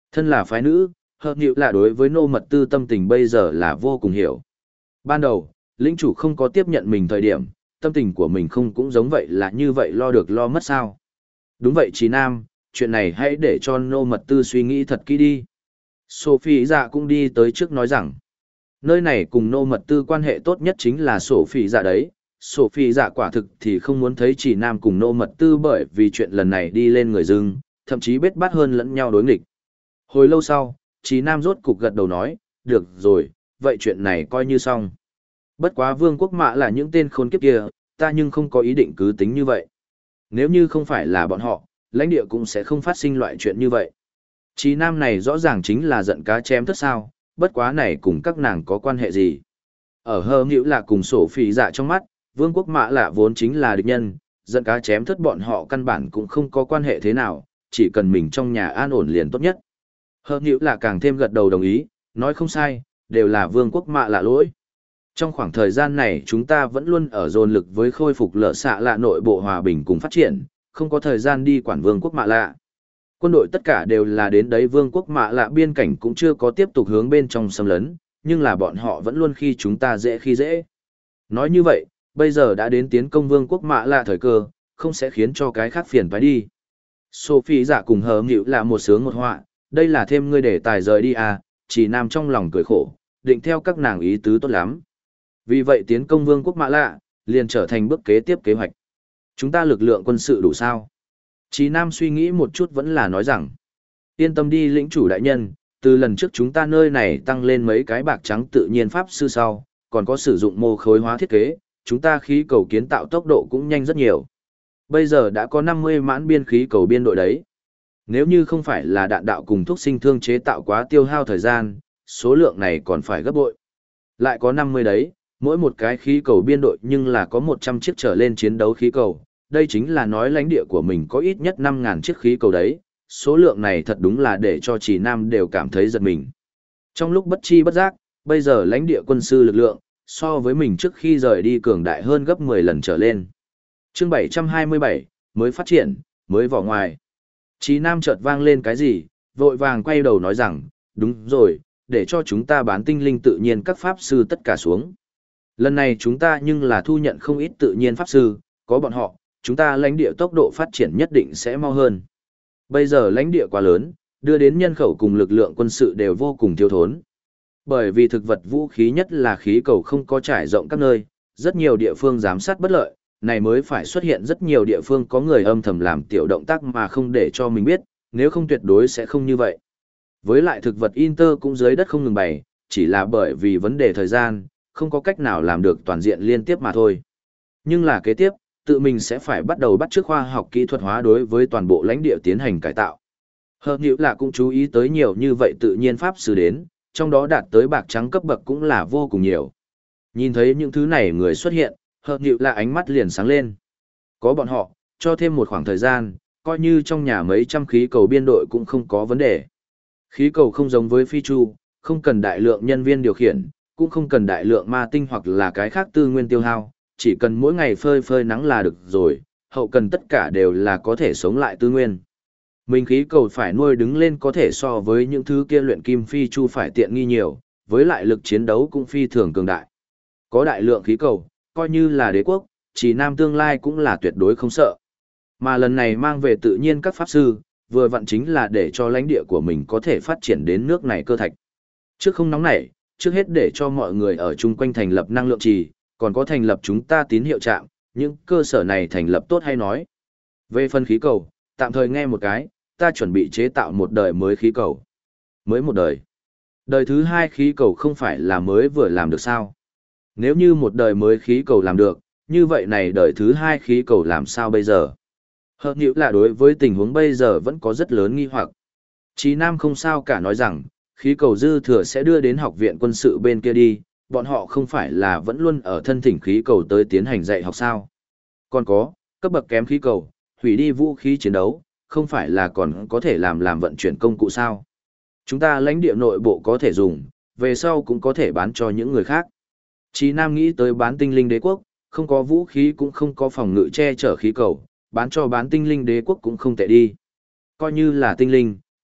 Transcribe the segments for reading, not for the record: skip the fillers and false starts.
Thân là phái nữ, hợp nhịu là đối với nô mật tư tâm tình bây giờ là vô cùng hiểu. Ban đầu, lĩnh chủ không có tiếp nhận mình thời điểm, tâm tình của mình không cũng giống vậy là như vậy lo được lo mất sao. Đúng vậy Trí Nam, chuyện này hãy để cho nô mật tư suy nghĩ thật kỹ đi. Sophie dạ cũng đi tới trước nói rằng, nơi này cùng nô mật tư quan hệ tốt nhất chính là Sophie dạ đấy. Sophie dạ quả thực thì không muốn thấy Trí Nam cùng nô mật tư bởi vì chuyện lần này đi lên người dưng, thậm chí bết bát hơn lẫn nhau đối nghịch. Hồi lâu sau, Trí Nam rốt cục gật đầu nói, được rồi, vậy chuyện này coi như xong. Bất quá vương quốc mạ là những tên khốn kiếp kia, ta nhưng không có ý định cứ tính như vậy. Nếu như không phải là bọn họ, lãnh địa cũng sẽ không phát sinh loại chuyện như vậy. Trí Nam này rõ ràng chính là giận cá chém thất sao, bất quá này cùng các nàng có quan hệ gì. Ở hơ nghĩu là cùng sổ phỉ dạ trong mắt, vương quốc mạ lạ vốn chính là địch nhân, giận cá chém thất bọn họ căn bản cũng không có quan hệ thế nào, chỉ cần mình trong nhà an ổn liền tốt nhất. Hơ nghĩu là càng thêm gật đầu đồng ý, nói không sai, đều là vương quốc mạ lạ lỗi. Trong khoảng thời gian này chúng ta vẫn luôn ở dồn lực với khôi phục lở xạ lạ nội bộ hòa bình cùng phát triển, không có thời gian đi quản vương quốc mạ lạ. Quân đội tất cả đều là đến đấy vương quốc mạ lạ biên cảnh cũng chưa có tiếp tục hướng bên trong xâm lấn, nhưng là bọn họ vẫn luôn khi chúng ta dễ khi dễ. Nói như vậy, bây giờ đã đến tiến công vương quốc mạ lạ thời cơ, không sẽ khiến cho cái khác phiền phải đi. Sophie giả cùng hờ nghịu là một sướng một họa, đây là thêm ngươi để tài rời đi à, chỉ Nam trong lòng cười khổ, định theo các nàng ý tứ tốt lắm. Vì vậy tiến công vương quốc mạ lạ, liền trở thành bước kế tiếp kế hoạch. Chúng ta lực lượng quân sự đủ sao? Chí Nam suy nghĩ một chút vẫn là nói rằng, yên tâm đi lĩnh chủ đại nhân, từ lần trước chúng ta nơi này tăng lên mấy cái bạc trắng tự nhiên pháp sư sau, còn có sử dụng mô khối hóa thiết kế, chúng ta khí cầu kiến tạo tốc độ cũng nhanh rất nhiều. Bây giờ đã có 50 mãn biên khí cầu biên đội đấy. Nếu như không phải là đạn đạo cùng thuốc sinh thương chế tạo quá tiêu hao thời gian, số lượng này còn phải gấp bội. Lại có 50 đấy, mỗi một cái khí cầu biên đội nhưng là có 100 chiếc trở lên chiến đấu khí cầu. Đây chính là nói lãnh địa của mình có ít nhất 5.000 chiếc khí cầu đấy, số lượng này thật đúng là để cho Chỉ Nam đều cảm thấy giật mình. Trong lúc bất chi bất giác, bây giờ lãnh địa quân sư lực lượng, so với mình trước khi rời đi cường đại hơn gấp 10 lần trở lên. Chương 727, mới phát triển, mới vỏ ngoài. Chí Nam chợt vang lên cái gì, vội vàng quay đầu nói rằng, đúng rồi, để cho chúng ta bán tinh linh tự nhiên các pháp sư tất cả xuống. Lần này chúng ta nhưng là thu nhận không ít tự nhiên pháp sư, có bọn họ, chúng ta lãnh địa tốc độ phát triển nhất định sẽ mau hơn. Bây giờ lãnh địa quá lớn, đưa đến nhân khẩu cùng lực lượng quân sự đều vô cùng thiếu thốn. Bởi vì thực vật vũ khí nhất là khí cầu không có trải rộng các nơi, rất nhiều địa phương giám sát bất lợi, này mới phải xuất hiện rất nhiều địa phương có người âm thầm làm tiểu động tác mà không để cho mình biết, nếu không tuyệt đối sẽ không như vậy. Với lại thực vật Inter cũng dưới đất không ngừng bày, chỉ là bởi vì vấn đề thời gian, không có cách nào làm được toàn diện liên tiếp mà thôi. Nhưng là kế tiếp, tự mình sẽ phải bắt đầu bắt chước khoa học kỹ thuật hóa đối với toàn bộ lãnh địa tiến hành cải tạo. Hợp nhữ là cũng chú ý tới nhiều như vậy tự nhiên pháp sư đến, trong đó đạt tới bạc trắng cấp bậc cũng là vô cùng nhiều. Nhìn thấy những thứ này người xuất hiện, hợp nhữ là ánh mắt liền sáng lên. Có bọn họ, cho thêm một khoảng thời gian, coi như trong nhà mấy trăm khí cầu biên đội cũng không có vấn đề. Khí cầu không giống với phi chu, không cần đại lượng nhân viên điều khiển, cũng không cần đại lượng ma tinh hoặc là cái khác tư nguyên tiêu hao, chỉ cần mỗi ngày phơi phơi nắng là được rồi, hậu cần tất cả đều là có thể sống lại tư nguyên. Mình khí cầu phải nuôi đứng lên có thể so với những thứ kia luyện kim phi chu phải tiện nghi nhiều, với lại lực chiến đấu cũng phi thường cường đại. Có đại lượng khí cầu, coi như là đế quốc, chỉ Nam tương lai cũng là tuyệt đối không sợ. Mà lần này mang về tự nhiên các pháp sư, vừa vặn chính là để cho lãnh địa của mình có thể phát triển đến nước này cơ thạch. Trước không nóng nảy, trước hết để cho mọi người ở chung quanh thành lập năng lượng trì, còn có thành lập chúng ta tín hiệu trạm, những cơ sở này thành lập tốt hay nói. Về phân khí cầu, tạm thời nghe một cái, ta chuẩn bị chế tạo một đời mới khí cầu. Mới một đời. Đời thứ hai khí cầu không phải là mới vừa làm được sao? Nếu như một đời mới khí cầu làm được, như vậy này đời thứ hai khí cầu làm sao bây giờ? Hợp nhữ là đối với tình huống bây giờ vẫn có rất lớn nghi hoặc. Chí Nam không sao cả nói rằng, khí cầu dư thừa sẽ đưa đến học viện quân sự bên kia đi, bọn họ không phải là vẫn luôn ở thân thỉnh khí cầu tới tiến hành dạy học sao. Còn có, cấp bậc kém khí cầu, hủy đi vũ khí chiến đấu, không phải là còn có thể làm vận chuyển công cụ sao. Chúng ta lãnh địa nội bộ có thể dùng, về sau cũng có thể bán cho những người khác. Chí Nam nghĩ tới bán tinh linh đế quốc, không có vũ khí cũng không có phòng ngự che chở khí cầu, bán cho bán tinh linh đế quốc cũng không tệ đi. Coi như là tinh linh,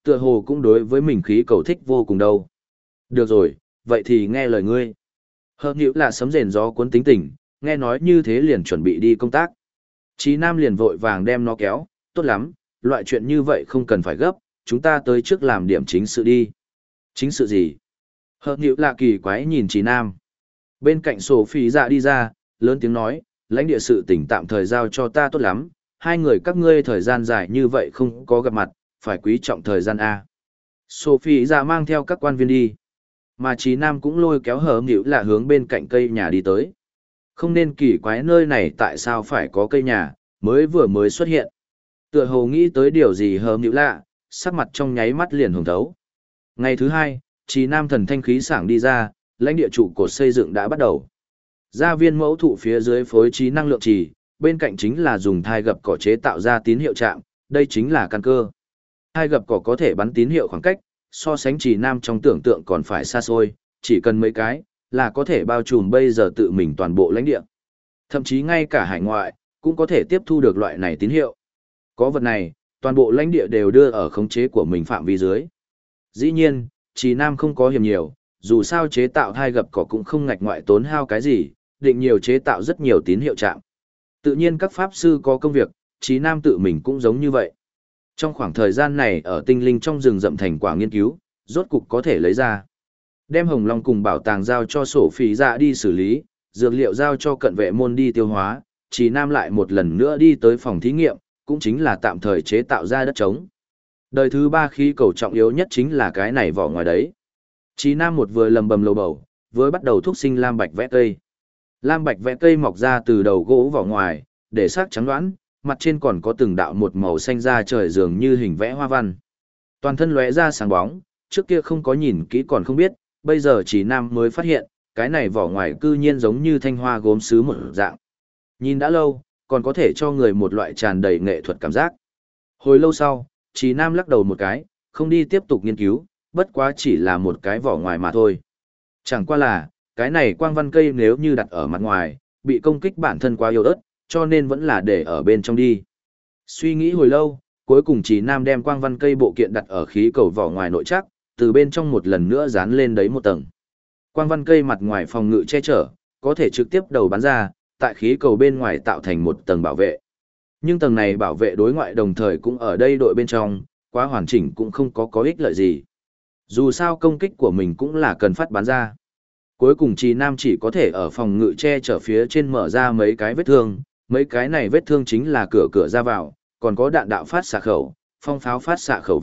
Tựa hồ cũng đối với mình khí cầu thích vô cùng đâu. Được rồi, vậy thì nghe lời ngươi. Hợp nhữ là sấm rền gió cuốn tính tình, nghe nói như thế liền chuẩn bị đi công tác. Chí Nam liền vội vàng đem nó kéo, tốt lắm, loại chuyện như vậy không cần phải gấp, chúng ta tới trước làm điểm chính sự đi. Chính sự gì? Hợp nhữ là kỳ quái nhìn Chí Nam. Bên cạnh sổ phí dạ đi ra, lớn tiếng nói, lãnh địa sự tỉnh tạm thời giao cho ta tốt lắm, hai người các ngươi thời gian dài như vậy không có gặp mặt, phải quý trọng thời gian A. Sophie ra mang theo các quan viên đi. Mà Chí Nam cũng lôi kéo hờ nghịu là hướng bên cạnh cây nhà đi tới. Không nên kỳ quái nơi này tại sao phải có cây nhà, mới xuất hiện. Tựa hồ nghĩ tới điều gì hờ nghịu lạ, sắc mặt trong nháy mắt liền hồng thấu. Ngày thứ hai, Chí Nam thần thanh khí sảng đi ra, lãnh địa trụ cột xây dựng đã bắt đầu. Gia viên mẫu thụ phía dưới phối trí năng lượng trì, bên cạnh chính là dùng thai gập cỏ chế tạo ra tín hiệu trạm, đây chính là căn cơ. Thai gập cỏ có thể bắn tín hiệu khoảng cách, so sánh Chí Nam trong tưởng tượng còn phải xa xôi, chỉ cần mấy cái, là có thể bao trùm bây giờ tự mình toàn bộ lãnh địa. Thậm chí ngay cả hải ngoại, cũng có thể tiếp thu được loại này tín hiệu. Có vật này, toàn bộ lãnh địa đều đưa ở khống chế của mình phạm vi dưới. Dĩ nhiên, Chí Nam không có hiểm nhiều, dù sao chế tạo thai gập cỏ cũng không ngạch ngoại tốn hao cái gì, định nhiều chế tạo rất nhiều tín hiệu trạm. Tự nhiên các pháp sư có công việc, Chí Nam tự mình cũng giống như vậy. Trong khoảng thời gian này ở tinh linh trong rừng rậm thành quả nghiên cứu, rốt cục có thể lấy ra. Đem hồng long cùng bảo tàng giao cho sổ phí dạ đi xử lý, dược liệu giao cho cận vệ môn đi tiêu hóa, Chí Nam lại một lần nữa đi tới phòng thí nghiệm, cũng chính là tạm thời chế tạo ra đất trống. Đời thứ 3 khí cầu trọng yếu nhất chính là cái này vỏ ngoài đấy. Chí Nam một vừa lầm bầm lầu bầu, vừa bắt đầu thúc sinh lam bạch vẽ cây. Lam bạch vẽ cây mọc ra từ đầu gỗ vỏ ngoài, để sắc trắng đoán, mặt trên còn có từng đạo một màu xanh da trời dường như hình vẽ hoa văn. Toàn thân lóe ra sáng bóng, trước kia không có nhìn kỹ còn không biết, bây giờ Chí Nam mới phát hiện, cái này vỏ ngoài cư nhiên giống như thanh hoa gốm sứ một dạng. Nhìn đã lâu, còn có thể cho người một loại tràn đầy nghệ thuật cảm giác. Hồi lâu sau, Chí Nam lắc đầu một cái, không đi tiếp tục nghiên cứu, bất quá chỉ là một cái vỏ ngoài mà thôi. Chẳng qua là, cái này quang văn cây nếu như đặt ở mặt ngoài, bị công kích bản thân quá yếu ớt, cho nên vẫn là để ở bên trong đi. Suy nghĩ hồi lâu, cuối cùng Chí Nam đem quang văn cây bộ kiện đặt ở khí cầu vỏ ngoài nội chắc, từ bên trong một lần nữa dán lên đấy một tầng. Quang văn cây mặt ngoài phòng ngự che chở, có thể trực tiếp đầu bắn ra, tại khí cầu bên ngoài tạo thành một tầng bảo vệ. Nhưng tầng này bảo vệ đối ngoại đồng thời cũng ở đây đội bên trong, quá hoàn chỉnh cũng không có ích lợi gì. Dù sao công kích của mình cũng là cần phát bắn ra. Cuối cùng Chí Nam chỉ có thể ở phòng ngự che chở phía trên mở ra mấy cái vết thương, mấy cái này vết thương chính là cửa ra vào, còn có đạn đạo phát xạ khẩu, phong pháo phát xạ khẩu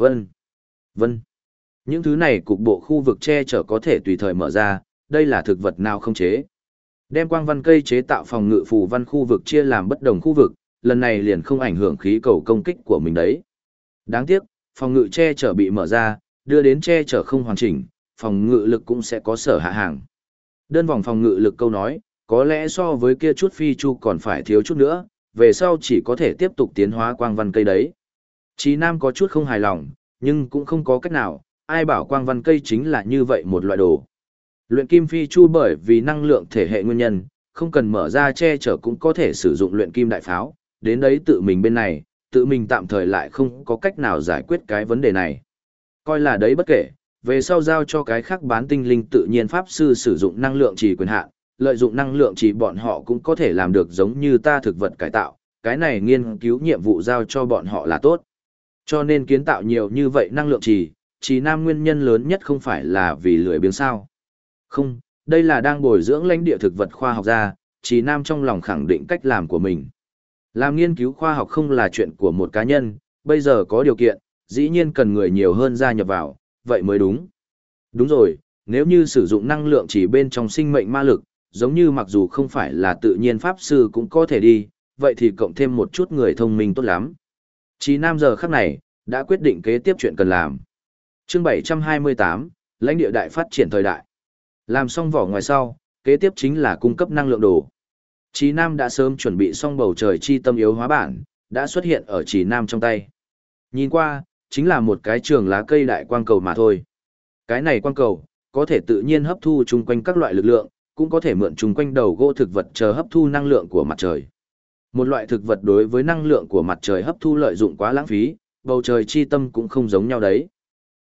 vân. Những thứ này cục bộ khu vực che chở có thể tùy thời mở ra, đây là thực vật nào không chế. Đem quang văn cây chế tạo phòng ngự phù văn khu vực chia làm bất đồng khu vực, lần này liền không ảnh hưởng khí cầu công kích của mình đấy. Đáng tiếc, phòng ngự che chở bị mở ra, đưa đến che chở không hoàn chỉnh, phòng ngự lực cũng sẽ có sở hạ hàng. Đơn vòng phòng ngự lực câu nói, có lẽ so với kia chút phi chu còn phải thiếu chút nữa, về sau chỉ có thể tiếp tục tiến hóa quang văn cây đấy. Chí Nam có chút không hài lòng, nhưng cũng không có cách nào, ai bảo quang văn cây chính là như vậy một loại đồ. Luyện kim phi chu bởi vì năng lượng thể hệ nguyên nhân, không cần mở ra che chở cũng có thể sử dụng luyện kim đại pháo, đến đấy tự mình bên này, tự mình tạm thời lại không có cách nào giải quyết cái vấn đề này. Coi là đấy bất kể, về sau giao cho cái khác bán tinh linh tự nhiên pháp sư sử dụng năng lượng trì quyền hạn, lợi dụng năng lượng trì bọn họ cũng có thể làm được giống như ta thực vật cải tạo, cái này nghiên cứu nhiệm vụ giao cho bọn họ là tốt. Cho nên kiến tạo nhiều như vậy năng lượng trì Nam nguyên nhân lớn nhất không phải là vì lười biếng sao. Không, đây là đang bồi dưỡng lãnh địa thực vật khoa học ra, Trì Nam trong lòng khẳng định cách làm của mình. Làm nghiên cứu khoa học không là chuyện của một cá nhân, bây giờ có điều kiện, dĩ nhiên cần người nhiều hơn gia nhập vào, vậy mới đúng. Đúng rồi, nếu như sử dụng năng lượng chỉ bên trong sinh mệnh ma lực, giống như mặc dù không phải là tự nhiên pháp sư cũng có thể đi, vậy thì cộng thêm một chút người thông minh tốt lắm. Trì Nam giờ khắc này, đã quyết định kế tiếp chuyện cần làm. Chương 728, lãnh địa đại phát triển thời đại. Làm xong vỏ ngoài sau, kế tiếp chính là cung cấp năng lượng đồ. Trì Nam đã sớm chuẩn bị xong bầu trời chi tâm yếu hóa bản, đã xuất hiện ở Trì Nam trong tay. Nhìn qua, chính là một cái trường lá cây đại quang cầu mà thôi. Cái này quang cầu, có thể tự nhiên hấp thu chung quanh các loại lực lượng, cũng có thể mượn chung quanh đầu gỗ thực vật chờ hấp thu năng lượng của mặt trời. Một loại thực vật đối với năng lượng của mặt trời hấp thu lợi dụng quá lãng phí, bầu trời chi tâm cũng không giống nhau đấy.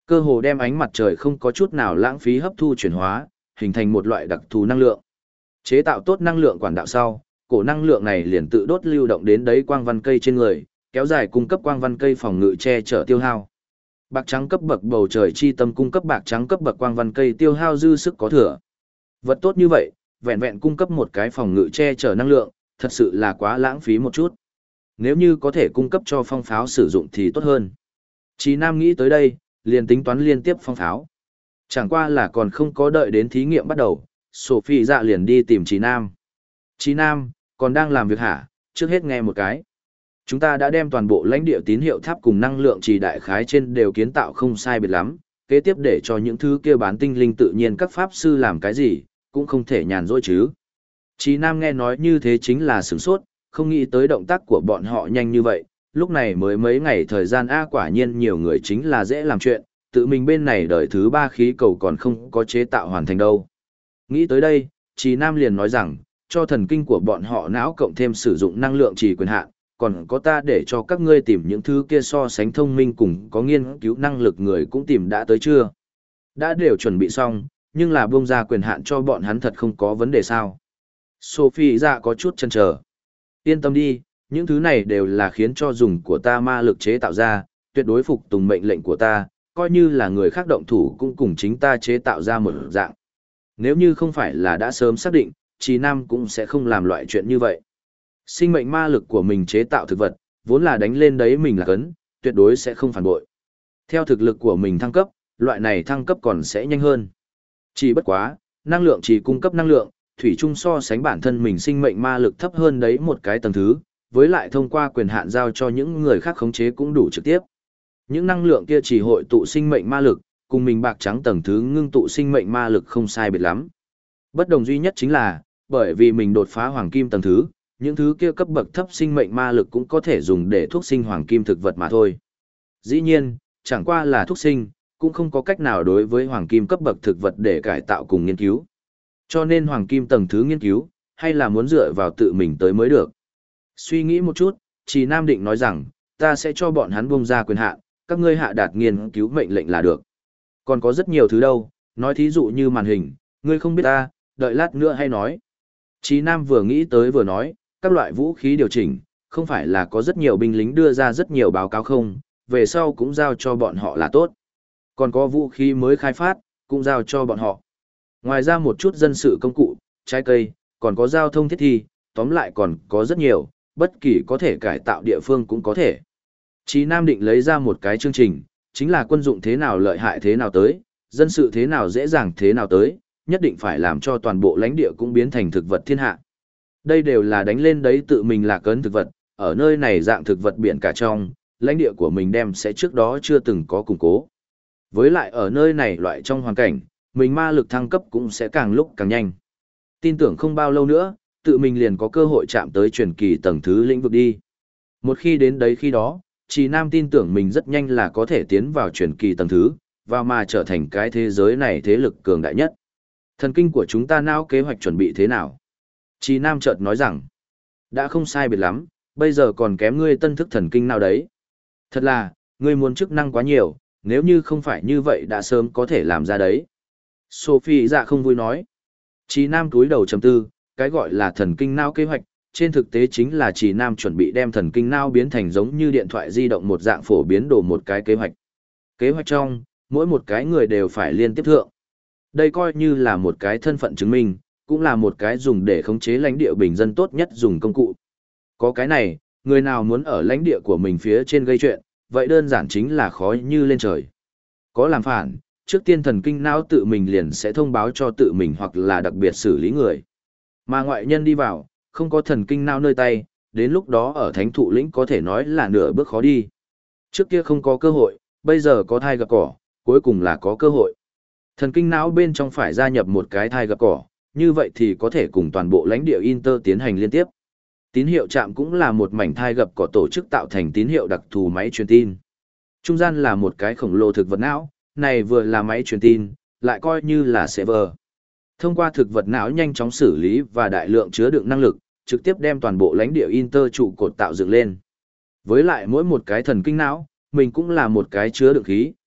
Cơ hồ đem ánh mặt trời không có chút nào lãng phí hấp thu chuyển hóa, hình thành một loại đặc thù năng lượng. Chế tạo tốt năng lượng quản đạo sau, cổ năng lượng này liền tự đốt lưu động đến đấy quang văn cây trên người, kéo dài cung cấp quang văn cây phòng ngự che chở tiêu hao. Bạc trắng cấp bậc bầu trời chi tâm cung cấp bạc trắng cấp bậc quang văn cây tiêu hao dư sức có thừa. Vật tốt như vậy, vẹn vẹn cung cấp một cái phòng ngự che chở năng lượng, thật sự là quá lãng phí một chút. Nếu như có thể cung cấp cho phong pháo sử dụng thì tốt hơn. Chí Nam nghĩ tới đây, liền tính toán liên tiếp phong pháo. Chẳng qua là còn không có đợi đến thí nghiệm bắt đầu, Sophie dạ liền đi tìm Chí Nam. Chí Nam, còn đang làm việc hả? Trước hết nghe một cái. Chúng ta đã đem toàn bộ lãnh địa tín hiệu tháp cùng năng lượng trì đại khái trên đều kiến tạo không sai biệt lắm, kế tiếp để cho những thứ kia bán tinh linh tự nhiên các pháp sư làm cái gì, cũng không thể nhàn rỗi chứ. Chí Nam nghe nói như thế chính là sửng sốt, không nghĩ tới động tác của bọn họ nhanh như vậy, lúc này mới mấy ngày thời gian quả nhiên nhiều người chính là dễ làm chuyện, tự mình bên này đợi thứ 3 khí cầu còn không có chế tạo hoàn thành đâu. Nghĩ tới đây, Chí Nam liền nói rằng, cho thần kinh của bọn họ não cộng thêm sử dụng năng lượng trì quyền hạn, còn có ta để cho các ngươi tìm những thứ kia so sánh thông minh cùng có nghiên cứu năng lực người cũng tìm đã tới chưa? Đã đều chuẩn bị xong, nhưng là buông ra quyền hạn cho bọn hắn thật không có vấn đề sao? Sophie dạ có chút chần chờ. Yên tâm đi, những thứ này đều là khiến cho dùng của ta ma lực chế tạo ra, tuyệt đối phục tùng mệnh lệnh của ta, coi như là người khác động thủ cũng cùng chính ta chế tạo ra một dạng. Nếu như không phải là đã sớm xác định, Chí Nam cũng sẽ không làm loại chuyện như vậy. Sinh mệnh ma lực của mình chế tạo thực vật, vốn là đánh lên đấy mình là cấn, tuyệt đối sẽ không phản bội. Theo thực lực của mình thăng cấp, loại này thăng cấp còn sẽ nhanh hơn. Chỉ bất quá, năng lượng chỉ cung cấp năng lượng, thủy chung so sánh bản thân mình sinh mệnh ma lực thấp hơn đấy một cái tầng thứ, với lại thông qua quyền hạn giao cho những người khác khống chế cũng đủ trực tiếp. Những năng lượng kia chỉ hội tụ sinh mệnh ma lực, cùng mình bạc trắng tầng thứ ngưng tụ sinh mệnh ma lực không sai biệt lắm. Bất đồng duy nhất chính là, bởi vì mình đột phá hoàng kim tầng thứ, những thứ kia cấp bậc thấp sinh mệnh ma lực cũng có thể dùng để thuốc sinh hoàng kim thực vật mà thôi. Dĩ nhiên, chẳng qua là thuốc sinh, cũng không có cách nào đối với hoàng kim cấp bậc thực vật để cải tạo cùng nghiên cứu. Cho nên hoàng kim tầng thứ nghiên cứu, hay là muốn dựa vào tự mình tới mới được. Suy nghĩ một chút, Chí Nam định nói rằng, ta sẽ cho bọn hắn buông ra quyền hạn, các ngươi hạ đạt nghiên cứu mệnh lệnh là được. Còn có rất nhiều thứ đâu, nói thí dụ như màn hình, ngươi không biết ta, đợi lát nữa hay nói. Chí Nam vừa nghĩ tới vừa nói, các loại vũ khí điều chỉnh, không phải là có rất nhiều binh lính đưa ra rất nhiều báo cáo không, về sau cũng giao cho bọn họ là tốt. Còn có vũ khí mới khai phát, cũng giao cho bọn họ. Ngoài ra một chút dân sự công cụ, trái cây, còn có giao thông thiết thi, tóm lại còn có rất nhiều, bất kỳ có thể cải tạo địa phương cũng có thể. Chí Nam định lấy ra một cái chương trình, chính là quân dụng thế nào lợi hại thế nào tới, dân sự thế nào dễ dàng thế nào tới, nhất định phải làm cho toàn bộ lãnh địa cũng biến thành thực vật thiên hạ. Đây đều là đánh lên đấy tự mình là cấn thực vật, ở nơi này dạng thực vật biển cả trong, lãnh địa của mình đem sẽ trước đó chưa từng có củng cố. Với lại ở nơi này loại trong hoàn cảnh, mình ma lực thăng cấp cũng sẽ càng lúc càng nhanh. Tin tưởng không bao lâu nữa, tự mình liền có cơ hội chạm tới truyền kỳ tầng thứ lĩnh vực đi. Một khi đến đấy khi đó, Chí Nam tin tưởng mình rất nhanh là có thể tiến vào truyền kỳ tầng thứ, và mà trở thành cái thế giới này thế lực cường đại nhất. Thần kinh của chúng ta não kế hoạch chuẩn bị thế nào? Chí Nam chợt nói rằng, đã không sai biệt lắm, bây giờ còn kém ngươi tân thức thần kinh nào đấy. Thật là, ngươi muốn chức năng quá nhiều, nếu như không phải như vậy đã sớm có thể làm ra đấy. Sophie dạ không vui nói. Chí Nam túi đầu trầm tư, cái gọi là thần kinh não kế hoạch, trên thực tế chính là Chí Nam chuẩn bị đem thần kinh não biến thành giống như điện thoại di động một dạng phổ biến đồ một cái kế hoạch. Kế hoạch trong, mỗi một cái người đều phải liên tiếp thượng. Đây coi như là một cái thân phận chứng minh, cũng là một cái dùng để khống chế lãnh địa bình dân tốt nhất dùng công cụ. Có cái này, người nào muốn ở lãnh địa của mình phía trên gây chuyện, vậy đơn giản chính là khó như lên trời. Có làm phản, trước tiên thần kinh não tự mình liền sẽ thông báo cho tự mình hoặc là đặc biệt xử lý người. Mà ngoại nhân đi vào, không có thần kinh não nơi tay, đến lúc đó ở thánh thụ lĩnh có thể nói là nửa bước khó đi. Trước kia không có cơ hội, bây giờ có thai gặp cỏ, cuối cùng là có cơ hội. Thần kinh não bên trong phải gia nhập một cái thai gặp cỏ, như vậy thì có thể cùng toàn bộ lãnh địa Inter tiến hành liên tiếp. Tín hiệu trạm cũng là một mảnh thai gặp cỏ tổ chức tạo thành tín hiệu đặc thù máy truyền tin. Trung gian là một cái khổng lồ thực vật não, này vừa là máy truyền tin, lại coi như là server. Thông qua thực vật não nhanh chóng xử lý và đại lượng chứa đựng năng lực, trực tiếp đem toàn bộ lãnh địa Inter trụ cột tạo dựng lên. Với lại mỗi một cái thần kinh não, mình cũng là một cái chứa đựng khí,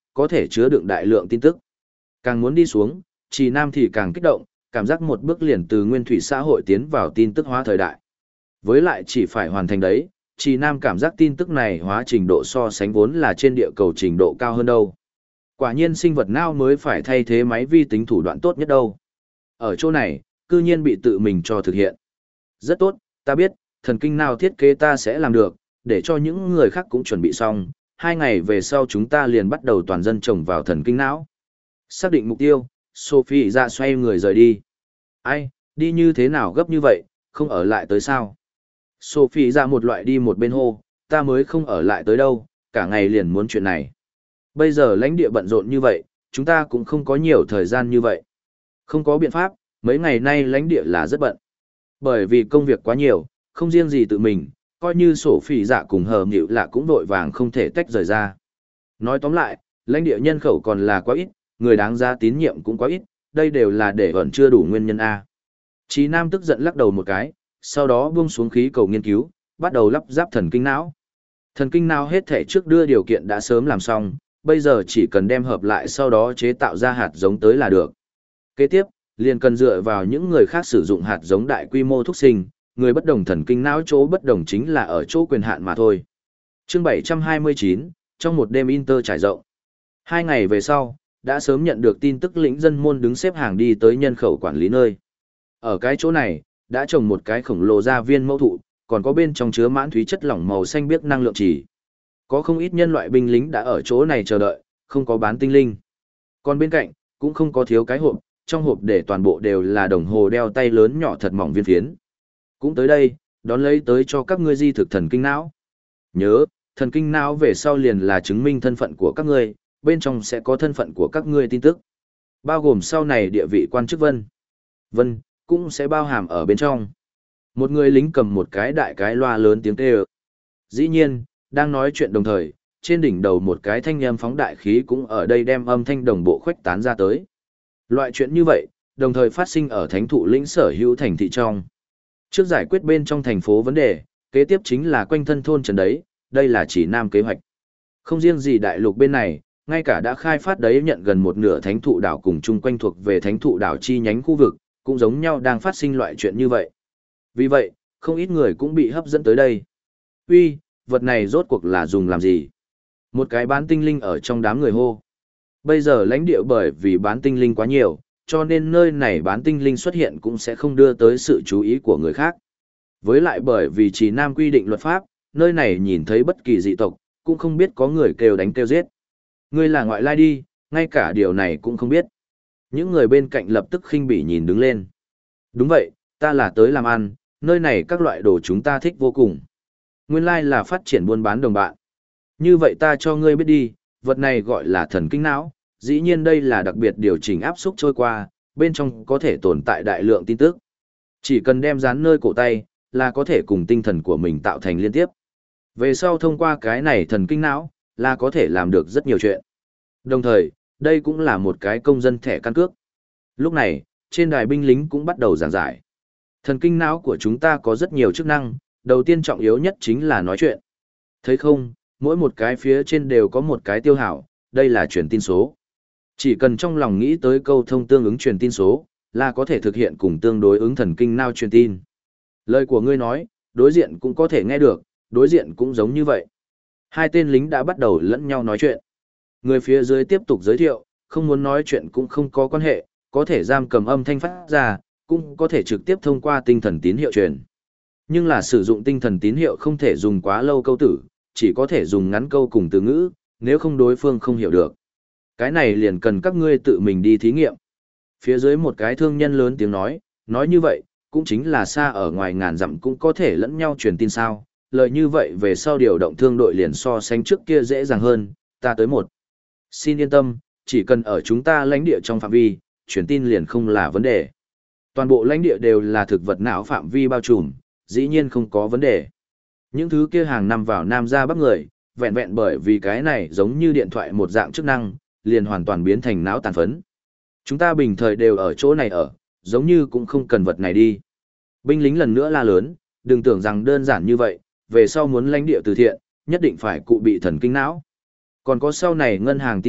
có thể chứa đựng đại lượng tin tức. Càng muốn đi xuống, Trì Nam thì càng kích động, cảm giác một bước liền từ nguyên thủy xã hội tiến vào tin tức hóa thời đại. Với lại chỉ phải hoàn thành đấy, Trì Nam cảm giác tin tức này hóa trình độ so sánh vốn là trên địa cầu trình độ cao hơn đâu. Quả nhiên sinh vật nào mới phải thay thế máy vi tính thủ đoạn tốt nhất đâu. Ở chỗ này, cư nhiên bị tự mình cho thực hiện. Rất tốt, ta biết, thần kinh nào thiết kế ta sẽ làm được, để cho những người khác cũng chuẩn bị xong. 2 ngày về sau chúng ta liền bắt đầu toàn dân trồng vào thần kinh não. Xác định mục tiêu, Sophie ra xoay người rời đi. Ai, đi như thế nào gấp như vậy, không ở lại tới sao? Sophie ra một loại đi một bên hô, ta mới không ở lại tới đâu, cả ngày liền muốn chuyện này. Bây giờ lãnh địa bận rộn như vậy, chúng ta cũng không có nhiều thời gian như vậy. Không có biện pháp, mấy ngày nay lãnh địa là rất bận. Bởi vì công việc quá nhiều, không riêng gì tự mình, coi như Sophie dạ cùng hờ nghịu là cũng vội vàng không thể tách rời ra. Nói tóm lại, lãnh địa nhân khẩu còn là quá ít, người đáng giá tín nhiệm cũng quá ít, đây đều là để vẫn chưa đủ nguyên nhân A. Chí Nam tức giận lắc đầu một cái, sau đó buông xuống khí cầu nghiên cứu, bắt đầu lắp ráp thần kinh não. Thần kinh não hết thể trước đưa điều kiện đã sớm làm xong, bây giờ chỉ cần đem hợp lại sau đó chế tạo ra hạt giống tới là được. Kế tiếp, liền cần dựa vào những người khác sử dụng hạt giống đại quy mô thúc sinh, người bất đồng thần kinh não chỗ bất đồng chính là ở chỗ quyền hạn mà thôi. Chương 729, trong một đêm Inter trải rộng. 2 ngày về sau, đã sớm nhận được tin tức lĩnh dân môn đứng xếp hàng đi tới nhân khẩu quản lý nơi. Ở cái chỗ này, đã trồng một cái khổng lồ gia viên mẫu thụ, còn có bên trong chứa mãn thúy chất lỏng màu xanh biếc năng lượng chỉ. Có không ít nhân loại binh lính đã ở chỗ này chờ đợi, không có bán tinh linh. Còn bên cạnh, cũng không có thiếu cái hộp, trong hộp để toàn bộ đều là đồng hồ đeo tay lớn nhỏ thật mỏng viên phiến. Cũng tới đây, đón lấy tới cho các ngươi di thực thần kinh não. Nhớ, thần kinh não về sau liền là chứng minh thân phận của các ngươi, bên trong sẽ có thân phận của các ngươi tin tức. Bao gồm sau này địa vị quan chức Vân, cũng sẽ bao hàm ở bên trong. Một người lính cầm một cái đại cái loa lớn tiếng kêu. Dĩ nhiên, đang nói chuyện đồng thời, trên đỉnh đầu một cái thanh âm phóng đại khí cũng ở đây đem âm thanh đồng bộ khuếch tán ra tới. Loại chuyện như vậy, đồng thời phát sinh ở thánh thụ lĩnh sở hữu thành thị trong. Trước giải quyết bên trong thành phố vấn đề, kế tiếp chính là quanh thân thôn trấn đấy, đây là chỉ Nam kế hoạch. Không riêng gì đại lục bên này, ngay cả đã khai phát đấy nhận gần một nửa thánh thụ đảo cùng chung quanh thuộc về thánh thụ đảo chi nhánh khu vực, cũng giống nhau đang phát sinh loại chuyện như vậy. Vì vậy, không ít người cũng bị hấp dẫn tới đây. Uy, vật này rốt cuộc là dùng làm gì? Một cái bán tinh linh ở trong đám người hô. Bây giờ lãnh địa bởi vì bán tinh linh quá nhiều, cho nên nơi này bán tinh linh xuất hiện cũng sẽ không đưa tới sự chú ý của người khác. Với lại bởi vì chỉ Nam quy định luật pháp, nơi này nhìn thấy bất kỳ dị tộc, cũng không biết có người kêu đánh kêu giết. Ngươi là ngoại lai đi, ngay cả điều này cũng không biết. Những người bên cạnh lập tức khinh bỉ nhìn đứng lên. Đúng vậy, ta là tới làm ăn, nơi này các loại đồ chúng ta thích vô cùng. Nguyên lai là phát triển buôn bán đồng bạn. Như vậy ta cho ngươi biết đi, vật này gọi là thần kinh não, dĩ nhiên đây là đặc biệt điều chỉnh áp suất trôi qua, bên trong có thể tồn tại đại lượng tin tức. Chỉ cần đem dán nơi cổ tay, là có thể cùng tinh thần của mình tạo thành liên tiếp. Về sau thông qua cái này thần kinh não, là có thể làm được rất nhiều chuyện. Đồng thời, đây cũng là một cái công dân thẻ căn cước. Lúc này, trên đài binh lính cũng bắt đầu giảng giải. Thần kinh não của chúng ta có rất nhiều chức năng, đầu tiên trọng yếu nhất chính là nói chuyện. Thấy không, mỗi một cái phía trên đều có một cái tiêu hảo, đây là truyền tin số. Chỉ cần trong lòng nghĩ tới câu thông tương ứng truyền tin số, là có thể thực hiện cùng tương đối ứng thần kinh não truyền tin. Lời của ngươi nói, đối diện cũng có thể nghe được, đối diện cũng giống như vậy. Hai tên lính đã bắt đầu lẫn nhau nói chuyện. Người phía dưới tiếp tục giới thiệu, không muốn nói chuyện cũng không có quan hệ, có thể giam cầm âm thanh phát ra, cũng có thể trực tiếp thông qua tinh thần tín hiệu truyền. Nhưng là sử dụng tinh thần tín hiệu không thể dùng quá lâu câu tử, chỉ có thể dùng ngắn câu cùng từ ngữ, nếu không đối phương không hiểu được. Cái này liền cần các ngươi tự mình đi thí nghiệm. Phía dưới một cái thương nhân lớn tiếng nói như vậy, cũng chính là xa ở ngoài ngàn dặm cũng có thể lẫn nhau truyền tin sao, lời như vậy về sau điều động thương đội liền so sánh trước kia dễ dàng hơn, ta tới một. Xin yên tâm, chỉ cần ở chúng ta lãnh địa trong phạm vi, truyền tin liền không là vấn đề. Toàn bộ lãnh địa đều là thực vật não phạm vi bao trùm, dĩ nhiên không có vấn đề. Những thứ kia hàng năm vào nam ra bắc người, vẹn vẹn bởi vì cái này giống như điện thoại một dạng chức năng, liền hoàn toàn biến thành não tàn phấn. Chúng ta bình thời đều ở chỗ này ở, giống như cũng không cần vật này đi. Binh lính lần nữa la lớn, đừng tưởng rằng đơn giản như vậy, về sau muốn lãnh địa từ thiện, nhất định phải cụ bị thần kinh não. Còn có sau này ngân hàng tin tức,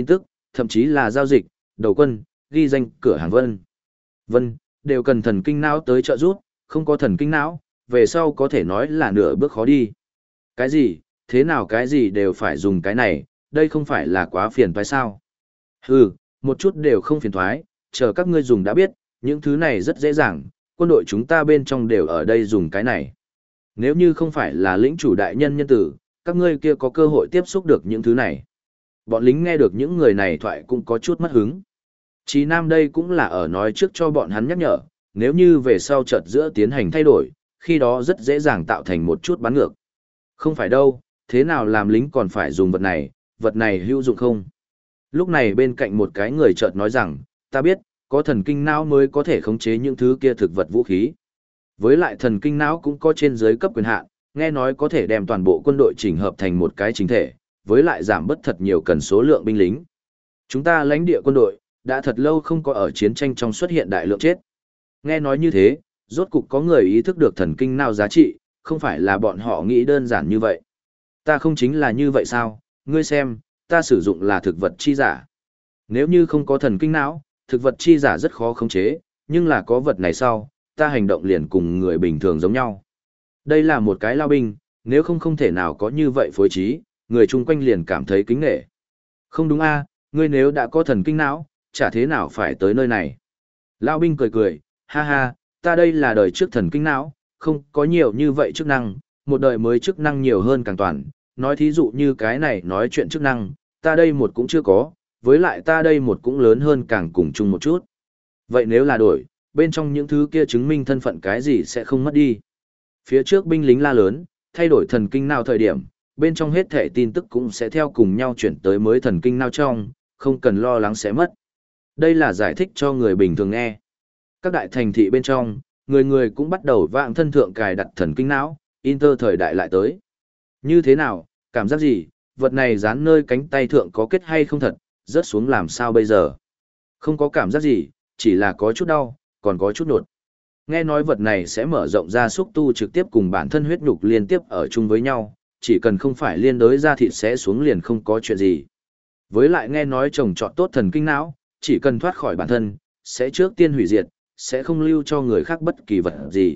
thậm chí là giao dịch, đầu quân, ghi danh cửa hàng vân, đều cần thần kinh não tới trợ giúp, không có thần kinh não, về sau có thể nói là nửa bước khó đi. Cái gì, thế nào cái gì đều phải dùng cái này, đây không phải là quá phiền toái sao? Hừ, một chút đều không phiền toái, chờ các ngươi dùng đã biết, những thứ này rất dễ dàng, quân đội chúng ta bên trong đều ở đây dùng cái này. Nếu như không phải là lĩnh chủ đại nhân nhân tử, các ngươi kia có cơ hội tiếp xúc được những thứ này. Bọn lính nghe được những người này thoại cũng có chút mất hứng. Chí Nam đây cũng là ở nói trước cho bọn hắn nhắc nhở, nếu như về sau chợt giữa tiến hành thay đổi, khi đó rất dễ dàng tạo thành một chút bắn ngược. Không phải đâu, thế nào làm lính còn phải dùng vật này hữu dụng không? Lúc này bên cạnh một cái người chợt nói rằng, ta biết, có thần kinh não mới có thể khống chế những thứ kia thực vật vũ khí. Với lại thần kinh não cũng có trên dưới cấp quyền hạn, nghe nói có thể đem toàn bộ quân đội chỉnh hợp thành một cái chính thể, với lại giảm bớt thật nhiều cần số lượng binh lính. Chúng ta lãnh địa quân đội, đã thật lâu không có ở chiến tranh trong xuất hiện đại lượng chết. Nghe nói như thế, rốt cục có người ý thức được thần kinh não giá trị, không phải là bọn họ nghĩ đơn giản như vậy. Ta không chính là như vậy sao, ngươi xem, ta sử dụng là thực vật chi giả. Nếu như không có thần kinh não, thực vật chi giả rất khó khống chế, nhưng là có vật này sau, ta hành động liền cùng người bình thường giống nhau. Đây là một cái lao binh, nếu không thể nào có như vậy phối trí, người chung quanh liền cảm thấy kính nể. Không đúng a, ngươi nếu đã có thần kinh não, chả thế nào phải tới nơi này. Lao binh cười cười, ha ha, ta đây là đời trước thần kinh não, không có nhiều như vậy chức năng, một đời mới chức năng nhiều hơn càng toàn. Nói thí dụ như cái này nói chuyện chức năng, ta đây một cũng chưa có, với lại ta đây một cũng lớn hơn càng cùng chung một chút. Vậy nếu là đổi, bên trong những thứ kia chứng minh thân phận cái gì sẽ không mất đi. Phía trước binh lính la lớn, thay đổi thần kinh nào thời điểm, bên trong hết thể tin tức cũng sẽ theo cùng nhau chuyển tới mới thần kinh nào trong, không cần lo lắng sẽ mất. Đây là giải thích cho người bình thường nghe. Các đại thành thị bên trong, người người cũng bắt đầu vạng thân thượng cài đặt thần kinh não, Inter thời đại lại tới. Như thế nào, cảm giác gì, vật này dán nơi cánh tay thượng có kết hay không thật, rớt xuống làm sao bây giờ? Không có cảm giác gì, chỉ là có chút đau, còn có chút nột. Nghe nói vật này sẽ mở rộng ra xúc tu trực tiếp cùng bản thân huyết nhục liên tiếp ở chung với nhau, chỉ cần không phải liên đối ra thịt sẽ xuống liền không có chuyện gì. Với lại nghe nói trồng trọt tốt thần kinh não, chỉ cần thoát khỏi bản thân, sẽ trước tiên hủy diệt, sẽ không lưu cho người khác bất kỳ vật gì.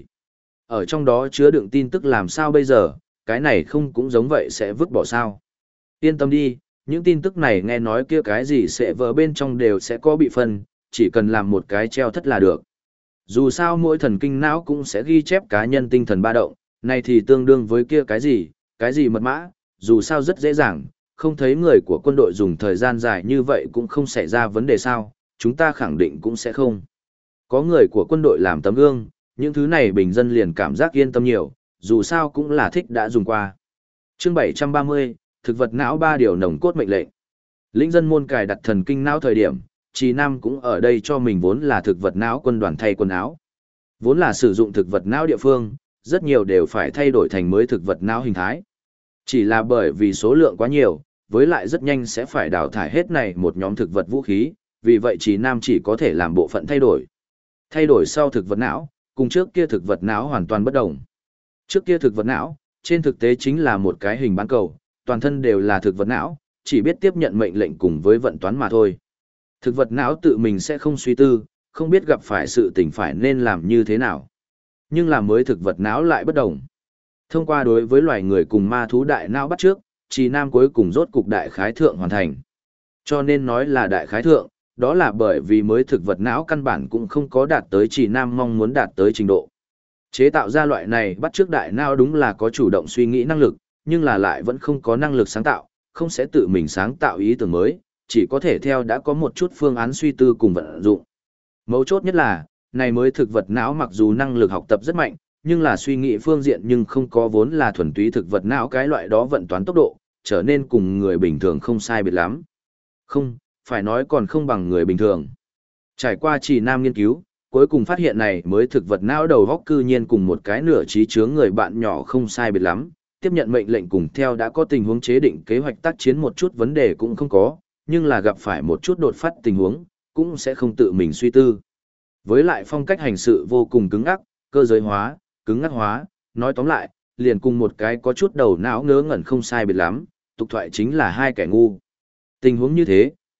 Ở trong đó chứa đựng tin tức làm sao bây giờ, cái này không cũng giống vậy sẽ vứt bỏ sao. Yên tâm đi, những tin tức này nghe nói kia cái gì sẽ vỡ bên trong đều sẽ có bị phân, chỉ cần làm một cái treo thất là được. Dù sao mỗi thần kinh não cũng sẽ ghi chép cá nhân tinh thần ba động, này thì tương đương với kia cái gì mật mã, dù sao rất dễ dàng, không thấy người của quân đội dùng thời gian dài như vậy cũng không xảy ra vấn đề sao, chúng ta khẳng định cũng sẽ không. Có người của quân đội làm tấm gương, những thứ này bình dân liền cảm giác yên tâm nhiều, dù sao cũng là thích đã dùng qua. Chương 730, thực vật não 3 điều nồng cốt mệnh lệnh. Lĩnh dân môn cài đặt thần kinh não thời điểm, Trì Nam cũng ở đây cho mình vốn là thực vật não quân đoàn thay quần áo. Vốn là sử dụng thực vật não địa phương, rất nhiều đều phải thay đổi thành mới thực vật não hình thái. Chỉ là bởi vì số lượng quá nhiều, với lại rất nhanh sẽ phải đào thải hết này một nhóm thực vật vũ khí, vì vậy Trì Nam chỉ có thể làm bộ phận thay đổi. Thay đổi sau thực vật não, cùng trước kia thực vật não hoàn toàn bất đồng. Trước kia thực vật não, trên thực tế chính là một cái hình bán cầu, toàn thân đều là thực vật não, chỉ biết tiếp nhận mệnh lệnh cùng với vận toán mà thôi. Thực vật não tự mình sẽ không suy tư, không biết gặp phải sự tình phải nên làm như thế nào. Nhưng là mới thực vật não lại bất đồng. Thông qua đối với loài người cùng ma thú đại não bắt trước, Trì Nam cuối cùng rốt cục đại khái thượng hoàn thành. Cho nên nói là đại khái thượng, đó là bởi vì mới thực vật não căn bản cũng không có đạt tới Trì Nam mong muốn đạt tới trình độ. Chế tạo ra loại này bắt trước đại não đúng là có chủ động suy nghĩ năng lực, nhưng là lại vẫn không có năng lực sáng tạo, không sẽ tự mình sáng tạo ý tưởng mới, chỉ có thể theo đã có một chút phương án suy tư cùng vận dụng. Mấu chốt nhất là, này mới thực vật não mặc dù năng lực học tập rất mạnh, nhưng là suy nghĩ phương diện nhưng không có vốn là thuần túy thực vật não cái loại đó vận toán tốc độ, trở nên cùng người bình thường không sai biệt lắm. Không, phải nói còn không bằng người bình thường. Trải qua Trì Nam nghiên cứu, cuối cùng phát hiện này mới thực vật não đầu góc cư nhiên cùng một cái nửa trí chướng người bạn nhỏ không sai biệt lắm, tiếp nhận mệnh lệnh cùng theo đã có tình huống chế định kế hoạch tác chiến một chút vấn đề cũng không có, nhưng là gặp phải một chút đột phát tình huống, cũng sẽ không tự mình suy tư. Với lại phong cách hành sự vô cùng cứng ắc, cơ giới hóa, cứng ngắc hóa, nói tóm lại, liền cùng một cái có chút đầu não ngớ ngẩn không sai biệt lắm, tục thoại chính là hai kẻ ngu. Tình huống như thế,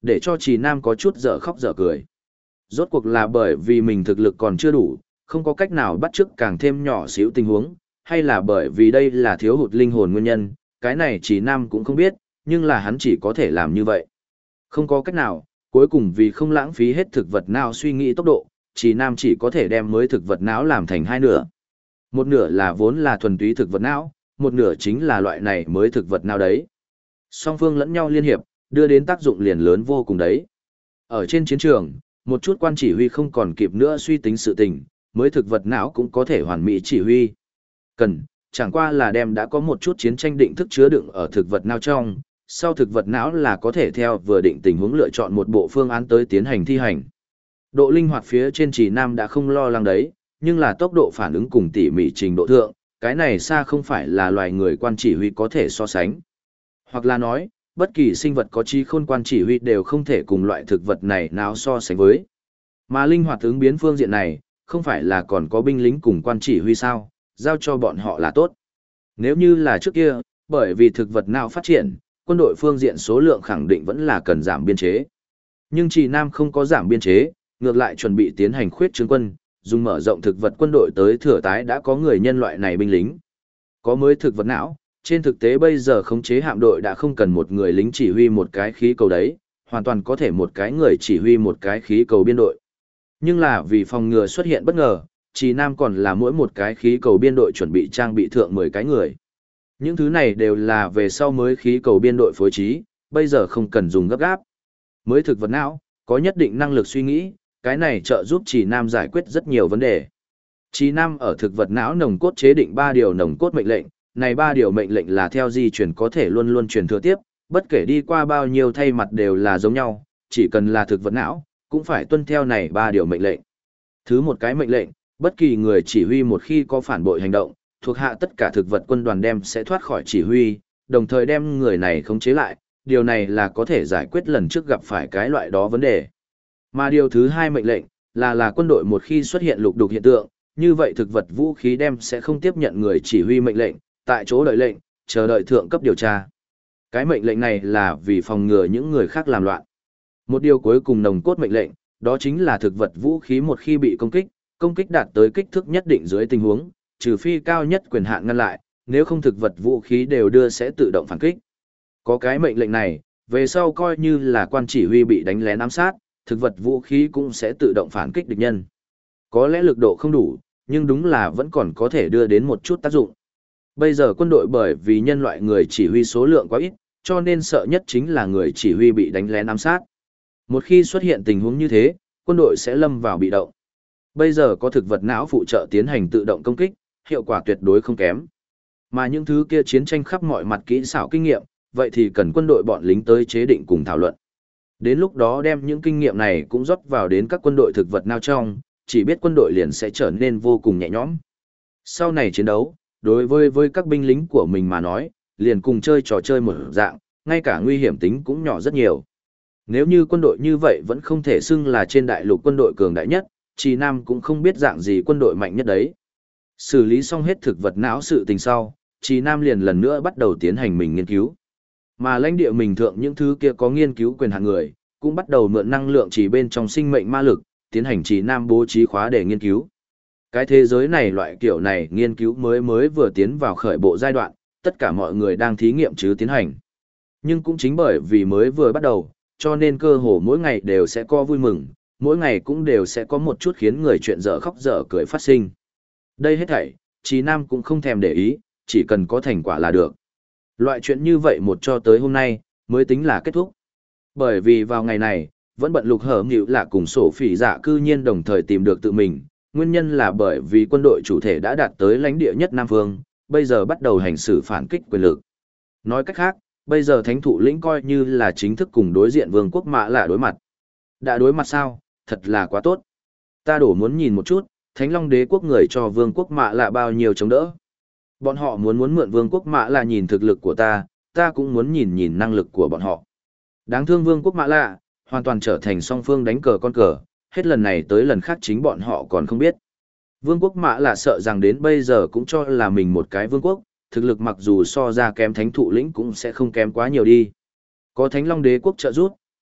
để cho Trì Nam có chút dở khóc dở cười. Rốt cuộc là bởi vì mình thực lực còn chưa đủ, không có cách nào bắt chước càng thêm nhỏ xíu tình huống, hay là bởi vì đây là thiếu hụt linh hồn nguyên nhân, cái này Trì Nam cũng không biết, nhưng là hắn chỉ có thể làm như vậy. Không có cách nào, cuối cùng vì không lãng phí hết thực vật não suy nghĩ tốc độ, Trì Nam chỉ có thể đem mới thực vật não làm thành hai nửa. Một nửa là vốn là thuần túy thực vật não, một nửa chính là loại này mới thực vật não đấy. Song phương lẫn nhau liên hiệp, đưa đến tác dụng liền lớn vô cùng đấy. Ở trên chiến trường, một chút quan chỉ huy không còn kịp nữa suy tính sự tình, mới thực vật não cũng có thể hoàn mỹ chỉ huy. Cần, chẳng qua là đem đã có một chút chiến tranh định thức chứa đựng ở thực vật não trong, sau thực vật não là có thể theo vừa định tình huống lựa chọn một bộ phương án tới tiến hành thi hành. Độ linh hoạt phía trên Trì Nam đã không lo lắng đấy, nhưng là tốc độ phản ứng cùng tỉ mỉ trình độ thượng, cái này xa không phải là loài người quan chỉ huy có thể so sánh. Hoặc là nói, bất kỳ sinh vật có trí khôn quan chỉ huy đều không thể cùng loại thực vật này nào so sánh với. Mà linh hoạt ứng biến phương diện này, không phải là còn có binh lính cùng quan chỉ huy sao, giao cho bọn họ là tốt. Nếu như là trước kia, bởi vì thực vật nào phát triển, quân đội phương diện số lượng khẳng định vẫn là cần giảm biên chế. Nhưng Trì Nam không có giảm biên chế, ngược lại chuẩn bị tiến hành khuyết trương quân, dùng mở rộng thực vật quân đội tới thừa tái đã có người nhân loại này binh lính. Có mới thực vật não, trên thực tế bây giờ khống chế hạm đội đã không cần một người lính chỉ huy một cái khí cầu đấy, hoàn toàn có thể một cái người chỉ huy một cái khí cầu biên đội. Nhưng là vì phòng ngừa xuất hiện bất ngờ, Trì Nam còn là mỗi một cái khí cầu biên đội chuẩn bị trang bị thượng 10 cái người. Những thứ này đều là về sau mới khí cầu biên đội phối trí, bây giờ không cần dùng gấp gáp. Mới thực vật não, có nhất định năng lực suy nghĩ, cái này trợ giúp Trì Nam giải quyết rất nhiều vấn đề. Trì Nam ở thực vật não nồng cốt chế định 3 điều nồng cốt mệnh lệnh, này 3 điều mệnh lệnh là theo di truyền có thể luôn luôn truyền thừa tiếp, bất kể đi qua bao nhiêu thay mặt đều là giống nhau, chỉ cần là thực vật não, cũng phải tuân theo này 3 điều mệnh lệnh. Thứ một cái mệnh lệnh, bất kỳ người chỉ huy một khi có phản bội hành động, thuộc hạ tất cả thực vật quân đoàn đem sẽ thoát khỏi chỉ huy, đồng thời đem người này khống chế lại, điều này là có thể giải quyết lần trước gặp phải cái loại đó vấn đề. Mà điều thứ hai mệnh lệnh, là quân đội một khi xuất hiện lục đục hiện tượng, như vậy thực vật vũ khí đem sẽ không tiếp nhận người chỉ huy mệnh lệnh, tại chỗ đợi lệnh, chờ đợi thượng cấp điều tra. Cái mệnh lệnh này là vì phòng ngừa những người khác làm loạn. Một điều cuối cùng nồng cốt mệnh lệnh, đó chính là thực vật vũ khí một khi bị công kích đạt tới kích thước nhất định dưới tình huống, trừ phi cao nhất quyền hạn ngăn lại, nếu không thực vật vũ khí đều đưa sẽ tự động phản kích. Có cái mệnh lệnh này, về sau coi như là quan chỉ huy bị đánh lén ám sát, thực vật vũ khí cũng sẽ tự động phản kích địch nhân. Có lẽ lực độ không đủ, nhưng đúng là vẫn còn có thể đưa đến một chút tác dụng. Bây giờ quân đội bởi vì nhân loại người chỉ huy số lượng quá ít, cho nên sợ nhất chính là người chỉ huy bị đánh lén ám sát. Một khi xuất hiện tình huống như thế, quân đội sẽ lâm vào bị động. Bây giờ có thực vật não phụ trợ tiến hành tự động công kích, hiệu quả tuyệt đối không kém. Mà những thứ kia chiến tranh khắp mọi mặt kỹ xảo kinh nghiệm, vậy thì cần quân đội bọn lính tới chế định cùng thảo luận. Đến lúc đó đem những kinh nghiệm này cũng rót vào đến các quân đội thực vật nào trong, chỉ biết quân đội liền sẽ trở nên vô cùng nhẹ nhõm. Sau này chiến đấu, đối với các binh lính của mình mà nói, liền cùng chơi trò chơi một dạng, ngay cả nguy hiểm tính cũng nhỏ rất nhiều. Nếu như quân đội như vậy vẫn không thể xưng là trên đại lục quân đội cường đại nhất, Trì Nam cũng không biết dạng gì quân đội mạnh nhất đấy. Xử lý xong hết thực vật não sự tình sau, Trì Nam liền lần nữa bắt đầu tiến hành mình nghiên cứu. Mà lãnh địa mình thượng những thứ kia có nghiên cứu quyền hạn người, cũng bắt đầu mượn năng lượng chỉ bên trong sinh mệnh ma lực, tiến hành Trì Nam bố trí khóa để nghiên cứu. Cái thế giới này loại kiểu này nghiên cứu mới vừa tiến vào khởi bộ giai đoạn, tất cả mọi người đang thí nghiệm chứ tiến hành. Nhưng cũng chính bởi vì mới vừa bắt đầu, cho nên cơ hồ mỗi ngày đều sẽ có vui mừng, mỗi ngày cũng đều sẽ có một chút khiến người chuyện dở khóc dở cười phát sinh. Đây hết thảy, Trì Nam cũng không thèm để ý, chỉ cần có thành quả là được. Loại chuyện như vậy một cho tới hôm nay, mới tính là kết thúc. Bởi vì vào ngày này, vẫn bận Lục Hở Nghịu là cùng sổ phỉ dạ cư nhiên đồng thời tìm được tự mình, nguyên nhân là bởi vì quân đội chủ thể đã đạt tới lãnh địa nhất Nam Phương, bây giờ bắt đầu hành xử phản kích quyền lực. Nói cách khác, bây giờ thánh thụ lĩnh coi như là chính thức cùng đối diện vương quốc Mạ Lạ đối mặt. Đã đối mặt sao, thật là quá tốt. Ta đổ muốn nhìn một chút, Thánh Long Đế quốc người cho vương quốc Mạ Lạ bao nhiêu chống đỡ. Bọn họ muốn mượn vương quốc Mạ Lạ nhìn thực lực của ta cũng muốn nhìn năng lực của bọn họ. Đáng thương vương quốc Mạ Lạ, hoàn toàn trở thành song phương đánh cờ con cờ, hết lần này tới lần khác chính bọn họ còn không biết. Vương quốc Mạ Lạ sợ rằng đến bây giờ cũng cho là mình một cái vương quốc, thực lực mặc dù so ra kém thánh thụ lĩnh cũng sẽ không kém quá nhiều đi. Có Thánh Long Đế quốc trợ giúp,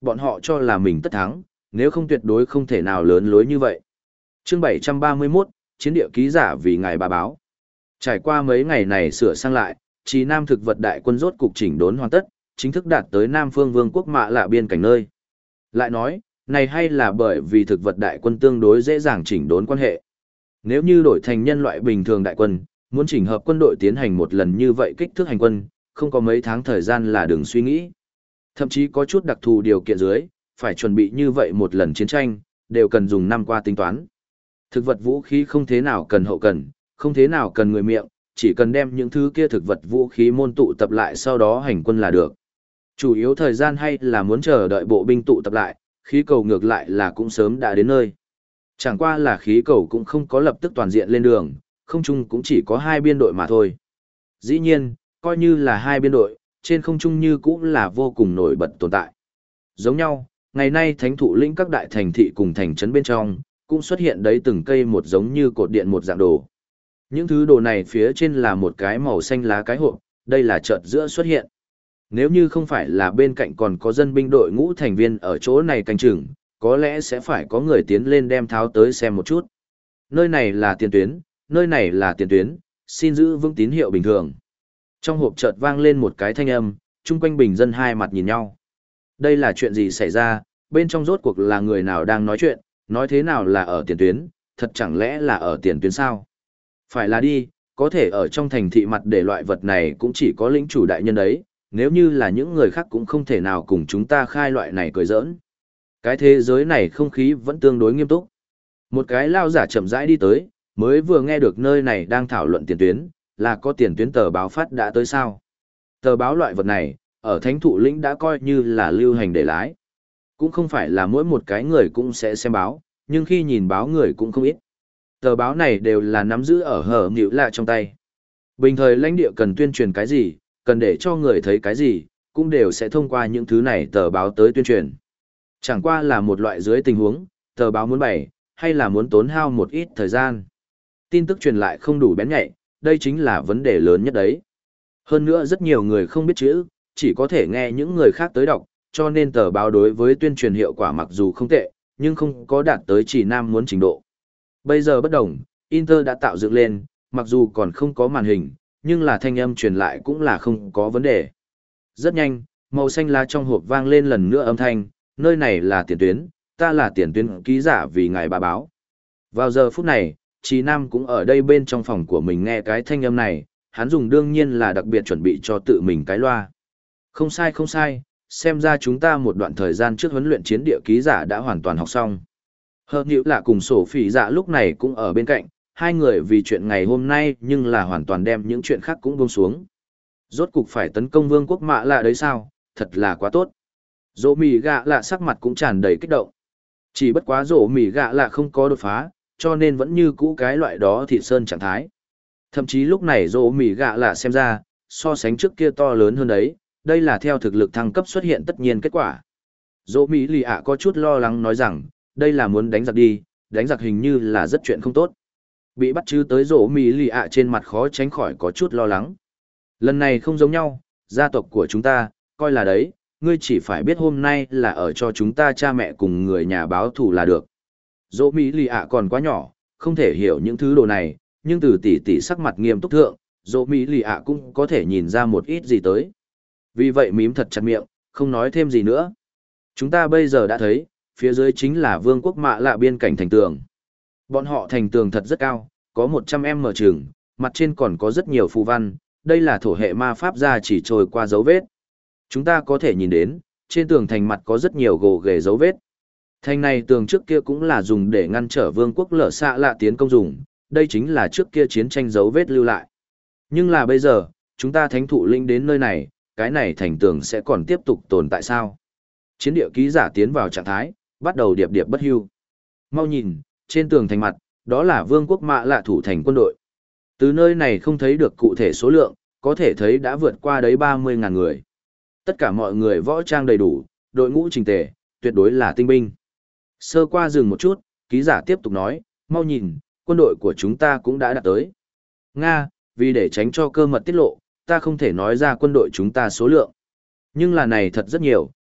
Bọn họ cho là mình tất thắng, nếu không tuyệt đối không thể nào lớn lối như vậy. Chương 731, chiến địa ký giả vì ngài bà báo. Trải qua mấy ngày này sửa sang lại, Trì Nam thực vật đại quân rốt cục chỉnh đốn hoàn tất, chính thức đạt tới Nam Phương Vương quốc Mạ Lạ biên cảnh nơi. Lại nói, này hay là bởi vì thực vật đại quân tương đối dễ dàng chỉnh đốn quan hệ. Nếu như đổi thành nhân loại bình thường đại quân, muốn chỉnh hợp quân đội tiến hành một lần như vậy kích thước hành quân, không có mấy tháng thời gian là đừng suy nghĩ. Thậm chí có chút đặc thù điều kiện dưới, phải chuẩn bị như vậy một lần chiến tranh, đều cần dùng năm qua tính toán. Thực vật vũ khí không thế nào cần hậu cần, không thế nào cần người miệng, chỉ cần đem những thứ kia thực vật vũ khí môn tụ tập lại sau đó hành quân là được. Chủ yếu thời gian hay là muốn chờ đợi bộ binh tụ tập lại, khí cầu ngược lại là cũng sớm đã đến nơi. Chẳng qua là khí cầu cũng không có lập tức toàn diện lên đường, không trung cũng chỉ có 2 biên đội mà thôi. Dĩ nhiên, coi như là 2 biên đội, trên không trung như cũng là vô cùng nổi bật tồn tại. Giống nhau, ngày nay thánh thụ lĩnh các đại thành thị cùng thành trấn bên trong, cũng xuất hiện đấy từng cây một giống như cột điện một dạng đồ. Những thứ đồ này phía trên là một cái màu xanh lá cái hộp, đây là chợt giữa xuất hiện. Nếu như không phải là bên cạnh còn có dân binh đội ngũ thành viên ở chỗ này canh chừng, có lẽ sẽ phải có người tiến lên đem tháo tới xem một chút. Nơi này là tiền tuyến, nơi này là tiền tuyến, xin giữ vững tín hiệu bình thường. Trong hộp chợt vang lên một cái thanh âm, chung quanh bình dân hai mặt nhìn nhau. Đây là chuyện gì xảy ra, bên trong rốt cuộc là người nào đang nói chuyện, nói thế nào là ở tiền tuyến, thật chẳng lẽ là ở tiền tuyến sao? Phải là đi, có thể ở trong thành thị mặt để loại vật này cũng chỉ có lĩnh chủ đại nhân đấy, nếu như là những người khác cũng không thể nào cùng chúng ta khai loại này cười giỡn. Cái thế giới này không khí vẫn tương đối nghiêm túc. Một cái lao giả chậm rãi đi tới, mới vừa nghe được nơi này đang thảo luận tiền tuyến, là có tiền tuyến tờ báo phát đã tới sao. Tờ báo loại vật này, ở thánh thụ lĩnh đã coi như là lưu hành để lái. Cũng không phải là mỗi một cái người cũng sẽ xem báo, nhưng khi nhìn báo người cũng không ít. Tờ báo này đều là nắm giữ ở hở nhịu lạ trong tay. Bình thời lãnh địa cần tuyên truyền cái gì, cần để cho người thấy cái gì, cũng đều sẽ thông qua những thứ này tờ báo tới tuyên truyền. Chẳng qua là một loại dưới tình huống, tờ báo muốn bày, hay là muốn tốn hao một ít thời gian. Tin tức truyền lại không đủ bén nhạy, đây chính là vấn đề lớn nhất đấy. Hơn nữa rất nhiều người không biết chữ, chỉ có thể nghe những người khác tới đọc, cho nên tờ báo đối với tuyên truyền hiệu quả mặc dù không tệ, nhưng không có đạt tới chỉ nam muốn trình độ. Bây giờ bất đồng, Inter đã tạo dựng lên, mặc dù còn không có màn hình, nhưng là thanh âm truyền lại cũng là không có vấn đề. Rất nhanh, màu xanh lá trong hộp vang lên lần nữa âm thanh, nơi này là tiền tuyến, ta là tiền tuyến ký giả vì ngài bà báo. Vào giờ phút này, Chí Nam cũng ở đây bên trong phòng của mình nghe cái thanh âm này, hắn dùng đương nhiên là đặc biệt chuẩn bị cho tự mình cái loa. Không sai không sai, xem ra chúng ta một đoạn thời gian trước huấn luyện chiến địa ký giả đã hoàn toàn học xong. Hợp nhữ là cùng sổ phỉ dạ lúc này cũng ở bên cạnh, hai người vì chuyện ngày hôm nay nhưng là hoàn toàn đem những chuyện khác cũng buông xuống. Rốt cục phải tấn công vương quốc Mạ Lạ đấy sao, thật là quá tốt. Dỗ mì gạ lạ sắc mặt cũng tràn đầy kích động. Chỉ bất quá dỗ mì gạ lạ không có đột phá, cho nên vẫn như cũ cái loại đó thịt sơn trạng thái. Thậm chí lúc này dỗ mì gạ lạ xem ra, so sánh trước kia to lớn hơn đấy, đây là theo thực lực thăng cấp xuất hiện tất nhiên kết quả. Dỗ mì lì ạ có chút lo lắng nói rằng, đây là muốn đánh giặc đi, đánh giặc hình như là rất chuyện không tốt. Bị bắt chứ tới dỗ mì lì ạ trên mặt khó tránh khỏi có chút lo lắng. Lần này không giống nhau, gia tộc của chúng ta, coi là đấy, ngươi chỉ phải biết hôm nay là ở cho chúng ta cha mẹ cùng người nhà báo thù là được. Dỗ mì lì ạ còn quá nhỏ, không thể hiểu những thứ đồ này, nhưng từ tỷ tỷ sắc mặt nghiêm túc thượng, dỗ mì lì ạ cũng có thể nhìn ra một ít gì tới. Vì vậy mím thật chặt miệng, không nói thêm gì nữa. Chúng ta bây giờ đã thấy, phía dưới chính là vương quốc Mạ Lạ biên cảnh thành tường. Bọn họ thành tường thật rất cao, có 100m trường, mặt trên còn có rất nhiều phù văn, đây là thổ hệ ma pháp ra chỉ trôi qua dấu vết. Chúng ta có thể nhìn đến, trên tường thành mặt có rất nhiều gồ ghề dấu vết. Thành này tường trước kia cũng là dùng để ngăn trở vương quốc Lở Xạ Lạ tiến công dùng, đây chính là trước kia chiến tranh dấu vết lưu lại. Nhưng là bây giờ, chúng ta thánh thụ linh đến nơi này, cái này thành tường sẽ còn tiếp tục tồn tại sao? Chiến địa ký giả tiến vào trạng thái, bắt đầu điệp điệp bất hưu. Mau nhìn, trên tường thành mặt, đó là vương quốc Mạ Lạ thủ thành quân đội. Từ nơi này không thấy được cụ thể số lượng, có thể thấy đã vượt qua đấy 30.000 người. Tất cả mọi người võ trang đầy đủ, đội ngũ chỉnh tề, tuyệt đối là tinh binh. Sơ qua dừng một chút, ký giả tiếp tục nói, mau nhìn, quân đội của chúng ta cũng đã đạt tới. Nga, vì để tránh cho cơ mật tiết lộ, ta không thể nói ra quân đội chúng ta số lượng. Nhưng là này thật rất nhiều,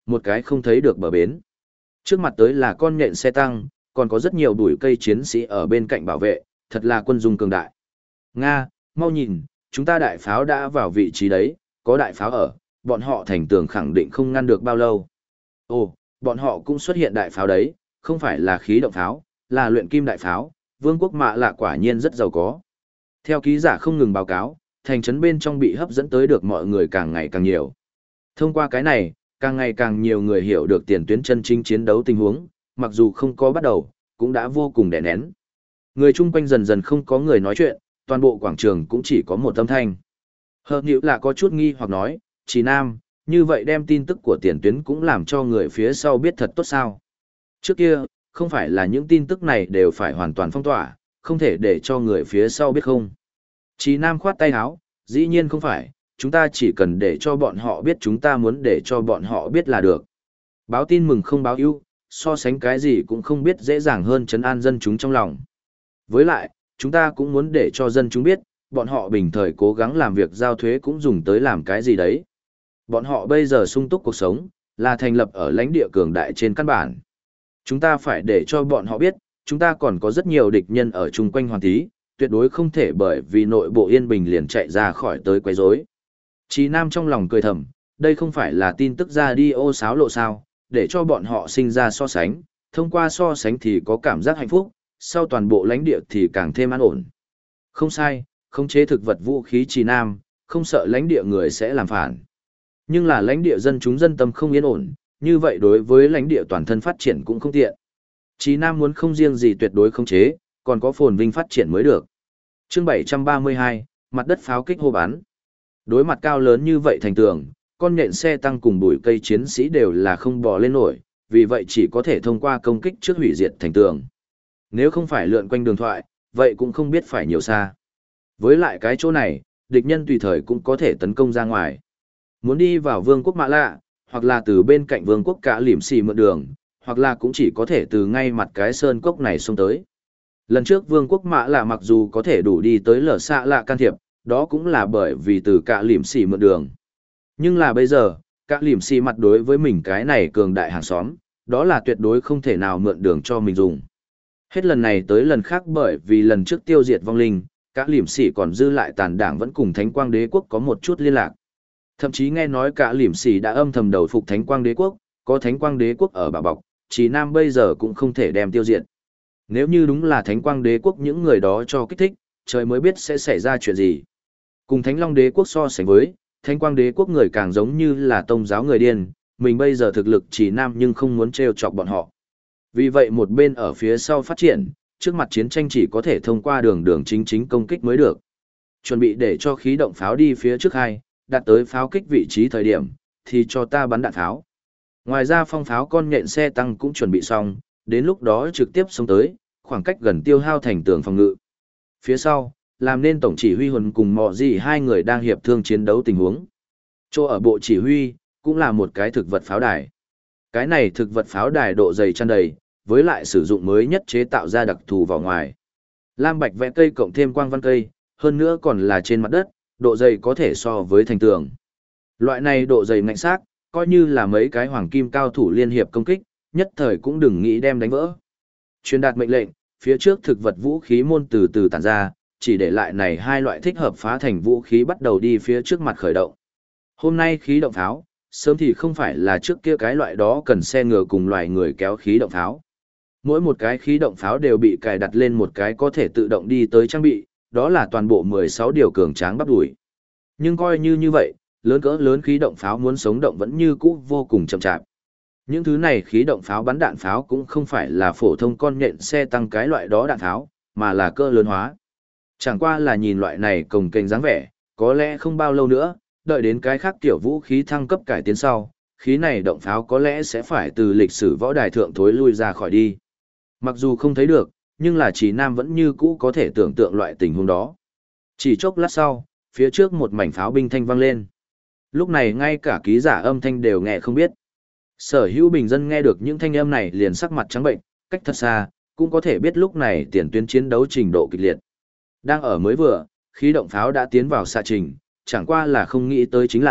một cái không thấy được bờ bến. Trước mặt tới là con nhện xe tăng, còn có rất nhiều bụi cây chiến sĩ ở bên cạnh bảo vệ, thật là quân dung cường đại. Nga, mau nhìn, chúng ta đại pháo đã vào vị trí đấy, có đại pháo ở, bọn họ thành tường khẳng định không ngăn được bao lâu. Ồ, bọn họ cũng xuất hiện đại pháo đấy, không phải là khí động pháo, là luyện kim đại pháo, vương quốc Mạ Lạ quả nhiên rất giàu có. Theo ký giả không ngừng báo cáo, thành trấn bên trong bị hấp dẫn tới được mọi người càng ngày càng nhiều. Thông qua cái này, càng ngày càng nhiều người hiểu được tiền tuyến chân chính chiến đấu tình huống, mặc dù không có bắt đầu, cũng đã vô cùng đè nén. Người chung quanh dần dần không có người nói chuyện, toàn bộ quảng trường cũng chỉ có một âm thanh. Hợp nhữ là có chút nghi hoặc nói, Chỉ Nam, như vậy đem tin tức của tiền tuyến cũng làm cho người phía sau biết thật tốt sao. Trước kia, không phải là những tin tức này đều phải hoàn toàn phong tỏa, không thể để cho người phía sau biết không. Chỉ Nam khoát tay áo, dĩ nhiên không phải, chúng ta chỉ cần để cho bọn họ biết chúng ta muốn để cho bọn họ biết là được. Báo tin mừng không báo ưu, so sánh cái gì cũng không biết dễ dàng hơn trấn an dân chúng trong lòng. Với lại, chúng ta cũng muốn để cho dân chúng biết, bọn họ bình thời cố gắng làm việc giao thuế cũng dùng tới làm cái gì đấy. Bọn họ bây giờ sung túc cuộc sống, là thành lập ở lãnh địa cường đại trên căn bản. Chúng ta phải để cho bọn họ biết, chúng ta còn có rất nhiều địch nhân ở chung quanh Hoàn Thí, tuyệt đối không thể bởi vì nội bộ yên bình liền chạy ra khỏi tới quấy rối. Chí Nam trong lòng cười thầm, đây không phải là tin tức ra đi ô xáo lộ sao, để cho bọn họ sinh ra so sánh, thông qua so sánh thì có cảm giác hạnh phúc, sau toàn bộ lãnh địa thì càng thêm an ổn. Không sai, khống chế thực vật vũ khí Chí Nam, không sợ lãnh địa người sẽ làm phản. Nhưng là lãnh địa dân chúng dân tâm không yên ổn, như vậy đối với lãnh địa toàn thân phát triển cũng không tiện. Chí Nam muốn không riêng gì tuyệt đối khống chế, còn có phồn vinh phát triển mới được. Chương 732, mặt đất pháo kích hô bắn. Đối mặt cao lớn như vậy thành tường, con nhện xe tăng cùng bụi cây chiến sĩ đều là không bò lên nổi, vì vậy chỉ có thể thông qua công kích trước hủy diệt thành tường. Nếu không phải lượn quanh đường thoại, vậy cũng không biết phải nhiều xa. Với lại cái chỗ này, địch nhân tùy thời cũng có thể tấn công ra ngoài. Muốn đi vào vương quốc Mạ Lạ, hoặc là từ bên cạnh vương quốc Cả Lỉm Xì mượn đường, hoặc là cũng chỉ có thể từ ngay mặt cái sơn cốc này xông tới. Lần trước vương quốc Mạ Lạ mặc dù có thể đủ đi tới lở xạ lạ can thiệp, đó cũng là bởi vì từ Cả Lỉm Xì mượn đường. Nhưng là bây giờ, Cả Lỉm Xì mặt đối với mình cái này cường đại hàng xóm, đó là tuyệt đối không thể nào mượn đường cho mình dùng. Hết lần này tới lần khác bởi vì lần trước tiêu diệt vong linh, Cả Lỉm Xì còn dư lại tàn đảng vẫn cùng Thánh Quang Đế quốc có một chút liên lạc. Thậm chí nghe nói Cả Lỉm Xì đã âm thầm đầu phục Thánh Quang Đế quốc, có Thánh Quang Đế quốc ở bảo bọc, Chí Nam bây giờ cũng không thể đem tiêu diệt. Nếu như đúng là Thánh Quang Đế quốc những người đó cho kích thích, trời mới biết sẽ xảy ra chuyện gì. Cùng Thánh Long Đế quốc so sánh với, Thánh Quang Đế quốc người càng giống như là tông giáo người điên, mình bây giờ thực lực Chí Nam nhưng không muốn trêu chọc bọn họ. Vì vậy một bên ở phía sau phát triển, trước mặt chiến tranh chỉ có thể thông qua đường chính công kích mới được. Chuẩn bị để cho khí động pháo đi phía trước hai, đạt tới pháo kích vị trí thời điểm, thì cho ta bắn đạn pháo. Ngoài ra phong pháo con nhện xe tăng cũng chuẩn bị xong, đến lúc đó trực tiếp xông tới, khoảng cách gần tiêu hao thành tường phòng ngự. Phía sau, làm nên tổng chỉ huy Huân cùng Mọ Dị hai người đang hiệp thương chiến đấu tình huống. Chỗ ở bộ chỉ huy, cũng là một cái thực vật pháo đài. Cái này thực vật pháo đài độ dày tràn đầy, với lại sử dụng mới nhất chế tạo ra đặc thù vào ngoài. Lam bạch vẽ cây cộng thêm quang văn cây, hơn nữa còn là trên mặt đất, độ dày có thể so với thành tường. Loại này độ dày ngạnh xác, coi như là mấy cái hoàng kim cao thủ liên hiệp công kích, nhất thời cũng đừng nghĩ đem đánh vỡ. Truyền đạt mệnh lệnh, phía trước thực vật vũ khí môn từ từ tản ra, chỉ để lại này hai loại thích hợp phá thành vũ khí bắt đầu đi phía trước mặt khởi động. Hôm nay khí động pháo, sớm thì không phải là trước kia cái loại đó cần xe ngựa cùng loài người kéo khí động pháo. Mỗi một cái khí động pháo đều bị cài đặt lên một cái có thể tự động đi tới trang bị, đó là toàn bộ 16 điều cường tráng bắp đùi. Nhưng coi như vậy, lớn cỡ lớn khí động pháo muốn sống động vẫn như cũ vô cùng chậm chạp. Những thứ này khí động pháo bắn đạn pháo cũng không phải là phổ thông con nhện xe tăng cái loại đó đạn pháo, mà là cỡ lớn hóa. Chẳng qua là nhìn loại này cồng kềnh dáng vẻ, có lẽ không bao lâu nữa, đợi đến cái khác kiểu vũ khí thăng cấp cải tiến sau, khí này động pháo có lẽ sẽ phải từ lịch sử võ đài thượng thối lui ra khỏi đi. Mặc dù không thấy được, nhưng là Chí Nam vẫn như cũ có thể tưởng tượng loại tình huống đó. Chỉ chốc lát sau, phía trước một mảnh pháo binh thanh vang lên. Lúc này ngay cả ký giả âm thanh đều nghe không biết. Sở hữu bình dân nghe được những thanh âm này liền sắc mặt trắng bệnh, cách thật xa, cũng có thể biết lúc này tiền tuyến chiến đấu trình độ kịch liệt. Đang ở mới vừa, khí động pháo đã tiến vào xạ trình, chẳng qua là không nghĩ tới chính là,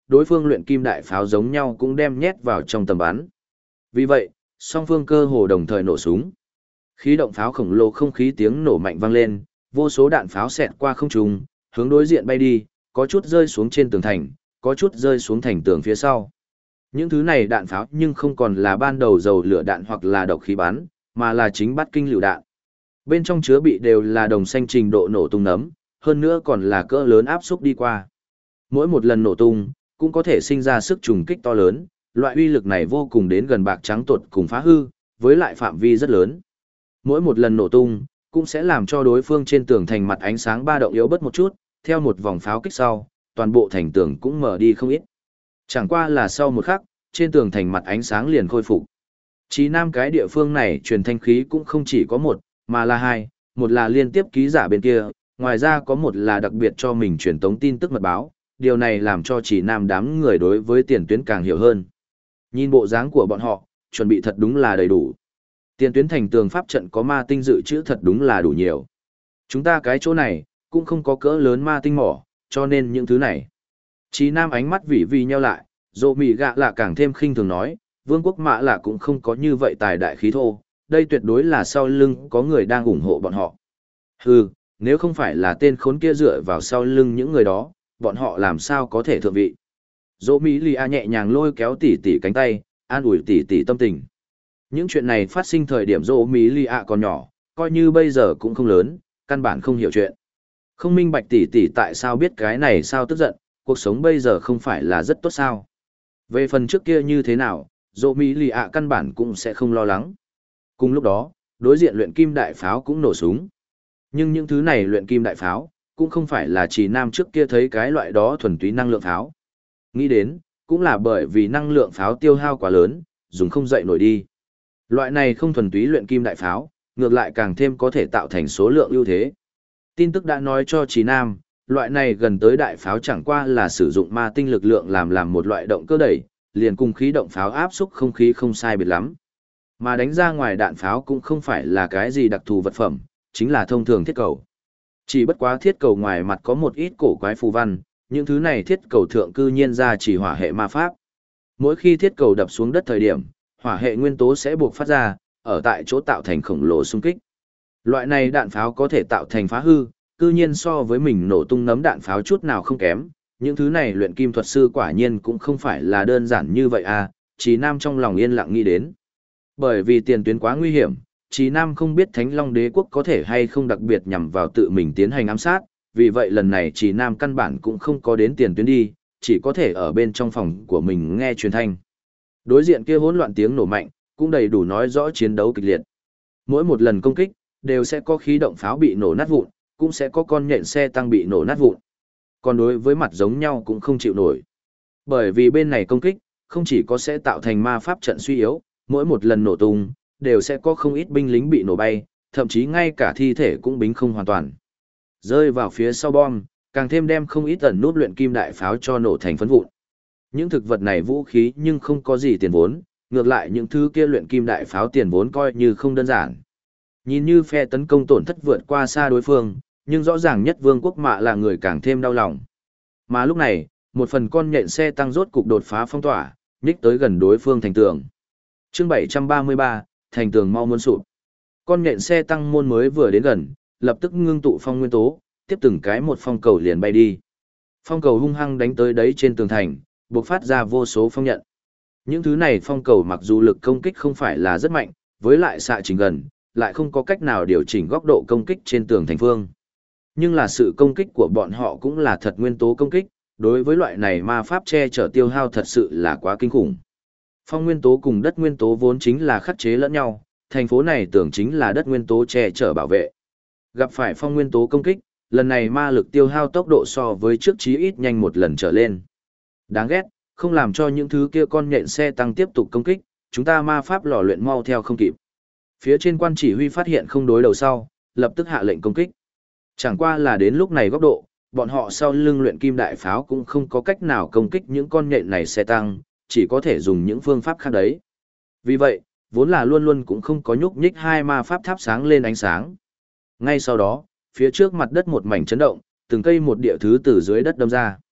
đối phương luyện kim đại pháo giống nhau cũng đem nhét vào trong tầm bắn. Vì vậy, song phương cơ hồ đồng thời nổ súng. Khí động pháo khổng lồ không khí tiếng nổ mạnh vang lên, vô số đạn pháo xẹt qua không trung, hướng đối diện bay đi, có chút rơi xuống trên tường thành, có chút rơi xuống thành tường phía sau. Những thứ này đạn pháo nhưng không còn là ban đầu dầu lửa đạn hoặc là độc khí bắn, mà là chính bắt kinh lựu đạn. Bên trong chứa bị đều là đồng xanh trình độ nổ tung nấm, hơn nữa còn là cỡ lớn áp xúc đi qua. Mỗi một lần nổ tung, cũng có thể sinh ra sức trùng kích to lớn, loại uy lực này vô cùng đến gần bạc trắng tuột cùng phá hư, với lại phạm vi rất lớn. Mỗi một lần nổ tung, cũng sẽ làm cho đối phương trên tường thành mặt ánh sáng ba động yếu bớt một chút, theo một vòng pháo kích sau, toàn bộ thành tường cũng mở đi không ít. Chẳng qua là sau một khắc, trên tường thành mặt ánh sáng liền khôi phục. Chí Nam cái địa phương này truyền thanh khí cũng không chỉ có một, mà là hai, một là liên tiếp ký giả bên kia, ngoài ra có một là đặc biệt cho mình truyền tống tin tức mật báo, điều này làm cho Chí Nam đám người đối với tiền tuyến càng hiểu hơn. Nhìn bộ dáng của bọn họ, chuẩn bị thật đúng là đầy đủ. Tiền tuyến thành tường pháp trận có ma tinh dự trữ thật đúng là đủ nhiều. Chúng ta cái chỗ này, cũng không có cỡ lớn ma tinh mỏ, cho nên những thứ này. Chí Nam ánh mắt vỉ vì nheo lại, Dỗ Mị Gạ là càng thêm khinh thường nói, vương quốc Mạ là cũng không có như vậy tài đại khí thô, đây tuyệt đối là sau lưng có người đang ủng hộ bọn họ. Hừ, nếu không phải là tên khốn kia dựa vào sau lưng những người đó, bọn họ làm sao có thể thượng vị. Dỗ Mỹ Lì A nhẹ nhàng lôi kéo tỷ tỷ cánh tay, an ủi tỷ tỷ tâm tình. Những chuyện này phát sinh thời điểm Dỗ Mỹ Lì A còn nhỏ, coi như bây giờ cũng không lớn, căn bản không hiểu chuyện. Không minh bạch tỷ tỷ tại sao biết cái này sao tức giận, cuộc sống bây giờ không phải là rất tốt sao. Về phần trước kia như thế nào, Dỗ Mỹ Lì A căn bản cũng sẽ không lo lắng. Cùng lúc đó, đối diện luyện kim đại pháo cũng nổ súng. Nhưng những thứ này luyện kim đại pháo, cũng không phải là chỉ Nam trước kia thấy cái loại đó thuần túy năng lượng pháo. Nghĩ đến, cũng là bởi vì năng lượng pháo tiêu hao quá lớn, dùng không dậy nổi đi. Loại này không thuần túy luyện kim đại pháo, ngược lại càng thêm có thể tạo thành số lượng ưu thế. Tin tức đã nói cho Chí Nam, loại này gần tới đại pháo chẳng qua là sử dụng ma tinh lực lượng làm một loại động cơ đẩy, liền cùng khí động pháo áp xúc không khí không sai biệt lắm. Mà đánh ra ngoài đạn pháo cũng không phải là cái gì đặc thù vật phẩm, chính là thông thường thiết cầu. Chỉ bất quá thiết cầu ngoài mặt có một ít cổ quái phù văn, những thứ này thiết cầu thượng cư nhiên ra chỉ hỏa hệ ma pháp. Mỗi khi thiết cầu đập xuống đất thời điểm, hỏa hệ nguyên tố sẽ buộc phát ra, ở tại chỗ tạo thành khổng lồ xung kích. Loại này đạn pháo có thể tạo thành phá hư, cư nhiên so với mình nổ tung nấm đạn pháo chút nào không kém. Những thứ này luyện kim thuật sư quả nhiên cũng không phải là đơn giản như vậy à, Chí Nam trong lòng yên lặng nghĩ đến. Bởi vì tiền tuyến quá nguy hiểm, Chí Nam không biết Thánh Long Đế quốc có thể hay không đặc biệt nhằm vào tự mình tiến hành ám sát, vì vậy lần này Chí Nam căn bản cũng không có đến tiền tuyến đi, chỉ có thể ở bên trong phòng của mình nghe truyền thanh. Đối diện kia hỗn loạn tiếng nổ mạnh, cũng đầy đủ nói rõ chiến đấu kịch liệt. Mỗi một lần công kích, đều sẽ có khí động pháo bị nổ nát vụn, cũng sẽ có con nhện xe tăng bị nổ nát vụn. Còn đối với mặt giống nhau cũng không chịu nổi. Bởi vì bên này công kích, không chỉ có sẽ tạo thành ma pháp trận suy yếu, mỗi một lần nổ tung, đều sẽ có không ít binh lính bị nổ bay, thậm chí ngay cả thi thể cũng bính không hoàn toàn. Rơi vào phía sau bom, càng thêm đem không ít ẩn nút luyện kim đại pháo cho nổ thành phấn vụn. Những thực vật này vũ khí nhưng không có gì tiền vốn, ngược lại những thứ kia luyện kim đại pháo tiền vốn coi như không đơn giản. Nhìn như phe tấn công tổn thất vượt qua xa đối phương, nhưng rõ ràng nhất vương quốc Mạ là người càng thêm đau lòng. Mà lúc này, một phần con nhện xe tăng rốt cục đột phá phong tỏa, nhích tới gần đối phương thành tường. Chương 733, thành tường mau muốn sụp. Con nhện xe tăng môn mới vừa đến gần, lập tức ngưng tụ phong nguyên tố, tiếp từng cái một phong cầu liền bay đi. Phong cầu hung hăng đánh tới đấy trên tường thành, bộc phát ra vô số phong nhận. Những thứ này phong cầu mặc dù lực công kích không phải là rất mạnh, với lại xạ trình gần, lại không có cách nào điều chỉnh góc độ công kích trên tường thành phương. Nhưng là sự công kích của bọn họ cũng là thật nguyên tố công kích, đối với loại này ma pháp che chở tiêu hao thật sự là quá kinh khủng. Phong nguyên tố cùng đất nguyên tố vốn chính là khắc chế lẫn nhau, thành phố này tưởng chính là đất nguyên tố che chở bảo vệ. Gặp phải phong nguyên tố công kích, lần này ma lực tiêu hao tốc độ so với trước chí ít nhanh một lần trở lên. Đáng ghét, không làm cho những thứ kia con nhện xe tăng tiếp tục công kích, chúng ta ma pháp lò luyện mau theo không kịp. Phía trên quan chỉ huy phát hiện không đối đầu sau, lập tức hạ lệnh công kích. Chẳng qua là đến lúc này góc độ, bọn họ sau lưng luyện kim đại pháo cũng không có cách nào công kích những con nhện này xe tăng, chỉ có thể dùng những phương pháp khác đấy. Vì vậy, vốn là luôn luôn cũng không có nhúc nhích hai ma pháp thắp sáng lên ánh sáng. Ngay sau đó, phía trước mặt đất một mảnh chấn động, từng cây một địa thứ từ dưới đất đâm ra.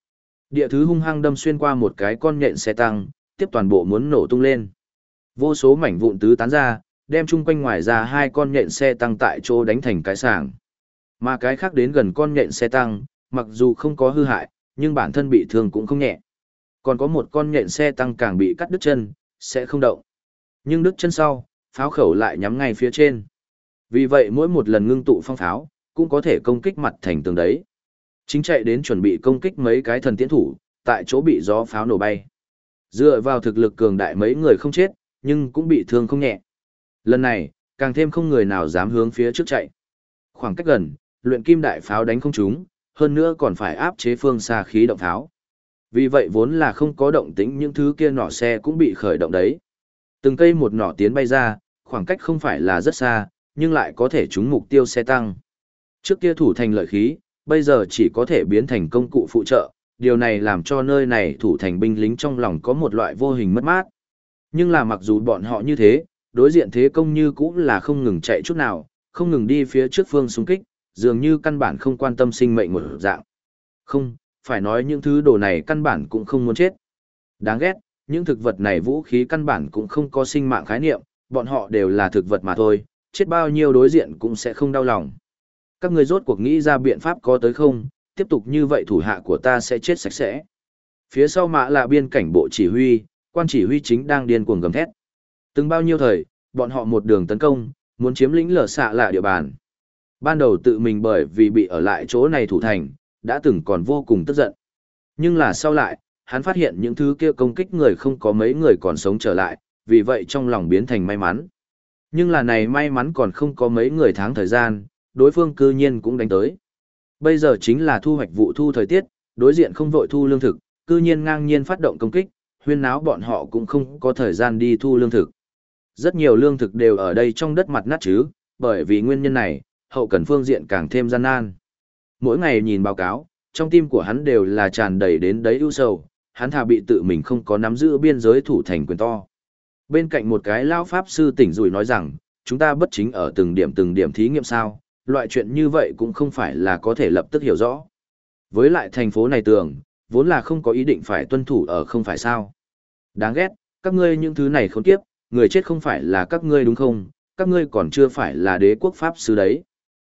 Địa thứ hung hăng đâm xuyên qua một cái con nhện xe tăng, tiếp toàn bộ muốn nổ tung lên. Vô số mảnh vụn tứ tán ra, đem chung quanh ngoài ra hai con nhện xe tăng tại chỗ đánh thành cái sàng. Mà cái khác đến gần con nhện xe tăng, mặc dù không có hư hại, nhưng bản thân bị thương cũng không nhẹ. Còn có một con nhện xe tăng càng bị cắt đứt chân, sẽ không động. Nhưng đứt chân sau, pháo khẩu lại nhắm ngay phía trên. Vì vậy mỗi một lần ngưng tụ phong pháo, cũng có thể công kích mặt thành tường đấy. Chính chạy đến chuẩn bị công kích mấy cái thần tiễn thủ, tại chỗ bị gió pháo nổ bay. Dựa vào thực lực cường đại mấy người không chết, nhưng cũng bị thương không nhẹ. Lần này, càng thêm không người nào dám hướng phía trước chạy. Khoảng cách gần, luyện kim đại pháo đánh không trúng, hơn nữa còn phải áp chế phương xa khí động pháo. Vì vậy vốn là không có động tĩnh, những thứ kia nỏ xe cũng bị khởi động đấy. Từng cây một nỏ tiến bay ra, khoảng cách không phải là rất xa, nhưng lại có thể trúng mục tiêu xe tăng. Trước kia thủ thành lợi khí, bây giờ chỉ có thể biến thành công cụ phụ trợ, điều này làm cho nơi này thủ thành binh lính trong lòng có một loại vô hình mất mát. Nhưng là mặc dù bọn họ như thế, đối diện thế công như cũng là không ngừng chạy chút nào, không ngừng đi phía trước phương xung kích, dường như căn bản không quan tâm sinh mệnh một dạng. Không, phải nói những thứ đồ này căn bản cũng không muốn chết. Đáng ghét, những thực vật này vũ khí căn bản cũng không có sinh mạng khái niệm, bọn họ đều là thực vật mà thôi, chết bao nhiêu đối diện cũng sẽ không đau lòng. Các người rốt cuộc nghĩ ra biện pháp có tới không, tiếp tục như vậy thủ hạ của ta sẽ chết sạch sẽ. Phía sau mạ là biên cảnh bộ chỉ huy, quan chỉ huy chính đang điên cuồng gầm thét. Từng bao nhiêu thời, bọn họ một đường tấn công, muốn chiếm lĩnh lở xạ lạ địa bàn. Ban đầu tự mình bởi vì bị ở lại chỗ này thủ thành, đã từng còn vô cùng tức giận. Nhưng là sau lại, hắn phát hiện những thứ kia công kích người không có mấy người còn sống trở lại, vì vậy trong lòng biến thành may mắn. Nhưng là này may mắn còn không có mấy người tháng thời gian, đối phương cư nhiên cũng đánh tới. Bây giờ chính là thu hoạch vụ thu thời tiết, đối diện không vội thu lương thực, cư nhiên ngang nhiên phát động công kích, huyên náo bọn họ cũng không có thời gian đi thu lương thực. Rất nhiều lương thực đều ở đây trong đất mặt nát chứ, bởi vì nguyên nhân này, hậu cần phương diện càng thêm gian nan. Mỗi ngày nhìn báo cáo, trong tim của hắn đều là tràn đầy đến đấy ưu sầu, hắn thà bị tự mình không có nắm giữ biên giới thủ thành quyền to. Bên cạnh một cái lão pháp sư tỉnh rủi nói rằng, chúng ta bất chính ở từng điểm thí nghiệm sao, loại chuyện như vậy cũng không phải là có thể lập tức hiểu rõ. Với lại thành phố này tường, vốn là không có ý định phải tuân thủ ở không phải sao. Đáng ghét, các ngươi những thứ này khốn kiếp, người chết không phải là các ngươi đúng không, các ngươi còn chưa phải là đế quốc pháp sư đấy.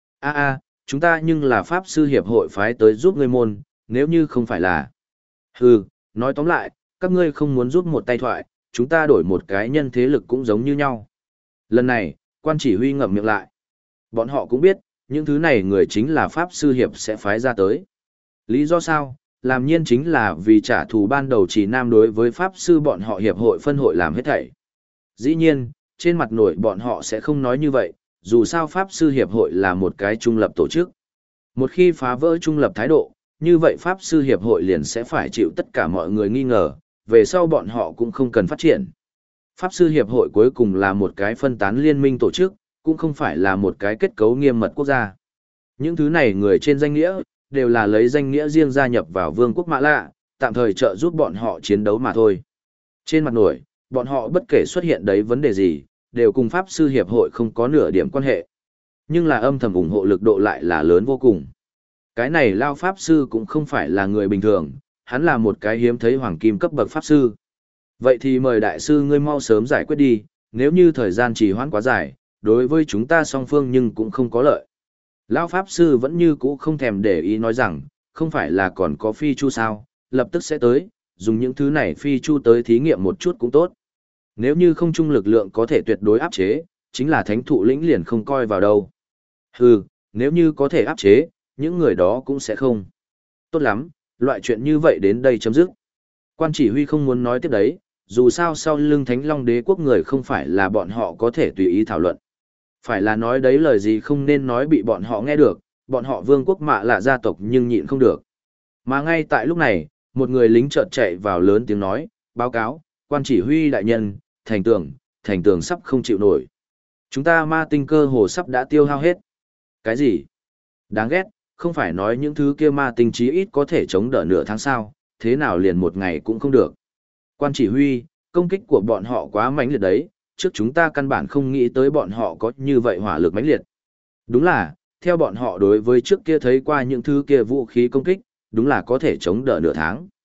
Chúng ta nhưng là pháp sư hiệp hội phái tới giúp ngươi môn, nếu như không phải là. Hừ, nói tóm lại, các ngươi không muốn giúp một tay thoại, chúng ta đổi một cái nhân thế lực cũng giống như nhau. Lần này, quan chỉ huy ngậm miệng lại. Bọn họ cũng biết, những thứ này người chính là pháp sư hiệp sẽ phái ra tới. Lý do sao? Làm nhiên chính là vì trả thù ban đầu chỉ nam đối với pháp sư bọn họ hiệp hội phân hội làm hết thảy. Dĩ nhiên, trên mặt nổi bọn họ sẽ không nói như vậy, dù sao pháp sư hiệp hội là một cái trung lập tổ chức. Một khi phá vỡ trung lập thái độ, như vậy pháp sư hiệp hội liền sẽ phải chịu tất cả mọi người nghi ngờ, về sau bọn họ cũng không cần phát triển. Pháp sư hiệp hội cuối cùng là một cái phân tán liên minh tổ chức, cũng không phải là một cái kết cấu nghiêm mật quốc gia. Những thứ này người trên danh nghĩa, đều là lấy danh nghĩa riêng gia nhập vào vương quốc Mã Lạ, tạm thời trợ giúp bọn họ chiến đấu mà thôi. Trên mặt nổi, bọn họ bất kể xuất hiện đấy vấn đề gì, đều cùng Pháp sư hiệp hội không có nửa điểm quan hệ. Nhưng là âm thầm ủng hộ lực độ lại là lớn vô cùng. Cái này Lao Pháp sư cũng không phải là người bình thường, hắn là một cái hiếm thấy hoàng kim cấp bậc Pháp sư. Vậy thì mời đại sư ngươi mau sớm giải quyết đi, nếu như thời gian trì hoãn quá dài, đối với chúng ta song phương nhưng cũng không có lợi. Lão Pháp Sư vẫn như cũ không thèm để ý nói rằng, không phải là còn có phi chu sao, lập tức sẽ tới, dùng những thứ này phi chu tới thí nghiệm một chút cũng tốt. Nếu như không chung lực lượng có thể tuyệt đối áp chế, chính là thánh thụ lĩnh liền không coi vào đâu. Hừ, nếu như có thể áp chế, những người đó cũng sẽ không. Tốt lắm, loại chuyện như vậy đến đây chấm dứt. Quan chỉ huy không muốn nói tiếp đấy, dù sao sau lưng Thánh Long Đế quốc người không phải là bọn họ có thể tùy ý thảo luận. Phải là nói đấy lời gì không nên nói bị bọn họ nghe được, bọn họ vương quốc Mạ Lạ gia tộc nhưng nhịn không được. Mà ngay tại lúc này, một người lính chợt chạy vào lớn tiếng nói, báo cáo, quan chỉ huy đại nhân, thành tường sắp không chịu nổi. Chúng ta ma tinh cơ hồ sắp đã tiêu hao hết. Cái gì? Đáng ghét, không phải nói những thứ kia ma tinh chí ít có thể chống đỡ nửa tháng sau, thế nào liền một ngày cũng không được. Quan chỉ huy, công kích của bọn họ quá mãnh liệt đấy, trước chúng ta căn bản không nghĩ tới bọn họ có như vậy hỏa lực mãnh liệt. Đúng là, theo bọn họ đối với trước kia thấy qua những thứ kia vũ khí công kích, đúng là có thể chống đỡ nửa tháng.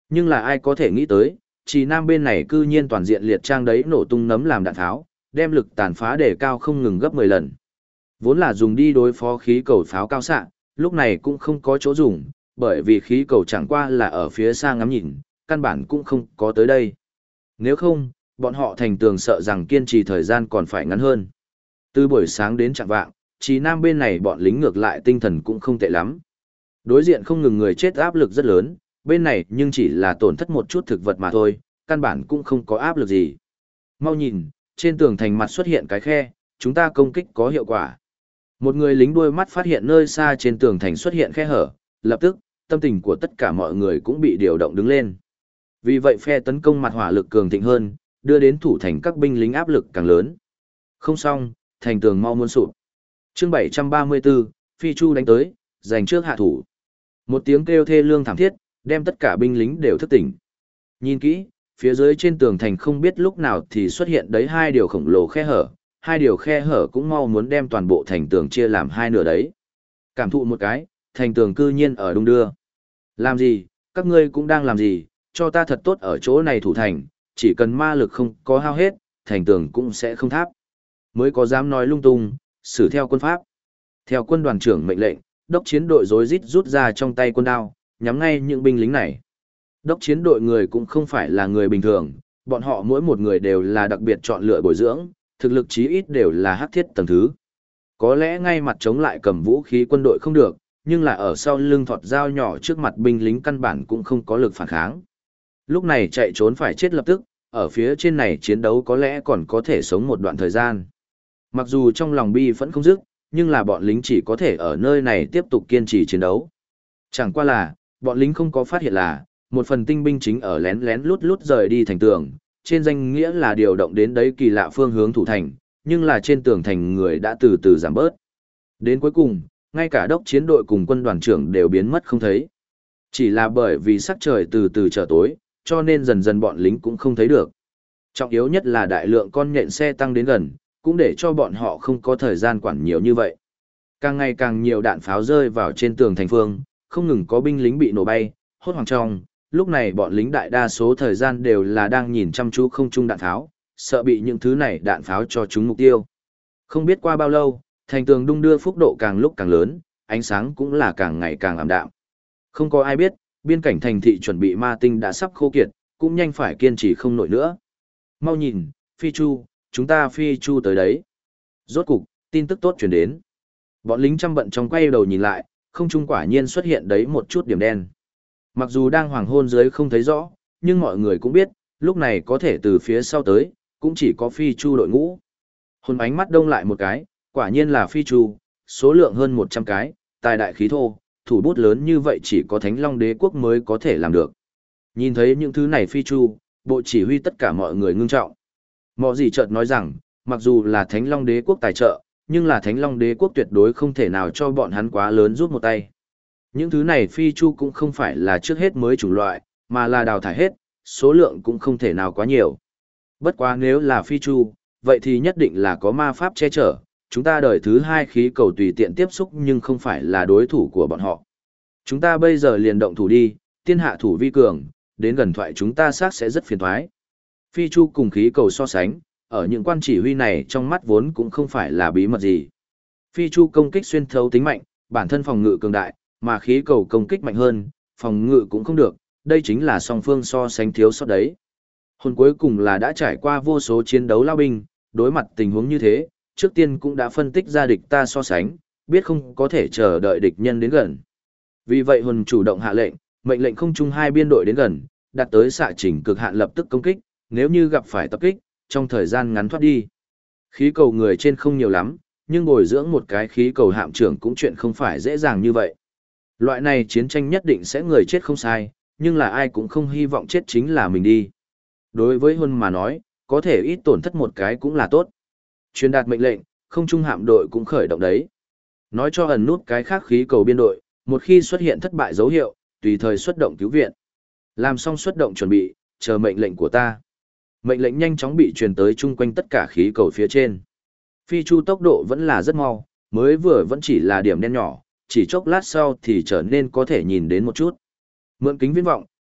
Nhưng là ai có thể nghĩ tới, chỉ Nam bên này cư nhiên toàn diện liệt trang đấy nổ tung nấm làm đạn tháo, đem lực tàn phá đề cao không ngừng gấp 10 lần. Vốn là dùng đi đối phó khí cầu pháo cao xạ, lúc này cũng không có chỗ dùng, bởi vì khí cầu chẳng qua là ở phía xa ngắm nhìn, căn bản cũng không có tới đây. Nếu không, bọn họ thành tường sợ rằng kiên trì thời gian còn phải ngắn hơn. Từ buổi sáng đến chạng vạng, Chí Nam bên này bọn lính ngược lại tinh thần cũng không tệ lắm. Đối diện không ngừng người chết áp lực rất lớn, bên này nhưng chỉ là tổn thất một chút thực vật mà thôi, căn bản cũng không có áp lực gì. Mau nhìn, trên tường thành mặt xuất hiện cái khe, chúng ta công kích có hiệu quả. Một người lính đuôi mắt phát hiện nơi xa trên tường thành xuất hiện khe hở, lập tức, tâm tình của tất cả mọi người cũng bị điều động đứng lên. Vì vậy phe tấn công mặt hỏa lực cường thịnh hơn, đưa đến thủ thành các binh lính áp lực càng lớn. Không xong, thành tường mau muốn sụp. Chương 734, Phi Chu đánh tới, giành trước hạ thủ. Một tiếng kêu thê lương thảm thiết, đem tất cả binh lính đều thức tỉnh. Nhìn kỹ, phía dưới trên tường thành không biết lúc nào thì xuất hiện đấy hai điều khổng lồ khe hở, hai điều khe hở cũng mau muốn đem toàn bộ thành tường chia làm hai nửa đấy. Cảm thụ một cái, thành tường cư nhiên ở đung đưa. Làm gì, các ngươi cũng đang làm gì, cho ta thật tốt ở chỗ này thủ thành, chỉ cần ma lực không có hao hết, thành tường cũng sẽ không tháp. Mới có dám nói lung tung, xử theo quân pháp. Theo quân đoàn trưởng mệnh lệnh, đốc chiến đội rối rít rút ra trong tay quân đao, nhắm ngay những binh lính này. Đốc chiến đội người cũng không phải là người bình thường, bọn họ mỗi một người đều là đặc biệt chọn lựa bồi dưỡng, thực lực chí ít đều là hắc thiết tầng thứ. Có lẽ ngay mặt chống lại cầm vũ khí quân đội không được, nhưng là ở sau lưng thọt dao nhỏ trước mặt binh lính căn bản cũng không có lực phản kháng. Lúc này chạy trốn phải chết lập tức, ở phía trên này chiến đấu có lẽ còn có thể sống một đoạn thời gian. Mặc dù trong lòng bi vẫn không dứt, nhưng là bọn lính chỉ có thể ở nơi này tiếp tục kiên trì chiến đấu. Chẳng qua là, bọn lính không có phát hiện là, một phần tinh binh chính ở lén lén lút lút rời đi thành tường, trên danh nghĩa là điều động đến đấy kỳ lạ phương hướng thủ thành, nhưng là trên tường thành người đã từ từ giảm bớt. Đến cuối cùng, ngay cả đốc chiến đội cùng quân đoàn trưởng đều biến mất không thấy. Chỉ là bởi vì sắc trời từ từ trở tối, cho nên dần dần bọn lính cũng không thấy được. Trọng yếu nhất là đại lượng con nhện xe tăng đến gần, cũng để cho bọn họ không có thời gian quản nhiều như vậy. Càng ngày càng nhiều đạn pháo rơi vào trên tường thành phương, không ngừng có binh lính bị nổ bay, hốt hoảng trong. Lúc này bọn lính đại đa số thời gian đều là đang nhìn chăm chú không trung đạn pháo, sợ bị những thứ này đạn pháo cho chúng mục tiêu. Không biết qua bao lâu, thành tường đung đưa phúc độ càng lúc càng lớn, ánh sáng cũng là càng ngày càng ảm đạm. Không có ai biết, biên cảnh thành thị chuẩn bị ma tinh đã sắp khô kiệt, cũng nhanh phải kiên trì không nổi nữa. Mau nhìn, Phi Chu, chúng ta Phi Chu tới đấy. Rốt cục, tin tức tốt chuyển đến. Bọn lính chăm bận trong quay đầu nhìn lại, không trung quả nhiên xuất hiện đấy một chút điểm đen. Mặc dù đang hoàng hôn dưới không thấy rõ, nhưng mọi người cũng biết, lúc này có thể từ phía sau tới, cũng chỉ có Phi Chu đội ngũ. Hồn ánh mắt đông lại một cái, quả nhiên là Phi Chu, số lượng hơn 100 cái, tài đại khí thô, thủ bút lớn như vậy chỉ có Thánh Long Đế quốc mới có thể làm được. Nhìn thấy những thứ này Phi Chu, bộ chỉ huy tất cả mọi người ngưng trọng. Mọ gì chợt nói rằng, mặc dù là Thánh Long Đế quốc tài trợ, nhưng là Thánh Long Đế quốc tuyệt đối không thể nào cho bọn hắn quá lớn rút một tay. Những thứ này Phi Chu cũng không phải là trước hết mới chủng loại, mà là đào thải hết, số lượng cũng không thể nào quá nhiều. Bất quá nếu là Phi Chu, vậy thì nhất định là có ma pháp che chở, chúng ta đời thứ hai khí cầu tùy tiện tiếp xúc nhưng không phải là đối thủ của bọn họ. Chúng ta bây giờ liền động thủ đi, tiên hạ thủ vi cường, đến gần thoại chúng ta xác sẽ rất phiền toái. Phi Chu cùng khí cầu so sánh, ở những quan chỉ huy này trong mắt vốn cũng không phải là bí mật gì. Phi Chu công kích xuyên thấu tính mạnh, bản thân phòng ngự cường đại, mà khí cầu công kích mạnh hơn, phòng ngự cũng không được, đây chính là song phương so sánh thiếu sót đấy. Hồn cuối cùng là đã trải qua vô số chiến đấu lao binh, đối mặt tình huống như thế, trước tiên cũng đã phân tích ra địch ta so sánh, biết không có thể chờ đợi địch nhân đến gần. Vì vậy hồn chủ động hạ lệnh, mệnh lệnh không chung hai biên đội đến gần, đạt tới xạ trình cực hạn lập tức công kích, nếu như gặp phải tập kích, trong thời gian ngắn thoát đi. Khí cầu người trên không nhiều lắm, nhưng bồi dưỡng một cái khí cầu hạm trưởng cũng chuyện không phải dễ dàng như vậy. Loại này chiến tranh nhất định sẽ người chết không sai, nhưng là ai cũng không hy vọng chết chính là mình đi. Đối với Huân mà nói, có thể ít tổn thất một cái cũng là tốt. Truyền đạt mệnh lệnh, không trung hạm đội cũng khởi động đấy. Nói cho ẩn nút cái khác khí cầu biên đội, một khi xuất hiện thất bại dấu hiệu, tùy thời xuất động cứu viện. Làm xong xuất động chuẩn bị, chờ mệnh lệnh của ta. Mệnh lệnh nhanh chóng bị truyền tới chung quanh tất cả khí cầu phía trên. Phi Chu tốc độ vẫn là rất mau, mới vừa vẫn chỉ là điểm đen nhỏ, chỉ chốc lát sau thì trở nên có thể nhìn đến một chút. Mượn kính viễn vọng,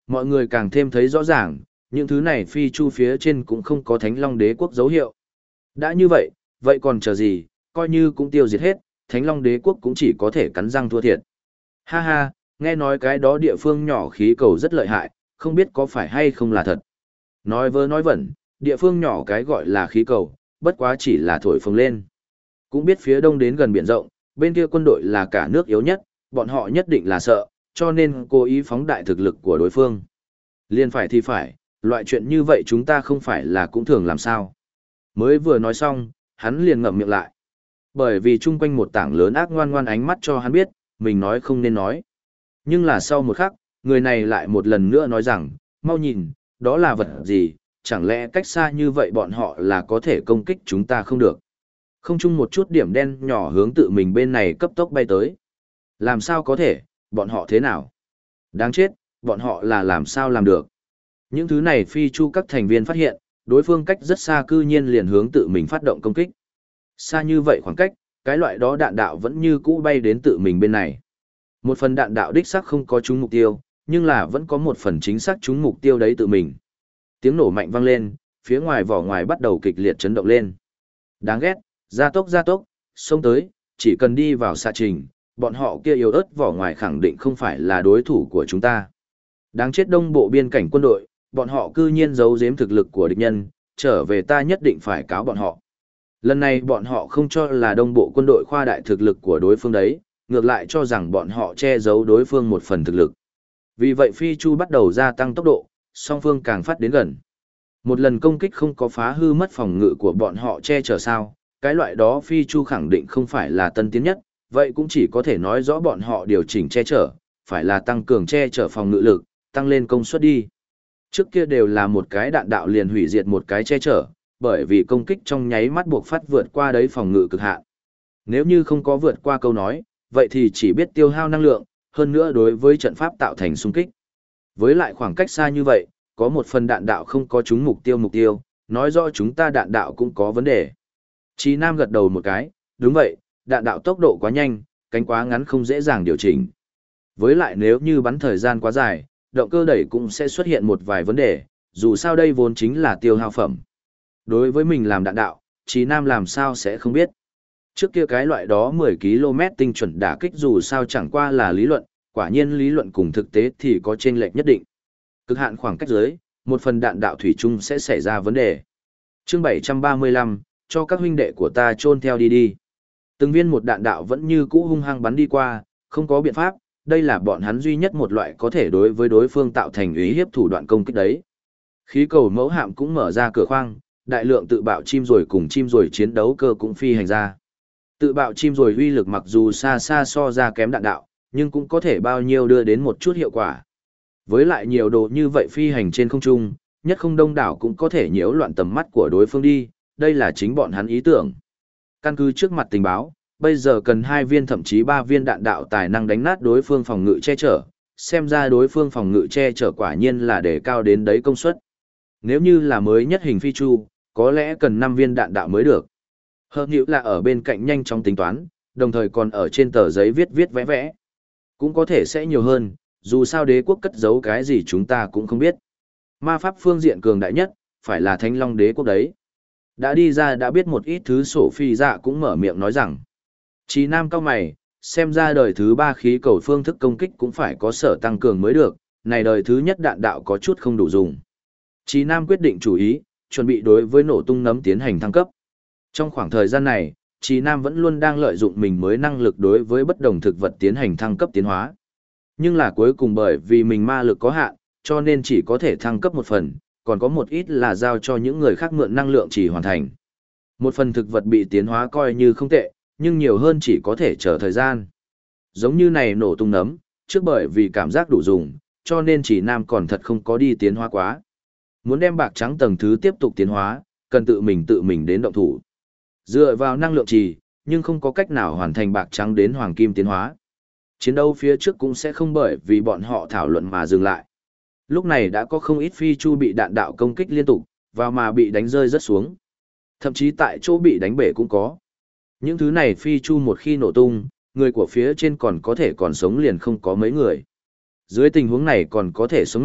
mọi người càng thêm thấy rõ ràng, những thứ này phi chu phía trên cũng không có Thánh Long Đế quốc dấu hiệu. Đã như vậy, vậy còn chờ gì, coi như cũng tiêu diệt hết, Thánh Long Đế quốc cũng chỉ có thể cắn răng thua thiệt. Ha ha, nghe nói cái đó địa phương nhỏ khí cầu rất lợi hại, không biết có phải hay không là thật. Nói vớ nói vẩn, địa phương nhỏ cái gọi là khí cầu, bất quá chỉ là thổi phồng lên. Cũng biết phía đông đến gần biển rộng, bên kia quân đội là cả nước yếu nhất, bọn họ nhất định là sợ, cho nên cố ý phóng đại thực lực của đối phương. Liên phải thì phải, loại chuyện như vậy chúng ta không phải là cũng thường làm sao. Mới vừa nói xong, hắn liền ngậm miệng lại. Bởi vì chung quanh một tảng lớn ác ngoan ngoan ánh mắt cho hắn biết, mình nói không nên nói. Nhưng là sau một khắc, người này lại một lần nữa nói rằng, mau nhìn, đó là vật gì, chẳng lẽ cách xa như vậy bọn họ là có thể công kích chúng ta không được. Không chung một chút điểm đen nhỏ hướng tự mình bên này cấp tốc bay tới. Làm sao có thể, bọn họ thế nào? Đáng chết, bọn họ là làm sao làm được? Những thứ này phi chu các thành viên phát hiện, đối phương cách rất xa cư nhiên liền hướng tự mình phát động công kích. Xa như vậy khoảng cách, cái loại đó đạn đạo vẫn như cũ bay đến tự mình bên này. Một phần đạn đạo đích xác không có trúng mục tiêu, nhưng là vẫn có một phần chính xác trúng mục tiêu đấy tự mình. Tiếng nổ mạnh vang lên, phía ngoài vỏ ngoài bắt đầu kịch liệt chấn động lên. Đáng ghét, gia tốc, xông tới, chỉ cần đi vào xạ trình, bọn họ kia yếu ớt vỏ ngoài khẳng định không phải là đối thủ của chúng ta. Đáng chết đông bộ biên cảnh quân đội, bọn họ cư nhiên giấu giếm thực lực của địch nhân, trở về ta nhất định phải cáo bọn họ. Lần này bọn họ không cho là đông bộ quân đội khoa đại thực lực của đối phương đấy, ngược lại cho rằng bọn họ che giấu đối phương một phần thực lực. Vì vậy Phi Chu bắt đầu gia tăng tốc độ, song phương càng phát đến gần. Một lần công kích không có phá hư mất phòng ngự của bọn họ che chở sao, cái loại đó Phi Chu khẳng định không phải là tân tiến nhất, vậy cũng chỉ có thể nói rõ bọn họ điều chỉnh che chở, phải là tăng cường che chở phòng ngự lực, tăng lên công suất đi. Trước kia đều là một cái đạn đạo liền hủy diệt một cái che chở, bởi vì công kích trong nháy mắt buộc phát vượt qua đấy phòng ngự cực hạn. Nếu như không có vượt qua câu nói, vậy thì chỉ biết tiêu hao năng lượng, hơn nữa đối với trận pháp tạo thành xung kích. Với lại khoảng cách xa như vậy, có một phần đạn đạo không có trúng mục tiêu, nói rõ chúng ta đạn đạo cũng có vấn đề. Chí Nam gật đầu một cái, đúng vậy, đạn đạo tốc độ quá nhanh, cánh quá ngắn không dễ dàng điều chỉnh. Với lại nếu như bắn thời gian quá dài, động cơ đẩy cũng sẽ xuất hiện một vài vấn đề, dù sao đây vốn chính là tiêu hao phẩm. Đối với mình làm đạn đạo, Chí Nam làm sao sẽ không biết. Trước kia cái loại đó 10 km tinh chuẩn đả kích dù sao chẳng qua là lý luận, quả nhiên lý luận cùng thực tế thì có chênh lệch nhất định. Cực hạn khoảng cách dưới, một phần đạn đạo thủy chung sẽ xảy ra vấn đề. Chương 735, cho các huynh đệ của ta chôn theo đi. Từng viên một đạn đạo vẫn như cũ hung hăng bắn đi qua, không có biện pháp, đây là bọn hắn duy nhất một loại có thể đối với đối phương tạo thành uy hiếp thủ đoạn công kích đấy. Khí cầu mẫu hạm cũng mở ra cửa khoang, đại lượng tự bạo chim rồi cùng chim rồi chiến đấu cơ cũng phi hành ra. Tự bạo chim rồi uy lực mặc dù xa xa so ra kém đạn đạo, nhưng cũng có thể bao nhiêu đưa đến một chút hiệu quả. Với lại nhiều đồ như vậy phi hành trên không trung, nhất không đông đảo cũng có thể nhiễu loạn tầm mắt của đối phương đi, đây là chính bọn hắn ý tưởng. Căn cứ trước mặt tình báo, bây giờ cần 2 viên thậm chí 3 viên đạn đạo tài năng đánh nát đối phương phòng ngự che chở, xem ra đối phương phòng ngự che chở quả nhiên là để cao đến đấy công suất. Nếu như là mới nhất hình phi chu, có lẽ cần 5 viên đạn đạo mới được. Hợp hữu là ở bên cạnh nhanh chóng tính toán, đồng thời còn ở trên tờ giấy viết vẽ. Cũng có thể sẽ nhiều hơn, dù sao đế quốc cất giấu cái gì chúng ta cũng không biết. Ma pháp phương diện cường đại nhất, phải là Thánh Long đế quốc đấy. Đã đi ra đã biết một ít thứ sổ phi dạ cũng mở miệng nói rằng. Chí Nam cao mày, xem ra đời thứ 3 khí cầu phương thức công kích cũng phải có sở tăng cường mới được, này đời thứ nhất đạn đạo có chút không đủ dùng. Chí Nam quyết định chủ ý, chuẩn bị đối với nổ tung nấm tiến hành thăng cấp. Trong khoảng thời gian này, Chí Nam vẫn luôn đang lợi dụng mình mới năng lực đối với bất đồng thực vật tiến hành thăng cấp tiến hóa. Nhưng là cuối cùng bởi vì mình ma lực có hạn, cho nên chỉ có thể thăng cấp một phần, còn có một ít là giao cho những người khác mượn năng lượng chỉ hoàn thành. Một phần thực vật bị tiến hóa coi như không tệ, nhưng nhiều hơn chỉ có thể chờ thời gian. Giống như này nổ tung nấm, trước bởi vì cảm giác đủ dùng, cho nên Chí Nam còn thật không có đi tiến hóa quá. Muốn đem bạc trắng tầng thứ tiếp tục tiến hóa, cần tự mình đến động thủ. Dựa vào năng lượng trì, nhưng không có cách nào hoàn thành bạc trắng đến hoàng kim tiến hóa. Chiến đấu phía trước cũng sẽ không bởi vì bọn họ thảo luận mà dừng lại. Lúc này đã có không ít phi chu bị đạn đạo công kích liên tục, vào mà bị đánh rơi rất xuống. Thậm chí tại chỗ bị đánh bể cũng có. Những thứ này phi chu một khi nổ tung, người của phía trên còn có thể còn sống liền không có mấy người. Dưới tình huống này còn có thể sống mệnh,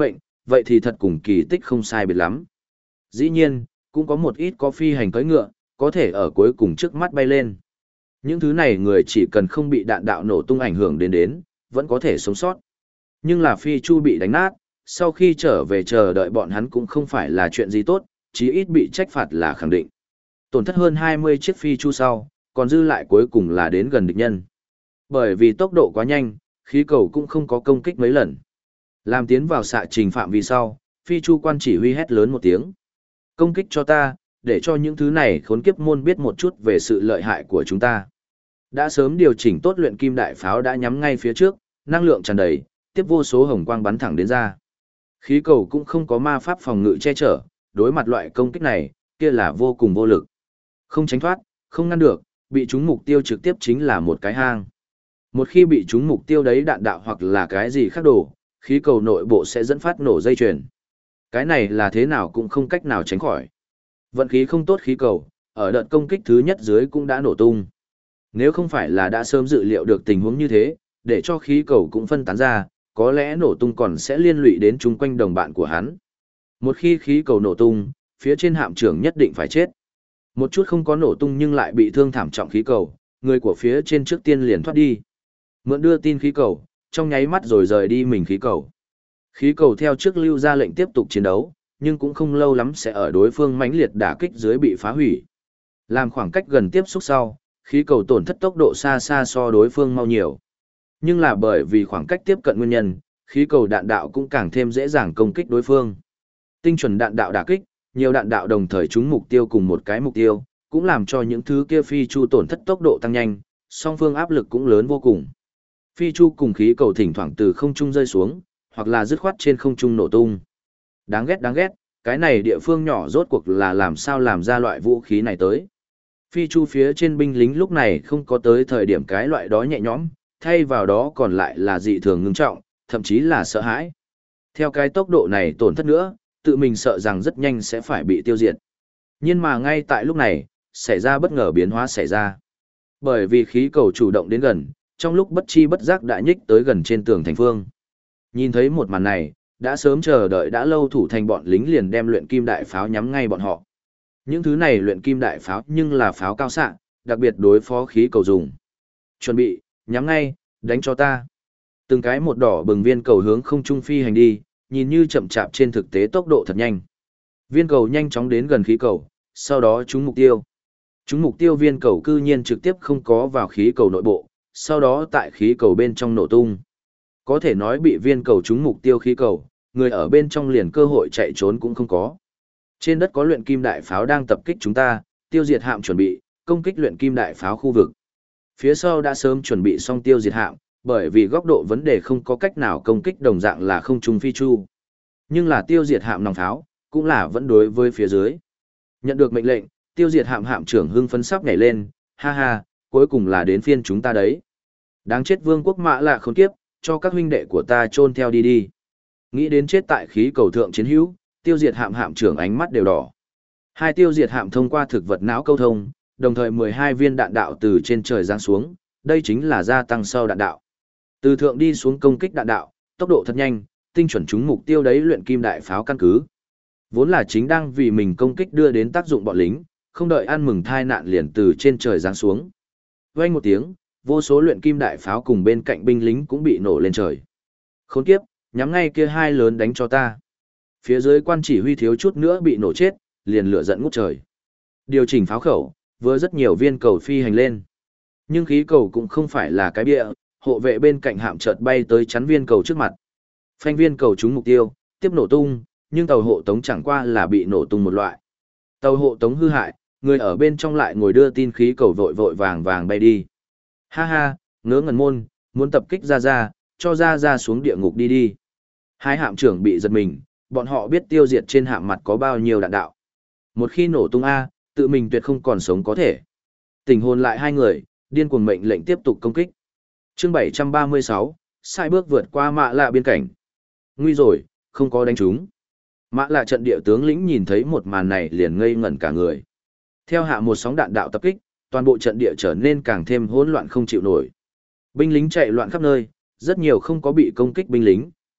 vậy thì thật cùng kỳ tích không sai biệt lắm. Dĩ nhiên, cũng có một ít có phi hành cưỡi ngựa, có thể ở cuối cùng trước mắt bay lên. Những thứ này người chỉ cần không bị đạn đạo nổ tung ảnh hưởng đến, vẫn có thể sống sót. Nhưng là phi chu bị đánh nát, sau khi trở về chờ đợi bọn hắn cũng không phải là chuyện gì tốt, chí ít bị trách phạt là khẳng định. Tổn thất hơn 20 chiếc phi chu sau, còn dư lại cuối cùng là đến gần địch nhân. Bởi vì tốc độ quá nhanh, khí cầu cũng không có công kích mấy lần. Làm tiến vào xạ trình phạm vi sau, phi chu quan chỉ huy hét lớn một tiếng. Công kích cho ta, để cho những thứ này khốn kiếp môn biết một chút về sự lợi hại của chúng ta. Đã sớm điều chỉnh tốt luyện kim đại pháo đã nhắm ngay phía trước, năng lượng tràn đầy, tiếp vô số hồng quang bắn thẳng đến ra. Khí cầu cũng không có ma pháp phòng ngự che chở, đối mặt loại công kích này, kia là vô cùng vô lực. Không tránh thoát, không ngăn được, bị trúng mục tiêu trực tiếp chính là một cái hang. Một khi bị trúng mục tiêu đấy đạn đạo hoặc là cái gì khác đổ, khí cầu nội bộ sẽ dẫn phát nổ dây chuyền. Cái này là thế nào cũng không cách nào tránh khỏi. Vận khí không tốt khí cầu, ở đợt công kích thứ nhất dưới cũng đã nổ tung. Nếu không phải là đã sớm dự liệu được tình huống như thế, để cho khí cầu cũng phân tán ra, có lẽ nổ tung còn sẽ liên lụy đến chung quanh đồng bạn của hắn. Một khi khí cầu nổ tung, phía trên hạm trưởng nhất định phải chết. Một chút không có nổ tung nhưng lại bị thương thảm trọng khí cầu, người của phía trên trước tiên liền thoát đi. Mượn đưa tin khí cầu, trong nháy mắt rồi rời đi mình khí cầu. Khí cầu theo trước lưu ra lệnh tiếp tục chiến đấu, nhưng cũng không lâu lắm sẽ ở đối phương mãnh liệt đả kích dưới bị phá hủy. Làm khoảng cách gần tiếp xúc sau, khí cầu tổn thất tốc độ xa xa so đối phương mau nhiều. Nhưng là bởi vì khoảng cách tiếp cận nguyên nhân, khí cầu đạn đạo cũng càng thêm dễ dàng công kích đối phương. Tinh chuẩn đạn đạo đả kích, nhiều đạn đạo đồng thời trúng mục tiêu cùng một cái mục tiêu, cũng làm cho những thứ kia phi chu tổn thất tốc độ tăng nhanh, song phương áp lực cũng lớn vô cùng. Phi chu cùng khí cầu thỉnh thoảng từ không trung rơi xuống, hoặc là dứt khoát trên không trung nổ tung. Đáng ghét, cái này địa phương nhỏ rốt cuộc là làm sao làm ra loại vũ khí này tới. Phi chu phía trên binh lính lúc này không có tới thời điểm cái loại đó nhẹ nhõm, thay vào đó còn lại là dị thường ngưng trọng, thậm chí là sợ hãi. Theo cái tốc độ này tổn thất nữa, tự mình sợ rằng rất nhanh sẽ phải bị tiêu diệt. Nhưng mà ngay tại lúc này, xảy ra bất ngờ biến hóa xảy ra. Bởi vì khí cầu chủ động đến gần, trong lúc bất chi bất giác đã nhích tới gần trên tường thành phương. Nhìn thấy một màn này, đã sớm chờ đợi đã lâu thủ thành bọn lính liền đem luyện kim đại pháo nhắm ngay bọn họ. Những thứ này luyện kim đại pháo nhưng là pháo cao xạ, đặc biệt đối phó khí cầu dùng. Chuẩn bị, nhắm ngay, đánh cho ta. Từng cái một đỏ bừng viên cầu hướng không trung phi hành đi, nhìn như chậm chạp trên thực tế tốc độ thật nhanh. Viên cầu nhanh chóng đến gần khí cầu, sau đó trúng mục tiêu. Trúng mục tiêu viên cầu cư nhiên trực tiếp không có vào khí cầu nội bộ, sau đó tại khí cầu bên trong nổ tung. Có thể nói bị viên cầu trúng mục tiêu khí cầu, người ở bên trong liền cơ hội chạy trốn cũng không có. Trên đất có luyện kim đại pháo đang tập kích chúng ta, tiêu diệt hạm chuẩn bị, công kích luyện kim đại pháo khu vực. Phía sau đã sớm chuẩn bị xong tiêu diệt hạm, bởi vì góc độ vấn đề không có cách nào công kích đồng dạng là không trung phi chu. Nhưng là tiêu diệt hạm nòng pháo, cũng là vẫn đối với phía dưới. Nhận được mệnh lệnh, tiêu diệt hạm hạm trưởng hưng phấn sắp nhảy lên, ha ha, cuối cùng là đến phiên chúng ta đấy. Đáng chết vương quốc Mạ Lạ khốn kiếp, cho các huynh đệ của ta chôn theo đi đi. Nghĩ đến chết tại khí cầu thượng chiến hữu, tiêu diệt hạm hạm trưởng ánh mắt đều đỏ. Hai tiêu diệt hạm thông qua thực vật não câu thông, đồng thời 12 viên đạn đạo từ trên trời giáng xuống, đây chính là gia tăng sau đạn đạo. Từ thượng đi xuống công kích đạn đạo, tốc độ thật nhanh, tinh chuẩn trúng mục tiêu đấy luyện kim đại pháo căn cứ. Vốn là chính đang vì mình công kích đưa đến tác dụng bọn lính, không đợi ăn mừng thai nạn liền từ trên trời giáng xuống. Vang một tiếng, vô số luyện kim đại pháo cùng bên cạnh binh lính cũng bị nổ lên trời. Khốn kiếp, nhắm ngay kia hai lớn đánh cho ta. Phía dưới quan chỉ huy thiếu chút nữa bị nổ chết, liền lửa giận ngút trời. Điều chỉnh pháo khẩu, vừa rất nhiều viên cầu phi hành lên. Nhưng khí cầu cũng không phải là cái bịa, hộ vệ bên cạnh hạm chợt bay tới chắn viên cầu trước mặt. Phanh viên cầu trúng mục tiêu, tiếp nổ tung, nhưng tàu hộ tống chẳng qua là bị nổ tung một loại. Tàu hộ tống hư hại, người ở bên trong lại ngồi đưa tin khí cầu vội vội vàng vàng bay đi. Ha ha, ngớ ngẩn môn, muốn tập kích ra, cho ra xuống địa ngục đi đi. Hai hạm trưởng bị giật mình, bọn họ biết tiêu diệt trên hạm mặt có bao nhiêu đạn đạo. Một khi nổ tung A, tự mình tuyệt không còn sống có thể. Tình hồn lại hai người, điên cuồng mệnh lệnh tiếp tục công kích. Chương 736, sai bước vượt qua Mạ Lạ biên cảnh. Nguy rồi, không có đánh trúng. Mạ Lạ trận địa tướng lĩnh nhìn thấy một màn này liền ngây ngẩn cả người. Theo hạ một sóng đạn đạo tập kích, toàn bộ trận địa trở nên càng thêm hỗn loạn không chịu nổi. Binh lính chạy loạn khắp nơi, rất nhiều không có bị công kích binh lính,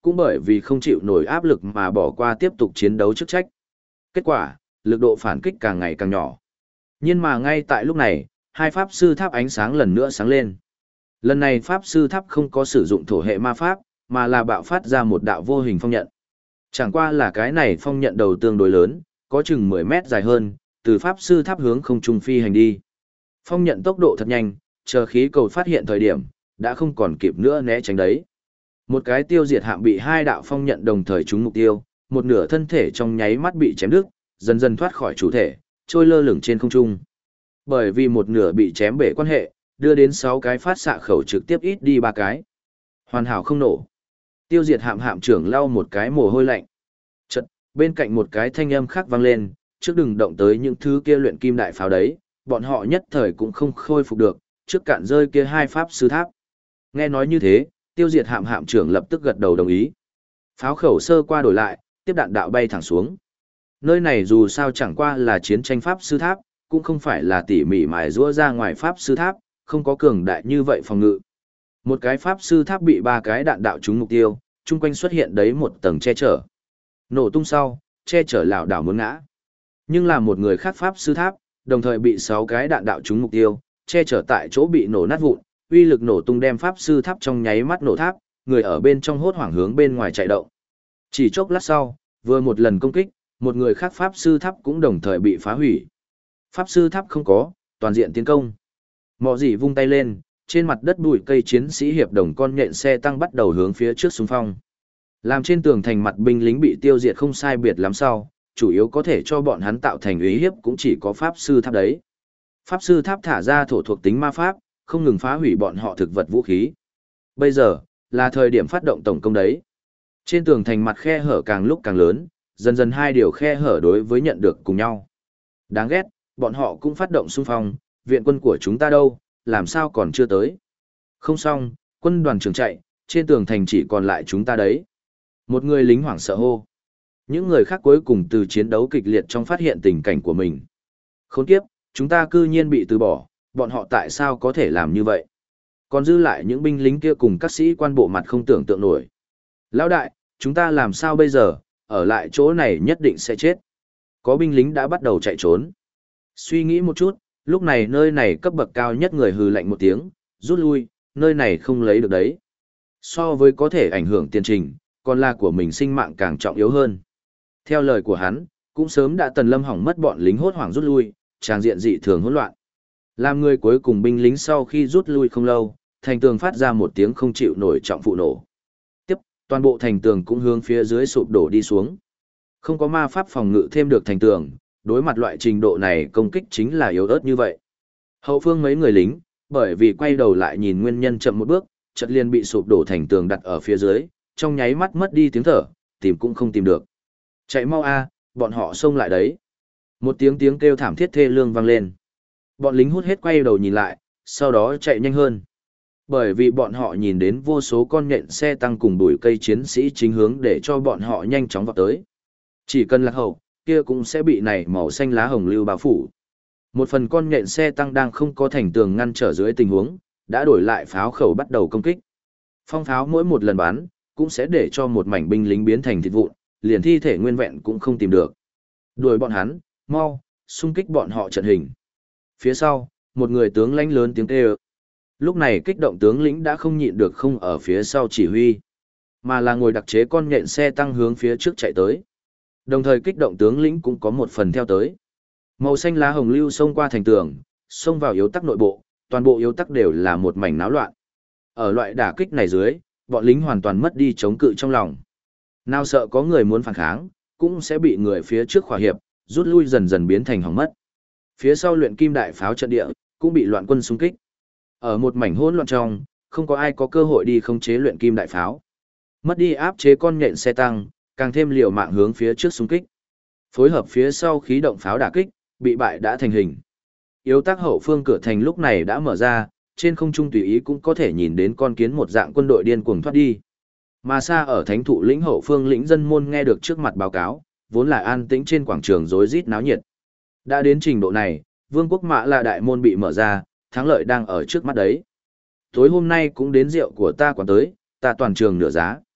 cũng bởi vì không chịu nổi áp lực mà bỏ qua tiếp tục chiến đấu chức trách. Kết quả, lực độ phản kích càng ngày càng nhỏ. Nhưng mà ngay tại lúc này, hai pháp sư tháp ánh sáng lần nữa sáng lên. Lần này pháp sư tháp không có sử dụng thổ hệ ma pháp, mà là bạo phát ra một đạo vô hình phong nhận. Chẳng qua là cái này phong nhận đầu tương đối lớn, có chừng 10 mét dài hơn, từ pháp sư tháp hướng không trung phi hành đi. Phong nhận tốc độ thật nhanh, chờ khí cầu phát hiện thời điểm, đã không còn kịp nữa né tránh đấy. Một cái tiêu diệt hạm bị hai đạo phong nhận đồng thời trúng mục tiêu, một nửa thân thể trong nháy mắt bị chém đứt, dần dần thoát khỏi chủ thể, trôi lơ lửng trên không trung. Bởi vì một nửa bị chém bể quan hệ, đưa đến 6 cái phát xạ khẩu trực tiếp ít đi 3 cái. Hoàn hảo không nổ. Tiêu diệt hạm hạm trưởng lau một cái mồ hôi lạnh. Chợt, bên cạnh một cái thanh âm khác vang lên, trước đừng động tới những thứ kia luyện kim đại pháo đấy, bọn họ nhất thời cũng không khôi phục được, trước cạn rơi kia hai pháp sư tháp. Nghe nói như thế, tiêu diệt hạm hạm trưởng lập tức gật đầu đồng ý. Pháo khẩu sơ qua đổi lại, tiếp đạn đạo bay thẳng xuống. Nơi này dù sao chẳng qua là chiến tranh pháp sư tháp, cũng không phải là tỉ mỉ mài rũa ra ngoài pháp sư tháp, không có cường đại như vậy phòng ngự. Một cái pháp sư tháp bị 3 cái đạn đạo trúng mục tiêu, chung quanh xuất hiện đấy một tầng che chở. Nổ tung sau, che chở lảo đảo muốn ngã. Nhưng là một người khác pháp sư tháp, đồng thời bị 6 cái đạn đạo trúng mục tiêu, che chở tại chỗ bị nổ nát vụn, uy lực nổ tung đem pháp sư tháp trong nháy mắt nổ tháp, người ở bên trong hốt hoảng hướng bên ngoài chạy động. Chỉ chốc lát sau, vừa một lần công kích, một người khác pháp sư tháp cũng đồng thời bị phá hủy. Pháp sư tháp không có, toàn diện tiến công. Mọ gì vung tay lên, trên mặt đất bụi cây chiến sĩ hiệp đồng con nhện xe tăng bắt đầu hướng phía trước xung phong. Làm trên tường thành mặt binh lính bị tiêu diệt không sai biệt lắm sau, chủ yếu có thể cho bọn hắn tạo thành uy hiếp cũng chỉ có pháp sư tháp đấy. Pháp sư tháp thả ra thổ thuộc tính ma pháp, không ngừng phá hủy bọn họ thực vật vũ khí. Bây giờ, là thời điểm phát động tổng công đấy. Trên tường thành mặt khe hở càng lúc càng lớn, dần dần hai điều khe hở đối với nhận được cùng nhau. Đáng ghét, bọn họ cũng phát động xung phong, viện quân của chúng ta đâu, làm sao còn chưa tới. Không xong, quân đoàn trưởng chạy, trên tường thành chỉ còn lại chúng ta đấy. Một người lính hoảng sợ hô. Những người khác cuối cùng từ chiến đấu kịch liệt trong phát hiện tình cảnh của mình. Khốn kiếp, chúng ta cư nhiên bị từ bỏ, bọn họ tại sao có thể làm như vậy? Còn dư lại những binh lính kia cùng các sĩ quan bộ mặt không tưởng tượng nổi. Lão đại, chúng ta làm sao bây giờ, ở lại chỗ này nhất định sẽ chết. Có binh lính đã bắt đầu chạy trốn. Suy nghĩ một chút, lúc này nơi này cấp bậc cao nhất người hừ lạnh một tiếng, rút lui, nơi này không lấy được đấy. So với có thể ảnh hưởng tiến trình, còn là của mình sinh mạng càng trọng yếu hơn. Theo lời của hắn, cũng sớm đã tần lâm hỏng mất bọn lính hốt hoảng rút lui, tràng diện dị thường hỗn loạn. Làm người cuối cùng binh lính sau khi rút lui không lâu, thành tường phát ra một tiếng không chịu nổi trọng phụ nổ. Tiếp, toàn bộ thành tường cũng hướng phía dưới sụp đổ đi xuống. Không có ma pháp phòng ngự thêm được thành tường, đối mặt loại trình độ này công kích chính là yếu ớt như vậy. Hậu phương mấy người lính, bởi vì quay đầu lại nhìn nguyên nhân chậm một bước, chợt liền bị sụp đổ thành tường đặt ở phía dưới, trong nháy mắt mất đi tiếng thở, tìm cũng không tìm được. Chạy mau a, bọn họ xông lại đấy. Một tiếng kêu thảm thiết thê lương vang lên. Bọn lính hút hết quay đầu nhìn lại, sau đó chạy nhanh hơn. Bởi vì bọn họ nhìn đến vô số con nhện xe tăng cùng bụi cây chiến sĩ chính hướng để cho bọn họ nhanh chóng vào tới. Chỉ cần lạc hậu, kia cũng sẽ bị này màu xanh lá hồng lưu bao phủ. Một phần con nhện xe tăng đang không có thành tường ngăn trở dưới tình huống, đã đổi lại pháo khẩu bắt đầu công kích. Phong pháo mỗi một lần bắn, cũng sẽ để cho một mảnh binh lính biến thành thịt vụn, liền thi thể nguyên vẹn cũng không tìm được. Đuổi bọn hắn, mau, xung kích bọn họ trận hình. Phía sau, một người tướng lãnh lớn tiếng kêu. Lúc này kích động tướng lĩnh đã không nhịn được không ở phía sau chỉ huy, mà là ngồi đặc chế con nhện xe tăng hướng phía trước chạy tới. Đồng thời kích động tướng lĩnh cũng có một phần theo tới. Màu xanh lá hồng lưu xông qua thành tường, xông vào yếu tắc nội bộ, toàn bộ yếu tắc đều là một mảnh náo loạn. Ở loại đả kích này dưới, bọn lính hoàn toàn mất đi chống cự trong lòng. Nào sợ có người muốn phản kháng, cũng sẽ bị người phía trước khỏa hiệp, rút lui dần dần biến thành hỏng mất. Phía sau luyện kim đại pháo trận địa, cũng bị loạn quân xung kích. Ở một mảnh hỗn loạn trong, không có ai có cơ hội đi khống chế luyện kim đại pháo. Mất đi áp chế con nhện xe tăng, càng thêm liều mạng hướng phía trước xung kích. Phối hợp phía sau khí động pháo đả kích, bị bại đã thành hình. Yếu tác hậu phương cửa thành lúc này đã mở ra, trên không trung tùy ý cũng có thể nhìn đến con kiến một dạng quân đội điên cuồng thoát đi. Mà xa ở thánh thụ lĩnh hậu phương lĩnh dân môn nghe được trước mặt báo cáo, vốn là an tĩnh trên quảng trường rối rít náo nhiệt. Đã đến trình độ này, vương quốc Mã là đại môn bị mở ra, thắng lợi đang ở trước mắt đấy. Tối hôm nay cũng đến rượu của ta quán tới, ta toàn trường nửa giá.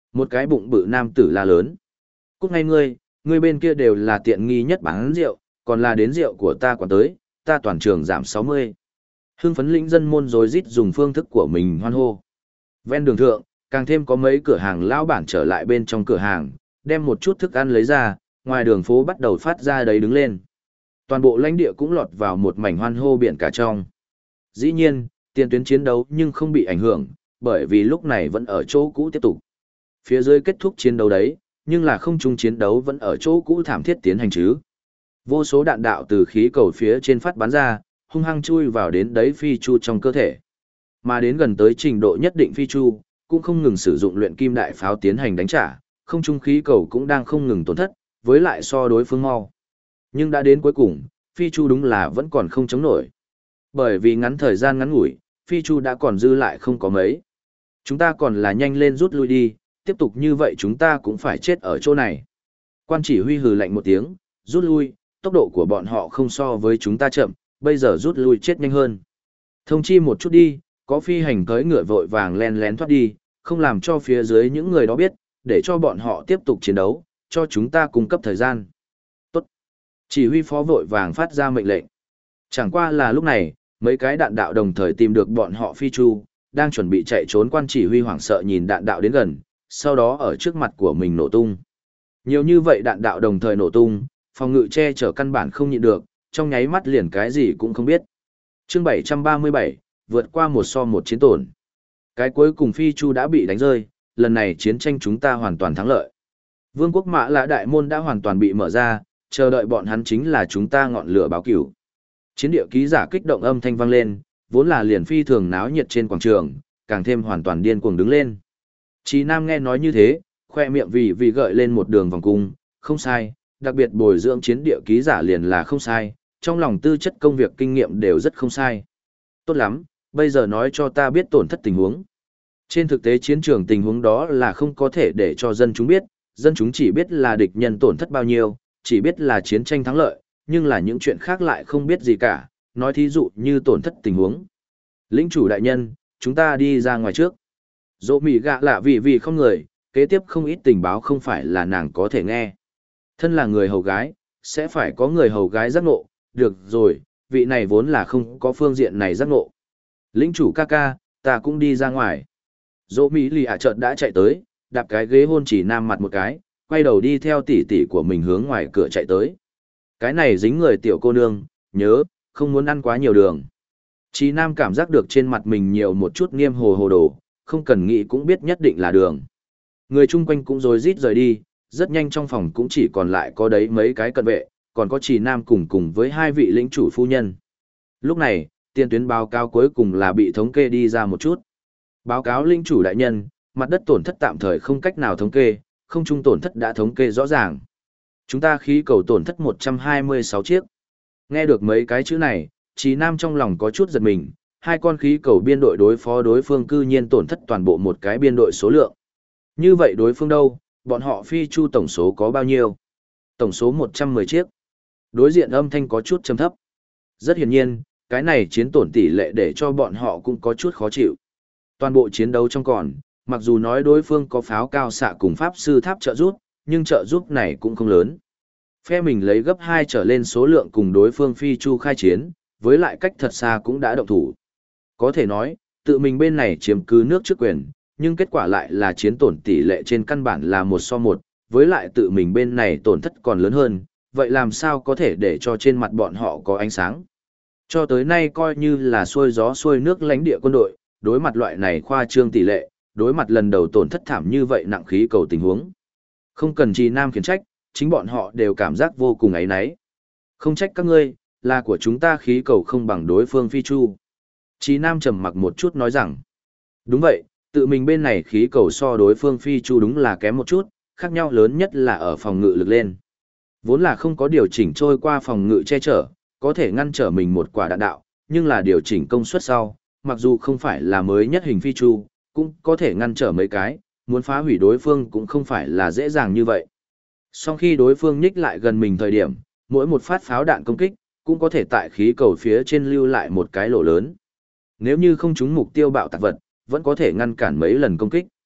Một cái bụng bự nam tử la lớn. Cút ngay ngươi bên kia đều là tiện nghi nhất bán rượu, còn là đến rượu của ta quản tới, ta toàn trường giảm 60. Hưng phấn lĩnh dân môn rối rít dùng phương thức của mình hoan hô. Ven đường thượng, càng thêm có mấy cửa hàng lão bản trở lại bên trong cửa hàng, đem một chút thức ăn lấy ra, ngoài đường phố bắt đầu phát ra đấy đứng lên. Toàn bộ lãnh địa cũng lọt vào một mảnh hoan hô biển cả trong. Dĩ nhiên, tiền tuyến chiến đấu nhưng không bị ảnh hưởng, bởi vì lúc này vẫn ở chỗ cũ tiếp tục. Phía dưới kết thúc chiến đấu đấy, nhưng là không trung chiến đấu vẫn ở chỗ cũ thảm thiết tiến hành chứ. Vô số đạn đạo từ khí cầu phía trên phát bắn ra, hung hăng chui vào đến đấy phi chu trong cơ thể. Mà đến gần tới trình độ nhất định phi chu, cũng không ngừng sử dụng luyện kim đại pháo tiến hành đánh trả, không trung khí cầu cũng đang không ngừng tổn thất, với lại so đối phương mau. Nhưng đã đến cuối cùng, phi chu đúng là vẫn còn không chống nổi. Bởi vì ngắn thời gian ngắn ngủi, phi chu đã còn dư lại không có mấy. Chúng ta còn là nhanh lên rút lui đi, tiếp tục như vậy chúng ta cũng phải chết ở chỗ này. Quan chỉ huy hừ lạnh một tiếng, rút lui, tốc độ của bọn họ không so với chúng ta chậm, bây giờ rút lui chết nhanh hơn. Thông chi một chút đi, có phi hành cưỡi ngựa vội vàng len lén thoát đi, không làm cho phía dưới những người đó biết, để cho bọn họ tiếp tục chiến đấu, cho chúng ta cung cấp thời gian. Tốt. Chỉ huy phó vội vàng phát ra mệnh lệnh. Chẳng qua là lúc này, mấy cái đạn đạo đồng thời tìm được bọn họ phi chu, đang chuẩn bị chạy trốn. Quan chỉ huy hoảng sợ nhìn đạn đạo đến gần, sau đó ở trước mặt của mình nổ tung. Nhiều như vậy đạn đạo đồng thời nổ tung, phòng ngự che chở căn bản không nhịn được, trong nháy mắt liền cái gì cũng không biết. Chương 737, vượt qua một so một chiến tổn. Cái cuối cùng phi chu đã bị đánh rơi, lần này chiến tranh chúng ta hoàn toàn thắng lợi. Vương quốc Mã Lã đại môn đã hoàn toàn bị mở ra, chờ đợi bọn hắn chính là chúng ta ngọn lửa báo cửu. Chiến địa ký giả kích động âm thanh vang lên, vốn là liền phi thường náo nhiệt trên quảng trường, càng thêm hoàn toàn điên cuồng đứng lên. Chí Nam nghe nói như thế, khoe miệng vì gợi lên một đường vòng cung, không sai, đặc biệt bồi dưỡng chiến địa ký giả liền là không sai, trong lòng tư chất công việc kinh nghiệm đều rất không sai. Tốt lắm, bây giờ nói cho ta biết tổn thất tình huống. Trên thực tế chiến trường tình huống đó là không có thể để cho dân chúng biết, dân chúng chỉ biết là địch nhân tổn thất bao nhiêu, chỉ biết là chiến tranh thắng lợi, nhưng là những chuyện khác lại không biết gì cả, nói thí dụ như tổn thất tình huống. Lĩnh chủ đại nhân, chúng ta đi ra ngoài trước. Dỗ mỉ gạ lạ vì không người, kế tiếp không ít tình báo không phải là nàng có thể nghe. Thân là người hầu gái, sẽ phải có người hầu gái giác ngộ, được rồi, vị này vốn là không có phương diện này giác ngộ. Lĩnh chủ ca ca, ta cũng đi ra ngoài. Dỗ Mỹ lì chợt đã chạy tới, đạp cái ghế hôn chỉ Nam mặt một cái, quay đầu đi theo tỷ tỷ của mình hướng ngoài cửa chạy tới. Cái này dính người tiểu cô nương, nhớ, không muốn ăn quá nhiều đường. Chí Nam cảm giác được trên mặt mình nhiều một chút nghiêm hồ đồ, không cần nghĩ cũng biết nhất định là đường. Người chung quanh cũng rối rít rời đi, rất nhanh trong phòng cũng chỉ còn lại có đấy mấy cái cận vệ, còn có Chí Nam cùng với hai vị lĩnh chủ phu nhân. Lúc này, tiền tuyến báo cáo cuối cùng là bị thống kê đi ra một chút. Báo cáo lĩnh chủ đại nhân, mặt đất tổn thất tạm thời không cách nào thống kê, không trung tổn thất đã thống kê rõ ràng. Chúng ta khí cầu tổn thất 126 chiếc. Nghe được mấy cái chữ này, Chí Nam trong lòng có chút giật mình, hai con khí cầu biên đội đối phó đối phương cư nhiên tổn thất toàn bộ một cái biên đội số lượng. Như vậy đối phương đâu, bọn họ phi chu tổng số có bao nhiêu? Tổng số 110 chiếc. Đối diện âm thanh có chút trầm thấp. Rất hiển nhiên, cái này chiến tổn tỷ lệ để cho bọn họ cũng có chút khó chịu. Toàn bộ chiến đấu trong còn, mặc dù nói đối phương có pháo cao xạ cùng pháp sư tháp trợ giúp, nhưng trợ giúp này cũng không lớn. Phe mình lấy gấp 2 trở lên số lượng cùng đối phương phi chu khai chiến, với lại cách thật xa cũng đã động thủ. Có thể nói, tự mình bên này chiếm cứ nước trước quyền, nhưng kết quả lại là chiến tổn tỷ lệ trên căn bản là 1 so 1, với lại tự mình bên này tổn thất còn lớn hơn, vậy làm sao có thể để cho trên mặt bọn họ có ánh sáng. Cho tới nay coi như là xuôi gió xuôi nước lãnh địa quân đội, đối mặt loại này khoa trương tỷ lệ, đối mặt lần đầu tổn thất thảm như vậy nặng khí cầu tình huống. Không cần Chí Nam khiển trách, chính bọn họ đều cảm giác vô cùng áy náy. Không trách các ngươi, là của chúng ta khí cầu không bằng đối phương phi chu. Chí Nam trầm mặc một chút nói rằng, đúng vậy, tự mình bên này khí cầu so đối phương phi chu đúng là kém một chút, khác nhau lớn nhất là ở phòng ngự lực lên. Vốn là không có điều chỉnh trôi qua phòng ngự che chở, có thể ngăn trở mình một quả đạn đạo, nhưng là điều chỉnh công suất sau, mặc dù không phải là mới nhất hình phi chu, cũng có thể ngăn trở mấy cái, muốn phá hủy đối phương cũng không phải là dễ dàng như vậy. Sau khi đối phương nhích lại gần mình thời điểm, mỗi một phát pháo đạn công kích, cũng có thể tại khí cầu phía trên lưu lại một cái lỗ lớn. Nếu như không trúng mục tiêu bạo tạc vật, vẫn có thể ngăn cản mấy lần công kích.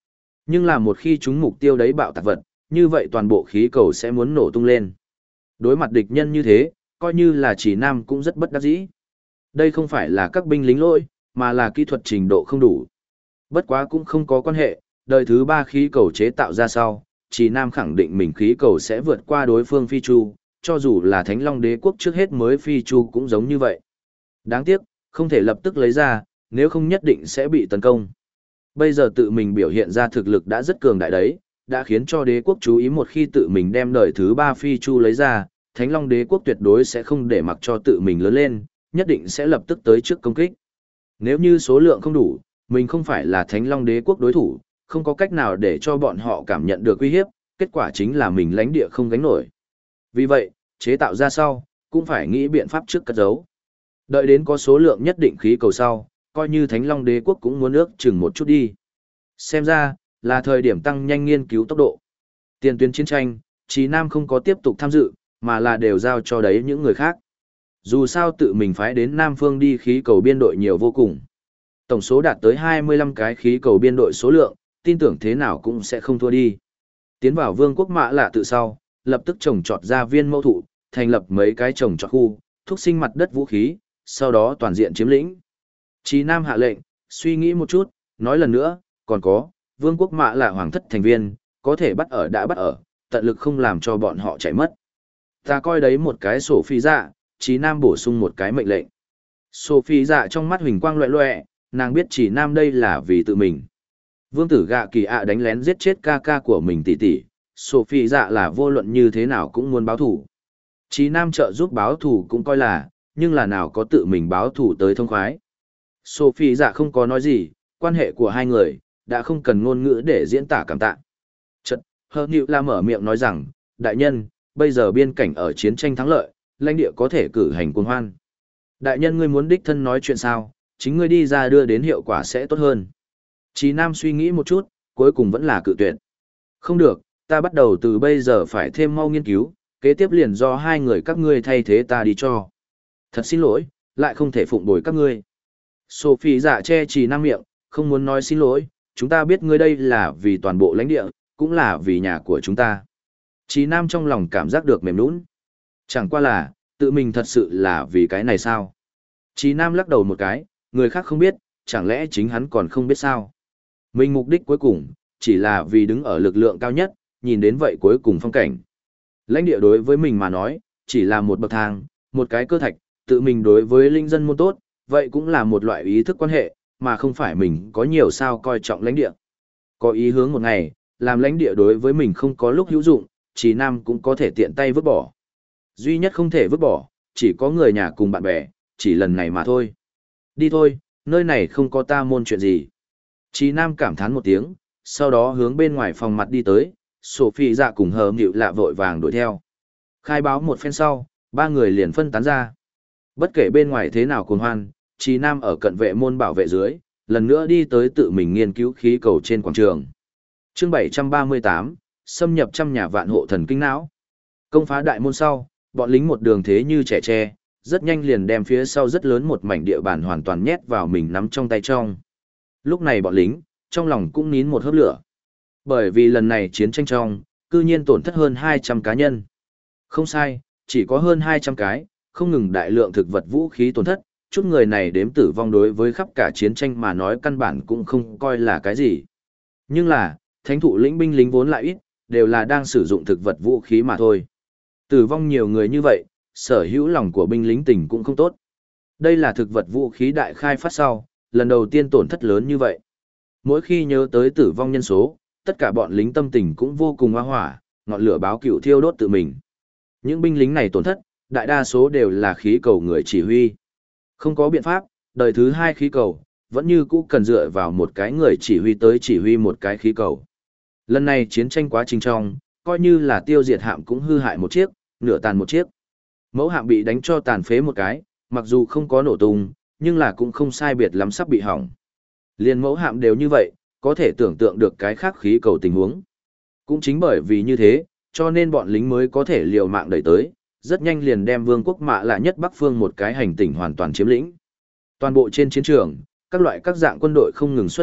Nhưng là một khi chúng mục tiêu đấy bạo tạc vật, như vậy toàn bộ khí cầu sẽ muốn nổ tung lên. Đối mặt địch nhân như thế, coi như là chỉ nam cũng rất bất đắc dĩ. Đây không phải là các binh lính lỗi, mà là kỹ thuật trình độ không đủ. Bất quá cũng không có quan hệ, đời thứ 3 khí cầu chế tạo ra sau, chỉ nam khẳng định mình khí cầu sẽ vượt qua đối phương Phi Chu, cho dù là Thánh Long Đế quốc trước hết mới Phi Chu cũng giống như vậy. Đáng tiếc, không thể lập tức lấy ra, nếu không nhất định sẽ bị tấn công. Bây giờ tự mình biểu hiện ra thực lực đã rất cường đại đấy, đã khiến cho đế quốc chú ý một khi tự mình đem đời thứ 3 Phi Chu lấy ra, Thánh Long Đế quốc tuyệt đối sẽ không để mặc cho tự mình lớn lên, nhất định sẽ lập tức tới trước công kích. Nếu như số lượng không đủ, mình không phải là Thánh Long Đế quốc đối thủ, không có cách nào để cho bọn họ cảm nhận được uy hiếp, kết quả chính là mình lãnh địa không gánh nổi. Vì vậy, chế tạo ra sau, cũng phải nghĩ biện pháp trước cất giấu. Đợi đến có số lượng nhất định khí cầu sau, coi như Thánh Long Đế quốc cũng muốn ước chừng một chút đi. Xem ra, là thời điểm tăng nhanh nghiên cứu tốc độ. Tiền tuyến chiến tranh, Chí Nam không có tiếp tục tham dự, mà là đều giao cho đấy những người khác. Dù sao tự mình phái đến Nam Phương đi khí cầu biên đội nhiều vô cùng. Tổng số đạt tới 25 cái khí cầu biên đội số lượng, tin tưởng thế nào cũng sẽ không thua đi. Tiến vào vương quốc Mã Lạ tự sau, lập tức trồng trọt ra viên mẫu thụ, thành lập mấy cái trồng trọt khu, thúc sinh mặt đất vũ khí, sau đó toàn diện chiếm lĩnh. Chí Nam hạ lệnh, suy nghĩ một chút, nói lần nữa, còn có, vương quốc Mã Lạ hoàng thất thành viên, có thể bắt ở đã bắt ở, tận lực không làm cho bọn họ chạy mất. Ta coi đấy một cái sổ phi dạ, Chí Nam bổ sung một cái mệnh lệnh. Sổ phi dạ trong mắt huỳnh quang loẹ loẹ, nàng biết Chí Nam đây là vì tự mình. Vương tử gạ kỳ ạ đánh lén giết chết ca ca của mình tỷ tỷ, sổ phi dạ là vô luận như thế nào cũng muốn báo thù. Chí Nam trợ giúp báo thù cũng coi là, nhưng là nào có tự mình báo thù tới thông khoái. Sophie dạ không có nói gì, quan hệ của hai người, đã không cần ngôn ngữ để diễn tả cảm tạ. Chật, Hờ Nghịu La mở miệng nói rằng, đại nhân, bây giờ biên cảnh ở chiến tranh thắng lợi, lãnh địa có thể cử hành cuồng hoan. Đại nhân ngươi muốn đích thân nói chuyện sao, chính ngươi đi ra đưa đến hiệu quả sẽ tốt hơn. Chí Nam suy nghĩ một chút, cuối cùng vẫn là cự tuyệt. Không được, ta bắt đầu từ bây giờ phải thêm mau nghiên cứu, kế tiếp liền do hai người các ngươi thay thế ta đi cho. Thật xin lỗi, lại không thể phụng bồi các ngươi. Sophie dạ che chỉ năng miệng, không muốn nói xin lỗi, chúng ta biết ngươi đây là vì toàn bộ lãnh địa, cũng là vì nhà của chúng ta. Chí Nam trong lòng cảm giác được mềm nũng. Chẳng qua là, tự mình thật sự là vì cái này sao? Chí Nam lắc đầu một cái, người khác không biết, chẳng lẽ chính hắn còn không biết sao? Mình mục đích cuối cùng, chỉ là vì đứng ở lực lượng cao nhất, nhìn đến vậy cuối cùng phong cảnh. Lãnh địa đối với mình mà nói, chỉ là một bậc thang, một cái cơ thạch, tự mình đối với linh dân môn tốt, vậy cũng là một loại ý thức quan hệ, mà không phải mình có nhiều sao coi trọng lãnh địa. Có ý hướng một ngày, làm lãnh địa đối với mình không có lúc hữu dụng, Chí Nam cũng có thể tiện tay vứt bỏ. Duy nhất không thể vứt bỏ, chỉ có người nhà cùng bạn bè, chỉ lần này mà thôi. Đi thôi, nơi này không có ta môn chuyện gì. Chí Nam cảm thán một tiếng, sau đó hướng bên ngoài phòng mặt đi tới, Sophie dạ cùng Hờ Nghịu Lạ vội vàng đuổi theo. Khai báo một phen sau, ba người liền phân tán ra. Bất kể bên ngoài thế nào cuồng hoan, Chí Nam ở cận vệ môn bảo vệ dưới, lần nữa đi tới tự mình nghiên cứu khí cầu trên quảng trường. Chương 738, xâm nhập trăm nhà vạn hộ thần kinh não. Công phá đại môn sau, bọn lính một đường thế như trẻ tre, rất nhanh liền đem phía sau rất lớn một mảnh địa bàn hoàn toàn nhét vào mình nắm trong tay trong. Lúc này bọn lính, trong lòng cũng nín một hớp lửa. Bởi vì lần này chiến tranh trong, cư nhiên tổn thất hơn 200 cá nhân. Không sai, chỉ có hơn 200 cái, không ngừng đại lượng thực vật vũ khí tổn thất, chút người này đếm tử vong đối với khắp cả chiến tranh mà nói căn bản cũng không coi là cái gì. Nhưng là, thánh thụ lĩnh binh lính vốn lại ít, đều là đang sử dụng thực vật vũ khí mà thôi. Tử vong nhiều người như vậy, sở hữu lòng của binh lính tình cũng không tốt. Đây là thực vật vũ khí đại khai phát sau, lần đầu tiên tổn thất lớn như vậy. Mỗi khi nhớ tới tử vong nhân số, tất cả bọn lính tâm tình cũng vô cùng hoa hỏa, ngọn lửa báo cựu thiêu đốt tự mình. Những binh lính này tổn thất, đại đa số đều là khí cầu người chỉ huy. Không có biện pháp, đời thứ hai khí cầu, vẫn như cũ cần dựa vào một cái người chỉ huy tới chỉ huy một cái khí cầu. Lần này chiến tranh quá trình trong, coi như là tiêu diệt hạm cũng hư hại một chiếc, nửa tàn một chiếc. Mẫu hạm bị đánh cho tàn phế một cái, mặc dù không có nổ tung, nhưng là cũng không sai biệt lắm sắp bị hỏng. Liên mẫu hạm đều như vậy, có thể tưởng tượng được cái khác khí cầu tình huống. Cũng chính bởi vì như thế, cho nên bọn lính mới có thể liều mạng đẩy tới, rất nhanh liền đem vương quốc Mạ Lạ nhất Bắc Phương một cái hành tinh hoàn toàn chiếm lĩnh. Toàn bộ trên chiến trường, các loại các dạng quân đội không ngừng xuất hiện,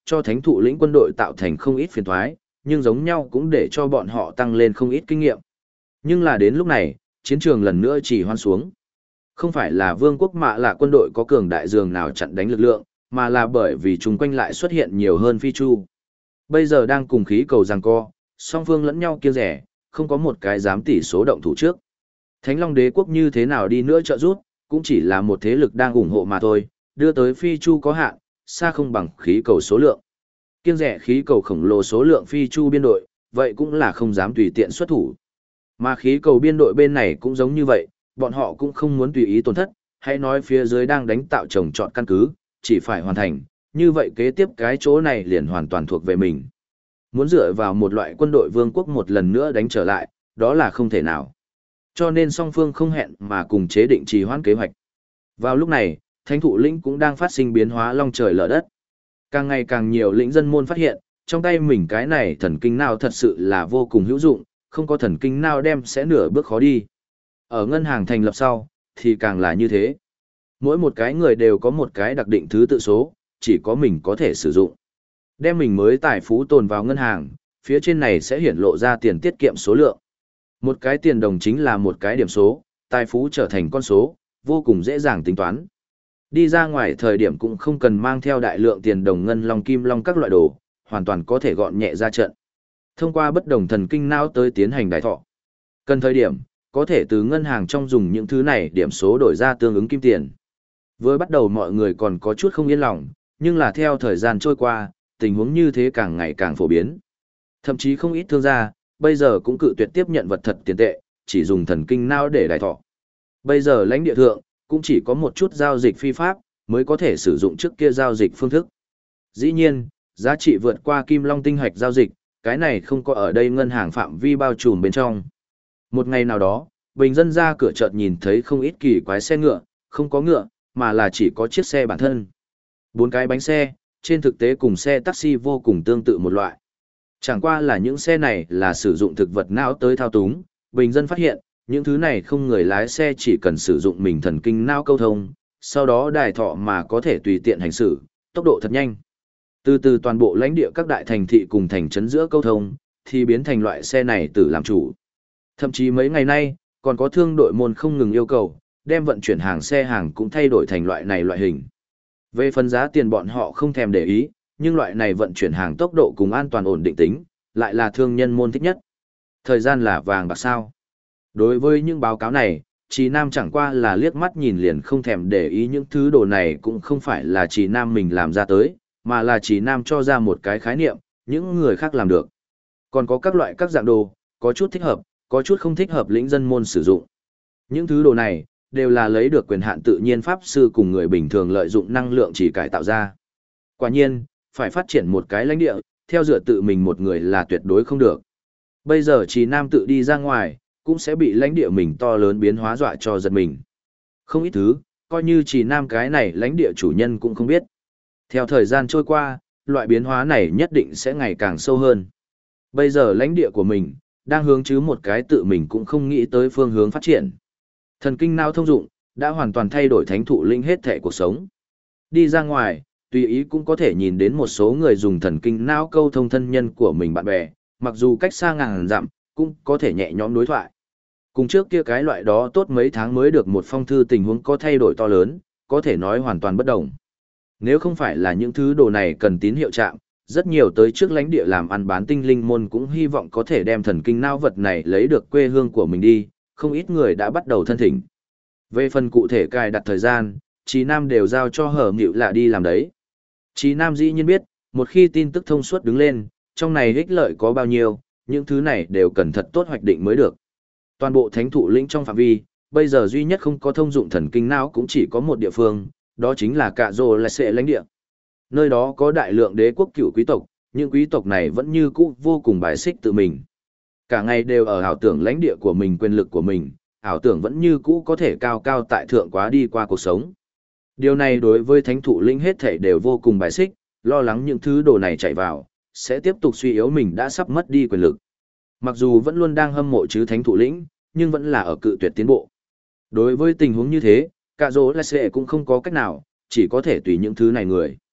cho thánh thụ lĩnh quân đội tạo thành không ít phiền toái, nhưng giống nhau cũng để cho bọn họ tăng lên không ít kinh nghiệm. Nhưng là đến lúc này, chiến trường lần nữa chỉ hoan xuống. Không phải là vương quốc Mạ Lạ quân đội có cường đại dường nào chặn đánh lực lượng, mà là bởi vì chung quanh lại xuất hiện nhiều hơn phi chu. Bây giờ đang cùng khí cầu giằng co, song phương lẫn nhau kiêng rẻ, không có một cái dám tỷ số động thủ trước. Thánh Long Đế quốc như thế nào đi nữa trợ giúp, cũng chỉ là một thế lực đang ủng hộ mà thôi, đưa tới phi chu có hạn, xa không bằng khí cầu số lượng. Kiêng rẻ khí cầu khổng lồ số lượng phi chu biên đội, vậy cũng là không dám tùy tiện xuất thủ. Mà khí cầu biên đội bên này cũng giống như vậy, bọn họ cũng không muốn tùy ý tổn thất, hãy nói phía dưới đang đánh tạo trồng trọt căn cứ, chỉ phải hoàn thành, như vậy kế tiếp cái chỗ này liền hoàn toàn thuộc về mình. Muốn dựa vào một loại quân đội vương quốc một lần nữa đánh trở lại, đó là không thể nào. Cho nên song phương không hẹn mà cùng chế định trì hoãn kế hoạch. Vào lúc này, thánh thụ lĩnh cũng đang phát sinh biến hóa long trời lở đất. Càng ngày càng nhiều lĩnh dân môn phát hiện, trong tay mình cái này thần kinh nào thật sự là vô cùng hữu dụng, không có thần kinh nào đem sẽ nửa bước khó đi. Ở ngân hàng thành lập sau, thì càng là như thế. Mỗi một cái người đều có một cái đặc định thứ tự số, chỉ có mình có thể sử dụng. Đem mình mới tài phú tồn vào ngân hàng, phía trên này sẽ hiển lộ ra tiền tiết kiệm số lượng. Một cái tiền đồng chính là một cái điểm số, tài phú trở thành con số, vô cùng dễ dàng tính toán. Đi ra ngoài thời điểm cũng không cần mang theo đại lượng tiền đồng ngân long kim long các loại đồ, hoàn toàn có thể gọn nhẹ ra trận. Thông qua bất đồng thần kinh não tới tiến hành đại thọ. Cần thời điểm, có thể từ ngân hàng trong dùng những thứ này điểm số đổi ra tương ứng kim tiền. Với bắt đầu mọi người còn có chút không yên lòng, nhưng là theo thời gian trôi qua, tình huống như thế càng ngày càng phổ biến. Thậm chí không ít thương gia, bây giờ cũng cự tuyệt tiếp nhận vật thật tiền tệ, chỉ dùng thần kinh não để đại thọ. Bây giờ lãnh địa thượng, cũng chỉ có một chút giao dịch phi pháp, mới có thể sử dụng trước kia giao dịch phương thức. Dĩ nhiên, giá trị vượt qua kim long tinh hạch giao dịch, cái này không có ở đây ngân hàng phạm vi bao trùm bên trong. Một ngày nào đó, bình dân ra cửa chợt nhìn thấy không ít kỳ quái xe ngựa, không có ngựa, mà là chỉ có chiếc xe bản thân. 4 cái bánh xe, trên thực tế cùng xe taxi vô cùng tương tự một loại. Chẳng qua là những xe này là sử dụng thực vật não tới thao túng, bình dân phát hiện, những thứ này không người lái xe chỉ cần sử dụng mình thần kinh não câu thông, sau đó đài thọ mà có thể tùy tiện hành xử, tốc độ thật nhanh. Từ từ toàn bộ lãnh địa các đại thành thị cùng thành trấn giữa câu thông, thì biến thành loại xe này tự làm chủ. Thậm chí mấy ngày nay, còn có thương đội môn không ngừng yêu cầu, đem vận chuyển hàng xe hàng cũng thay đổi thành loại này loại hình. Về phần giá tiền bọn họ không thèm để ý, nhưng loại này vận chuyển hàng tốc độ cùng an toàn ổn định tính, lại là thương nhân môn thích nhất. Thời gian là vàng bạc sao. Đối với những báo cáo này, Trì Nam chẳng qua là liếc mắt nhìn liền không thèm để ý những thứ đồ này cũng không phải là Trì Nam mình làm ra tới, mà là Trì Nam cho ra một cái khái niệm, những người khác làm được. Còn có các loại các dạng đồ, có chút thích hợp, có chút không thích hợp lĩnh dân môn sử dụng. Những thứ đồ này, đều là lấy được quyền hạn tự nhiên pháp sư cùng người bình thường lợi dụng năng lượng chỉ cải tạo ra. Quả nhiên, phải phát triển một cái lãnh địa, theo dựa tự mình một người là tuyệt đối không được. Bây giờ Trì Nam tự đi ra ngoài, cũng sẽ bị lãnh địa mình to lớn biến hóa dọa cho giật mình. Không ít thứ, coi như Trì Nam cái này lãnh địa chủ nhân cũng không biết. Theo thời gian trôi qua, loại biến hóa này nhất định sẽ ngày càng sâu hơn. Bây giờ lãnh địa của mình, đang hướng chứ một cái tự mình cũng không nghĩ tới phương hướng phát triển. Thần kinh não thông dụng, đã hoàn toàn thay đổi thánh thụ linh hết thể cuộc sống. Đi ra ngoài, tùy ý cũng có thể nhìn đến một số người dùng thần kinh não câu thông thân nhân của mình bạn bè, mặc dù cách xa ngàn dặm, cũng có thể nhẹ nhõm đối thoại. Cùng trước kia cái loại đó tốt mấy tháng mới được một phong thư tình huống có thay đổi to lớn, có thể nói hoàn toàn bất đồng. Nếu không phải là những thứ đồ này cần tín hiệu chạm, rất nhiều tới trước lãnh địa làm ăn bán tinh linh môn cũng hy vọng có thể đem thần kinh não vật này lấy được quê hương của mình đi, không ít người đã bắt đầu thân thỉnh. Về phần cụ thể cài đặt thời gian, Chí Nam đều giao cho Hở Nhựu Lạ đi làm đấy. Chí Nam dĩ nhiên biết, một khi tin tức thông suốt đứng lên, trong này ích lợi có bao nhiêu, những thứ này đều cần thật tốt hoạch định mới được. Toàn bộ thánh thụ lĩnh trong phạm vi, bây giờ duy nhất không có thông dụng thần kinh não cũng chỉ có một địa phương, đó chính là Cạ Rồ Lại Sệ lãnh địa. Nơi đó có đại lượng đế quốc cựu quý tộc, những quý tộc này vẫn như cũ vô cùng bài xích tự mình. Cả ngày đều ở ảo tưởng lãnh địa của mình, quyền lực của mình, ảo tưởng vẫn như cũ có thể cao cao tại thượng quá đi qua cuộc sống. Điều này đối với thánh thụ lĩnh hết thảy đều vô cùng bài xích, lo lắng những thứ đồ này chạy vào, sẽ tiếp tục suy yếu mình đã sắp mất đi quyền lực. Mặc dù vẫn luôn đang hâm mộ chứ thánh thụ lĩnh, nhưng vẫn là ở cự tuyệt tiến bộ. Đối với tình huống như thế, Cạ Rỗ Lại Sệ cũng không có cách nào, chỉ có thể tùy những thứ này người.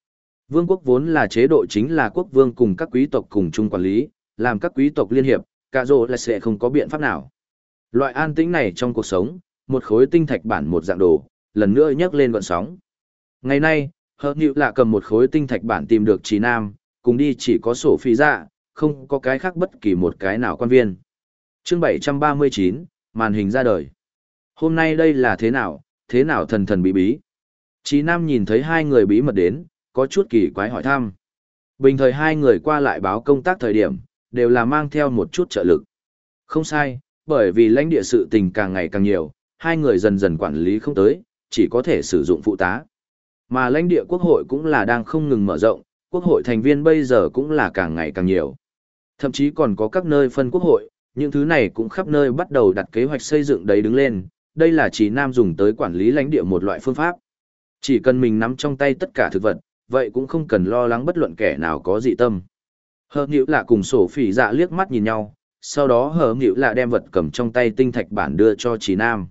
Vương quốc vốn là chế độ chính là quốc vương cùng các quý tộc cùng chung quản lý, làm các quý tộc liên hiệp, cả rồ là sẽ không có biện pháp nào. Loại an tĩnh này trong cuộc sống, một khối tinh thạch bản một dạng đồ, lần nữa nhấc lên gọn sóng. Ngày nay, Hợp Nhự Lạ cầm một khối tinh thạch bản tìm được Trí Nam, cùng đi chỉ có sổ phi dạ, không có cái khác bất kỳ một cái nào quan viên. Chương 739, màn hình ra đời. Hôm nay đây là thế nào thần thần bí bí. Trí Nam nhìn thấy hai người bí mật đến, có chút kỳ quái hỏi thăm. Bình thời hai người qua lại báo công tác thời điểm, đều là mang theo một chút trợ lực. Không sai, bởi vì lãnh địa sự tình càng ngày càng nhiều, hai người dần dần quản lý không tới, chỉ có thể sử dụng phụ tá. Mà lãnh địa quốc hội cũng là đang không ngừng mở rộng, quốc hội thành viên bây giờ cũng là càng ngày càng nhiều. Thậm chí còn có các nơi phân quốc hội, những thứ này cũng khắp nơi bắt đầu đặt kế hoạch xây dựng đấy đứng lên, đây là Trí Nam dùng tới quản lý lãnh địa một loại phương pháp. Chỉ cần mình nắm trong tay tất cả thực vật, vậy cũng không cần lo lắng bất luận kẻ nào có dị tâm. Hợp Nhự Lạ cùng sổ phỉ dạ liếc mắt nhìn nhau, sau đó Hợp Nhự Lạ đem vật cầm trong tay tinh thạch bản đưa cho Trí Nam.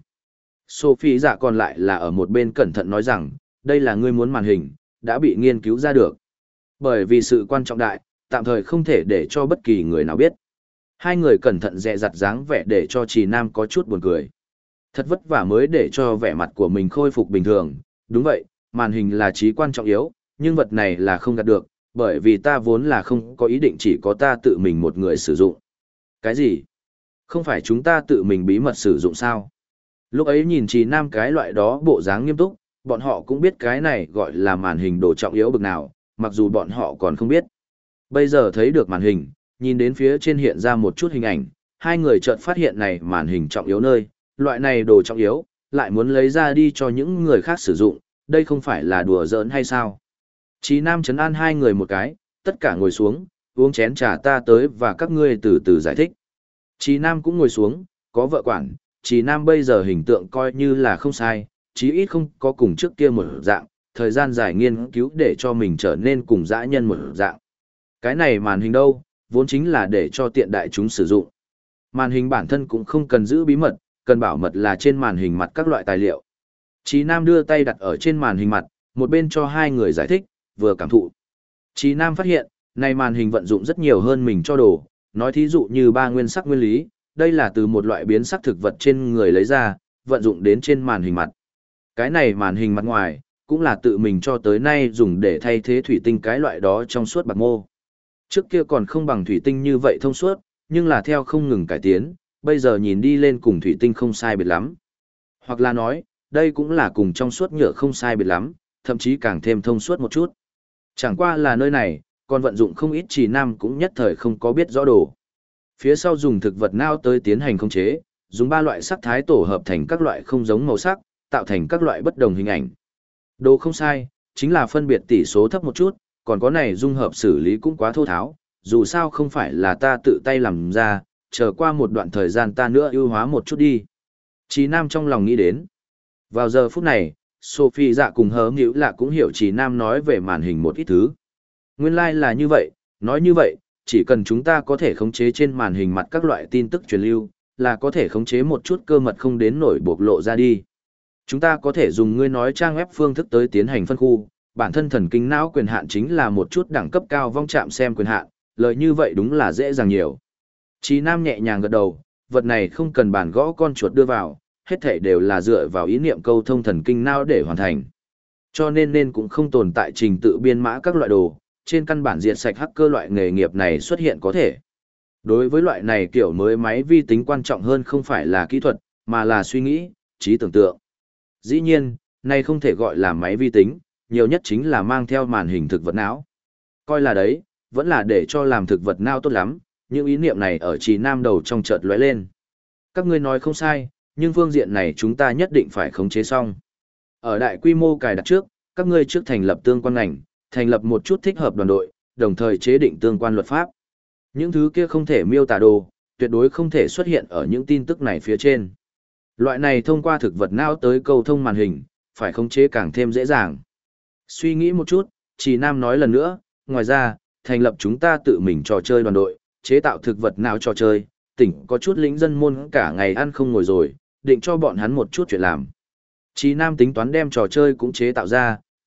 Sổ phỉ dạ còn lại là ở một bên cẩn thận nói rằng, đây là ngươi muốn màn hình, đã bị nghiên cứu ra được. Bởi vì sự quan trọng đại, tạm thời không thể để cho bất kỳ người nào biết. Hai người cẩn thận dè dặt dáng vẻ để cho Trí Nam có chút buồn cười. Thật vất vả mới để cho vẻ mặt của mình khôi phục bình thường, đúng vậy, màn hình là chí quan trọng yếu, nhưng vật này là không gạt được, bởi vì ta vốn là không có ý định chỉ có ta tự mình một người sử dụng. Cái gì? Không phải chúng ta tự mình bí mật sử dụng sao? Lúc ấy nhìn Trí Nam cái loại đó bộ dáng nghiêm túc, bọn họ cũng biết cái này gọi là màn hình đồ trọng yếu bực nào, mặc dù bọn họ còn không biết. Bây giờ thấy được màn hình, nhìn đến phía trên hiện ra một chút hình ảnh, hai người chợt phát hiện này màn hình trọng yếu nơi, loại này đồ trọng yếu, lại muốn lấy ra đi cho những người khác sử dụng, đây không phải là đùa giỡn hay sao? Trí Nam trấn an hai người một cái, tất cả ngồi xuống, uống chén trà ta tới và các ngươi từ từ giải thích. Trí Nam cũng ngồi xuống, có vợ quản, Trí Nam bây giờ hình tượng coi như là không sai, chí ít không có cùng trước kia một dạng, thời gian dài nghiên cứu để cho mình trở nên cùng dã nhân một dạng. Cái này màn hình đâu, vốn chính là để cho tiện đại chúng sử dụng. Màn hình bản thân cũng không cần giữ bí mật, cần bảo mật là trên màn hình mặt các loại tài liệu. Trí Nam đưa tay đặt ở trên màn hình mặt, một bên cho hai người giải thích, vừa cảm thụ. Trí Nam phát hiện, này màn hình vận dụng rất nhiều hơn mình cho đồ, nói thí dụ như ba nguyên sắc nguyên lý, đây là từ một loại biến sắc thực vật trên người lấy ra, vận dụng đến trên màn hình mặt. Cái này màn hình mặt ngoài, cũng là tự mình cho tới nay dùng để thay thế thủy tinh cái loại đó trong suốt bạc mô. Trước kia còn không bằng thủy tinh như vậy thông suốt, nhưng là theo không ngừng cải tiến, bây giờ nhìn đi lên cùng thủy tinh không sai biệt lắm. Hoặc là nói, đây cũng là cùng trong suốt nhựa không sai biệt lắm, thậm chí càng thêm thông suốt một chút. Chẳng qua là nơi này, còn vận dụng không ít Trí Nam cũng nhất thời không có biết rõ đồ. Phía sau dùng thực vật nao tới tiến hành khống chế, dùng ba loại sắc thái tổ hợp thành các loại không giống màu sắc, tạo thành các loại bất đồng hình ảnh. Đồ không sai, chính là phân biệt tỷ số thấp một chút, còn có này dung hợp xử lý cũng quá thô tháo, dù sao không phải là ta tự tay làm ra, chờ qua một đoạn thời gian ta nữa ưu hóa một chút đi. Trí Nam trong lòng nghĩ đến. Vào giờ phút này, Sophie dạ cùng Hớm Nhữ Lạ cũng hiểu Trí Nam nói về màn hình một ít thứ. Nguyên lai là như vậy, nói như vậy, chỉ cần chúng ta có thể khống chế trên màn hình mặt các loại tin tức truyền lưu, là có thể khống chế một chút cơ mật không đến nổi bộc lộ ra đi. Chúng ta có thể dùng ngươi nói trang web phương thức tới tiến hành phân khu, bản thân thần kinh não quyền hạn chính là một chút đẳng cấp cao vong chạm xem quyền hạn, lời như vậy đúng là dễ dàng nhiều. Trí Nam nhẹ nhàng gật đầu, vật này không cần bản gõ con chuột đưa vào, hết thảy đều là dựa vào ý niệm câu thông thần kinh não để hoàn thành. Cho nên cũng không tồn tại trình tự biên mã các loại đồ, trên căn bản diệt sạch hacker loại nghề nghiệp này xuất hiện có thể. Đối với loại này kiểu mới máy vi tính quan trọng hơn không phải là kỹ thuật, mà là suy nghĩ, trí tưởng tượng. Dĩ nhiên, này không thể gọi là máy vi tính, nhiều nhất chính là mang theo màn hình thực vật não. Coi là đấy, vẫn là để cho làm thực vật não tốt lắm, những ý niệm này ở Trí Nam đầu trong chợt lóe lên. Các ngươi nói không sai, nhưng phương diện này chúng ta nhất định phải khống chế xong. Ở đại quy mô cài đặt trước, các ngươi trước thành lập tương quan ngành, thành lập một chút thích hợp đoàn đội, đồng thời chế định tương quan luật pháp. Những thứ kia không thể miêu tả đồ, tuyệt đối không thể xuất hiện ở những tin tức này phía trên. Loại này thông qua thực vật não tới câu thông màn hình, phải khống chế càng thêm dễ dàng. Suy nghĩ một chút, Trí Nam nói lần nữa, ngoài ra, thành lập chúng ta tự mình trò chơi đoàn đội, chế tạo thực vật não trò chơi, tỉnh có chút lính dân môn cả ngày ăn không ngồi rồi, định cho bọn hắn một chút chuyện làm. Trí Nam tính toán đem trò chơi cũng chế tạo ra,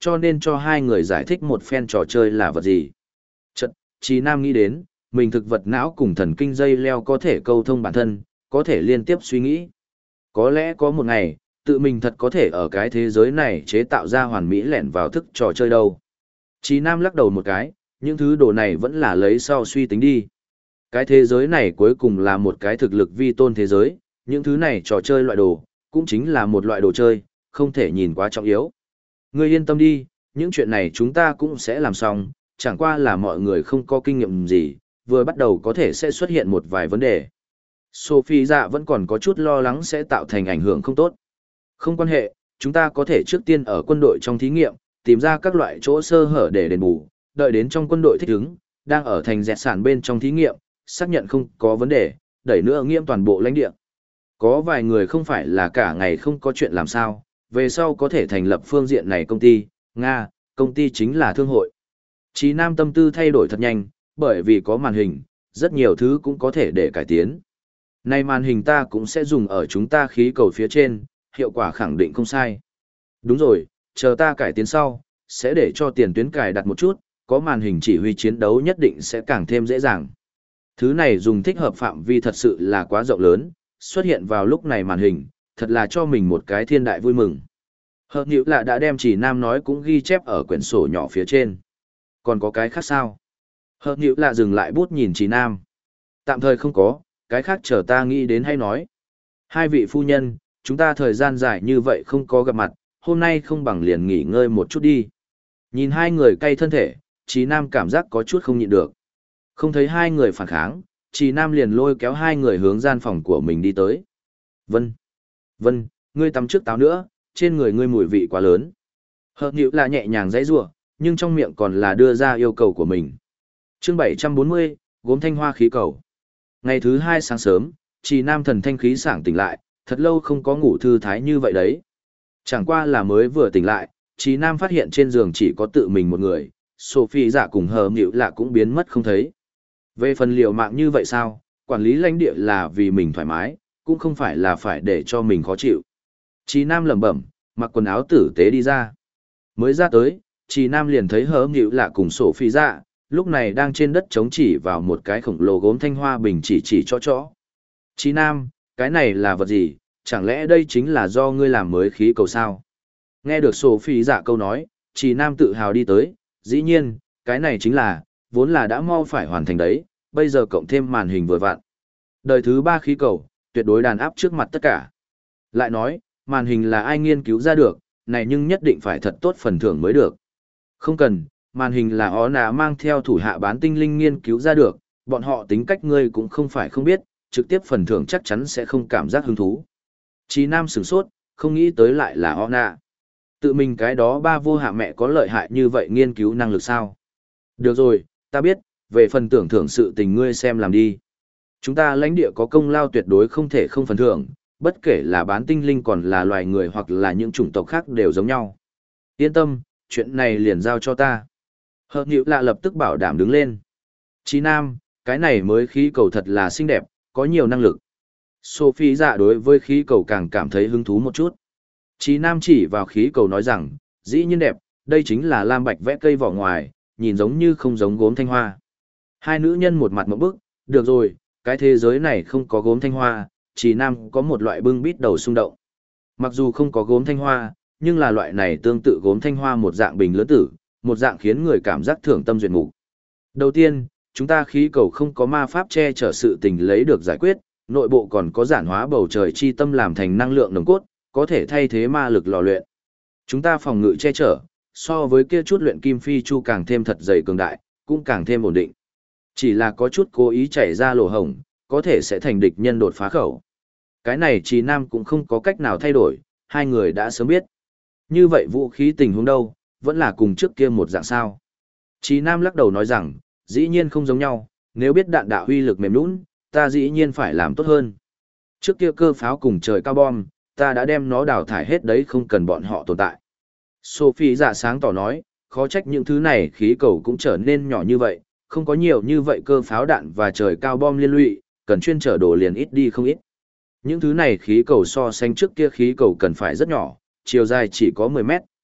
cho nên cho hai người giải thích một phen trò chơi là vật gì. Chật, Trí Nam nghĩ đến, mình thực vật não cùng thần kinh dây leo có thể câu thông bản thân, có thể liên tiếp suy nghĩ. Có lẽ có một ngày, tự mình thật có thể ở cái thế giới này chế tạo ra hoàn mỹ lẻn vào thức trò chơi đâu. Trí Nam lắc đầu một cái, những thứ đồ này vẫn là lấy sau suy tính đi. Cái thế giới này cuối cùng là một cái thực lực vi tôn thế giới, những thứ này trò chơi loại đồ, cũng chính là một loại đồ chơi, không thể nhìn quá trọng yếu. Ngươi yên tâm đi, những chuyện này chúng ta cũng sẽ làm xong, chẳng qua là mọi người không có kinh nghiệm gì, vừa bắt đầu có thể sẽ xuất hiện một vài vấn đề. Sophie dạ vẫn còn có chút lo lắng sẽ tạo thành ảnh hưởng không tốt. Không quan hệ, chúng ta có thể trước tiên ở quân đội trong thí nghiệm, tìm ra các loại chỗ sơ hở để đền bù, đợi đến trong quân đội thích ứng, đang ở thành dẹt sản bên trong thí nghiệm, xác nhận không có vấn đề, đẩy nữa nghiêm toàn bộ lãnh địa. Có vài người không phải là cả ngày không có chuyện làm sao, về sau có thể thành lập phương diện này công ty, Nga, công ty chính là thương hội. Chí Nam tâm tư thay đổi thật nhanh, bởi vì có màn hình, rất nhiều thứ cũng có thể để cải tiến. Nay màn hình ta cũng sẽ dùng ở chúng ta khí cầu phía trên, hiệu quả khẳng định không sai. Đúng rồi, chờ ta cải tiến sau, sẽ để cho tiền tuyến cài đặt một chút, có màn hình chỉ huy chiến đấu nhất định sẽ càng thêm dễ dàng. Thứ này dùng thích hợp phạm vi thật sự là quá rộng lớn, xuất hiện vào lúc này màn hình, thật là cho mình một cái thiên đại vui mừng. Hợp nhữ là đã đem chỉ Nam nói cũng ghi chép ở quyển sổ nhỏ phía trên. Còn có cái khác sao? Hợp nhữ là dừng lại bút nhìn chỉ Nam. Tạm thời không có, cái khác chờ ta nghĩ đến hay nói. Hai vị phu nhân, chúng ta thời gian dài như vậy không có gặp mặt, hôm nay không bằng liền nghỉ ngơi một chút đi. Nhìn hai người cay thân thể, Chí Nam cảm giác có chút không nhịn được. Không thấy hai người phản kháng, Chí Nam liền lôi kéo hai người hướng gian phòng của mình đi tới. Vân, ngươi tắm trước táo nữa, trên người ngươi mùi vị quá lớn. Hợp nhữ là nhẹ nhàng dãy rủa, nhưng trong miệng còn là đưa ra yêu cầu của mình. Chương 740, gốm thanh hoa khí cầu. Ngày thứ hai sáng sớm, Chí Nam thần thanh khí sảng tỉnh lại, thật lâu không có ngủ thư thái như vậy đấy. Chẳng qua là mới vừa tỉnh lại, Chí Nam phát hiện trên giường chỉ có tự mình một người, Sophie dạ cùng hờ nhữ lạ cũng biến mất không thấy. Về phần liều mạng như vậy sao, quản lý lãnh địa là vì mình thoải mái, cũng không phải là phải để cho mình khó chịu. Chí Nam lẩm bẩm, mặc quần áo tử tế đi ra. Mới ra tới, Chí Nam liền thấy hờ nhữ lạ cùng Sophie dạ, lúc này đang trên đất chống chỉ vào một cái khổng lồ gốm thanh hoa bình chỉ cho. Chí Nam, cái này là vật gì, chẳng lẽ đây chính là do ngươi làm mới khí cầu sao? Nghe được Sophie dạ câu nói, Chí Nam tự hào đi tới, dĩ nhiên, cái này chính là, vốn là đã mau phải hoàn thành đấy, bây giờ cộng thêm màn hình vừa vặn. Đời thứ 3 khí cầu, tuyệt đối đàn áp trước mặt tất cả. Lại nói, màn hình là ai nghiên cứu ra được, này nhưng nhất định phải thật tốt phần thưởng mới được. Không cần, màn hình là ó nà mang theo thủ hạ bán tinh linh nghiên cứu ra được, bọn họ tính cách ngươi cũng không phải không biết, trực tiếp phần thưởng chắc chắn sẽ không cảm giác hứng thú. Chí Nam sửng sốt, không nghĩ tới lại là ó nà. Tự mình cái đó ba vô hạ mẹ có lợi hại như vậy nghiên cứu năng lực sao? Được rồi, ta biết, về phần tưởng thưởng sự tình ngươi xem làm đi. Chúng ta lãnh địa có công lao tuyệt đối không thể không phần thưởng, bất kể là bán tinh linh còn là loài người hoặc là những chủng tộc khác đều giống nhau. Yên tâm, chuyện này liền giao cho ta. Hợp nhữ lạ lập tức bảo đảm đứng lên. Chí Nam, cái này mới khí cầu thật là xinh đẹp, có nhiều năng lực. Sophie dạ đối với khí cầu càng cảm thấy hứng thú một chút. Chí Nam chỉ vào khí cầu nói rằng, dĩ nhiên đẹp, đây chính là lam bạch vẽ cây vỏ ngoài, nhìn giống như không giống gốm thanh hoa. Hai nữ nhân một mặt một bức, được rồi, cái thế giới này không có gốm thanh hoa, Chí Nam có một loại bưng bít đầu xung động. Mặc dù không có gốm thanh hoa, nhưng là loại này tương tự gốm thanh hoa một dạng bình lớn tử, một dạng khiến người cảm giác thưởng tâm duyệt mục. Đầu tiên, chúng ta khí cầu không có ma pháp che chở sự tình lấy được giải quyết, nội bộ còn có giản hóa bầu trời chi tâm làm thành năng lượng nồng cốt, có thể thay thế ma lực lò luyện. Chúng ta phòng ngự che chở, so với kia chút luyện kim phi chu càng thêm thật dày cường đại, cũng càng thêm ổn định. Chỉ là có chút cố ý chảy ra lỗ hổng, có thể sẽ thành địch nhân đột phá khẩu. Cái này Chí Nam cũng không có cách nào thay đổi, hai người đã sớm biết. Như vậy vũ khí tình huống đâu, vẫn là cùng trước kia một dạng sao. Chí Nam lắc đầu nói rằng, dĩ nhiên không giống nhau, nếu biết đạn đạo uy lực mềm nũng, ta dĩ nhiên phải làm tốt hơn. Trước kia cơ pháo cùng trời cao bom, ta đã đem nó đào thải hết đấy, không cần bọn họ tồn tại. Sophie dạ sáng tỏ nói, khó trách những thứ này khí cầu cũng trở nên nhỏ như vậy, không có nhiều như vậy cơ pháo đạn và trời cao bom liên lụy, cần chuyên chở đồ liền ít đi không ít. Những thứ này khí cầu so sánh trước kia khí cầu cần phải rất nhỏ, chiều dài chỉ có 10 mét,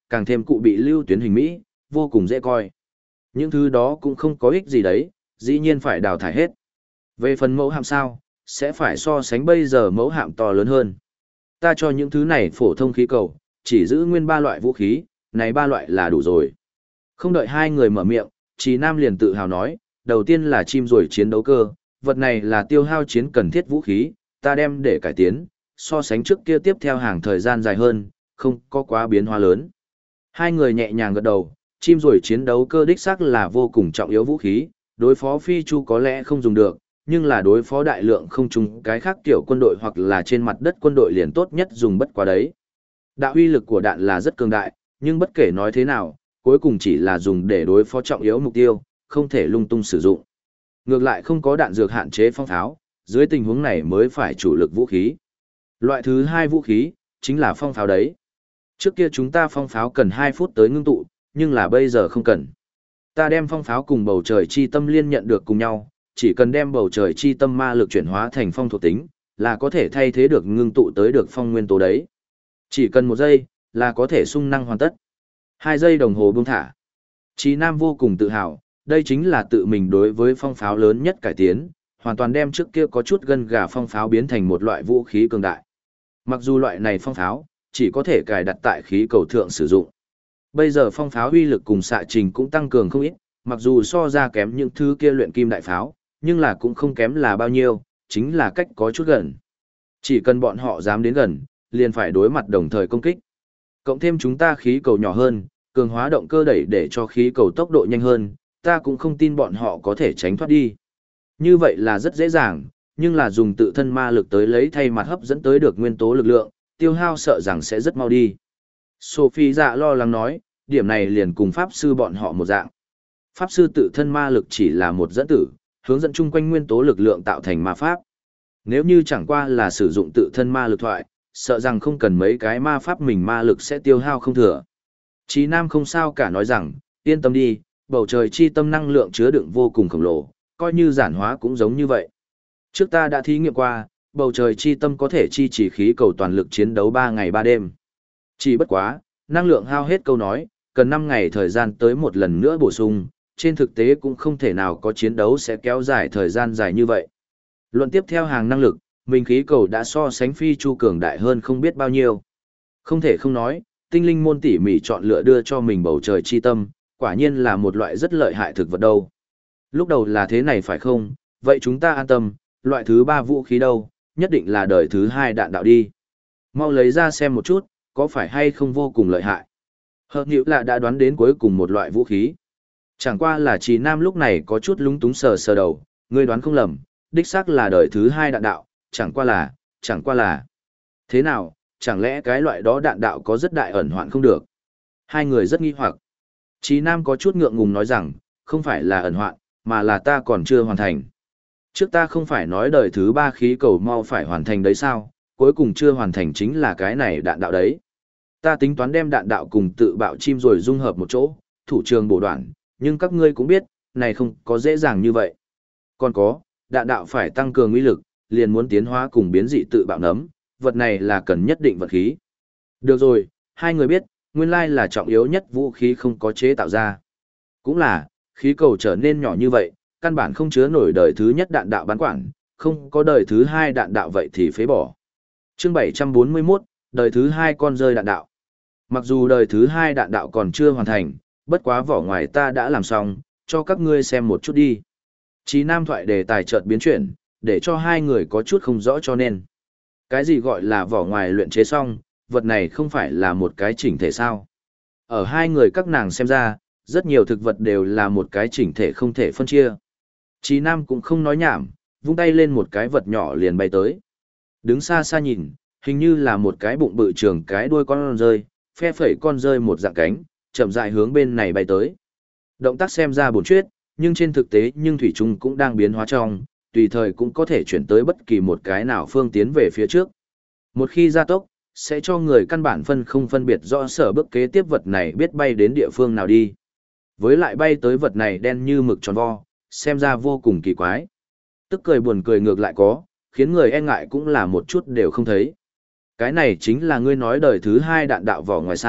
càng thêm cụ bị lưu tuyến hình mỹ, vô cùng dễ coi. Những thứ đó cũng không có ích gì đấy, dĩ nhiên phải đào thải hết. Về phần mẫu hạm sao, sẽ phải so sánh bây giờ mẫu hạm to lớn hơn. Ta cho những thứ này phổ thông khí cầu, chỉ giữ nguyên 3 loại vũ khí, này 3 loại là đủ rồi. Không đợi hai người mở miệng, Trì Nam liền tự hào nói, đầu tiên là chim ruồi chiến đấu cơ, vật này là tiêu hao chiến cần thiết vũ khí, ta đem để cải tiến, so sánh trước kia tiếp theo hàng thời gian dài hơn, không có quá biến hóa lớn. Hai người nhẹ nhàng gật đầu, chim ruồi chiến đấu cơ đích xác là vô cùng trọng yếu vũ khí, đối phó phi chu có lẽ không dùng được, nhưng là đối phó đại lượng không trùng cái khác kiểu quân đội hoặc là trên mặt đất quân đội liền tốt nhất dùng bất quá đấy. Đạo uy lực của đạn là rất cường đại, nhưng bất kể nói thế nào, cuối cùng chỉ là dùng để đối phó trọng yếu mục tiêu, không thể lung tung sử dụng. Ngược lại không có đạn dược hạn chế phong pháo, dưới tình huống này mới phải chủ lực vũ khí. Loại thứ hai vũ khí, chính là phong pháo đấy. Trước kia chúng ta phong pháo cần 2 phút tới ngưng tụ, nhưng là bây giờ không cần. Ta đem phong pháo cùng bầu trời chi tâm liên nhận được cùng nhau, chỉ cần đem bầu trời chi tâm ma lực chuyển hóa thành phong thuộc tính, là có thể thay thế được ngưng tụ tới được phong nguyên tố đấy. Chỉ cần 1 giây, là có thể xung năng hoàn tất. 2 giây đồng hồ buông thả. Chí Nam vô cùng tự hào, đây chính là tự mình đối với phong pháo lớn nhất cải tiến, hoàn toàn đem trước kia có chút gân gà phong pháo biến thành một loại vũ khí cường đại. Mặc dù loại này phong pháo, chỉ có thể cài đặt tại khí cầu thượng sử dụng. Bây giờ phong pháo uy lực cùng xạ trình cũng tăng cường không ít, mặc dù so ra kém những thứ kia luyện kim đại pháo, nhưng là cũng không kém là bao nhiêu, chính là cách có chút gần. Chỉ cần bọn họ dám đến gần, liền phải đối mặt đồng thời công kích. Cộng thêm chúng ta khí cầu nhỏ hơn, cường hóa động cơ đẩy để cho khí cầu tốc độ nhanh hơn, ta cũng không tin bọn họ có thể tránh thoát đi. Như vậy là rất dễ dàng, nhưng là dùng tự thân ma lực tới lấy thay mặt hấp dẫn tới được nguyên tố lực lượng, tiêu hao sợ rằng sẽ rất mau đi. Sophie dạ lo lắng nói, điểm này liền cùng Pháp sư bọn họ một dạng. Pháp sư tự thân ma lực chỉ là một dẫn tử, hướng dẫn chung quanh nguyên tố lực lượng tạo thành ma pháp. Nếu như chẳng qua là sử dụng tự thân ma lực thoại, sợ rằng không cần mấy cái ma pháp mình ma lực sẽ tiêu hao không thừa. Chí Nam không sao cả nói rằng, yên tâm đi, bầu trời chi tâm năng lượng chứa đựng vô cùng khổng lồ, coi như giản hóa cũng giống như vậy. Trước ta đã thí nghiệm qua, bầu trời chi tâm có thể chi trì khí cầu toàn lực chiến đấu 3 ngày 3 đêm. Chỉ bất quá, năng lượng hao hết câu nói, cần 5 ngày thời gian tới một lần nữa bổ sung, trên thực tế cũng không thể nào có chiến đấu sẽ kéo dài thời gian dài như vậy. Luận tiếp theo hàng năng lực, mình khí cầu đã so sánh phi chu cường đại hơn không biết bao nhiêu. Không thể không nói, tinh linh môn tỉ mỉ chọn lựa đưa cho mình bầu trời chi tâm, quả nhiên là một loại rất lợi hại thực vật đâu. Lúc đầu là thế này phải không, vậy chúng ta an tâm, loại thứ 3 vũ khí đâu, nhất định là đời thứ 2 đạn đạo đi. Mau lấy ra xem một chút, có phải hay không vô cùng lợi hại. Hợp nhữ là đã đoán đến cuối cùng một loại vũ khí. Chẳng qua là Trì Nam lúc này có chút lúng túng sờ sờ đầu, ngươi đoán không lầm, đích xác là đời thứ 2 đạn đạo, chẳng qua là. Thế nào, chẳng lẽ cái loại đó đạn đạo có rất đại ẩn hoạn không được? Hai người rất nghi hoặc. Trì Nam có chút ngượng ngùng nói rằng, không phải là ẩn hoạn, mà là ta còn chưa hoàn thành. Trước ta không phải nói đời thứ 3 khí cầu mau phải hoàn thành đấy sao, cuối cùng chưa hoàn thành chính là cái này đạn đạo đấy. Ta tính toán đem đạn đạo cùng tự bạo chim rồi dung hợp một chỗ, thủ trường bổ đoạn, nhưng các ngươi cũng biết, này không có dễ dàng như vậy. Còn có, đạn đạo phải tăng cường uy lực, liền muốn tiến hóa cùng biến dị tự bạo nấm, vật này là cần nhất định vật khí. Được rồi, hai người biết, nguyên lai là trọng yếu nhất vũ khí không có chế tạo ra. Cũng là, khí cầu trở nên nhỏ như vậy, căn bản không chứa nổi đời thứ nhất đạn đạo bán quản, không có đời thứ 2 đạn đạo vậy thì phế bỏ. Chương 741, đời thứ 2 con rơi đạn đạo. Mặc dù đời thứ 2 đạn đạo còn chưa hoàn thành, bất quá vỏ ngoài ta đã làm xong, cho các ngươi xem một chút đi. Chí Nam thoại đề tài chợt biến chuyển, để cho hai người có chút không rõ cho nên. Cái gì gọi là vỏ ngoài luyện chế xong, vật này không phải là một cái chỉnh thể sao. Ở hai người các nàng xem ra, rất nhiều thực vật đều là một cái chỉnh thể không thể phân chia. Chí Nam cũng không nói nhảm, vung tay lên một cái vật nhỏ liền bay tới. Đứng xa xa nhìn, hình như là một cái bụng bự trường cái đuôi con rơi, phe phẩy con rơi một dạng cánh, chậm rãi hướng bên này bay tới. Động tác xem ra buồn chuyết, nhưng trên thực tế nhưng thủy chung cũng đang biến hóa trong, tùy thời cũng có thể chuyển tới bất kỳ một cái nào phương tiến về phía trước. Một khi gia tốc, sẽ cho người căn bản không phân biệt rõ sở bước kế tiếp vật này biết bay đến địa phương nào đi. Với lại bay tới vật này đen như mực tròn vo, xem ra vô cùng kỳ quái. Tức cười buồn cười ngược lại có, khiến người e ngại cũng là một chút đều không thấy. Cái này chính là ngươi nói đời thứ 2 đạn đạo vỏ ngoài sao,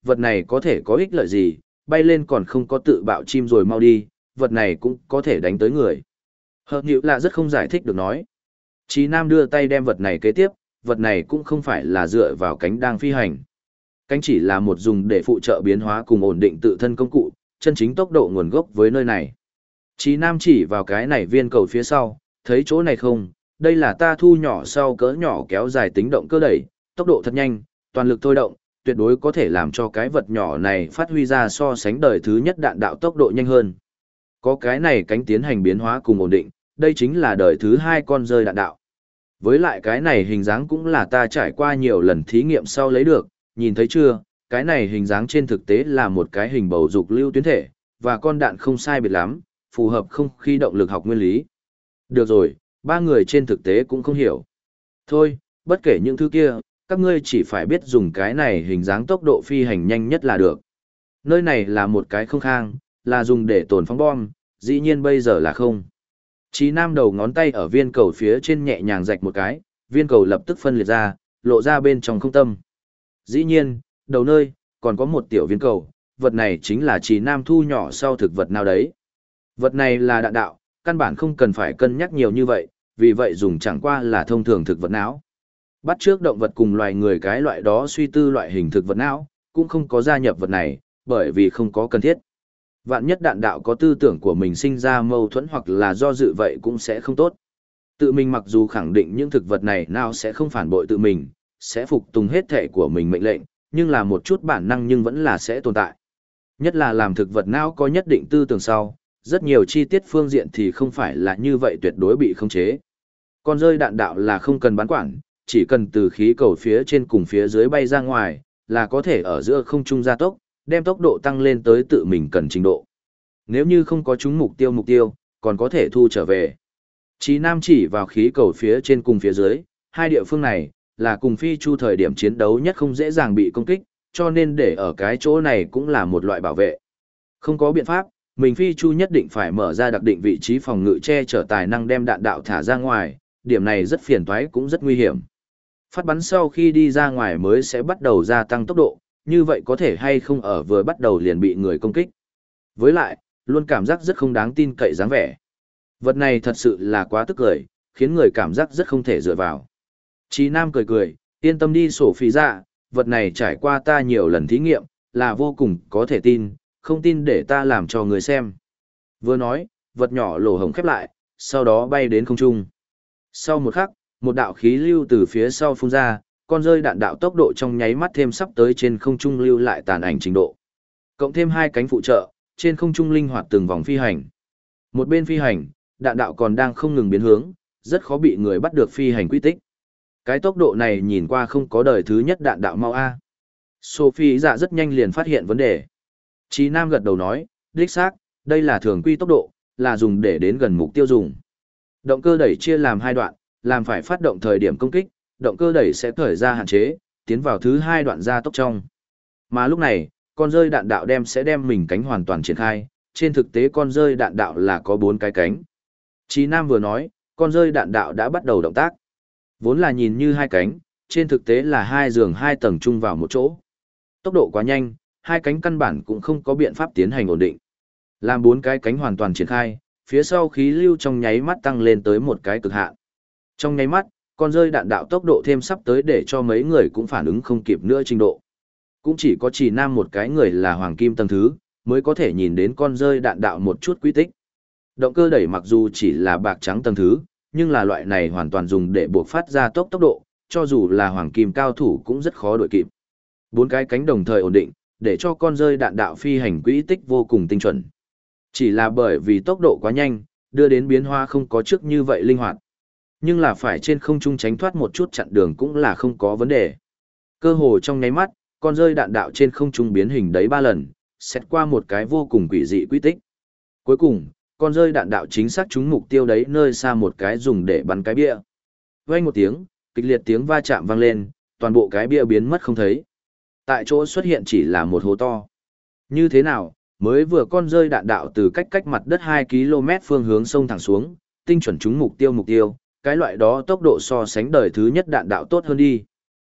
vật này có thể có ích lợi gì, bay lên còn không có tự bạo chim rồi mau đi, vật này cũng có thể đánh tới người. Hợp nhữ là rất không giải thích được nói. Chí Nam đưa tay đem vật này kế tiếp, vật này cũng không phải là dựa vào cánh đang phi hành. Cánh chỉ là một dùng để phụ trợ biến hóa cùng ổn định tự thân công cụ, chân chính tốc độ nguồn gốc với nơi này. Chí Nam chỉ vào cái này viên cầu phía sau, thấy chỗ này không, đây là ta thu nhỏ sau cỡ nhỏ kéo dài tính động cơ đẩy, tốc độ thật nhanh, toàn lực thôi động, tuyệt đối có thể làm cho cái vật nhỏ này phát huy ra so sánh đời thứ nhất đạn đạo tốc độ nhanh hơn. Có cái này cánh tiến hành biến hóa cùng ổn định, đây chính là đời thứ hai con rơi đạn đạo. Với lại cái này hình dáng cũng là ta trải qua nhiều lần thí nghiệm sau lấy được, nhìn thấy chưa, cái này hình dáng trên thực tế là một cái hình bầu dục lưu tuyến thể, và con đạn không sai biệt lắm, phù hợp không khí động lực học nguyên lý. Được rồi, ba người trên thực tế cũng không hiểu. Thôi, bất kể những thứ kia, các ngươi chỉ phải biết dùng cái này hình dáng tốc độ phi hành nhanh nhất là được. Nơi này là một cái không khang, là dùng để tồn phóng bom, dĩ nhiên bây giờ là không. Chí Nam đầu ngón tay ở viên cầu phía trên nhẹ nhàng rạch một cái, viên cầu lập tức phân liệt ra, lộ ra bên trong không tâm. Dĩ nhiên, đầu nơi, còn có một tiểu viên cầu, vật này chính là Chí Nam thu nhỏ sau thực vật nào đấy. Vật này là đạn đạo, căn bản không cần phải cân nhắc nhiều như vậy, vì vậy dùng chẳng qua là thông thường thực vật não. Bắt trước động vật cùng loài người cái loại đó suy tư loại hình thực vật não, cũng không có gia nhập vật này, bởi vì không có cần thiết. Vạn nhất đạn đạo có tư tưởng của mình sinh ra mâu thuẫn hoặc là do dự vậy cũng sẽ không tốt. Tự mình mặc dù khẳng định những thực vật này nào sẽ không phản bội tự mình, sẽ phục tùng hết thể của mình mệnh lệnh, nhưng là một chút bản năng nhưng vẫn là sẽ tồn tại. Nhất là làm thực vật não có nhất định tư tưởng sau, rất nhiều chi tiết phương diện thì không phải là như vậy tuyệt đối bị khống chế. Con rơi đạn đạo là không cần bán quản, chỉ cần từ khí cầu phía trên cùng phía dưới bay ra ngoài, là có thể ở giữa không trung gia tốc, đem tốc độ tăng lên tới tự mình cần trình độ. Nếu như không có trúng mục tiêu, còn có thể thu trở về. Chí Nam chỉ vào khí cầu phía trên cùng phía dưới, hai địa phương này, là cùng phi chu thời điểm chiến đấu nhất không dễ dàng bị công kích, cho nên để ở cái chỗ này cũng là một loại bảo vệ. Không có biện pháp, mình phi chu nhất định phải mở ra đặc định vị trí phòng ngự che chở tài năng đem đạn đạo thả ra ngoài, điểm này rất phiền toái cũng rất nguy hiểm. Phát bắn sau khi đi ra ngoài mới sẽ bắt đầu gia tăng tốc độ, như vậy có thể hay không ở vừa bắt đầu liền bị người công kích. Với lại, luôn cảm giác rất không đáng tin cậy dáng vẻ. Vật này thật sự là quá tức cười, khiến người cảm giác rất không thể dựa vào. Chí Nam cười cười, yên tâm đi sổ phí ra, vật này trải qua ta nhiều lần thí nghiệm, là vô cùng có thể tin, không tin để ta làm cho người xem. Vừa nói, vật nhỏ lỗ hổng khép lại, sau đó bay đến không trung. Sau một khắc, một đạo khí lưu từ phía sau phun ra, con rơi đạn đạo tốc độ trong nháy mắt thêm sắp tới trên không trung lưu lại tàn ảnh trình độ. Cộng thêm hai cánh phụ trợ, trên không trung linh hoạt từng vòng phi hành. Một bên phi hành, đạn đạo còn đang không ngừng biến hướng, rất khó bị người bắt được phi hành quy tích. Cái tốc độ này nhìn qua không có đời thứ nhất đạn đạo mau A. Sophie dạ rất nhanh liền phát hiện vấn đề. Chí Nam gật đầu nói, đích xác, đây là thường quy tốc độ, là dùng để đến gần mục tiêu dùng. Động cơ đẩy chia làm hai đoạn, làm phải phát động thời điểm công kích, động cơ đẩy sẽ khởi ra hạn chế, tiến vào thứ hai đoạn gia tốc trong. Mà lúc này, con rơi đạn đạo sẽ đem mình cánh hoàn toàn triển khai, trên thực tế con rơi đạn đạo là có 4 cái cánh. Chí Nam vừa nói, con rơi đạn đạo đã bắt đầu động tác. Vốn là nhìn như hai cánh, trên thực tế là hai giường hai tầng chung vào một chỗ. Tốc độ quá nhanh, hai cánh căn bản cũng không có biện pháp tiến hành ổn định. Làm 4 cái cánh hoàn toàn triển khai, phía sau khí lưu trong nháy mắt tăng lên tới một cái cực hạn. Trong nháy mắt, con rơi đạn đạo tốc độ thêm sắp tới để cho mấy người cũng phản ứng không kịp nữa trình độ. Cũng chỉ có Chí Nam một cái người là hoàng kim tầng thứ, mới có thể nhìn đến con rơi đạn đạo một chút quy tích. Động cơ đẩy mặc dù chỉ là bạc trắng tầng thứ, nhưng là loại này hoàn toàn dùng để buộc phát ra tốc độ, cho dù là hoàng kim cao thủ cũng rất khó đuổi kịp. 4 cái cánh đồng thời ổn định, để cho con rơi đạn đạo phi hành quỹ tích vô cùng tinh chuẩn. Chỉ là bởi vì tốc độ quá nhanh, đưa đến biến hóa không có trước như vậy linh hoạt. Nhưng là phải trên không trung tránh thoát một chút chặn đường cũng là không có vấn đề. Cơ hồ trong nháy mắt, con rơi đạn đạo trên không trung biến hình đấy 3 lần, xét qua một cái vô cùng quỷ dị quy tích. Cuối cùng, con rơi đạn đạo chính xác trúng mục tiêu đấy nơi xa một cái dùng để bắn cái bia. Vang một tiếng, kịch liệt tiếng va chạm vang lên, toàn bộ cái bia biến mất không thấy. Tại chỗ xuất hiện chỉ là một hố to. Như thế nào, mới vừa con rơi đạn đạo từ cách mặt đất 2 km phương hướng sông thẳng xuống, tinh chuẩn trúng mục tiêu, cái loại đó tốc độ so sánh đời thứ nhất đạn đạo tốt hơn đi.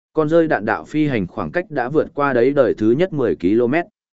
Con rơi đạn đạo phi hành khoảng cách đã vượt qua đấy đời thứ nhất 10 km.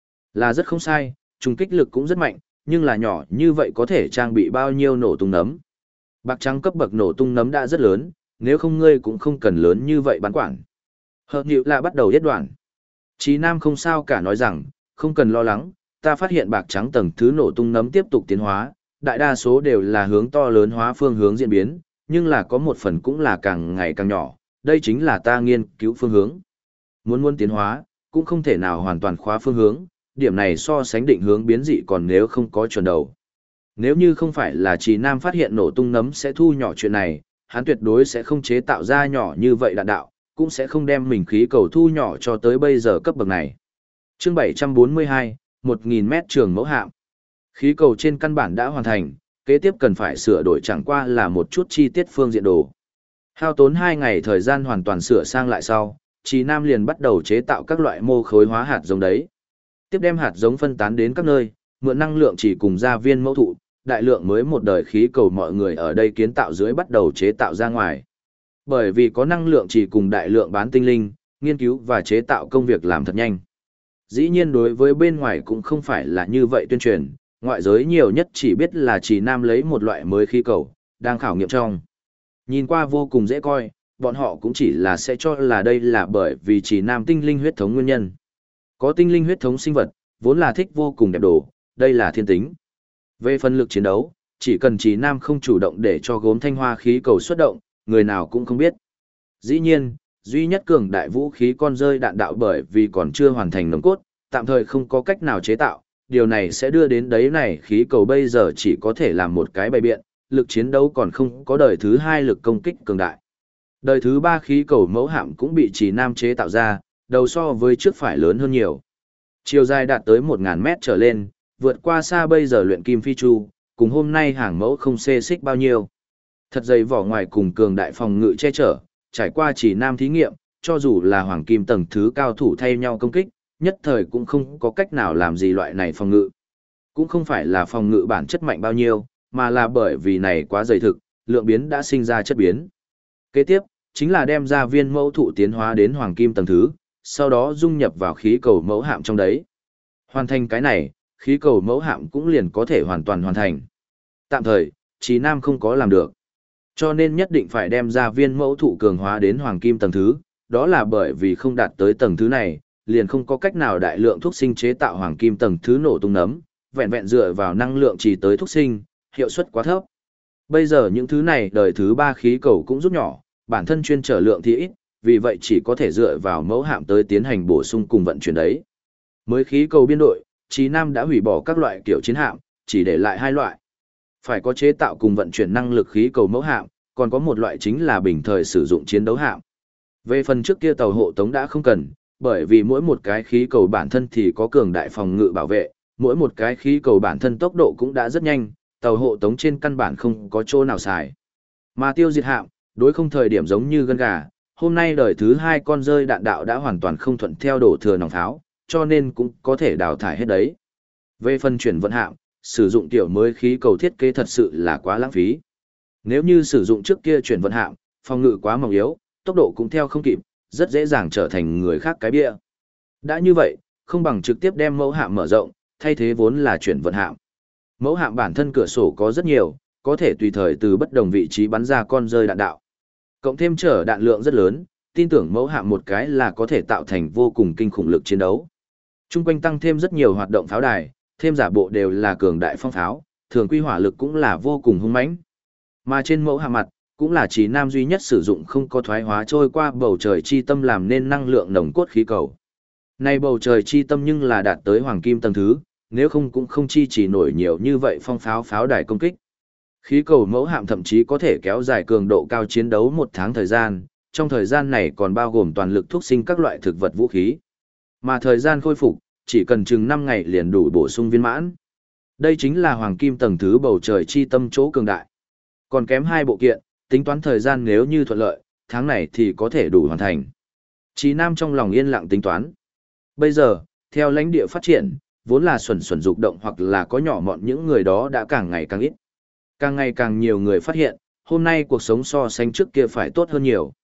Là rất không sai, trùng kích lực cũng rất mạnh, nhưng là nhỏ như vậy có thể trang bị bao nhiêu nổ tung nấm. Bạc trắng cấp bậc nổ tung nấm đã rất lớn, nếu không ngươi cũng không cần lớn như vậy bán quản. Hợp nhịu là bắt đầu yết đoạn. Chí Nam không sao cả nói rằng, không cần lo lắng, ta phát hiện bạc trắng tầng thứ nổ tung nấm tiếp tục tiến hóa, đại đa số đều là hướng to lớn hóa phương hướng diễn biến, nhưng là có một phần cũng là càng ngày càng nhỏ, đây chính là ta nghiên cứu phương hướng. Muốn tiến hóa, cũng không thể nào hoàn toàn khóa phương hướng, điểm này so sánh định hướng biến dị còn nếu không có chuẩn đầu. Nếu như không phải là Chí Nam phát hiện nổ tung nấm sẽ thu nhỏ chuyện này, hắn tuyệt đối sẽ không chế tạo ra nhỏ như vậy đạn đạo, cũng sẽ không đem mình khí cầu thu nhỏ cho tới bây giờ cấp bậc này. Chương 742, 1000 mét trường mẫu hạm. Khí cầu trên căn bản đã hoàn thành, kế tiếp cần phải sửa đổi chẳng qua là một chút chi tiết phương diện đồ. Hao tốn 2 ngày thời gian hoàn toàn sửa sang lại sau, Chí Nam liền bắt đầu chế tạo các loại mô khối hóa hạt giống đấy. Tiếp đem hạt giống phân tán đến các nơi, mượn năng lượng chỉ cùng gia viên mẫu thụ, đại lượng mới một đời khí cầu mọi người ở đây kiến tạo dưới bắt đầu chế tạo ra ngoài. Bởi vì có năng lượng chỉ cùng đại lượng bán tinh linh, nghiên cứu và chế tạo công việc làm thật nhanh. Dĩ nhiên đối với bên ngoài cũng không phải là như vậy tuyên truyền, ngoại giới nhiều nhất chỉ biết là Chí Nam lấy một loại mới khí cầu, đang khảo nghiệm trong. Nhìn qua vô cùng dễ coi, bọn họ cũng chỉ là sẽ cho là đây là bởi vì Chí Nam tinh linh huyết thống nguyên nhân. Có tinh linh huyết thống sinh vật, vốn là thích vô cùng đẹp đồ, đây là thiên tính. Về phần lực chiến đấu, chỉ cần Chí Nam không chủ động để cho gốm thanh hoa khí cầu xuất động, người nào cũng không biết. Dĩ nhiên, duy nhất cường đại vũ khí con rơi đạn đạo bởi vì còn chưa hoàn thành nồng cốt, tạm thời không có cách nào chế tạo, điều này sẽ đưa đến đấy này khí cầu bây giờ chỉ có thể làm một cái bày biện, lực chiến đấu còn không có đời thứ 2 lực công kích cường đại. Đời thứ 3 khí cầu mẫu hạm cũng bị Chí Nam chế tạo ra, đầu so với trước phải lớn hơn nhiều. Chiều dài đạt tới 1000 mét trở lên, vượt qua xa bây giờ luyện kim phi chu, cùng hôm nay hàng mẫu không xê xích bao nhiêu. Thật dày vỏ ngoài cùng cường đại phòng ngự che chở, trải qua Chí Nam thí nghiệm, cho dù là hoàng kim tầng thứ cao thủ thay nhau công kích, nhất thời cũng không có cách nào làm gì loại này phòng ngự. Cũng không phải là phòng ngự bản chất mạnh bao nhiêu, mà là bởi vì này quá dày thực, lượng biến đã sinh ra chất biến. Kế tiếp, chính là đem ra viên mẫu thụ tiến hóa đến hoàng kim tầng thứ, sau đó dung nhập vào khí cầu mẫu hạm trong đấy. Hoàn thành cái này, khí cầu mẫu hạm cũng liền có thể hoàn toàn hoàn thành. Tạm thời, Chí Nam không có làm được. Cho nên nhất định phải đem ra viên mẫu thụ cường hóa đến hoàng kim tầng thứ, đó là bởi vì không đạt tới tầng thứ này, liền không có cách nào đại lượng thuốc sinh chế tạo hoàng kim tầng thứ nổ tung nấm, vẹn vẹn dựa vào năng lượng chỉ tới thuốc sinh, hiệu suất quá thấp. Bây giờ những thứ này đời thứ 3 khí cầu cũng rút nhỏ, bản thân chuyên trở lượng thì ít, vì vậy chỉ có thể dựa vào mẫu hạm tới tiến hành bổ sung cùng vận chuyển đấy. Mới khí cầu biên đội, Chí Nam đã hủy bỏ các loại kiểu chiến hạm, chỉ để lại 2 loại. Phải có chế tạo cùng vận chuyển năng lực khí cầu mẫu hạm, còn có một loại chính là bình thời sử dụng chiến đấu hạm. Về phần trước kia tàu hộ tống đã không cần, bởi vì mỗi một cái khí cầu bản thân thì có cường đại phòng ngự bảo vệ, mỗi một cái khí cầu bản thân tốc độ cũng đã rất nhanh, tàu hộ tống trên căn bản không có chỗ nào xài. Mà tiêu diệt hạm, đối không thời điểm giống như gân gà, hôm nay đời thứ 2 con rơi đạn đạo đã hoàn toàn không thuận theo đổ thừa nòng pháo, cho nên cũng có thể đào thải hết đấy. Về phần chuyển vận hạm, sử dụng tiểu mới khí cầu thiết kế thật sự là quá lãng phí. Nếu như sử dụng trước kia chuyển vận hạm, phòng ngự quá mỏng yếu, tốc độ cũng theo không kịp, rất dễ dàng trở thành người khác cái bia. Đã như vậy, không bằng trực tiếp đem mẫu hạm mở rộng, thay thế vốn là chuyển vận hạm. Mẫu hạm bản thân cửa sổ có rất nhiều, có thể tùy thời từ bất đồng vị trí bắn ra con rơi đạn đạo. Cộng thêm chở đạn lượng rất lớn, tin tưởng mẫu hạm một cái là có thể tạo thành vô cùng kinh khủng lực chiến đấu. Trung quanh tăng thêm rất nhiều hoạt động pháo đài, thêm giả bộ đều là cường đại phong pháo, thường quy hỏa lực cũng là vô cùng hung mãnh. Mà trên mẫu hạm mặt, cũng là Chí Nam duy nhất sử dụng không có thoái hóa trôi qua bầu trời chi tâm làm nên năng lượng nồng cốt khí cầu. Nay bầu trời chi tâm nhưng là đạt tới hoàng kim tầng thứ, nếu không cũng không chi chỉ nổi nhiều như vậy phong pháo pháo đài công kích. Khí cầu mẫu hạm thậm chí có thể kéo dài cường độ cao chiến đấu 1 tháng thời gian, trong thời gian này còn bao gồm toàn lực thuốc sinh các loại thực vật vũ khí. Mà thời gian khôi phục, chỉ cần chừng 5 ngày liền đủ bổ sung viên mãn. Đây chính là hoàng kim tầng thứ bầu trời chi tâm chỗ cường đại. Còn kém 2 bộ kiện, tính toán thời gian nếu như thuận lợi, tháng này thì có thể đủ hoàn thành. Chí Nam trong lòng yên lặng tính toán. Bây giờ, theo lãnh địa phát triển, vốn là xuẩn xuẩn dục động hoặc là có nhỏ mọn những người đó đã càng ngày càng ít. Càng ngày càng nhiều người phát hiện, hôm nay cuộc sống so sánh trước kia phải tốt hơn nhiều.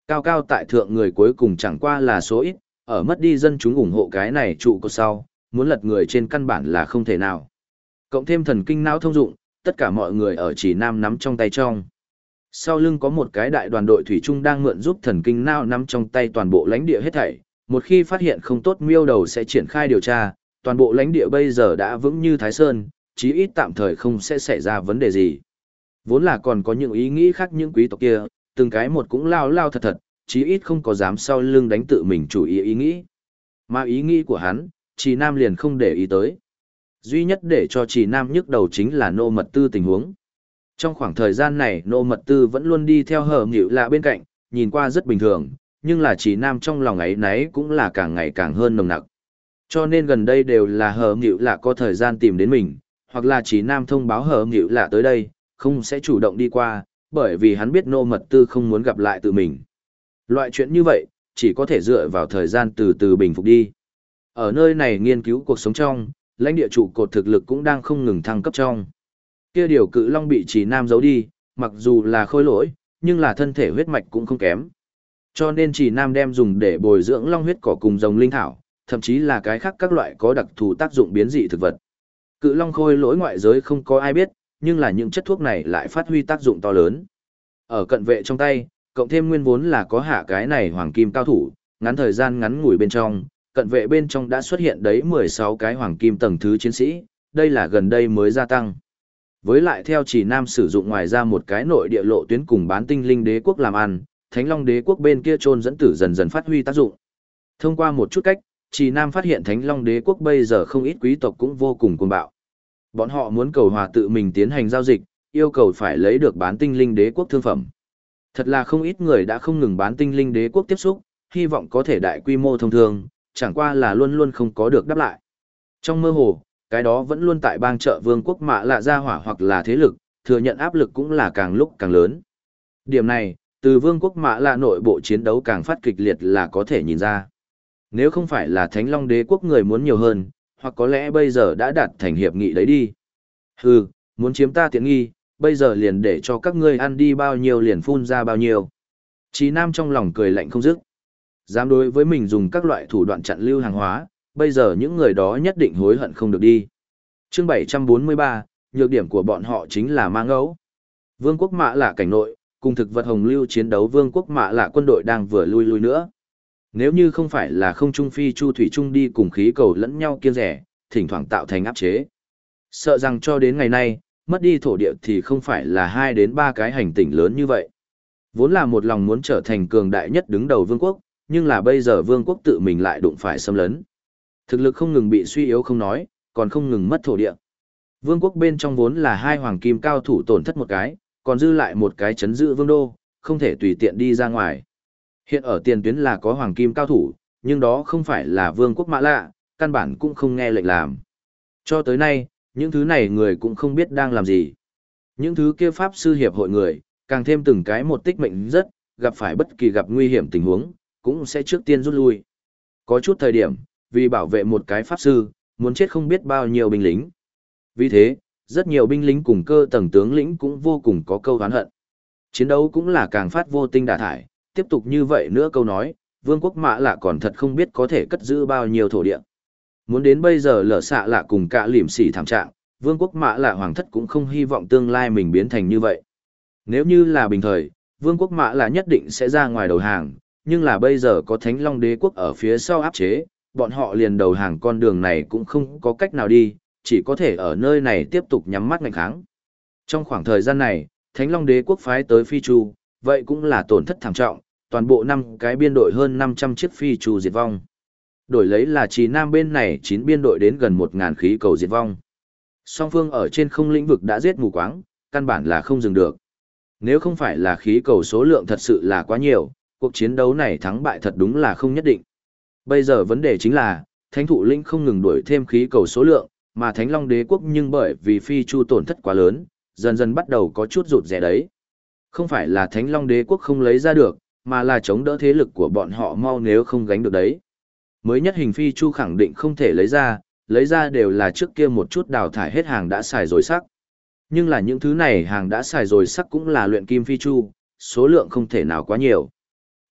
Cao cao tại thượng người cuối cùng chẳng qua là số ít, ở mất đi dân chúng ủng hộ cái này trụ cột sau, muốn lật người trên căn bản là không thể nào. Cộng thêm thần kinh não thông dụng, tất cả mọi người ở chỉ nam nắm trong tay trong. Sau lưng có một cái đại đoàn đội thủy chung đang mượn giúp thần kinh não nắm trong tay toàn bộ lãnh địa hết thảy, một khi phát hiện không tốt miêu đầu sẽ triển khai điều tra, toàn bộ lãnh địa bây giờ đã vững như Thái Sơn, chí ít tạm thời không sẽ xảy ra vấn đề gì. Vốn là còn có những ý nghĩ khác những quý tộc kia, từng cái một cũng lao lao thật thật, chí ít không có dám sau lưng đánh tự mình chủ ý nghĩ. Mà ý nghĩ của hắn, Trì Nam liền không để ý tới. Duy nhất để cho Trì Nam nhức đầu chính là Nô Mật Tư tình huống. Trong khoảng thời gian này Nô Mật Tư vẫn luôn đi theo Hở Nghịu Lạ bên cạnh, nhìn qua rất bình thường, nhưng là Trì Nam trong lòng ấy nấy cũng là càng ngày càng hơn nồng nặc. Cho nên gần đây đều là Hở Nghịu Lạ có thời gian tìm đến mình, hoặc là Trì Nam thông báo Hở Nghịu Lạ tới đây, không sẽ chủ động đi qua, bởi vì hắn biết Nô Mật Tư không muốn gặp lại tự mình. Loại chuyện như vậy, chỉ có thể dựa vào thời gian từ từ bình phục đi. Ở nơi này nghiên cứu cuộc sống trong, lãnh địa trụ cột thực lực cũng đang không ngừng thăng cấp trong. Kia điều cự long bị Trì Nam giấu đi, mặc dù là khôi lỗi, nhưng là thân thể huyết mạch cũng không kém. Cho nên Trì Nam đem dùng để bồi dưỡng long huyết cỏ cùng rồng linh thảo, thậm chí là cái khác các loại có đặc thù tác dụng biến dị thực vật. Cự long khôi lỗi ngoại giới không có ai biết, nhưng là những chất thuốc này lại phát huy tác dụng to lớn. Ở cận vệ trong tay, cộng thêm nguyên vốn là có hạ cái này hoàng kim cao thủ, ngắn thời gian ngắn ngủi bên trong, cận vệ bên trong đã xuất hiện đấy 16 cái hoàng kim tầng thứ chiến sĩ, đây là gần đây mới gia tăng. Với lại theo Trì Nam sử dụng ngoài ra một cái nội địa lộ tuyến cùng bán tinh linh đế quốc làm ăn, Thánh Long đế quốc bên kia trôn dẫn tử dần dần phát huy tác dụng. Thông qua một chút cách, Trì Nam phát hiện Thánh Long đế quốc bây giờ không ít quý tộc cũng vô cùng cuồng bạo. Bọn họ muốn cầu hòa tự mình tiến hành giao dịch, yêu cầu phải lấy được bán tinh linh đế quốc thương phẩm. Thật là không ít người đã không ngừng bán tinh linh đế quốc tiếp xúc, hy vọng có thể đại quy mô thông thường, chẳng qua là luôn luôn không có được đáp lại. Trong mơ hồ, cái đó vẫn luôn tại bang chợ vương quốc Mạ Lạ gia hỏa hoặc là thế lực, thừa nhận áp lực cũng là càng lúc càng lớn. Điểm này, từ vương quốc Mạ Lạ nội bộ chiến đấu càng phát kịch liệt là có thể nhìn ra. Nếu không phải là Thánh Long đế quốc người muốn nhiều hơn, hoặc có lẽ bây giờ đã đạt thành hiệp nghị đấy đi. Hừ, muốn chiếm ta tiện nghi, bây giờ liền để cho các ngươi ăn đi bao nhiêu liền phun ra bao nhiêu. Chí Nam trong lòng cười lạnh không dứt. Dám đối với mình dùng các loại thủ đoạn chặn lưu hàng hóa, bây giờ những người đó nhất định hối hận không được đi. Chương 743, nhược điểm của bọn họ chính là mang ngẫu. Vương quốc Mạ Lạ cảnh nội, cùng thực vật hồng lưu chiến đấu vương quốc Mạ Lạ quân đội đang vừa lui lui nữa. Nếu như không phải là không trung phi chu thủy trung đi cùng khí cầu lẫn nhau kiêng rẻ, thỉnh thoảng tạo thành áp chế. Sợ rằng cho đến ngày nay, mất đi thổ địa thì không phải là 2 đến 3 cái hành tinh lớn như vậy. Vốn là một lòng muốn trở thành cường đại nhất đứng đầu vương quốc, nhưng là bây giờ vương quốc tự mình lại đụng phải xâm lấn. Thực lực không ngừng bị suy yếu không nói, còn không ngừng mất thổ địa. Vương quốc bên trong vốn là 2 hoàng kim cao thủ tổn thất một cái, còn dư lại một cái chấn giữ vương đô, không thể tùy tiện đi ra ngoài. Hiện ở tiền tuyến là có hoàng kim cao thủ, nhưng đó không phải là vương quốc Mạ Lạ, căn bản cũng không nghe lệnh làm. Cho tới nay, những thứ này người cũng không biết đang làm gì. Những thứ kia pháp sư hiệp hội người, càng thêm từng cái một tích mệnh rất, gặp phải bất kỳ gặp nguy hiểm tình huống, cũng sẽ trước tiên rút lui. Có chút thời điểm, vì bảo vệ một cái pháp sư, muốn chết không biết bao nhiêu binh lính. Vì thế, rất nhiều binh lính cùng cơ tầng tướng lĩnh cũng vô cùng có câu oán hận. Chiến đấu cũng là càng phát vô tinh đả thải, tiếp tục như vậy nữa câu nói, vương quốc Mạ Lạ còn thật không biết có thể cất giữ bao nhiêu thổ địa. Muốn đến bây giờ lở xạ lạ cùng cả lìm xỉ thảm trạng, vương quốc Mạ Lạ hoàng thất cũng không hy vọng tương lai mình biến thành như vậy. Nếu như là bình thời, vương quốc Mạ Lạ nhất định sẽ ra ngoài đầu hàng, nhưng là bây giờ có Thánh Long đế quốc ở phía sau áp chế, bọn họ liền đầu hàng con đường này cũng không có cách nào đi, chỉ có thể ở nơi này tiếp tục nhắm mắt ngành kháng. Trong khoảng thời gian này, Thánh Long đế quốc phái tới Phi Chu, vậy cũng là tổn thất thảm trọng, toàn bộ 5 cái biên đội hơn 500 chiếc Phi Chu diệt vong. Đổi lấy là Trì Nam bên này 9 biên đội đến gần 1.000 khí cầu diệt vong. Song phương ở trên không lĩnh vực đã giết mù quáng, căn bản là không dừng được. Nếu không phải là khí cầu số lượng thật sự là quá nhiều, cuộc chiến đấu này thắng bại thật đúng là không nhất định. Bây giờ vấn đề chính là, Thánh Thụ Linh không ngừng đuổi thêm khí cầu số lượng, mà Thánh Long đế quốc nhưng bởi vì Phi Chu tổn thất quá lớn, dần dần bắt đầu có chút rụt rẻ đấy. Không phải là Thánh Long đế quốc không lấy ra được, mà là chống đỡ thế lực của bọn họ mau nếu không gánh được đấy. Mới nhất hình Phi Chu khẳng định không thể lấy ra đều là trước kia một chút đào thải hết hàng đã xài rồi sắc. Nhưng là những thứ này hàng đã xài rồi sắc cũng là luyện kim Phi Chu, số lượng không thể nào quá nhiều.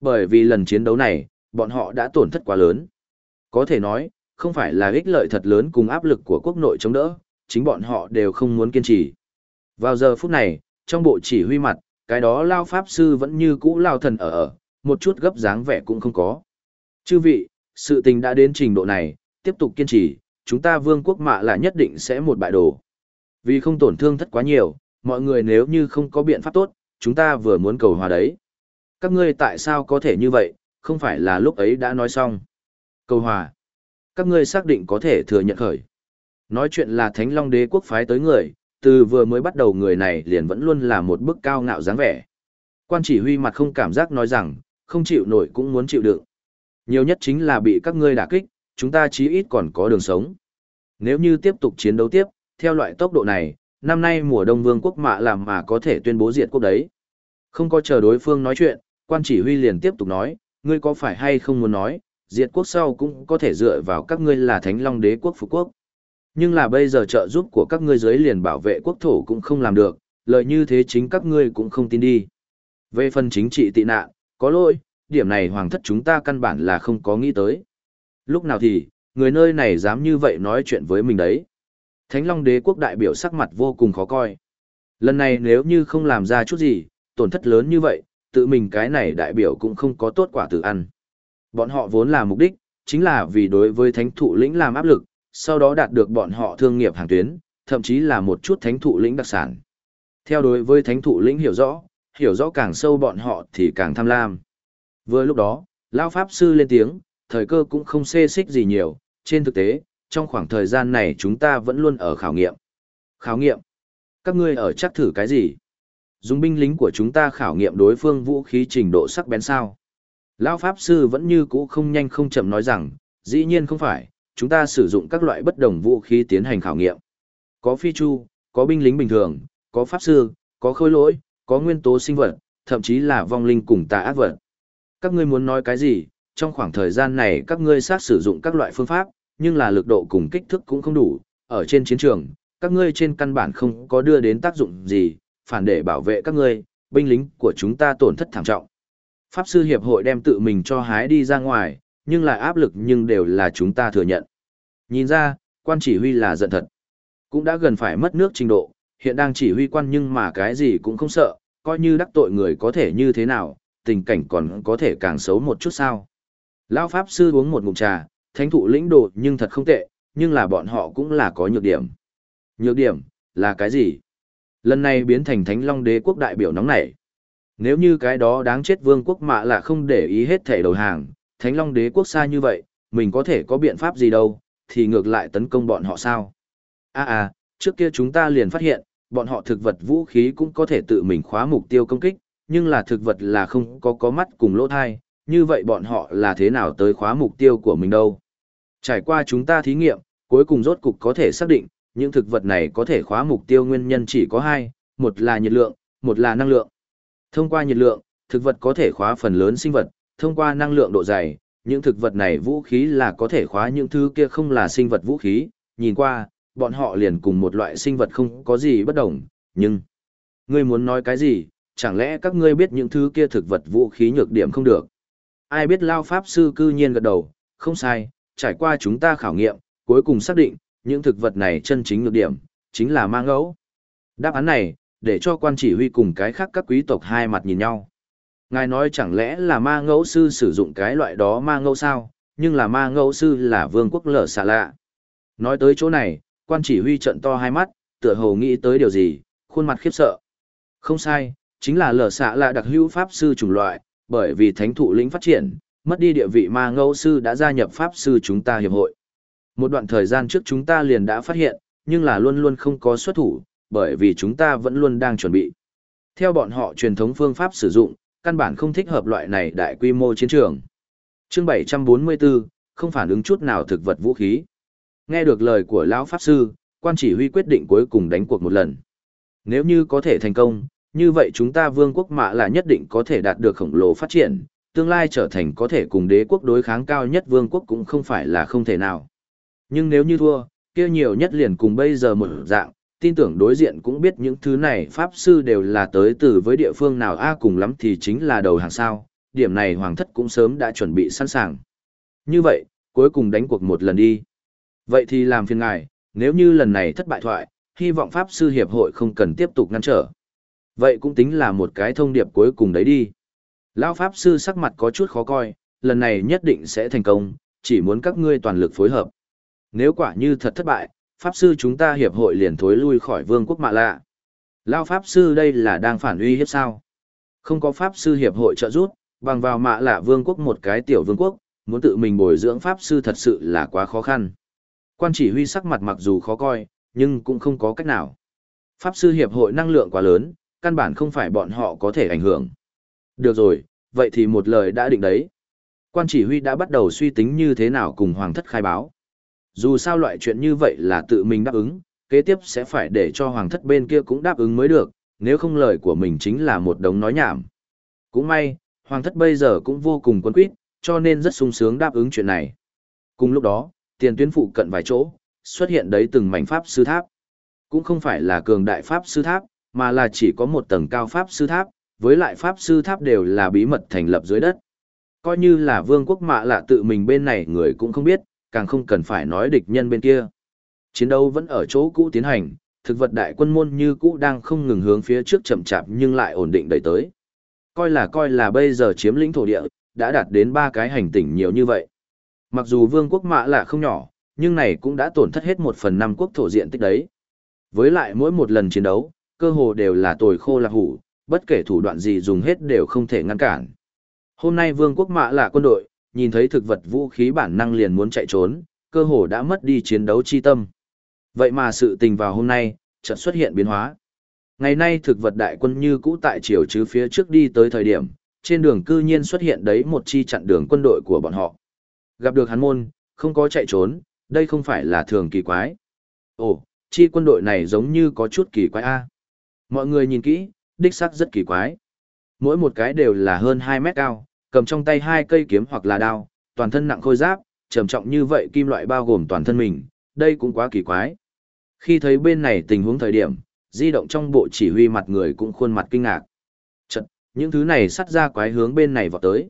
Bởi vì lần chiến đấu này, bọn họ đã tổn thất quá lớn. Có thể nói, không phải là ích lợi thật lớn cùng áp lực của quốc nội chống đỡ, chính bọn họ đều không muốn kiên trì. Vào giờ phút này, trong bộ chỉ huy mặt, cái đó Lao Pháp Sư vẫn như cũ Lao Thần ở, một chút gấp dáng vẻ cũng không có. Chư vị, sự tình đã đến trình độ này, tiếp tục kiên trì, chúng ta vương quốc mạ là nhất định sẽ một bại đồ. Vì không tổn thương thất quá nhiều, mọi người nếu như không có biện pháp tốt, chúng ta vừa muốn cầu hòa đấy. Các ngươi tại sao có thể như vậy, không phải là lúc ấy đã nói xong. Cầu hòa. Các ngươi xác định có thể thừa nhận khởi. Nói chuyện là Thánh Long Đế quốc phái tới người, từ vừa mới bắt đầu người này liền vẫn luôn là một bức cao ngạo dáng vẻ. Quan chỉ huy mặt không cảm giác nói rằng, không chịu nổi cũng muốn chịu đựng. Nhiều nhất chính là bị các ngươi đả kích, chúng ta chí ít còn có đường sống. Nếu như tiếp tục chiến đấu tiếp, theo loại tốc độ này, năm nay mùa đông vương quốc mạ làm mà có thể tuyên bố diệt quốc đấy. Không có chờ đối phương nói chuyện, quan chỉ huy liền tiếp tục nói, ngươi có phải hay không muốn nói, diệt quốc sau cũng có thể dựa vào các ngươi là Thánh Long Đế quốc phục quốc. Nhưng là bây giờ trợ giúp của các ngươi dưới liền bảo vệ quốc thổ cũng không làm được, lời như thế chính các ngươi cũng không tin đi. Về phần chính trị tị nạn, có lỗi, điểm này hoàng thất chúng ta căn bản là không có nghĩ tới. Lúc nào thì, người nơi này dám như vậy nói chuyện với mình đấy. Thánh Long Đế quốc đại biểu sắc mặt vô cùng khó coi. Lần này nếu như không làm ra chút gì, tổn thất lớn như vậy, tự mình cái này đại biểu cũng không có tốt quả tự ăn. Bọn họ vốn là mục đích, chính là vì đối với thánh thụ lĩnh làm áp lực, sau đó đạt được bọn họ thương nghiệp hàng tuyến, thậm chí là một chút thánh thụ lĩnh đặc sản. Theo đối với thánh thụ lĩnh hiểu rõ càng sâu bọn họ thì càng tham lam. Vừa lúc đó, Lão Pháp Sư lên tiếng, thời cơ cũng không xê xích gì nhiều, trên thực tế, trong khoảng thời gian này chúng ta vẫn luôn ở khảo nghiệm. Khảo nghiệm? Các ngươi ở chắc thử cái gì? Dùng binh lính của chúng ta khảo nghiệm đối phương vũ khí trình độ sắc bén sao? Lão Pháp Sư vẫn như cũ không nhanh không chậm nói rằng, dĩ nhiên không phải, chúng ta sử dụng các loại bất đồng vũ khí tiến hành khảo nghiệm. Có phi chu, có binh lính bình thường, có Pháp Sư, có khôi lỗi, có nguyên tố sinh vật, thậm chí là vong linh cùng tà ác vật. Các ngươi muốn nói cái gì, trong khoảng thời gian này các ngươi sát sử dụng các loại phương pháp, nhưng là lực độ cùng kích thước cũng không đủ, ở trên chiến trường, các ngươi trên căn bản không có đưa đến tác dụng gì, phản để bảo vệ các ngươi, binh lính của chúng ta tổn thất thảm trọng. Pháp sư hiệp hội đem tự mình cho hái đi ra ngoài, nhưng lại áp lực nhưng đều là chúng ta thừa nhận. Nhìn ra, quan chỉ huy là giận thật. Cũng đã gần phải mất nước trình độ, hiện đang chỉ huy quan nhưng mà cái gì cũng không sợ, coi như đắc tội người có thể như thế nào, tình cảnh còn có thể càng xấu một chút sao. Lão Pháp sư uống một ngụm trà, thánh thụ lĩnh đồ nhưng thật không tệ, nhưng là bọn họ cũng là có nhược điểm. Nhược điểm, là cái gì? Lần này biến thành Thánh Long Đế quốc đại biểu nóng nảy. Nếu như cái đó đáng chết vương quốc mạ là không để ý hết thể đầu hàng, Thánh Long Đế quốc xa như vậy, mình có thể có biện pháp gì đâu, thì ngược lại tấn công bọn họ sao? Trước kia chúng ta liền phát hiện, bọn họ thực vật vũ khí cũng có thể tự mình khóa mục tiêu công kích, nhưng là thực vật là không có mắt cùng lỗ thai, như vậy bọn họ là thế nào tới khóa mục tiêu của mình đâu? Trải qua chúng ta thí nghiệm, cuối cùng rốt cục có thể xác định, những thực vật này có thể khóa mục tiêu nguyên nhân chỉ có hai, một là nhiệt lượng, một là năng lượng. Thông qua nhiệt lượng, thực vật có thể khóa phần lớn sinh vật, thông qua năng lượng độ dày, những thực vật này vũ khí là có thể khóa những thứ kia không là sinh vật vũ khí, nhìn qua, bọn họ liền cùng một loại sinh vật không có gì bất đồng, nhưng... Ngươi muốn nói cái gì, chẳng lẽ các ngươi biết những thứ kia thực vật vũ khí nhược điểm không được? Ai biết Lao Pháp Sư cư nhiên gật đầu, không sai, trải qua chúng ta khảo nghiệm, cuối cùng xác định, những thực vật này chân chính nhược điểm, chính là ma ngẫu. Đáp án này, để cho quan chỉ huy cùng cái khác các quý tộc hai mặt nhìn nhau. Ngài nói chẳng lẽ là ma ngẫu sư sử dụng cái loại đó ma ngẫu sao, nhưng là ma ngẫu sư là vương quốc lở xạ lạ. Nói tới chỗ này, quan chỉ huy trận to hai mắt, tựa hồ nghĩ tới điều gì, khuôn mặt khiếp sợ. Không sai, chính là lở xạ lạ đặc hữu pháp sư chủng loại, bởi vì thánh thụ lĩnh phát triển, mất đi địa vị ma ngẫu sư đã gia nhập pháp sư chúng ta hiệp hội. Một đoạn thời gian trước chúng ta liền đã phát hiện, nhưng là luôn luôn không có xuất thủ, bởi vì chúng ta vẫn luôn đang chuẩn bị. Theo bọn họ truyền thống phương pháp sử dụng, căn bản không thích hợp loại này đại quy mô chiến trường. Chương 744, không phản ứng chút nào thực vật vũ khí. Nghe được lời của lão pháp sư, quan chỉ huy quyết định cuối cùng đánh cuộc một lần. Nếu như có thể thành công, như vậy chúng ta vương quốc mạ là nhất định có thể đạt được khổng lồ phát triển, tương lai trở thành có thể cùng đế quốc đối kháng cao nhất vương quốc cũng không phải là không thể nào. Nhưng nếu như thua, kia nhiều nhất liền cùng bây giờ một dạng, tin tưởng đối diện cũng biết những thứ này pháp sư đều là tới từ với địa phương nào cùng lắm thì chính là đầu hàng sao, điểm này hoàng thất cũng sớm đã chuẩn bị sẵn sàng. Như vậy, cuối cùng đánh cuộc một lần đi. Vậy thì làm phiền ngài, nếu như lần này thất bại thoại, hy vọng Pháp Sư Hiệp hội không cần tiếp tục ngăn trở. Vậy cũng tính là một cái thông điệp cuối cùng đấy đi. Lão Pháp Sư sắc mặt có chút khó coi, lần này nhất định sẽ thành công, chỉ muốn các ngươi toàn lực phối hợp. Nếu quả như thật thất bại, Pháp Sư chúng ta hiệp hội liền thối lui khỏi vương quốc Mạ Lạ. Lão Pháp Sư đây là đang phản uy hiếp sao? Không có Pháp Sư hiệp hội trợ giúp, bằng vào Mạ Lạ vương quốc một cái tiểu vương quốc, muốn tự mình bồi dưỡng Pháp Sư thật sự là quá khó khăn. Quan chỉ huy sắc mặt mặc dù khó coi, nhưng cũng không có cách nào. Pháp Sư hiệp hội năng lượng quá lớn, căn bản không phải bọn họ có thể ảnh hưởng. Được rồi, vậy thì một lời đã định đấy. Quan chỉ huy đã bắt đầu suy tính như thế nào cùng hoàng thất khai báo. Dù sao loại chuyện như vậy là tự mình đáp ứng, kế tiếp sẽ phải để cho hoàng thất bên kia cũng đáp ứng mới được, nếu không lời của mình chính là một đống nói nhảm. Cũng may, hoàng thất bây giờ cũng vô cùng quấn quýt, cho nên rất sung sướng đáp ứng chuyện này. Cùng lúc đó, tiền tuyến phụ cận vài chỗ, xuất hiện đấy từng mảnh pháp sư tháp. Cũng không phải là cường đại pháp sư tháp, mà là chỉ có một tầng cao pháp sư tháp, với lại pháp sư tháp đều là bí mật thành lập dưới đất. Coi như là vương quốc Mạ Lạ tự mình bên này người cũng không biết, càng không cần phải nói địch nhân bên kia. Chiến đấu vẫn ở chỗ cũ tiến hành, thực vật đại quân môn như cũ đang không ngừng hướng phía trước chậm chạp nhưng lại ổn định đẩy tới. Coi là bây giờ chiếm lĩnh thổ địa, đã đạt đến 3 cái hành tinh nhiều như vậy. Mặc dù vương quốc Mạ Lạ không nhỏ, nhưng này cũng đã tổn thất hết 1/5 quốc thổ diện tích đấy. Với lại mỗi một lần chiến đấu, cơ hồ đều là tồi khô lạc hủ, bất kể thủ đoạn gì dùng hết đều không thể ngăn cản. Hôm nay vương quốc Mạ Lạ quân đội, nhìn thấy thực vật vũ khí bản năng liền muốn chạy trốn, cơ hồ đã mất đi chiến đấu chi tâm. Vậy mà sự tình vào hôm nay, chợt xuất hiện biến hóa. Ngày nay thực vật đại quân như cũ tại chiều chứ phía trước đi tới thời điểm, trên đường cư nhiên xuất hiện đấy một chi chặn đường quân đội của bọn họ. Gặp được hắn môn, không có chạy trốn, đây không phải là thường kỳ quái. Ồ, chi quân đội này giống như có chút kỳ quái a. Mọi người nhìn kỹ, đích xác rất kỳ quái. Mỗi một cái đều là hơn 2 mét cao, cầm trong tay 2 cây kiếm hoặc là đao, toàn thân nặng khôi giáp, trầm trọng như vậy kim loại bao gồm toàn thân mình, đây cũng quá kỳ quái. Khi thấy bên này tình huống thời điểm, di động trong bộ chỉ huy mặt người cũng khuôn mặt kinh ngạc. Chật, những thứ này sắt ra quái hướng bên này vọt tới.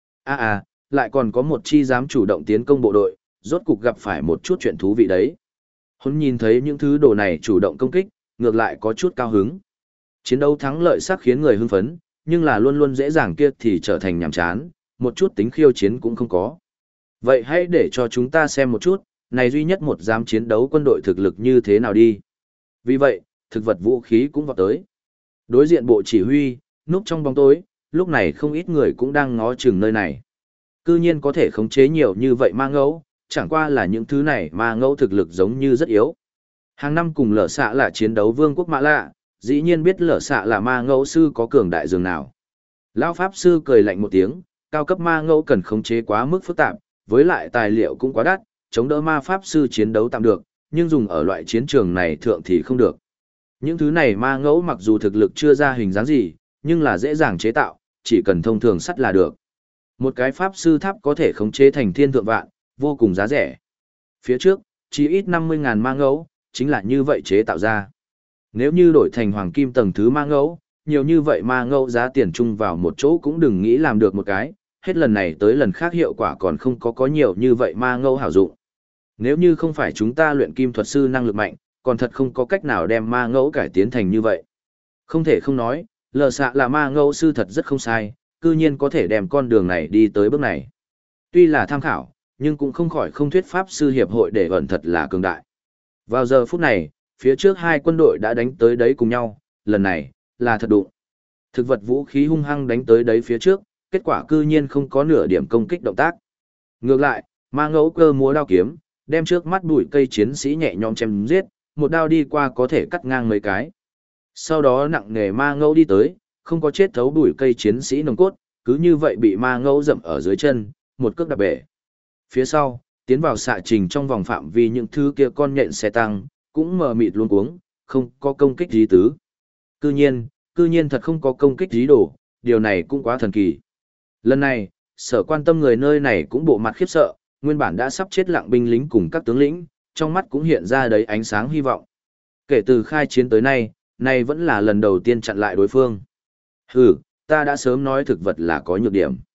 Lại còn có một chi dám chủ động tiến công bộ đội, rốt cục gặp phải một chút chuyện thú vị đấy. Hôn nhìn thấy những thứ đồ này chủ động công kích, ngược lại có chút cao hứng. Chiến đấu thắng lợi sắc khiến người hưng phấn, nhưng là luôn luôn dễ dàng kia thì trở thành nhàm chán, một chút tính khiêu chiến cũng không có. Vậy hãy để cho chúng ta xem một chút, này duy nhất một dám chiến đấu quân đội thực lực như thế nào đi. Vì vậy, thực vật vũ khí cũng vọt tới. Đối diện bộ chỉ huy, núp trong bóng tối, lúc này không ít người cũng đang ngó chừng nơi này. Cư nhiên có thể khống chế nhiều như vậy ma ngẫu, chẳng qua là những thứ này ma ngẫu thực lực giống như rất yếu. Hàng năm cùng lở xạ là chiến đấu vương quốc Mạ Lạ, dĩ nhiên biết lở xạ là ma ngẫu sư có cường đại dường nào. Lão Pháp Sư cười lạnh một tiếng, cao cấp ma ngẫu cần khống chế quá mức phức tạp, với lại tài liệu cũng quá đắt, chống đỡ ma Pháp Sư chiến đấu tạm được, nhưng dùng ở loại chiến trường này thượng thì không được. Những thứ này ma ngẫu mặc dù thực lực chưa ra hình dáng gì, nhưng là dễ dàng chế tạo, chỉ cần thông thường sắt là được. Một cái Pháp Sư tháp có thể khống chế thành thiên thượng vạn, vô cùng giá rẻ. Phía trước, chỉ ít 50.000 ma ngẫu, chính là như vậy chế tạo ra. Nếu như đổi thành hoàng kim tầng thứ ma ngẫu, nhiều như vậy ma ngẫu giá tiền chung vào một chỗ cũng đừng nghĩ làm được một cái, hết lần này tới lần khác hiệu quả còn không có nhiều như vậy ma ngẫu hảo dụng. Nếu như không phải chúng ta luyện kim thuật sư năng lực mạnh, còn thật không có cách nào đem ma ngẫu cải tiến thành như vậy. Không thể không nói, lờ xạ là ma ngẫu sư thật rất không sai, cư nhiên có thể đem con đường này đi tới bước này. Tuy là tham khảo, nhưng cũng không khỏi không thuyết pháp sư hiệp hội để ẩn thật là cường đại. Vào giờ phút này, phía trước 2 quân đội đã đánh tới đấy cùng nhau, lần này, là thật đụng. Thực vật vũ khí hung hăng đánh tới đấy phía trước, kết quả cư nhiên không có nửa điểm công kích động tác. Ngược lại, ma ngẫu cơ múa đao kiếm, đem trước mắt bụi cây chiến sĩ nhẹ nhõm chém giết, một đao đi qua có thể cắt ngang mấy cái. Sau đó nặng nề ma ngẫu đi tới, không có chết thấu bụi cây chiến sĩ nồng cốt, cứ như vậy bị ma ngẫu dậm ở dưới chân, một cước đạp bể. Phía sau, tiến vào xạ trình trong vòng phạm vi những thứ kia con nhện xe tăng, cũng mờ mịt luống cuống, không có công kích gì tứ. Cư nhiên thật không có công kích gì đồ, điều này cũng quá thần kỳ. Lần này, sở quan tâm người nơi này cũng bộ mặt khiếp sợ, nguyên bản đã sắp chết lặng binh lính cùng các tướng lĩnh, trong mắt cũng hiện ra đấy ánh sáng hy vọng. Kể từ khai chiến tới nay, này vẫn là lần đầu tiên chặn lại đối phương. Ta đã sớm nói thực vật là có nhược điểm.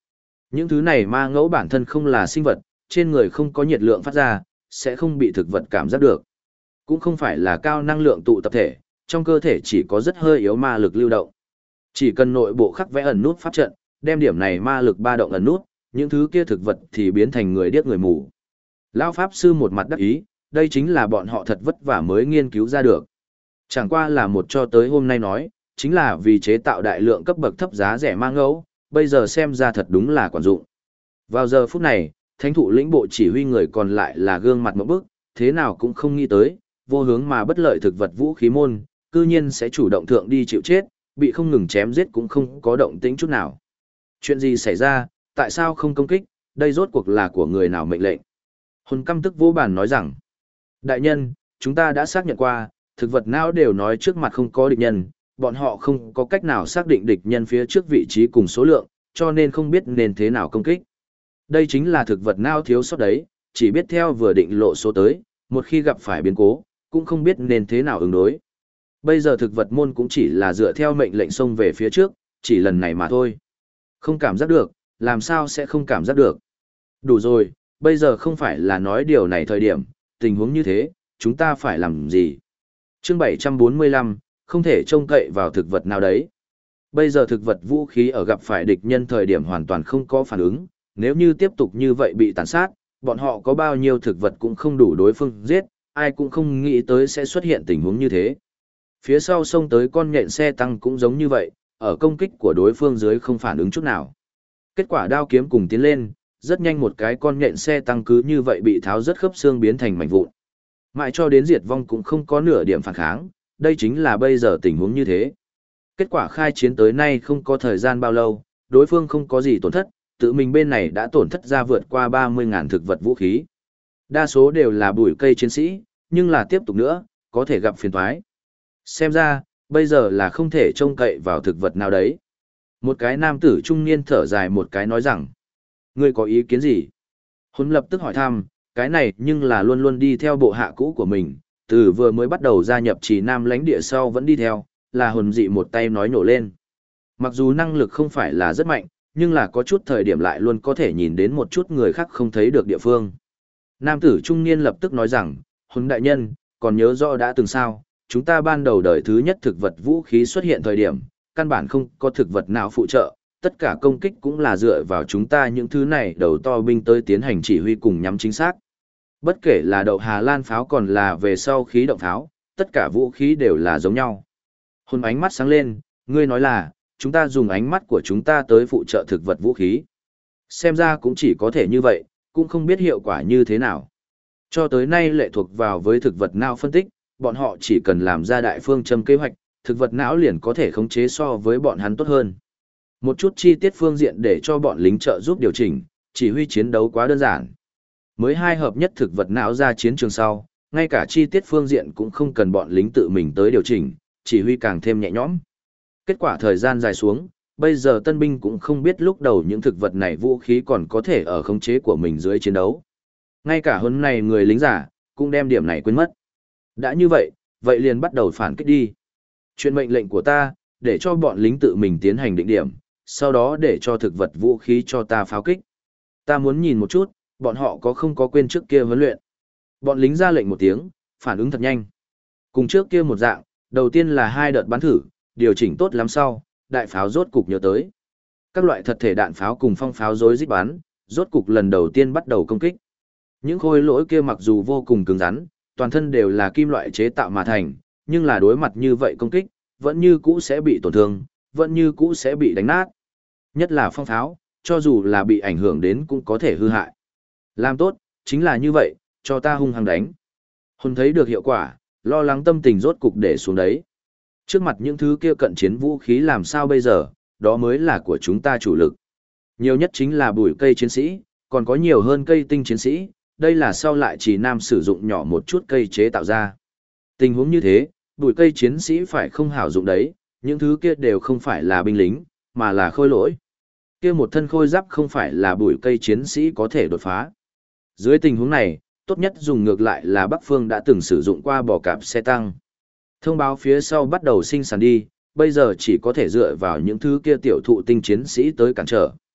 Những thứ này ma ngẫu bản thân không là sinh vật, trên người không có nhiệt lượng phát ra, sẽ không bị thực vật cảm giác được. Cũng không phải là cao năng lượng tụ tập thể, trong cơ thể chỉ có rất hơi yếu ma lực lưu động. Chỉ cần nội bộ khắc vẽ ẩn nút pháp trận, đem điểm này ma lực ba động ẩn nút, những thứ kia thực vật thì biến thành người điếc người mù. Lão Pháp Sư một mặt đắc ý, đây chính là bọn họ thật vất vả mới nghiên cứu ra được. Chẳng qua là một cho tới hôm nay nói, chính là vì chế tạo đại lượng cấp bậc thấp giá rẻ ma ngẫu, bây giờ xem ra thật đúng là quản dụng. Vào giờ phút này, thánh thụ lĩnh bộ chỉ huy người còn lại là gương mặt một bức, thế nào cũng không nghĩ tới, vô hướng mà bất lợi thực vật vũ khí môn, cư nhiên sẽ chủ động thượng đi chịu chết, bị không ngừng chém giết cũng không có động tĩnh chút nào. Chuyện gì xảy ra, tại sao không công kích, đây rốt cuộc là của người nào mệnh lệnh? Hồn căm tức vô bản nói rằng, đại nhân, chúng ta đã xác nhận qua, thực vật não đều nói trước mặt không có địch nhân, bọn họ không có cách nào xác định địch nhân phía trước vị trí cùng số lượng, cho nên không biết nên thế nào công kích. Đây chính là thực vật não thiếu sót đấy, chỉ biết theo vừa định lộ số tới, một khi gặp phải biến cố, cũng không biết nên thế nào ứng đối. Bây giờ thực vật môn cũng chỉ là dựa theo mệnh lệnh xông về phía trước, chỉ lần này mà thôi. Không cảm giác được, làm sao sẽ không cảm giác được. Đủ rồi, bây giờ không phải là nói điều này thời điểm, tình huống như thế, chúng ta phải làm gì? Chương 745, không thể trông cậy vào thực vật nào đấy. Bây giờ thực vật vũ khí ở gặp phải địch nhân thời điểm hoàn toàn không có phản ứng, nếu như tiếp tục như vậy bị tàn sát, bọn họ có bao nhiêu thực vật cũng không đủ đối phương giết, ai cũng không nghĩ tới sẽ xuất hiện tình huống như thế. Phía sau xông tới con nhện xe tăng cũng giống như vậy, ở công kích của đối phương dưới không phản ứng chút nào. Kết quả đao kiếm cùng tiến lên, rất nhanh một cái con nhện xe tăng cứ như vậy bị tháo rất khớp xương biến thành mảnh vụn. Mãi cho đến diệt vong cũng không có nửa điểm phản kháng, đây chính là bây giờ tình huống như thế. Kết quả khai chiến tới nay không có thời gian bao lâu, đối phương không có gì tổn thất, tự mình bên này đã tổn thất ra vượt qua 30.000 thực vật vũ khí. Đa số đều là bụi cây chiến sĩ, nhưng là tiếp tục nữa, có thể gặp phiền toái. Xem ra, bây giờ là không thể trông cậy vào thực vật nào đấy. Một cái nam tử trung niên thở dài một cái nói rằng, ngươi có ý kiến gì? Huấn lập tức hỏi thăm, cái này nhưng là luôn luôn đi theo bộ hạ cũ của mình, từ vừa mới bắt đầu gia nhập Trì Nam lãnh địa sau vẫn đi theo, là Huấn dị một tay nói nổ lên. Mặc dù năng lực không phải là rất mạnh, nhưng là có chút thời điểm lại luôn có thể nhìn đến một chút người khác không thấy được địa phương. Nam tử trung niên lập tức nói rằng, Huấn đại nhân, còn nhớ rõ đã từng sao, chúng ta ban đầu đời thứ nhất thực vật vũ khí xuất hiện thời điểm, căn bản không có thực vật nào phụ trợ, tất cả công kích cũng là dựa vào chúng ta những thứ này đầu to binh tới tiến hành chỉ huy cùng nhắm chính xác. Bất kể là đậu Hà Lan pháo còn là về sau khí động pháo, tất cả vũ khí đều là giống nhau. Hồn ánh mắt sáng lên, ngươi nói là, chúng ta dùng ánh mắt của chúng ta tới phụ trợ thực vật vũ khí. Xem ra cũng chỉ có thể như vậy, cũng không biết hiệu quả như thế nào. Cho tới nay lệ thuộc vào với thực vật não phân tích, bọn họ chỉ cần làm ra đại phương châm kế hoạch, thực vật não liền có thể khống chế so với bọn hắn tốt hơn. Một chút chi tiết phương diện để cho bọn lính trợ giúp điều chỉnh, chỉ huy chiến đấu quá đơn giản. Mới hai hợp nhất thực vật não ra chiến trường sau, ngay cả chi tiết phương diện cũng không cần bọn lính tự mình tới điều chỉnh, chỉ huy càng thêm nhẹ nhõm. Kết quả thời gian dài xuống, bây giờ tân binh cũng không biết lúc đầu những thực vật này vũ khí còn có thể ở khống chế của mình dưới chiến đấu. Ngay cả hôm nay người lính giả, cũng đem điểm này quên mất. Đã như vậy, vậy liền bắt đầu phản kích đi. Chuyện mệnh lệnh của ta, để cho bọn lính tự mình tiến hành định điểm, sau đó để cho thực vật vũ khí cho ta pháo kích. Ta muốn nhìn một chút, bọn họ có không có quên trước kia huấn luyện. Bọn lính ra lệnh một tiếng, phản ứng thật nhanh. Cùng trước kia một dạng, đầu tiên là 2 đợt bắn thử, điều chỉnh tốt lắm sau, đại pháo rốt cục nhớ tới. Các loại thật thể đạn pháo cùng phong pháo rối rít bắn, rốt cục lần đầu tiên bắt đầu công kích. Những khối lỗi kia mặc dù vô cùng cứng rắn, toàn thân đều là kim loại chế tạo mà thành, nhưng là đối mặt như vậy công kích, vẫn như cũ sẽ bị tổn thương, vẫn như cũ sẽ bị đánh nát. Nhất là phong pháo, cho dù là bị ảnh hưởng đến cũng có thể hư hại. Làm tốt, chính là như vậy, cho ta hung hăng đánh. Hồn thấy được hiệu quả, lo lắng tâm tình rốt cục để xuống đấy. Trước mặt những thứ kia cận chiến vũ khí làm sao bây giờ, đó mới là của chúng ta chủ lực. Nhiều nhất chính là bụi cây chiến sĩ, còn có nhiều hơn cây tinh chiến sĩ, đây là sau lại chỉ nam sử dụng nhỏ một chút cây chế tạo ra. Tình huống như thế, bụi cây chiến sĩ phải không hảo dụng đấy, những thứ kia đều không phải là binh lính, mà là khôi lỗi. Kia một thân khôi giáp không phải là bụi cây chiến sĩ có thể đột phá. Dưới tình huống này, tốt nhất dùng ngược lại là Bắc Phương đã từng sử dụng qua bò cạp xe tăng. Thông báo phía sau bắt đầu sinh sản đi, bây giờ chỉ có thể dựa vào những thứ kia tiểu thụ tinh chiến sĩ tới cản trở.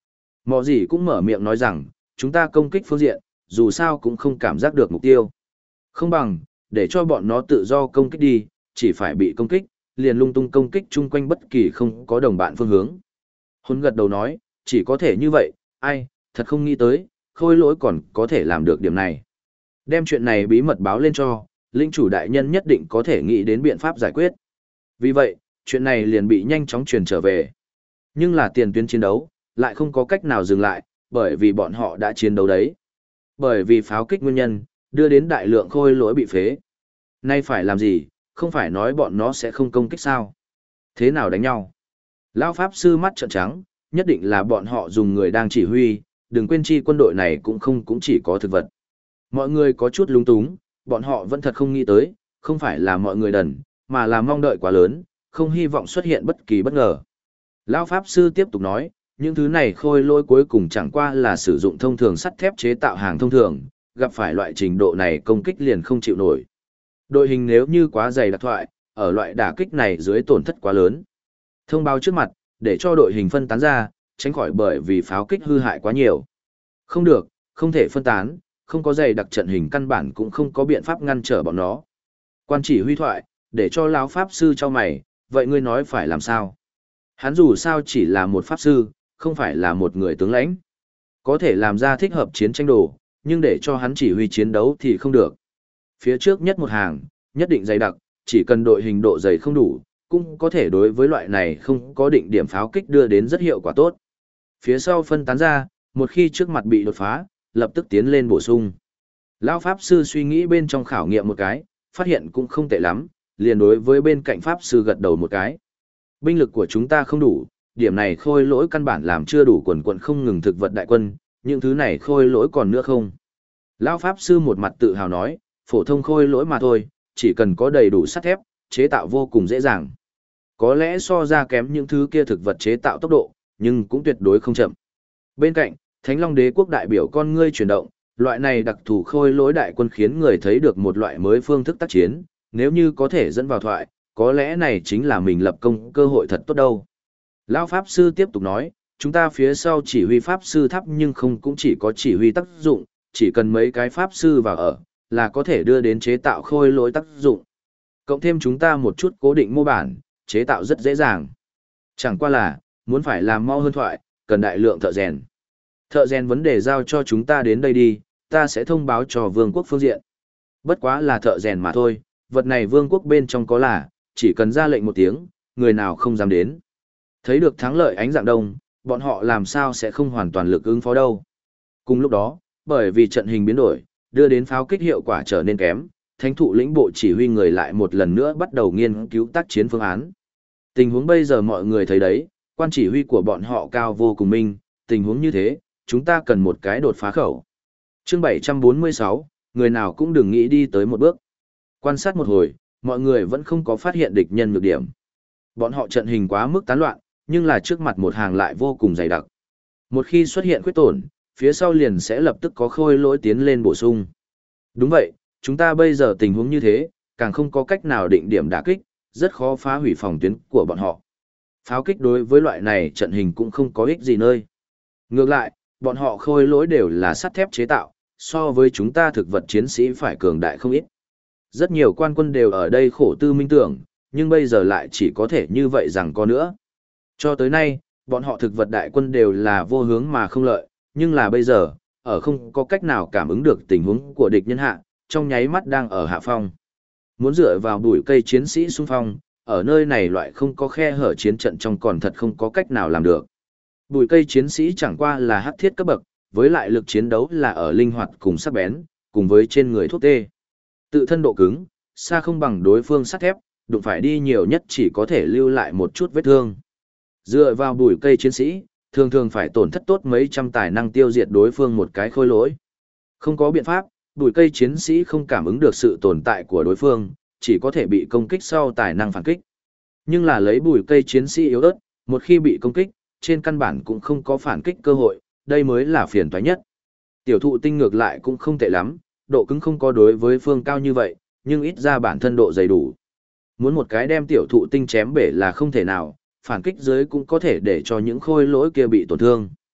Mọ gì cũng mở miệng nói rằng, chúng ta công kích phương diện, dù sao cũng không cảm giác được mục tiêu. Không bằng, để cho bọn nó tự do công kích đi, chỉ phải bị công kích, liền lung tung công kích chung quanh bất kỳ không có đồng bạn phương hướng. Hôn gật đầu nói, chỉ có thể như vậy, ai, thật không nghĩ tới, khôi lỗi còn có thể làm được điểm này. Đem chuyện này bí mật báo lên cho, linh chủ đại nhân nhất định có thể nghĩ đến biện pháp giải quyết. Vì vậy, chuyện này liền bị nhanh chóng truyền trở về. Nhưng là tiền tuyến chiến đấu, lại không có cách nào dừng lại, bởi vì bọn họ đã chiến đấu đấy. Bởi vì pháo kích nguyên nhân, đưa đến đại lượng khôi lỗi bị phế. Nay phải làm gì, không phải nói bọn nó sẽ không công kích sao? Thế nào đánh nhau? Lão Pháp Sư mắt trợn trắng, nhất định là bọn họ dùng người đang chỉ huy, đừng quên chi quân đội này cũng chỉ có thực vật. Mọi người có chút lúng túng, bọn họ vẫn thật không nghĩ tới, không phải là mọi người đần, mà là mong đợi quá lớn, không hy vọng xuất hiện bất kỳ bất ngờ. Lão Pháp Sư tiếp tục nói, những thứ này khôi lỗi cuối cùng chẳng qua là sử dụng thông thường sắt thép chế tạo hàng thông thường, gặp phải loại trình độ này công kích liền không chịu nổi. Đội hình nếu như quá dày đặc thoại, ở loại đả kích này dưới tổn thất quá lớn. Thông báo trước mặt, để cho đội hình phân tán ra, tránh khỏi bởi vì pháo kích hư hại quá nhiều. Không được, không thể phân tán, không có dày đặc trận hình căn bản cũng không có biện pháp ngăn trở bọn nó. Quan chỉ huy thoại, để cho lão Pháp Sư cho mày, vậy ngươi nói phải làm sao? Hắn dù sao chỉ là một Pháp Sư, không phải là một người tướng lãnh. Có thể làm ra thích hợp chiến tranh đồ, nhưng để cho hắn chỉ huy chiến đấu thì không được. Phía trước nhất một hàng, nhất định dày đặc, chỉ cần đội hình độ dày không đủ, cũng có thể đối với loại này không có định điểm pháo kích đưa đến rất hiệu quả tốt. Phía sau phân tán ra, một khi trước mặt bị đột phá, lập tức tiến lên bổ sung. Lão Pháp Sư suy nghĩ bên trong khảo nghiệm một cái, phát hiện cũng không tệ lắm, liền đối với bên cạnh Pháp Sư gật đầu một cái. Binh lực của chúng ta không đủ, điểm này khôi lỗi căn bản làm chưa đủ quần quận không ngừng thực vật đại quân, những thứ này khôi lỗi còn nữa không. Lão Pháp Sư một mặt tự hào nói, phổ thông khôi lỗi mà thôi, chỉ cần có đầy đủ sắt thép, chế tạo vô cùng dễ dàng. Có lẽ so ra kém những thứ kia thực vật chế tạo tốc độ, nhưng cũng tuyệt đối không chậm. Bên cạnh, Thánh Long Đế quốc đại biểu con ngươi chuyển động, loại này đặc thù khôi lỗi đại quân khiến người thấy được một loại mới phương thức tác chiến, nếu như có thể dẫn vào thoại, có lẽ này chính là mình lập công cơ hội thật tốt đâu. Lão Pháp Sư tiếp tục nói, chúng ta phía sau chỉ huy Pháp Sư thấp nhưng không cũng chỉ có chỉ huy tác dụng, chỉ cần mấy cái Pháp Sư vào ở, là có thể đưa đến chế tạo khôi lỗi tác dụng. Cộng thêm chúng ta một chút cố định mô bản, chế tạo rất dễ dàng. Chẳng qua là, muốn phải làm mau hơn thoại, cần đại lượng thợ rèn. Thợ rèn vấn đề giao cho chúng ta đến đây đi, ta sẽ thông báo cho vương quốc phương diện. Bất quá là thợ rèn mà thôi, vật này vương quốc bên trong có là, chỉ cần ra lệnh một tiếng, người nào không dám đến. Thấy được thắng lợi ánh dạng đông, bọn họ làm sao sẽ không hoàn toàn lực ứng phó đâu. Cùng lúc đó, bởi vì trận hình biến đổi, đưa đến pháo kích hiệu quả trở nên kém, thánh thụ lĩnh bộ chỉ huy người lại một lần nữa bắt đầu nghiên cứu tác chiến phương án. Tình huống bây giờ mọi người thấy đấy, quan chỉ huy của bọn họ cao vô cùng minh, tình huống như thế, chúng ta cần một cái đột phá khẩu. Chương 746, người nào cũng đừng nghĩ đi tới một bước. Quan sát một hồi, mọi người vẫn không có phát hiện địch nhân nhược điểm. Bọn họ trận hình quá mức tán loạn, nhưng là trước mặt một hàng lại vô cùng dày đặc. Một khi xuất hiện khuyết tổn, phía sau liền sẽ lập tức có khôi lỗi tiến lên bổ sung. Đúng vậy, chúng ta bây giờ tình huống như thế, càng không có cách nào định điểm đả kích, rất khó phá hủy phòng tuyến của bọn họ. Pháo kích đối với loại này trận hình cũng không có ích gì nơi. Ngược lại, bọn họ khôi lỗi đều là sắt thép chế tạo, so với chúng ta thực vật chiến sĩ phải cường đại không ít. Rất nhiều quan quân đều ở đây khổ tư minh tưởng, nhưng bây giờ lại chỉ có thể như vậy rằng có nữa. Cho tới nay, bọn họ thực vật đại quân đều là vô hướng mà không lợi, nhưng là bây giờ, ở không có cách nào cảm ứng được tình huống của địch nhân hạ, trong nháy mắt đang ở hạ phong. Muốn dựa vào bụi cây chiến sĩ xung phong, ở nơi này loại không có khe hở chiến trận trong còn thật không có cách nào làm được. Bụi cây chiến sĩ chẳng qua là hắc thiết cấp bậc, với lại lực chiến đấu là ở linh hoạt cùng sắc bén, cùng với trên người thuốc tê. Tự thân độ cứng, xa không bằng đối phương sắt thép, đụng phải đi nhiều nhất chỉ có thể lưu lại một chút vết thương. Dựa vào bụi cây chiến sĩ, thường thường phải tổn thất tốt mấy trăm tài năng tiêu diệt đối phương một cái khôi lỗi. Không có biện pháp, bụi cây chiến sĩ không cảm ứng được sự tồn tại của đối phương, chỉ có thể bị công kích sau tài năng phản kích. Nhưng là lấy bụi cây chiến sĩ yếu ớt, một khi bị công kích, trên căn bản cũng không có phản kích cơ hội, đây mới là phiền toái nhất. Tiểu thụ tinh ngược lại cũng không tệ lắm, độ cứng không có đối với phương cao như vậy, nhưng ít ra bản thân độ dày đủ. Muốn một cái đem tiểu thụ tinh chém bể là không thể nào, phản kích dưới cũng có thể để cho những khôi lỗi kia bị tổn thương.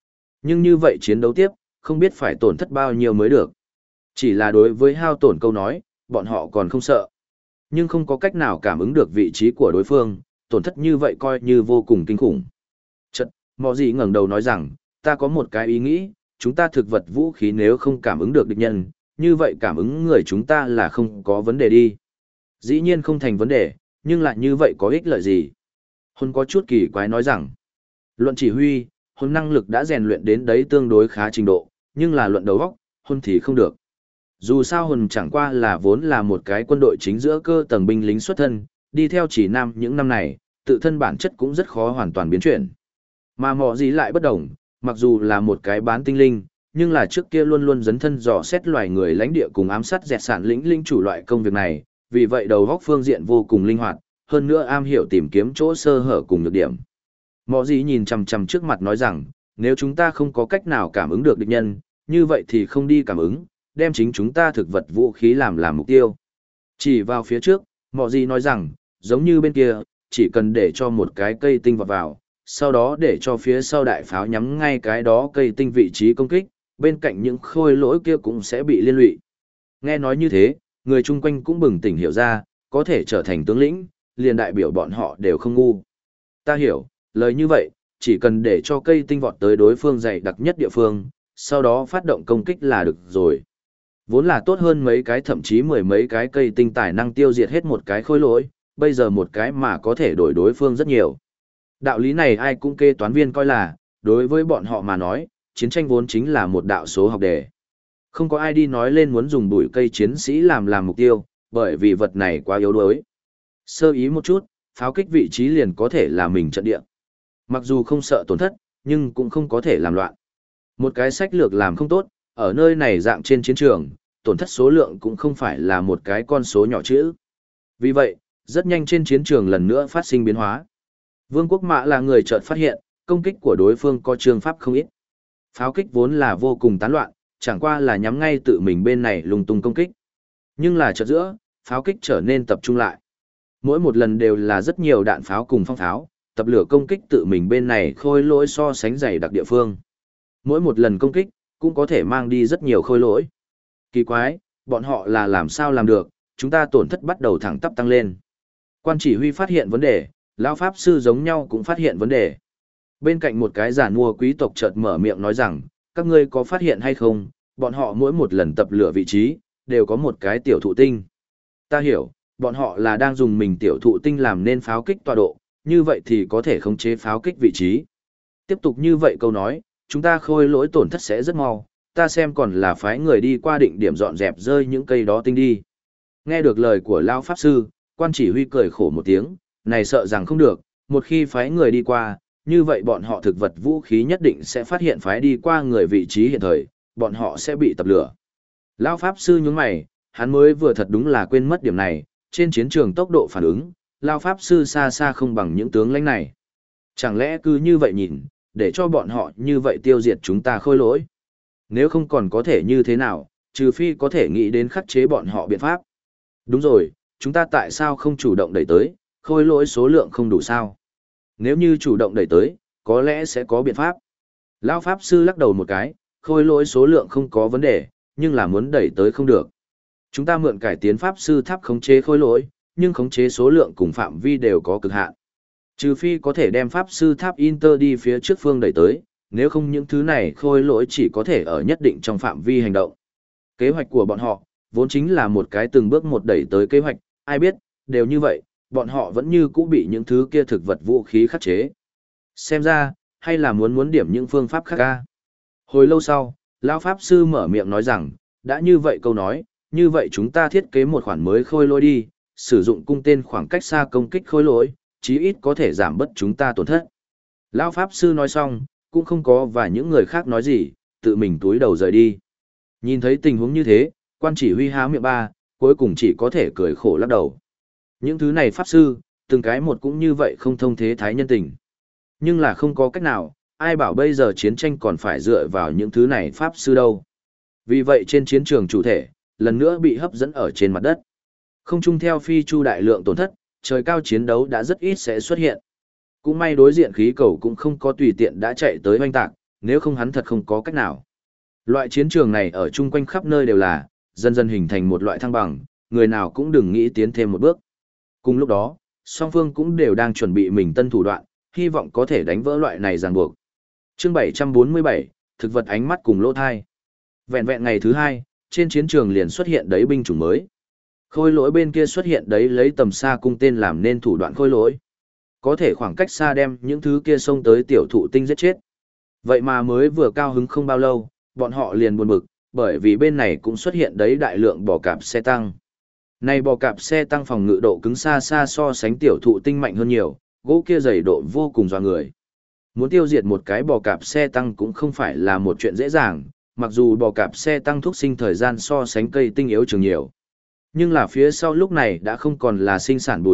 Nhưng như vậy chiến đấu tiếp, không biết phải tổn thất bao nhiêu mới được. Chỉ là đối với hao tổn câu nói, bọn họ còn không sợ. Nhưng không có cách nào cảm ứng được vị trí của đối phương, tổn thất như vậy coi như vô cùng kinh khủng. Chật, Mọ Dị ngẩng đầu nói rằng, ta có một cái ý nghĩ, chúng ta thực vật vũ khí nếu không cảm ứng được địch nhân, như vậy cảm ứng người chúng ta là không có vấn đề đi. Dĩ nhiên không thành vấn đề, nhưng lại như vậy có ích lợi gì? Hôn có chút kỳ quái nói rằng, luận chỉ huy, hôn năng lực đã rèn luyện đến đấy tương đối khá trình độ, nhưng là luận đầu óc, hôn thì không được. Dù sao hồn chẳng qua là vốn là một cái quân đội chính giữa cơ tầng binh lính xuất thân, đi theo chỉ nam những năm này, tự thân bản chất cũng rất khó hoàn toàn biến chuyển. Mà Mọ Dị lại bất đồng, mặc dù là một cái bán tinh linh, nhưng là trước kia luôn luôn dấn thân dò xét loài người lãnh địa cùng ám sát dẹt sản lĩnh linh chủ loại công việc này, vì vậy đầu góc phương diện vô cùng linh hoạt, hơn nữa am hiểu tìm kiếm chỗ sơ hở cùng nhược điểm. Mọ Dị nhìn chằm chằm trước mặt nói rằng, nếu chúng ta không có cách nào cảm ứng được địch nhân, như vậy thì không đi cảm ứng, đem chính chúng ta thực vật vũ khí làm mục tiêu. Chỉ vào phía trước, Mọ Dị nói rằng, giống như bên kia, chỉ cần để cho một cái cây tinh vào, sau đó để cho phía sau đại pháo nhắm ngay cái đó cây tinh vị trí công kích, bên cạnh những khôi lỗi kia cũng sẽ bị liên lụy. Nghe nói như thế, người chung quanh cũng bừng tỉnh hiểu ra, có thể trở thành tướng lĩnh, liền đại biểu bọn họ đều không ngu. Ta hiểu, lời như vậy, chỉ cần để cho cây tinh vọt tới đối phương dày đặc nhất địa phương, sau đó phát động công kích là được rồi. Vốn là tốt hơn mấy cái thậm chí mười mấy cái cây tinh tài năng tiêu diệt hết một cái khối lỗi, bây giờ một cái mà có thể đổi đối phương rất nhiều. Đạo lý này ai cũng kê toán viên coi là, đối với bọn họ mà nói, chiến tranh vốn chính là một đạo số học đề. Không có ai đi nói lên muốn dùng bụi cây chiến sĩ làm mục tiêu, bởi vì vật này quá yếu đuối. Sơ ý một chút, pháo kích vị trí liền có thể là mình trận địa. Mặc dù không sợ tổn thất, nhưng cũng không có thể làm loạn. Một cái sách lược làm không tốt, ở nơi này dạng trên chiến trường, tổn thất số lượng cũng không phải là một cái con số nhỏ chữ. Vì vậy, rất nhanh trên chiến trường lần nữa phát sinh biến hóa. Vương quốc Mạ là người chợt phát hiện, công kích của đối phương có trường pháp không ít. Pháo kích vốn là vô cùng tán loạn, chẳng qua là nhắm ngay tự mình bên này lung tung công kích. Nhưng là chợt giữa, pháo kích trở nên tập trung lại. Mỗi một lần đều là rất nhiều đạn pháo cùng phong pháo, tập lửa công kích tự mình bên này khôi lỗi so sánh dày đặc địa phương. Mỗi một lần công kích, cũng có thể mang đi rất nhiều khôi lỗi. Kỳ quái, bọn họ là làm sao làm được, chúng ta tổn thất bắt đầu thẳng tắp tăng lên. Quan chỉ huy phát hiện vấn đề, lão pháp sư giống nhau cũng phát hiện vấn đề. Bên cạnh một cái giản mua quý tộc chợt mở miệng nói rằng, các ngươi có phát hiện hay không, bọn họ mỗi một lần tập lửa vị trí, đều có một cái tiểu thụ tinh. Ta hiểu, bọn họ là đang dùng mình tiểu thụ tinh làm nên pháo kích tọa độ, như vậy thì có thể khống chế pháo kích vị trí. Tiếp tục như vậy câu nói, chúng ta khôi lỗi tổn thất sẽ rất mau, ta xem còn là phái người đi qua định điểm dọn dẹp rơi những cây đó tinh đi. Nghe được lời của Lao Pháp Sư, quan chỉ huy cười khổ một tiếng, này sợ rằng không được, một khi phái người đi qua, như vậy bọn họ thực vật vũ khí nhất định sẽ phát hiện phái đi qua người vị trí hiện thời, bọn họ sẽ bị tập lửa. Lao Pháp Sư nhướng mày, hắn mới vừa thật đúng là quên mất điểm này, trên chiến trường tốc độ phản ứng, Lao Pháp Sư xa xa không bằng những tướng lãnh này. Chẳng lẽ cứ như vậy nhìn, để cho bọn họ như vậy tiêu diệt chúng ta khôi lỗi? Nếu không còn có thể như thế nào, trừ phi có thể nghĩ đến khắc chế bọn họ biện pháp. Đúng rồi, chúng ta tại sao không chủ động đẩy tới, khôi lỗi số lượng không đủ sao? Nếu như chủ động đẩy tới, có lẽ sẽ có biện pháp. Lão Pháp Sư lắc đầu một cái, khôi lỗi số lượng không có vấn đề, nhưng là muốn đẩy tới không được. Chúng ta mượn cải tiến Pháp Sư tháp khống chế khôi lỗi, nhưng khống chế số lượng cùng phạm vi đều có cực hạn. Trừ phi có thể đem Pháp Sư tháp Inter đi phía trước phương đẩy tới, nếu không những thứ này khôi lỗi chỉ có thể ở nhất định trong phạm vi hành động. Kế hoạch của bọn họ, vốn chính là một cái từng bước một đẩy tới kế hoạch, ai biết, đều như vậy, bọn họ vẫn như cũ bị những thứ kia thực vật vũ khí khắc chế. Xem ra, hay là muốn điểm những phương pháp khác ca. Hồi lâu sau, Lão Pháp Sư mở miệng nói rằng, đã như vậy câu nói, như vậy chúng ta thiết kế một khoản mới khôi lỗi đi, sử dụng cung tên khoảng cách xa công kích khôi lỗi, chí ít có thể giảm bớt chúng ta tổn thất. Lão Pháp Sư nói xong, cũng không có và những người khác nói gì, tự mình túi đầu rời đi. Nhìn thấy tình huống như thế, quan chỉ huy há miệng ba, cuối cùng chỉ có thể cười khổ lắc đầu. Những thứ này Pháp Sư, từng cái một cũng như vậy không thông thế thái nhân tình. Nhưng là không có cách nào, ai bảo bây giờ chiến tranh còn phải dựa vào những thứ này Pháp Sư đâu. Vì vậy trên chiến trường chủ thể, lần nữa bị hấp dẫn ở trên mặt đất. Không chung theo phi chu đại lượng tổn thất, trời cao chiến đấu đã rất ít sẽ xuất hiện. Cũng may đối diện khí cầu cũng không có tùy tiện đã chạy tới oanh tạc, nếu không hắn thật không có cách nào. Loại chiến trường này ở chung quanh khắp nơi đều là, dần dần hình thành một loại thăng bằng, người nào cũng đừng nghĩ tiến thêm một bước. Cùng lúc đó, song phương cũng đều đang chuẩn bị mình tân thủ đoạn, hy vọng có thể đánh vỡ loại này ràng buộc. Chương 747, thực vật ánh mắt cùng lỗ thai. Vẹn vẹn ngày thứ 2, trên chiến trường liền xuất hiện đấy binh chủng mới. Khôi lỗi bên kia xuất hiện đấy lấy tầm xa cung tên làm nên thủ đoạn khôi lỗi. Có thể khoảng cách xa đem những thứ kia xông tới tiểu thụ tinh giết chết. Vậy mà mới vừa cao hứng không bao lâu, bọn họ liền buồn bực, bởi vì bên này cũng xuất hiện đấy đại lượng bò cạp xe tăng. Này bò cạp xe tăng phòng ngự độ cứng xa xa so sánh tiểu thụ tinh mạnh hơn nhiều, gỗ kia dày độ vô cùng dọa người. Muốn tiêu diệt một cái bò cạp xe tăng cũng không phải là một chuyện dễ dàng, mặc dù bò cạp xe tăng thúc sinh thời gian so sánh cây tinh yếu trường nhiều. Nhưng là phía sau lúc này đã không còn là sinh sản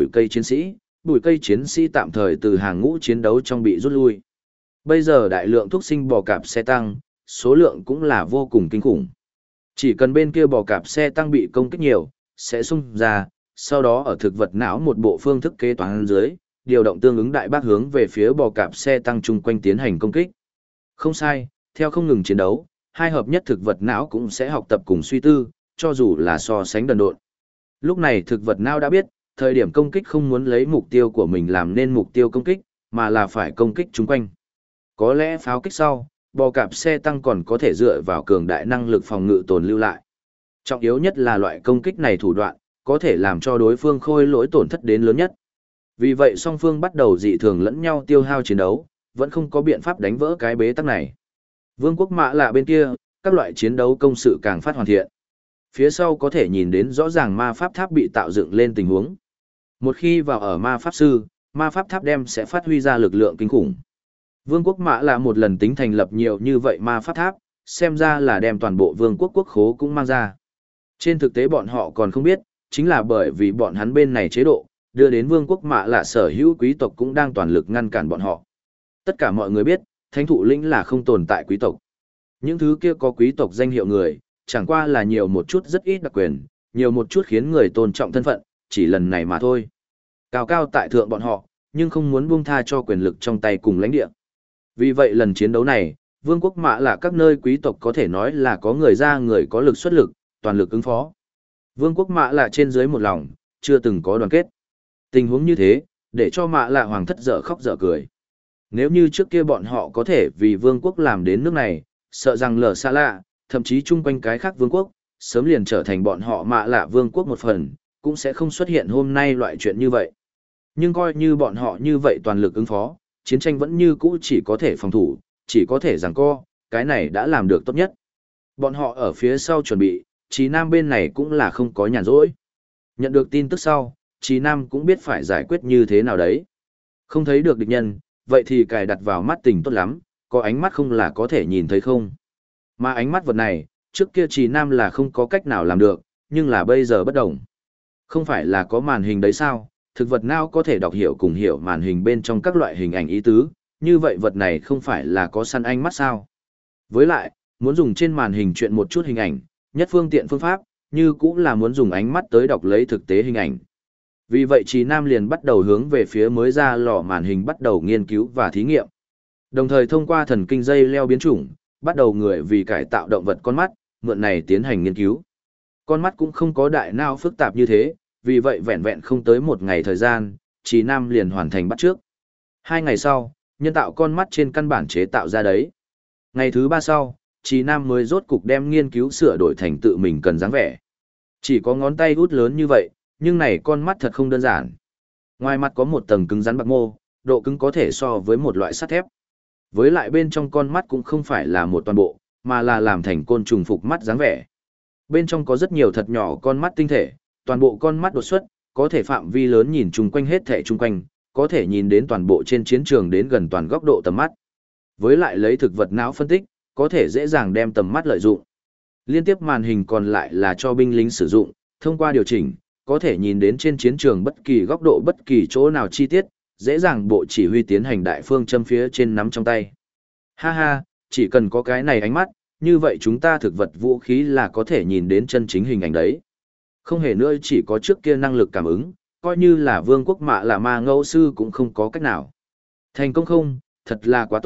bụi cây chiến sĩ tạm thời từ hàng ngũ chiến đấu trong bị rút lui. Bây giờ đại lượng thúc sinh bò cạp xe tăng, số lượng cũng là vô cùng kinh khủng. Chỉ cần bên kia bò cạp xe tăng bị công kích nhiều, sẽ xung ra, sau đó ở thực vật não một bộ phương thức kế toán dưới, điều động tương ứng đại bác hướng về phía bò cạp xe tăng chung quanh tiến hành công kích. Không sai, theo không ngừng chiến đấu, hai hợp nhất thực vật não cũng sẽ học tập cùng suy tư, cho dù là so sánh đần độn. Lúc này thực vật não đã biết, thời điểm công kích không muốn lấy mục tiêu của mình làm nên mục tiêu công kích, mà là phải công kích chung quanh. Có lẽ pháo kích sau, bò cạp xe tăng còn có thể dựa vào cường đại năng lực phòng ngự tồn lưu lại. Trọng yếu nhất là loại công kích này thủ đoạn, có thể làm cho đối phương khôi lỗi tổn thất đến lớn nhất. Vì vậy song phương bắt đầu dị thường lẫn nhau tiêu hao chiến đấu, vẫn không có biện pháp đánh vỡ cái bế tắc này. Vương quốc Mạ Lạ bên kia, các loại chiến đấu công sự càng phát hoàn thiện. Phía sau có thể nhìn đến rõ ràng ma pháp tháp bị tạo dựng lên tình huống. Một khi vào ở ma pháp sư, ma pháp tháp đem sẽ phát huy ra lực lượng kinh khủng. Vương quốc Mạ Lạ một lần tính thành lập nhiều như vậy ma pháp tháp, xem ra là đem toàn bộ vương quốc quốc khố cũng mang ra. Trên thực tế bọn họ còn không biết, chính là bởi vì bọn hắn bên này chế độ, đưa đến vương quốc Mạ Lạ sở hữu quý tộc cũng đang toàn lực ngăn cản bọn họ. Tất cả mọi người biết, thánh thụ lĩnh là không tồn tại quý tộc. Những thứ kia có quý tộc danh hiệu người, chẳng qua là nhiều một chút rất ít đặc quyền, nhiều một chút khiến người tôn trọng thân phận, chỉ lần này mà thôi. Cao cao tại thượng bọn họ, nhưng không muốn buông tha cho quyền lực trong tay cùng lãnh địa. Vì vậy lần chiến đấu này, vương quốc Mạ Lạ các nơi quý tộc có thể nói là có người ra người có lực xuất lực, toàn lực ứng phó. Vương quốc Mạ Lạ trên dưới một lòng, chưa từng có đoàn kết. Tình huống như thế, để cho Mạ Lạ hoàng thất dở khóc dở cười. Nếu như trước kia bọn họ có thể vì vương quốc làm đến nước này, sợ rằng lở xa lạ, thậm chí chung quanh cái khác vương quốc, sớm liền trở thành bọn họ Mạ Lạ vương quốc một phần, cũng sẽ không xuất hiện hôm nay loại chuyện như vậy. Nhưng coi như bọn họ như vậy toàn lực ứng phó, chiến tranh vẫn như cũ chỉ có thể phòng thủ, chỉ có thể giằng co, cái này đã làm được tốt nhất. Bọn họ ở phía sau chuẩn bị, Chí Nam bên này cũng là không có nhàn rỗi. Nhận được tin tức sau, Chí Nam cũng biết phải giải quyết như thế nào đấy. Không thấy được địch nhân, vậy thì cài đặt vào mắt tình tốt lắm, có ánh mắt không là có thể nhìn thấy không. Mà ánh mắt vật này, trước kia Chí Nam là không có cách nào làm được, nhưng là bây giờ bất đồng. Không phải là có màn hình đấy sao, thực vật nào có thể đọc hiểu cùng hiểu màn hình bên trong các loại hình ảnh ý tứ, như vậy vật này không phải là có săn ánh mắt sao. Với lại, muốn dùng trên màn hình chuyện một chút hình ảnh, nhất phương tiện phương pháp, như cũng là muốn dùng ánh mắt tới đọc lấy thực tế hình ảnh. Vì vậy Chí Nam liền bắt đầu hướng về phía mới ra lò màn hình bắt đầu nghiên cứu và thí nghiệm. Đồng thời thông qua thần kinh dây leo biến chủng, bắt đầu người vì cải tạo động vật con mắt, mượn này tiến hành nghiên cứu. Con mắt cũng không có đại não phức tạp như thế, vì vậy vẹn vẹn không tới một ngày thời gian, Chí Nam liền hoàn thành bắt trước. 2 ngày sau, nhân tạo con mắt trên căn bản chế tạo ra đấy. Ngày thứ 3 sau, Chí Nam mới rốt cục đem nghiên cứu sửa đổi thành tự mình cần dáng vẻ. Chỉ có ngón tay út lớn như vậy, nhưng này con mắt thật không đơn giản. Ngoài mặt có một tầng cứng rắn bạc mô, độ cứng có thể so với một loại sắt thép. Với lại bên trong con mắt cũng không phải là một toàn bộ, mà là làm thành côn trùng phục mắt dáng vẻ. Bên trong có rất nhiều thật nhỏ con mắt tinh thể, toàn bộ con mắt đột xuất, có thể phạm vi lớn nhìn chung quanh hết thể chung quanh, có thể nhìn đến toàn bộ trên chiến trường đến gần toàn góc độ tầm mắt. Với lại lấy thực vật não phân tích, có thể dễ dàng đem tầm mắt lợi dụng. Liên tiếp màn hình còn lại là cho binh lính sử dụng, thông qua điều chỉnh, có thể nhìn đến trên chiến trường bất kỳ góc độ bất kỳ chỗ nào chi tiết, dễ dàng bộ chỉ huy tiến hành đại phương châm phía trên nắm trong tay. Ha ha, chỉ cần có cái này ánh mắt, như vậy chúng ta thực vật vũ khí là có thể nhìn đến chân chính hình ảnh đấy. Không hề nữa chỉ có trước kia năng lực cảm ứng, coi như là vương quốc Mạ Lạ ma ngẫu sư cũng không có cách nào. Thành công không, thật là quá tốt,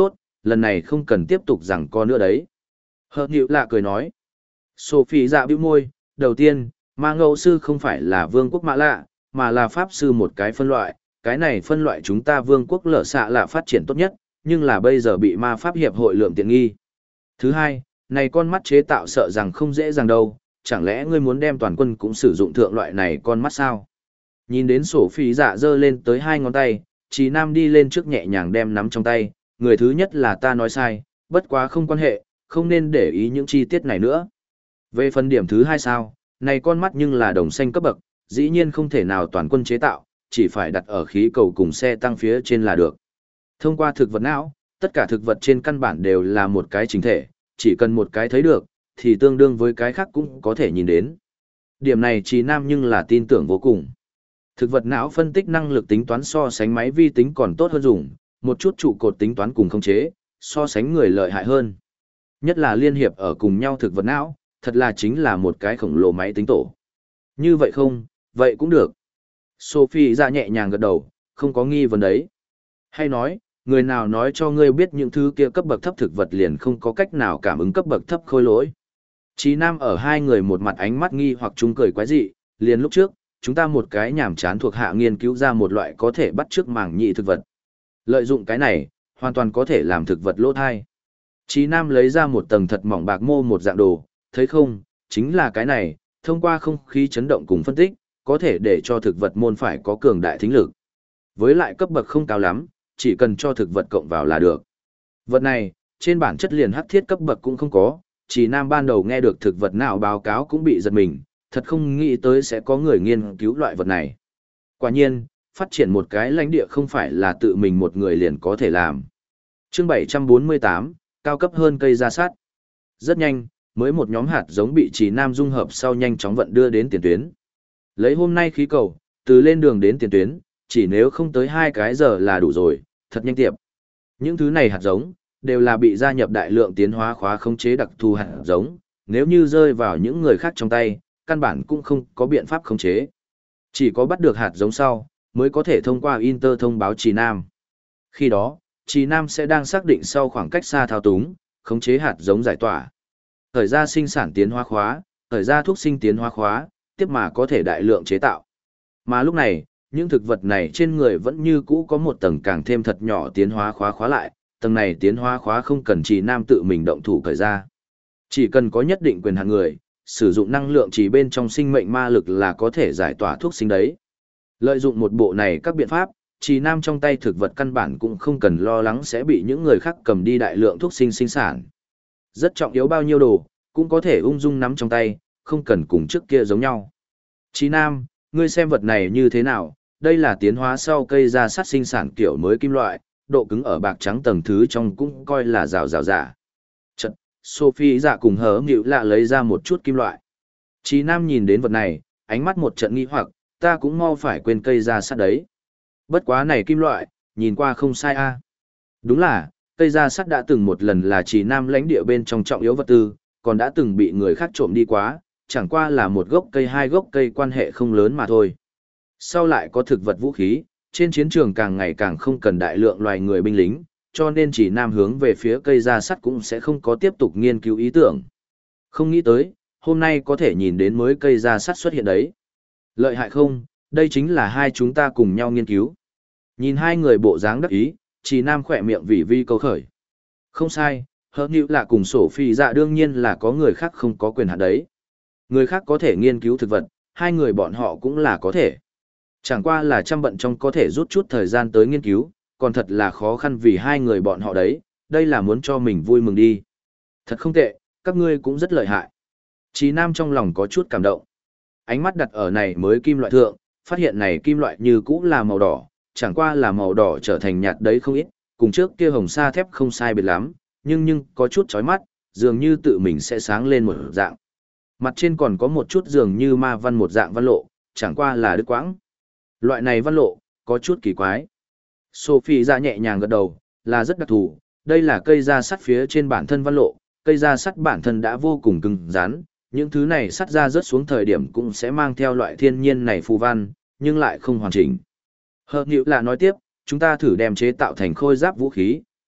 lần này không cần tiếp tục giằng co nữa đấy. Hợp nhịu lạ cười nói. Sophie dạ bĩu môi, đầu tiên, ma ngẫu sư không phải là vương quốc mã lạ, mà là pháp sư một cái phân loại, cái này phân loại chúng ta vương quốc lở xạ là phát triển tốt nhất, nhưng là bây giờ bị ma pháp hiệp hội lượm tiện nghi. Thứ hai, này con mắt chế tạo sợ rằng không dễ dàng đâu, chẳng lẽ ngươi muốn đem toàn quân cũng sử dụng thượng loại này con mắt sao? Nhìn đến Sophie dạ giơ lên tới 2 ngón tay, Trí Nam đi lên trước nhẹ nhàng đem nắm trong tay, người thứ nhất là ta nói sai, bất quá không quan hệ, không nên để ý những chi tiết này nữa. Về phần điểm thứ hai sao, này con mắt nhưng là đồng xanh cấp bậc, dĩ nhiên không thể nào toàn quân chế tạo, chỉ phải đặt ở khí cầu cùng xe tăng phía trên là được. Thông qua thực vật não, tất cả thực vật trên căn bản đều là một cái chính thể, chỉ cần một cái thấy được, thì tương đương với cái khác cũng có thể nhìn đến. Điểm này Trí Nam nhưng là tin tưởng vô cùng. Thực vật não phân tích năng lực tính toán so sánh máy vi tính còn tốt hơn dùng, một chút trụ cột tính toán cùng khống chế, so sánh người lợi hại hơn. Nhất là liên hiệp ở cùng nhau thực vật não, thật là chính là một cái khổng lồ máy tính tổ. Như vậy không, vậy cũng được. Sophie ra nhẹ nhàng gật đầu, không có nghi vấn đấy. Hay nói, người nào nói cho ngươi biết những thứ kia cấp bậc thấp thực vật liền không có cách nào cảm ứng cấp bậc thấp khôi lỗi. Chí Nam ở hai người một mặt ánh mắt nghi hoặc chung cười quái dị, liền lúc trước, chúng ta một cái nhảm chán thuộc hạ nghiên cứu ra một loại có thể bắt chước màng nhị thực vật. Lợi dụng cái này, hoàn toàn có thể làm thực vật lỗ thai. Chí Nam lấy ra một tầng thật mỏng bạc mô một dạng đồ, thấy không, chính là cái này, thông qua không khí chấn động cùng phân tích, có thể để cho thực vật môn phải có cường đại thính lực. Với lại cấp bậc không cao lắm, chỉ cần cho thực vật cộng vào là được. Vật này, trên bản chất liền hắc thiết cấp bậc cũng không có, Chí Nam ban đầu nghe được thực vật nào báo cáo cũng bị giật mình, thật không nghĩ tới sẽ có người nghiên cứu loại vật này. Quả nhiên, phát triển một cái lãnh địa không phải là tự mình một người liền có thể làm. Chương 748, cao cấp hơn cây gia sát. Rất nhanh, mới một nhóm hạt giống bị Chí Nam dung hợp sau nhanh chóng vận đưa đến tiền tuyến. Lấy hôm nay khí cầu, từ lên đường đến tiền tuyến, chỉ nếu không tới 2 cái giờ là đủ rồi, thật nhanh tiệp. Những thứ này hạt giống, đều là bị gia nhập đại lượng tiến hóa khóa khống chế đặc thù hạt giống, nếu như rơi vào những người khác trong tay, căn bản cũng không có biện pháp khống chế. Chỉ có bắt được hạt giống sau, mới có thể thông qua Inter thông báo Chí Nam. Khi đó, Chí Nam sẽ đang xác định sau khoảng cách xa thao túng, khống chế hạt giống giải tỏa. Thời gian sinh sản tiến hóa khóa, thời gian thuốc sinh tiến hóa khóa, tiếp mà có thể đại lượng chế tạo. Mà lúc này, những thực vật này trên người vẫn như cũ có một tầng càng thêm thật nhỏ tiến hóa khóa khóa lại, tầng này tiến hóa khóa không cần Chí Nam tự mình động thủ cởi ra. Chỉ cần có nhất định quyền hạn người, sử dụng năng lượng chỉ bên trong sinh mệnh ma lực là có thể giải tỏa thuốc sinh đấy. Lợi dụng một bộ này các biện pháp, Chí Nam trong tay thực vật căn bản cũng không cần lo lắng sẽ bị những người khác cầm đi đại lượng thuốc sinh sinh sản. Rất trọng yếu bao nhiêu đồ, cũng có thể ung dung nắm trong tay, không cần cùng trước kia giống nhau. Chí Nam, ngươi xem vật này như thế nào, đây là tiến hóa sau cây gia sát sinh sản kiểu mới kim loại, độ cứng ở bạc trắng tầng thứ trong cũng coi là rào giả. Chật, Sophie dạ cùng hớ nghịu lạ lấy ra một chút kim loại. Chí Nam nhìn đến vật này, ánh mắt một trận nghi hoặc, ta cũng mau phải quên cây gia sát đấy. Bất quá này kim loại, nhìn qua không sai a. Đúng là, cây gia sắt đã từng một lần là Chí Nam lãnh địa bên trong trọng yếu vật tư, còn đã từng bị người khác trộm đi quá, chẳng qua là một gốc cây 2 gốc cây quan hệ không lớn mà thôi. Sau lại có thực vật vũ khí, trên chiến trường càng ngày càng không cần đại lượng loài người binh lính, cho nên Chí Nam hướng về phía cây gia sắt cũng sẽ không có tiếp tục nghiên cứu ý tưởng. Không nghĩ tới, hôm nay có thể nhìn đến mới cây gia sắt xuất hiện đấy. Lợi hại không, đây chính là hai chúng ta cùng nhau nghiên cứu. Nhìn hai người bộ dáng đắc ý, Chí Nam khỏe miệng vì vi câu khởi. Không sai, hớt nhịu là cùng Sophie dạ đương nhiên là có người khác không có quyền hạn đấy. Người khác có thể nghiên cứu thực vật, hai người bọn họ cũng là có thể. Chẳng qua là trăm bận trong có thể rút chút thời gian tới nghiên cứu, còn thật là khó khăn vì hai người bọn họ đấy, đây là muốn cho mình vui mừng đi. Thật không tệ, các ngươi cũng rất lợi hại. Chí Nam trong lòng có chút cảm động. Ánh mắt đặt ở này mới kim loại thượng, phát hiện này kim loại như cũ là màu đỏ, chẳng qua là màu đỏ trở thành nhạt đấy không ít, cùng trước kia hồng sa thép không sai biệt lắm, nhưng có chút chói mắt, dường như tự mình sẽ sáng lên một dạng. Mặt trên còn có một chút dường như ma văn một dạng văn lộ, chẳng qua là đứt quãng. Loại này văn lộ, có chút kỳ quái. Sophie ra nhẹ nhàng gật đầu, là rất đặc thù, đây là cây da sắt phía trên bản thân văn lộ, cây da sắt bản thân đã vô cùng cứng rắn, những thứ này sắt ra rớt xuống thời điểm cũng sẽ mang theo loại thiên nhiên này phù văn, nhưng lại không hoàn chỉnh. Hợp nhịu là nói tiếp, chúng ta thử đem chế tạo thành khôi giáp vũ khí,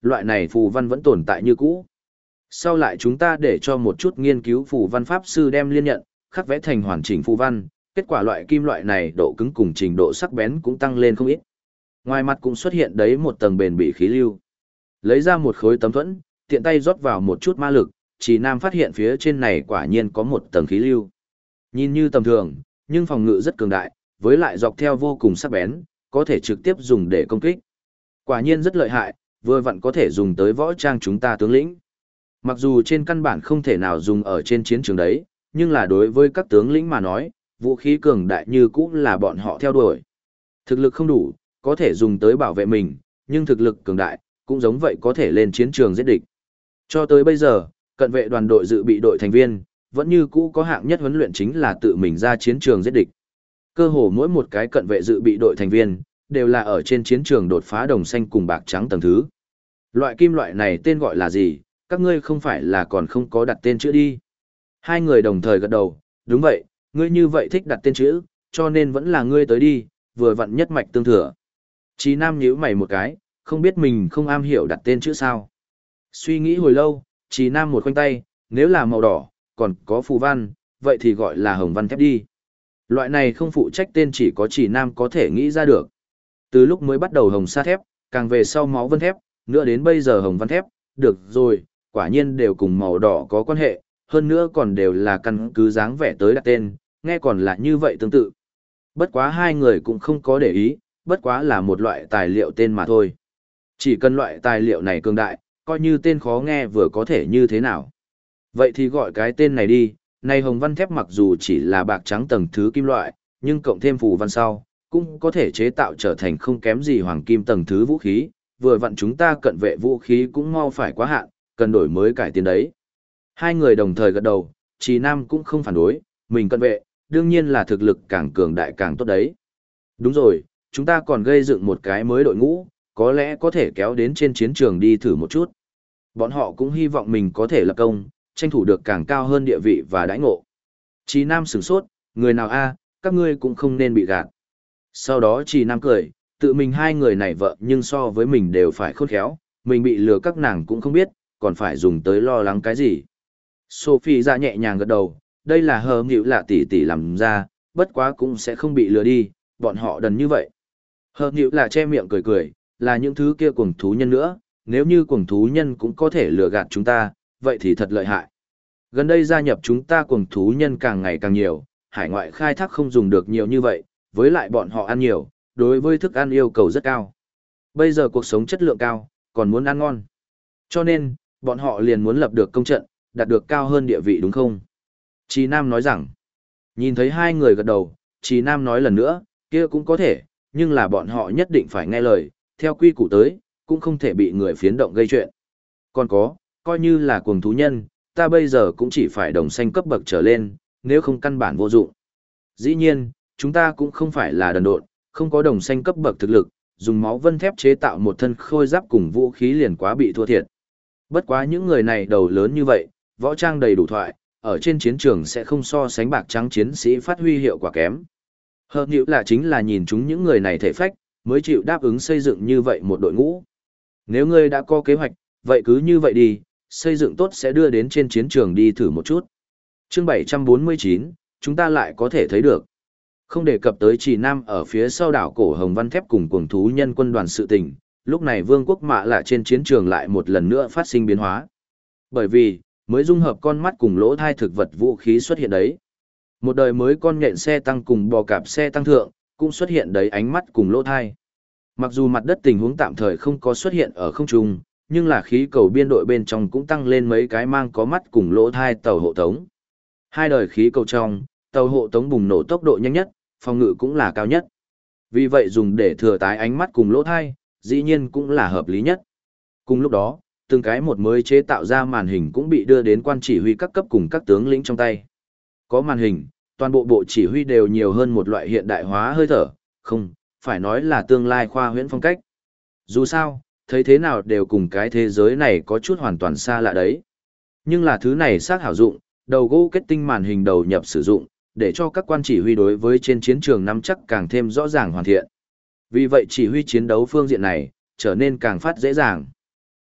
loại này phù văn vẫn tồn tại như cũ. Sau lại chúng ta để cho một chút nghiên cứu phù văn pháp sư đem liên nhận, khắc vẽ thành hoàn chỉnh phù văn, kết quả loại kim loại này độ cứng cùng trình độ sắc bén cũng tăng lên không ít. Ngoài mặt cũng xuất hiện đấy một tầng bền bỉ khí lưu. Lấy ra một khối tấm thuẫn, tiện tay rót vào một chút ma lực, Trì Nam phát hiện phía trên này quả nhiên có một tầng khí lưu. Nhìn như tầm thường, nhưng phòng ngự rất cường đại, với lại dọc theo vô cùng sắc bén, có thể trực tiếp dùng để công kích. Quả nhiên rất lợi hại, vừa vặn có thể dùng tới võ trang chúng ta tướng lĩnh. Mặc dù trên căn bản không thể nào dùng ở trên chiến trường đấy, nhưng là đối với các tướng lĩnh mà nói, vũ khí cường đại như cũng là bọn họ theo đuổi. Thực lực không đủ, có thể dùng tới bảo vệ mình, nhưng thực lực cường đại, cũng giống vậy có thể lên chiến trường giết địch. Cho tới bây giờ, cận vệ đoàn đội dự bị đội thành viên, vẫn như cũ có hạng nhất huấn luyện chính là tự mình ra chiến trường giết địch. Cơ hồ mỗi một cái cận vệ dự bị đội thành viên, đều là ở trên chiến trường đột phá đồng xanh cùng bạc trắng tầng thứ. Loại kim loại này tên gọi là gì, các ngươi không phải là còn không có đặt tên chữ đi. Hai người đồng thời gật đầu, đúng vậy, ngươi như vậy thích đặt tên chữ, cho nên vẫn là ngươi tới đi, vừa vặn nhất mạch tương thừa. Chí Nam nhíu mày một cái, không biết mình không am hiểu đặt tên chữ sao. Suy nghĩ hồi lâu, Chí Nam một khoanh tay, nếu là màu đỏ, còn có phù văn, vậy thì gọi là hồng văn thép đi. Loại này không phụ trách tên chỉ có Chí Nam có thể nghĩ ra được. Từ lúc mới bắt đầu hồng sa thép, càng về sau máu vân thép, nữa đến bây giờ hồng văn thép, được rồi, quả nhiên đều cùng màu đỏ có quan hệ, hơn nữa còn đều là căn cứ dáng vẻ tới đặt tên, nghe còn là như vậy tương tự. Bất quá hai người cũng không có để ý, bất quá là một loại tài liệu tên mà thôi. Chỉ cần loại tài liệu này cường đại, coi như tên khó nghe vừa có thể như thế nào. Vậy thì gọi cái tên này đi, này hồng văn thép mặc dù chỉ là bạc trắng tầng thứ kim loại, nhưng cộng thêm phù văn sau, cũng có thể chế tạo trở thành không kém gì hoàng kim tầng thứ vũ khí, vừa vặn chúng ta cận vệ vũ khí cũng mau phải quá hạn, cần đổi mới cải tiến đấy. Hai người đồng thời gật đầu, Trì Nam cũng không phản đối, mình cận vệ, đương nhiên là thực lực càng cường đại càng tốt đấy. Đúng rồi, chúng ta còn gây dựng một cái mới đội ngũ, có lẽ có thể kéo đến trên chiến trường đi thử một chút. Bọn họ cũng hy vọng mình có thể lập công, tranh thủ được càng cao hơn địa vị và đãi ngộ. Trì Nam sửng sốt, người nào a, các ngươi cũng không nên bị gạt. Sau đó Trì Nam cười, tự mình hai người này vợ nhưng so với mình đều phải khôn khéo, mình bị lừa các nàng cũng không biết, còn phải dùng tới lo lắng cái gì. Sophie ra nhẹ nhàng gật đầu, đây là hờ nghịu lạ tỷ tỷ làm ra, bất quá cũng sẽ không bị lừa đi, bọn họ đần như vậy. Hờ nghịu lạ che miệng cười cười, là những thứ kia cuồng thú nhân nữa, nếu như cuồng thú nhân cũng có thể lừa gạt chúng ta, vậy thì thật lợi hại. Gần đây gia nhập chúng ta cuồng thú nhân càng ngày càng nhiều, hải ngoại khai thác không dùng được nhiều như vậy, với lại bọn họ ăn nhiều, đối với thức ăn yêu cầu rất cao. Bây giờ cuộc sống chất lượng cao, còn muốn ăn ngon. Cho nên, bọn họ liền muốn lập được công trận, đạt được cao hơn địa vị đúng không? Chí Nam nói rằng, nhìn thấy hai người gật đầu, Chí Nam nói lần nữa, kia cũng có thể, nhưng là bọn họ nhất định phải nghe lời, theo quy củ tới, cũng không thể bị người phiến động gây chuyện. Còn có, coi như là cuồng thú nhân, ta bây giờ cũng chỉ phải đồng xanh cấp bậc trở lên, nếu không căn bản vô dụng. Dĩ nhiên, chúng ta cũng không phải là đần độn, không có đồng xanh cấp bậc thực lực, dùng máu vân thép chế tạo một thân khôi giáp cùng vũ khí liền quá bị thua thiệt. Bất quá những người này đầu lớn như vậy, võ trang đầy đủ thoại, ở trên chiến trường sẽ không so sánh bạc trắng chiến sĩ phát huy hiệu quả kém. Hợp nhữ là chính là nhìn chúng những người này thể phách, mới chịu đáp ứng xây dựng như vậy một đội ngũ. Nếu ngươi đã có kế hoạch, vậy cứ như vậy đi, xây dựng tốt sẽ đưa đến trên chiến trường đi thử một chút. Chương 749, chúng ta lại có thể thấy được. Không đề cập tới Trì Nam ở phía sau đảo cổ Hồng Văn Thép cùng cuồng thú nhân quân đoàn sự tình, lúc này vương quốc Mạ Lạ trên chiến trường lại một lần nữa phát sinh biến hóa. Bởi vì, mới dung hợp con mắt cùng lỗ thai thực vật vũ khí xuất hiện đấy. Một đời mới con nhện xe tăng cùng bò cạp xe tăng thượng, cũng xuất hiện đấy ánh mắt cùng lỗ thai. Mặc dù mặt đất tình huống tạm thời không có xuất hiện ở không trung, nhưng là khí cầu biên đội bên trong cũng tăng lên mấy cái mang có mắt cùng lỗ thai tàu hộ tống. Hai đời khí cầu trong, tàu hộ tống bùng nổ tốc độ nhanh nhất, phòng ngự cũng là cao nhất. Vì vậy dùng để thừa tái ánh mắt cùng lỗ thai, dĩ nhiên cũng là hợp lý nhất. Cùng lúc đó, từng cái một mới chế tạo ra màn hình cũng bị đưa đến quan chỉ huy các cấp cùng các tướng lĩnh trong tay. Có màn hình, toàn bộ bộ chỉ huy đều nhiều hơn một loại hiện đại hóa hơi thở, không, phải nói là tương lai khoa huyễn phong cách. Dù sao, thấy thế nào đều cùng cái thế giới này có chút hoàn toàn xa lạ đấy. Nhưng là thứ này xác hảo dụng, đầu gỗ kết tinh màn hình đầu nhập sử dụng, để cho các quan chỉ huy đối với trên chiến trường nắm chắc càng thêm rõ ràng hoàn thiện. Vì vậy chỉ huy chiến đấu phương diện này, trở nên càng phát dễ dàng.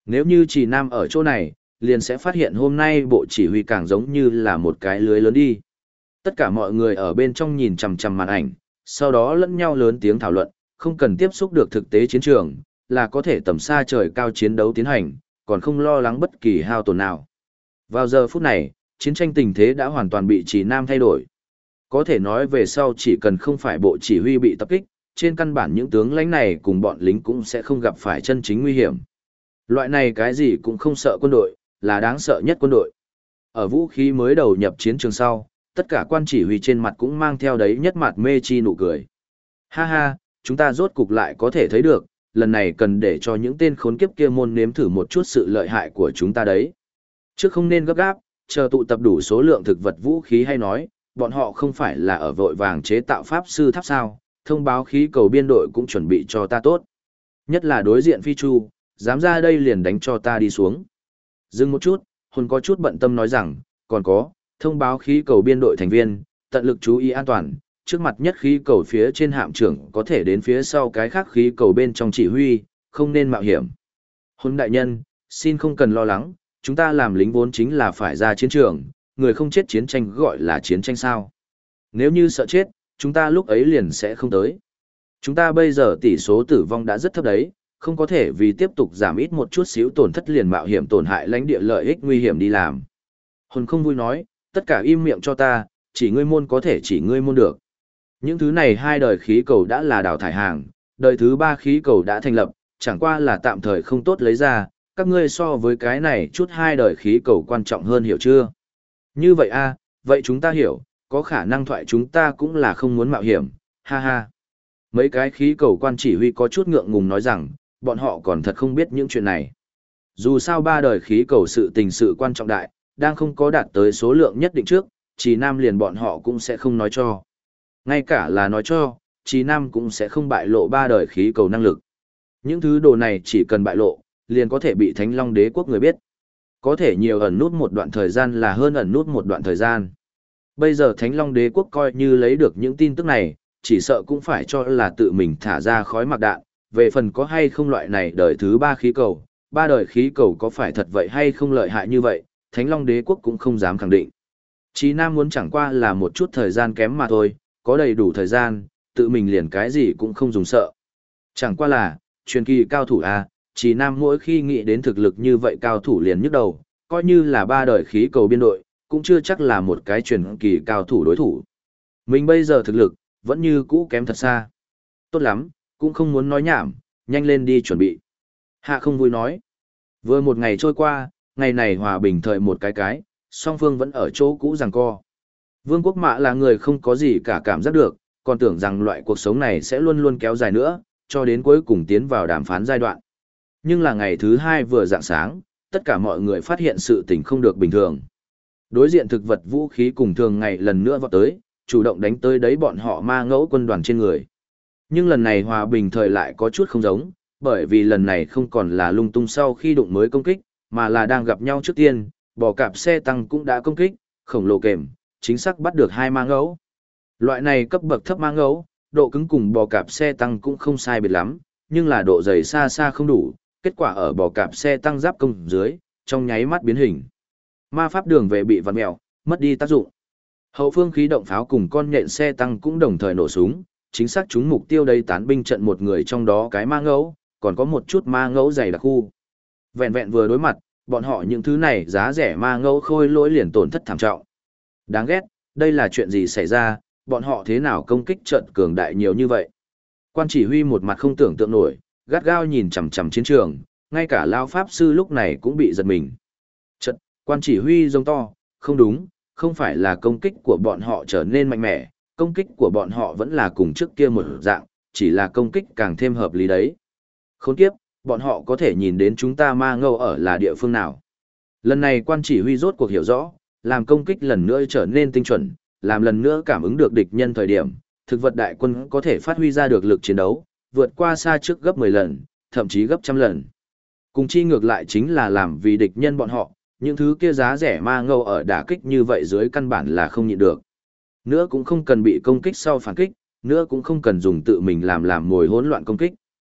Nếu như chỉ Nam ở chỗ này, liền sẽ phát hiện hôm nay bộ chỉ huy càng giống như là một cái lưới lớn đi. Tất cả mọi người ở bên trong nhìn chằm chằm màn ảnh, sau đó lẫn nhau lớn tiếng thảo luận, không cần tiếp xúc được thực tế chiến trường, là có thể tầm xa trời cao chiến đấu tiến hành, còn không lo lắng bất kỳ hao tổn nào. Vào giờ phút này, chiến tranh tình thế đã hoàn toàn bị Chỉ Nam thay đổi. Có thể nói về sau chỉ cần không phải bộ chỉ huy bị tập kích, trên căn bản những tướng lãnh này cùng bọn lính cũng sẽ không gặp phải chân chính nguy hiểm. Loại này cái gì cũng không sợ quân đội, là đáng sợ nhất quân đội. Ở vũ khí mới đầu nhập chiến trường sau, tất cả quan chỉ huy trên mặt cũng mang theo đấy nhất mặt mê chi nụ cười. Ha ha, chúng ta rốt cục lại có thể thấy được, lần này cần để cho những tên khốn kiếp kia môn nếm thử một chút sự lợi hại của chúng ta đấy. Trước không nên gấp gáp, chờ tụ tập đủ số lượng thực vật vũ khí hay nói, bọn họ không phải là ở vội vàng chế tạo pháp sư tháp sao, thông báo khí cầu biên đội cũng chuẩn bị cho ta tốt. Nhất là đối diện Phi Chu, dám ra đây liền đánh cho ta đi xuống. Dừng một chút, hồn có chút bận tâm nói rằng, còn có, thông báo khí cầu biên đội thành viên, tận lực chú ý an toàn, trước mặt nhất khí cầu phía trên hạm trưởng có thể đến phía sau cái khác khí cầu bên trong chỉ huy, không nên mạo hiểm. Hồn đại nhân, xin không cần lo lắng, chúng ta làm lính vốn chính là phải ra chiến trường, người không chết chiến tranh gọi là chiến tranh sao. Nếu như sợ chết, chúng ta lúc ấy liền sẽ không tới. Chúng ta bây giờ tỷ số tử vong đã rất thấp đấy, không có thể vì tiếp tục giảm ít một chút xíu tổn thất liền mạo hiểm tổn hại lãnh địa lợi ích nguy hiểm đi làm. Hồn không vui nói, tất cả im miệng cho ta, chỉ ngươi môn có thể chỉ ngươi môn được. Những thứ này hai đời khí cầu đã là đào thải hàng, đời thứ ba khí cầu đã thành lập, chẳng qua là tạm thời không tốt lấy ra, các ngươi so với cái này chút hai đời khí cầu quan trọng hơn hiểu chưa? Như vậy a, vậy chúng ta hiểu, có khả năng thoại chúng ta cũng là không muốn mạo hiểm, ha ha. Mấy cái khí cầu quan chỉ huy có chút ngượng ngùng nói rằng, bọn họ còn thật không biết những chuyện này. Dù sao ba đời khí cầu sự tình sự quan trọng đại, đang không có đạt tới số lượng nhất định trước, Trì Nam liền bọn họ cũng sẽ không nói cho. Ngay cả là nói cho, Trì Nam cũng sẽ không bại lộ ba đời khí cầu năng lực. Những thứ đồ này chỉ cần bại lộ, liền có thể bị Thánh Long Đế quốc người biết. Có thể nhiều ẩn nút một đoạn thời gian là hơn ẩn nút một đoạn thời gian. Bây giờ Thánh Long Đế quốc coi như lấy được những tin tức này, chỉ sợ cũng phải cho là tự mình thả ra khói mặc đạn, về phần có hay không loại này đời thứ ba khí cầu, ba đời khí cầu có phải thật vậy hay không lợi hại như vậy, Thánh Long Đế quốc cũng không dám khẳng định. Chí Nam muốn chẳng qua là một chút thời gian kém mà thôi, có đầy đủ thời gian, tự mình liền cái gì cũng không dùng sợ. Chẳng qua là, truyền kỳ cao thủ A, Chí Nam mỗi khi nghĩ đến thực lực như vậy cao thủ liền nhức đầu, coi như là ba đời khí cầu biên đội, cũng chưa chắc là một cái truyền kỳ cao thủ đối thủ. Mình bây giờ thực lực, vẫn như cũ kém thật xa. Tốt lắm, cũng không muốn nói nhảm, nhanh lên đi chuẩn bị. Hạ không vui nói. Vừa một ngày trôi qua, ngày này hòa bình thời một cái, song phương vẫn ở chỗ cũ giằng co. Vương quốc Mạ là người không có gì cả cảm giác được, còn tưởng rằng loại cuộc sống này sẽ luôn luôn kéo dài nữa, cho đến cuối cùng tiến vào đàm phán giai đoạn. Nhưng là ngày thứ hai vừa rạng sáng, tất cả mọi người phát hiện sự tình không được bình thường. Đối diện thực vật vũ khí cùng thường ngày lần nữa vọt tới, chủ động đánh tới đấy bọn họ ma ngẫu quân đoàn trên người. Nhưng lần này hòa bình thời lại có chút không giống, bởi vì lần này không còn là lung tung sau khi đụng mới công kích, mà là đang gặp nhau trước tiên, bò cạp xe tăng cũng đã công kích, khổng lồ kềm, chính xác bắt được hai ma ngẫu. Loại này cấp bậc thấp ma ngẫu, độ cứng cùng bò cạp xe tăng cũng không sai biệt lắm, nhưng là độ dày xa xa không đủ, kết quả ở bò cạp xe tăng giáp công dưới, trong nháy mắt biến hình. Ma pháp đường vệ bị vặn mèo, mất đi tác dụng. Hậu phương khí động pháo cùng con nhện xe tăng cũng đồng thời nổ súng, chính xác trúng mục tiêu đây tán binh trận một người trong đó cái ma ngẫu, còn có một chút ma ngẫu dày đặc khu. Vẹn vẹn vừa đối mặt, bọn họ những thứ này giá rẻ ma ngẫu khôi lỗi liền tổn thất thảm trọng. Đáng ghét, đây là chuyện gì xảy ra, bọn họ thế nào công kích trận cường đại nhiều như vậy. Quan chỉ huy một mặt không tưởng tượng nổi, gắt gao nhìn chằm chằm chiến trường, ngay cả lão pháp sư lúc này cũng bị giật mình. Trận, quan chỉ huy giống to, không đúng, không phải là công kích của bọn họ trở nên mạnh mẽ, công kích của bọn họ vẫn là cùng trước kia một dạng, chỉ là công kích càng thêm hợp lý đấy. Khốn kiếp, bọn họ có thể nhìn đến chúng ta ma ngâu ở là địa phương nào. Lần này quan chỉ huy rốt cuộc hiểu rõ, làm công kích lần nữa trở nên tinh chuẩn, làm lần nữa cảm ứng được địch nhân thời điểm, thực vật đại quân có thể phát huy ra được lực chiến đấu, vượt qua xa trước gấp 10 lần, thậm chí gấp trăm lần. Cùng chi ngược lại chính là làm vì địch nhân bọn họ, những thứ kia giá rẻ ma ngâu ở đả kích như vậy dưới căn bản là không nhịn được. Nữa cũng không cần bị công kích sau phản kích, nữa cũng không cần dùng tự mình làm mồi hỗn loạn công kích.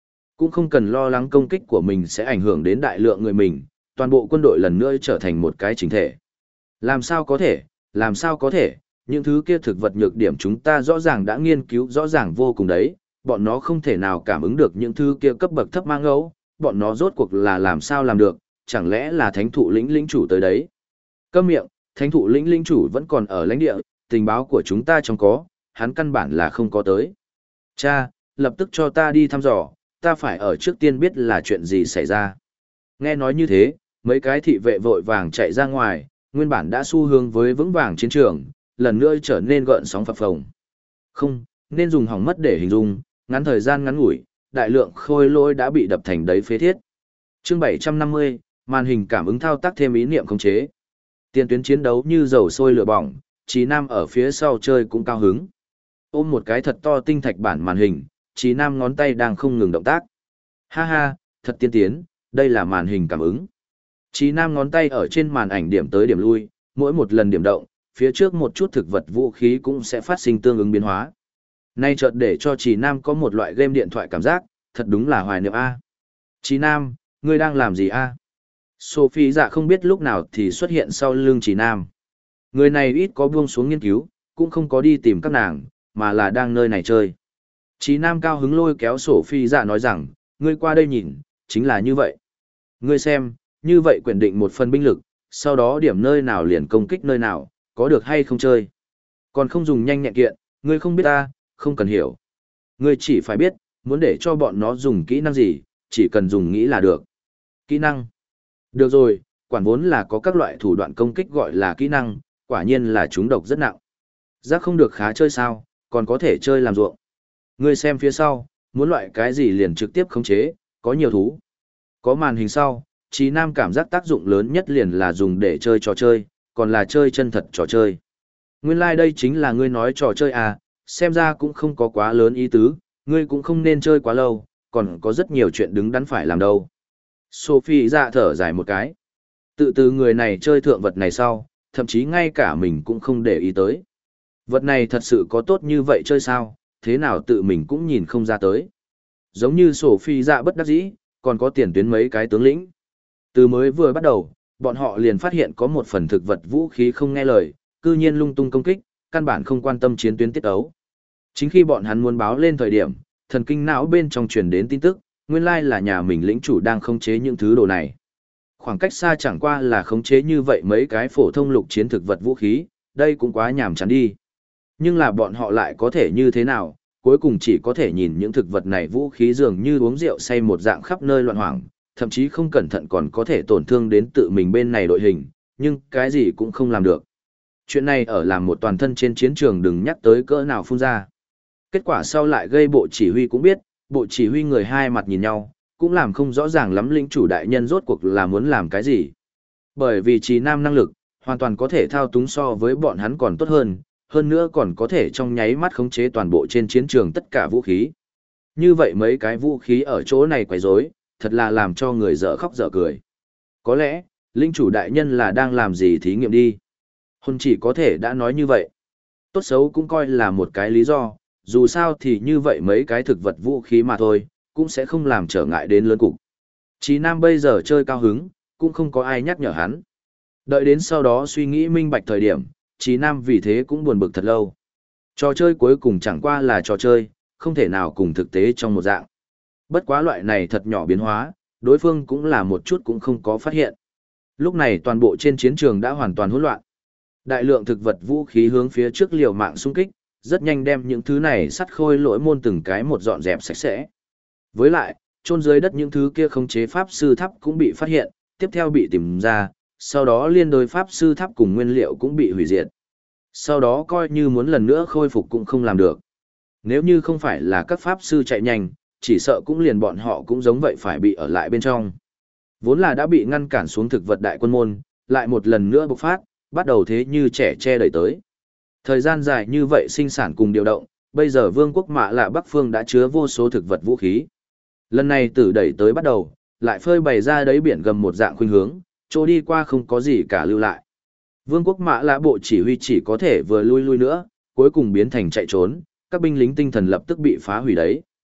cũng không cần lo lắng công kích của mình sẽ ảnh hưởng đến đại lượng người mình, toàn bộ quân đội lần nữa trở thành một cái chỉnh thể. Làm sao có thể, những thứ kia thực vật nhược điểm chúng ta rõ ràng đã nghiên cứu rõ ràng vô cùng đấy, bọn nó không thể nào cảm ứng được những thứ kia cấp bậc thấp mang ngẫu, bọn nó rốt cuộc là làm sao làm được, chẳng lẽ là thánh thụ lĩnh chủ tới đấy. Câm miệng, thánh thụ lĩnh chủ vẫn còn ở lãnh địa, tình báo của chúng ta trong có, hắn căn bản là không có tới. Cha, lập tức cho ta đi thăm dò, ta phải ở trước tiên biết là chuyện gì xảy ra. Nghe nói như thế, mấy cái thị vệ vội vàng chạy ra ngoài, nguyên bản đã xu hướng với vững vàng chiến trường, lần nữa trở nên gợn sóng phập phồng. Không, nên dùng hỏng mất để hình dung, ngắn thời gian ngắn ngủi, đại lượng khôi lỗi đã bị đập thành đấy phế thiết. Chương 750, màn hình cảm ứng thao tác thêm ý niệm khống chế. Tiền tuyến chiến đấu như dầu sôi lửa bỏng, Chí Nam ở phía sau chơi cũng cao hứng. Ôm một cái thật to tinh thạch bản màn hình, Chí Nam ngón tay đang không ngừng động tác. Ha ha, thật tiên tiến, đây là màn hình cảm ứng. Chí Nam ngón tay ở trên màn ảnh điểm tới điểm lui, mỗi một lần điểm động, phía trước một chút thực vật vũ khí cũng sẽ phát sinh tương ứng biến hóa. Nay chợt để cho Chí Nam có một loại game điện thoại cảm giác, thật đúng là hoài niệm a. Chí Nam, ngươi đang làm gì a? Sophie dạ không biết lúc nào thì xuất hiện sau lưng Chí Nam. Người này ít có buông xuống nghiên cứu, cũng không có đi tìm các nàng, mà là đang nơi này chơi. Chí Nam cao hứng lôi kéo Sophie dạ nói rằng, ngươi qua đây nhìn, chính là như vậy. Ngươi xem, như vậy quyền định một phần binh lực, sau đó điểm nơi nào liền công kích nơi nào, có được hay không chơi. Còn không dùng nhanh nhẹn kiện, ngươi không biết ta, không cần hiểu. Ngươi chỉ phải biết, muốn để cho bọn nó dùng kỹ năng gì, chỉ cần dùng nghĩ là được. Kỹ năng. Được rồi, quản vốn là có các loại thủ đoạn công kích gọi là kỹ năng, quả nhiên là chúng độc rất nặng. Giác không được khá chơi sao, còn có thể chơi làm ruộng. Ngươi xem phía sau, muốn loại cái gì liền trực tiếp khống chế, có nhiều thú. Có màn hình sau, Chí Nam cảm giác tác dụng lớn nhất liền là dùng để chơi trò chơi, còn là chơi chân thật trò chơi. Nguyên lai đây chính là ngươi nói trò chơi à, xem ra cũng không có quá lớn ý tứ, ngươi cũng không nên chơi quá lâu, còn có rất nhiều chuyện đứng đắn phải làm đâu. Sophie dạ thở dài một cái. Tự từ người này chơi thượng vật này sau, thậm chí ngay cả mình cũng không để ý tới. Vật này thật sự có tốt như vậy chơi sao, thế nào tự mình cũng nhìn không ra tới. Giống như Sophie dạ bất đắc dĩ, còn có tiền tuyến mấy cái tướng lĩnh. Từ mới vừa bắt đầu, bọn họ liền phát hiện có một phần thực vật vũ khí không nghe lời, cư nhiên lung tung công kích, căn bản không quan tâm chiến tuyến tiết ấu. Chính khi bọn hắn muốn báo lên thời điểm, thần kinh não bên trong truyền đến tin tức, nguyên lai là nhà mình lĩnh chủ đang khống chế những thứ đồ này. Khoảng cách xa chẳng qua là khống chế như vậy mấy cái phổ thông lục chiến thực vật vũ khí, đây cũng quá nhàm chán đi. Nhưng là bọn họ lại có thể như thế nào, cuối cùng chỉ có thể nhìn những thực vật này vũ khí dường như uống rượu say một dạng khắp nơi loạn hoảng, thậm chí không cẩn thận còn có thể tổn thương đến tự mình bên này đội hình, nhưng cái gì cũng không làm được. Chuyện này ở làm một toàn thân trên chiến trường đừng nhắc tới cỡ nào phun ra. Kết quả sau lại gây bộ chỉ huy cũng biết, bộ chỉ huy người hai mặt nhìn nhau, cũng làm không rõ ràng lắm lĩnh chủ đại nhân rốt cuộc là muốn làm cái gì. Bởi vì Chí Nam năng lực, hoàn toàn có thể thao túng so với bọn hắn còn tốt hơn nữa còn có thể trong nháy mắt khống chế toàn bộ trên chiến trường tất cả vũ khí. Như vậy mấy cái vũ khí ở chỗ này quấy rối, thật là làm cho người dở khóc dở cười. Có lẽ, linh chủ đại nhân là đang làm gì thí nghiệm đi. Hôn chỉ có thể đã nói như vậy. Tốt xấu cũng coi là một cái lý do, dù sao thì như vậy mấy cái thực vật vũ khí mà thôi, cũng sẽ không làm trở ngại đến lớn cục. Chí Nam bây giờ chơi cao hứng, cũng không có ai nhắc nhở hắn. Đợi đến sau đó suy nghĩ minh bạch thời điểm, Chí Nam vì thế cũng buồn bực thật lâu. Trò chơi cuối cùng chẳng qua là trò chơi, không thể nào cùng thực tế trong một dạng. Bất quá loại này thật nhỏ biến hóa, đối phương cũng là một chút cũng không có phát hiện. Lúc này toàn bộ trên chiến trường đã hoàn toàn hỗn loạn. Đại lượng thực vật vũ khí hướng phía trước liều mạng xung kích, rất nhanh đem những thứ này sắt khôi lỗi môn từng cái một dọn dẹp sạch sẽ. Với lại, chôn dưới đất những thứ kia khống chế pháp sư tháp cũng bị phát hiện, tiếp theo bị tìm ra, sau đó liên đối pháp sư tháp cùng nguyên liệu cũng bị hủy diệt. Sau đó coi như muốn lần nữa khôi phục cũng không làm được. Nếu như không phải là các pháp sư chạy nhanh, chỉ sợ cũng liền bọn họ cũng giống vậy phải bị ở lại bên trong. Vốn là đã bị ngăn cản xuống thực vật đại quân môn, lại một lần nữa bộc phát, bắt đầu thế như trẻ che đẩy tới. Thời gian dài như vậy sinh sản cùng điều động, bây giờ vương quốc Mạ Lạ Bắc Phương đã chứa vô số thực vật vũ khí. Lần này từ đẩy tới bắt đầu, lại phơi bày ra đấy biển gầm một dạng khuynh hướng, trôi đi qua không có gì cả lưu lại. Vương quốc Mạ Lạ bộ chỉ huy chỉ có thể vừa lui nữa, cuối cùng biến thành chạy trốn, các binh lính tinh thần lập tức bị phá hủy đấy.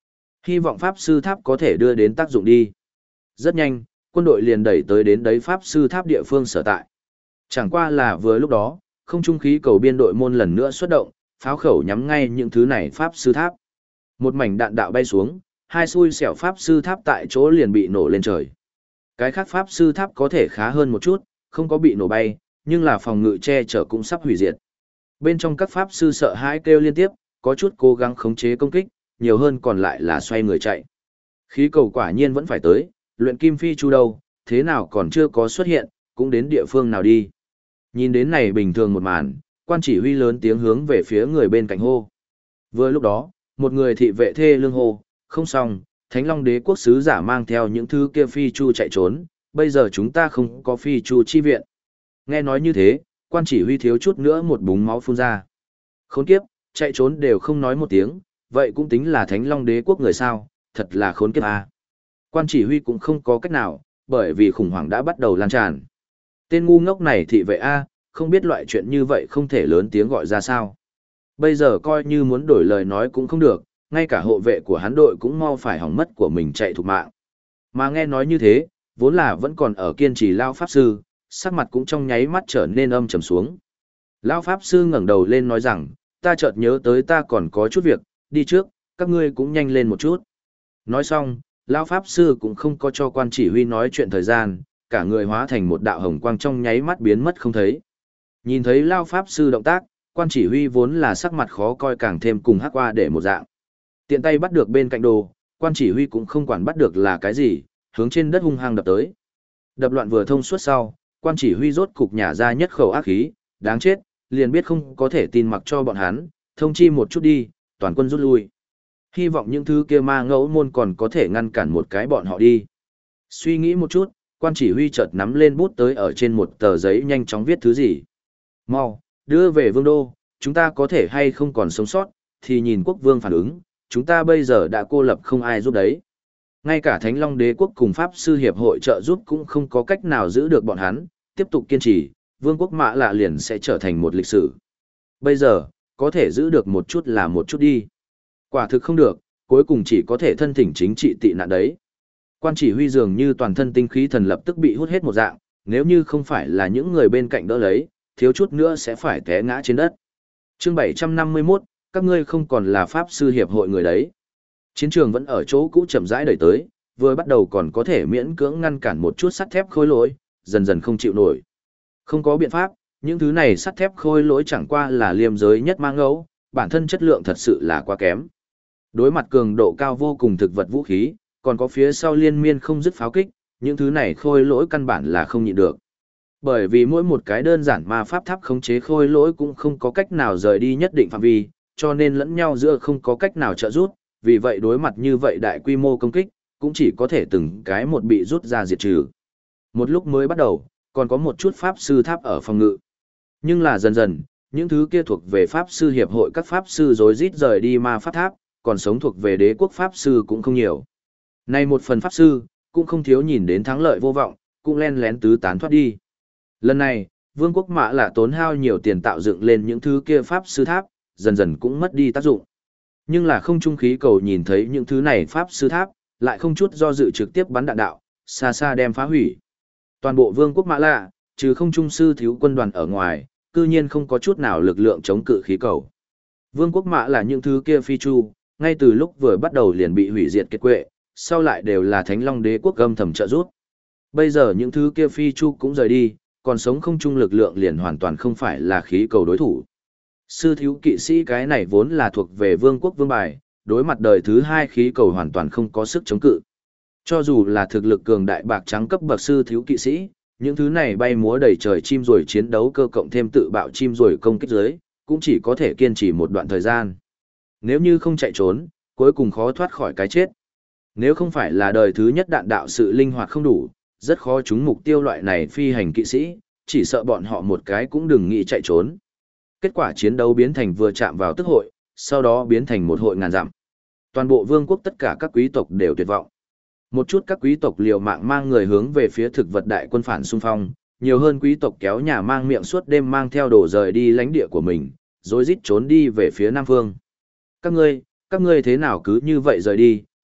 Hy vọng Pháp Sư Tháp có thể đưa đến tác dụng đi. Rất nhanh, quân đội liền đẩy tới đến đấy Pháp Sư Tháp địa phương sở tại. Chẳng qua là vừa lúc đó, không trung khí cầu biên đội môn lần nữa xuất động, pháo khẩu nhắm ngay những thứ này Pháp Sư Tháp. Một mảnh đạn đạo bay xuống, hai xui xẻo Pháp Sư Tháp tại chỗ liền bị nổ lên trời. Cái khác Pháp Sư Tháp có thể khá hơn một chút, không có bị nổ bay, nhưng là phòng ngự che chở cũng sắp hủy diệt. Bên trong các Pháp Sư sợ hãi kêu liên tiếp, có chút cố gắng khống chế công kích, nhiều hơn còn lại là xoay người chạy. Khí cầu quả nhiên vẫn phải tới, luyện kim phi chu đâu, thế nào còn chưa có xuất hiện, cũng đến địa phương nào đi. Nhìn đến này bình thường một màn, quan chỉ huy lớn tiếng hướng về phía người bên cạnh hô. Vừa lúc đó, một người thị vệ thê lương hô, không xong, Thánh Long Đế quốc sứ giả mang theo những thứ kia phi chu chạy trốn, bây giờ chúng ta không có phi chu chi viện. Nghe nói như thế, quan chỉ huy thiếu chút nữa một búng máu phun ra. Khốn kiếp, chạy trốn đều không nói một tiếng, vậy cũng tính là Thánh Long Đế quốc người sao, thật là khốn kiếp à. Quan chỉ huy cũng không có cách nào, bởi vì khủng hoảng đã bắt đầu lan tràn. Tên ngu ngốc này thị vệ A, không biết loại chuyện như vậy không thể lớn tiếng gọi ra sao. Bây giờ coi như muốn đổi lời nói cũng không được, ngay cả hộ vệ của hắn đội cũng mau phải hỏng mất của mình chạy thục mạng. Mà nghe nói như thế, vốn là vẫn còn ở kiên trì Lao Pháp Sư, sắc mặt cũng trong nháy mắt trở nên âm trầm xuống. Lao Pháp Sư ngẩng đầu lên nói rằng, ta chợt nhớ tới ta còn có chút việc, đi trước, các ngươi cũng nhanh lên một chút. Nói xong, Lao Pháp Sư cũng không có cho quan chỉ huy nói chuyện thời gian, cả người hóa thành một đạo hồng quang trong nháy mắt biến mất không thấy. Nhìn thấy Lao Pháp Sư động tác, quan chỉ huy vốn là sắc mặt khó coi càng thêm cùng hắc qua để một dạng. Tiện tay bắt được bên cạnh đồ, quan chỉ huy cũng không quản bắt được là cái gì, hướng trên đất hung hăng đập tới. Đập loạn vừa thông suốt sau, quan chỉ huy rốt cục nhả ra nhất khẩu ác khí, đáng chết, liền biết không có thể tin mặc cho bọn hắn, thông chi một chút đi, toàn quân rút lui. Hy vọng những thứ kia ma ngẫu môn còn có thể ngăn cản một cái bọn họ đi. Suy nghĩ một chút, quan chỉ huy chợt nắm lên bút tới ở trên một tờ giấy nhanh chóng viết thứ gì. Mau, đưa về vương đô, chúng ta có thể hay không còn sống sót, thì nhìn quốc vương phản ứng, chúng ta bây giờ đã cô lập không ai giúp đấy. Ngay cả Thánh Long Đế quốc cùng Pháp Sư Hiệp hội trợ giúp cũng không có cách nào giữ được bọn hắn, tiếp tục kiên trì, vương quốc Mã Lạ liền sẽ trở thành một lịch sử. Bây giờ, có thể giữ được một chút là một chút đi. Quả thực không được, cuối cùng chỉ có thể thân thỉnh chính trị tị nạn đấy. Quan chỉ huy dường như toàn thân tinh khí thần lập tức bị hút hết một dạng, nếu như không phải là những người bên cạnh đỡ lấy, thiếu chút nữa sẽ phải té ngã trên đất. Chương 751, các ngươi không còn là Pháp Sư Hiệp hội người đấy. Chiến trường vẫn ở chỗ cũ chậm rãi đẩy tới, vừa bắt đầu còn có thể miễn cưỡng ngăn cản một chút sắt thép khôi lỗi, dần dần không chịu nổi. Không có biện pháp, những thứ này sắt thép khôi lỗi chẳng qua là liêm giới nhất mang ngẫu, bản thân chất lượng thật sự là quá kém. Đối mặt cường độ cao vô cùng thực vật vũ khí, còn có phía sau liên miên không dứt pháo kích, những thứ này khôi lỗi căn bản là không nhịn được. Bởi vì mỗi một cái đơn giản ma pháp tháp khống chế khôi lỗi cũng không có cách nào rời đi nhất định phạm vi, cho nên lẫn nhau giữa không có cách nào trợ giúp, vì vậy đối mặt như vậy đại quy mô công kích, cũng chỉ có thể từng cái một bị rút ra diệt trừ. Một lúc mới bắt đầu, còn có một chút pháp sư tháp ở phòng ngự. Nhưng là dần dần, những thứ kia thuộc về pháp sư hiệp hội các pháp sư rối rít rời đi ma pháp tháp, còn sống thuộc về đế quốc pháp sư cũng không nhiều. Nay một phần pháp sư, cũng không thiếu nhìn đến thắng lợi vô vọng, cũng len lén tứ tán thoát đi. Lần này, vương quốc Mã Lạ tốn hao nhiều tiền tạo dựng lên những thứ kia pháp sư tháp, dần dần cũng mất đi tác dụng. Nhưng là không trung khí cầu nhìn thấy những thứ này pháp sư tháp, lại không chút do dự trực tiếp bắn đạn đạo, xa xa đem phá hủy. Toàn bộ vương quốc Mã Lạ, trừ không trung sư thiếu quân đoàn ở ngoài, cư nhiên không có chút nào lực lượng chống cự khí cầu. Vương quốc Mã là những thứ kia phi chu, ngay từ lúc vừa bắt đầu liền bị hủy diệt kiệt quệ, sau lại đều là Thánh Long Đế quốc âm thầm trợ giúp. Bây giờ những thứ kia phi chu cũng rời đi, còn sống không trung lực lượng liền hoàn toàn không phải là khí cầu đối thủ. Sư thiếu kỵ sĩ cái này vốn là thuộc về vương quốc vương bài, đối mặt đời thứ hai khí cầu hoàn toàn không có sức chống cự. Cho dù là thực lực cường đại bạc trắng cấp bậc sư thiếu kỵ sĩ, những thứ này bay múa đầy trời chim rồi chiến đấu cơ cộng thêm tự bạo chim rồi công kích dưới, cũng chỉ có thể kiên trì một đoạn thời gian. Nếu như không chạy trốn, cuối cùng khó thoát khỏi cái chết. Nếu không phải là đời thứ nhất đạn đạo sự linh hoạt không đủ, rất khó trúng mục tiêu loại này phi hành kỵ sĩ, chỉ sợ bọn họ một cái cũng đừng nghĩ chạy trốn. Kết quả chiến đấu biến thành vừa chạm vào tức hội, sau đó biến thành một hội ngàn dặm. Toàn bộ vương quốc tất cả các quý tộc đều tuyệt vọng. Một chút các quý tộc liều mạng mang người hướng về phía thực vật đại quân phản xung phong, nhiều hơn quý tộc kéo nhà mang miệng suốt đêm mang theo đồ rời đi lãnh địa của mình, rồi rít trốn đi về phía Nam Phương. Các ngươi thế nào cứ như vậy rời đi,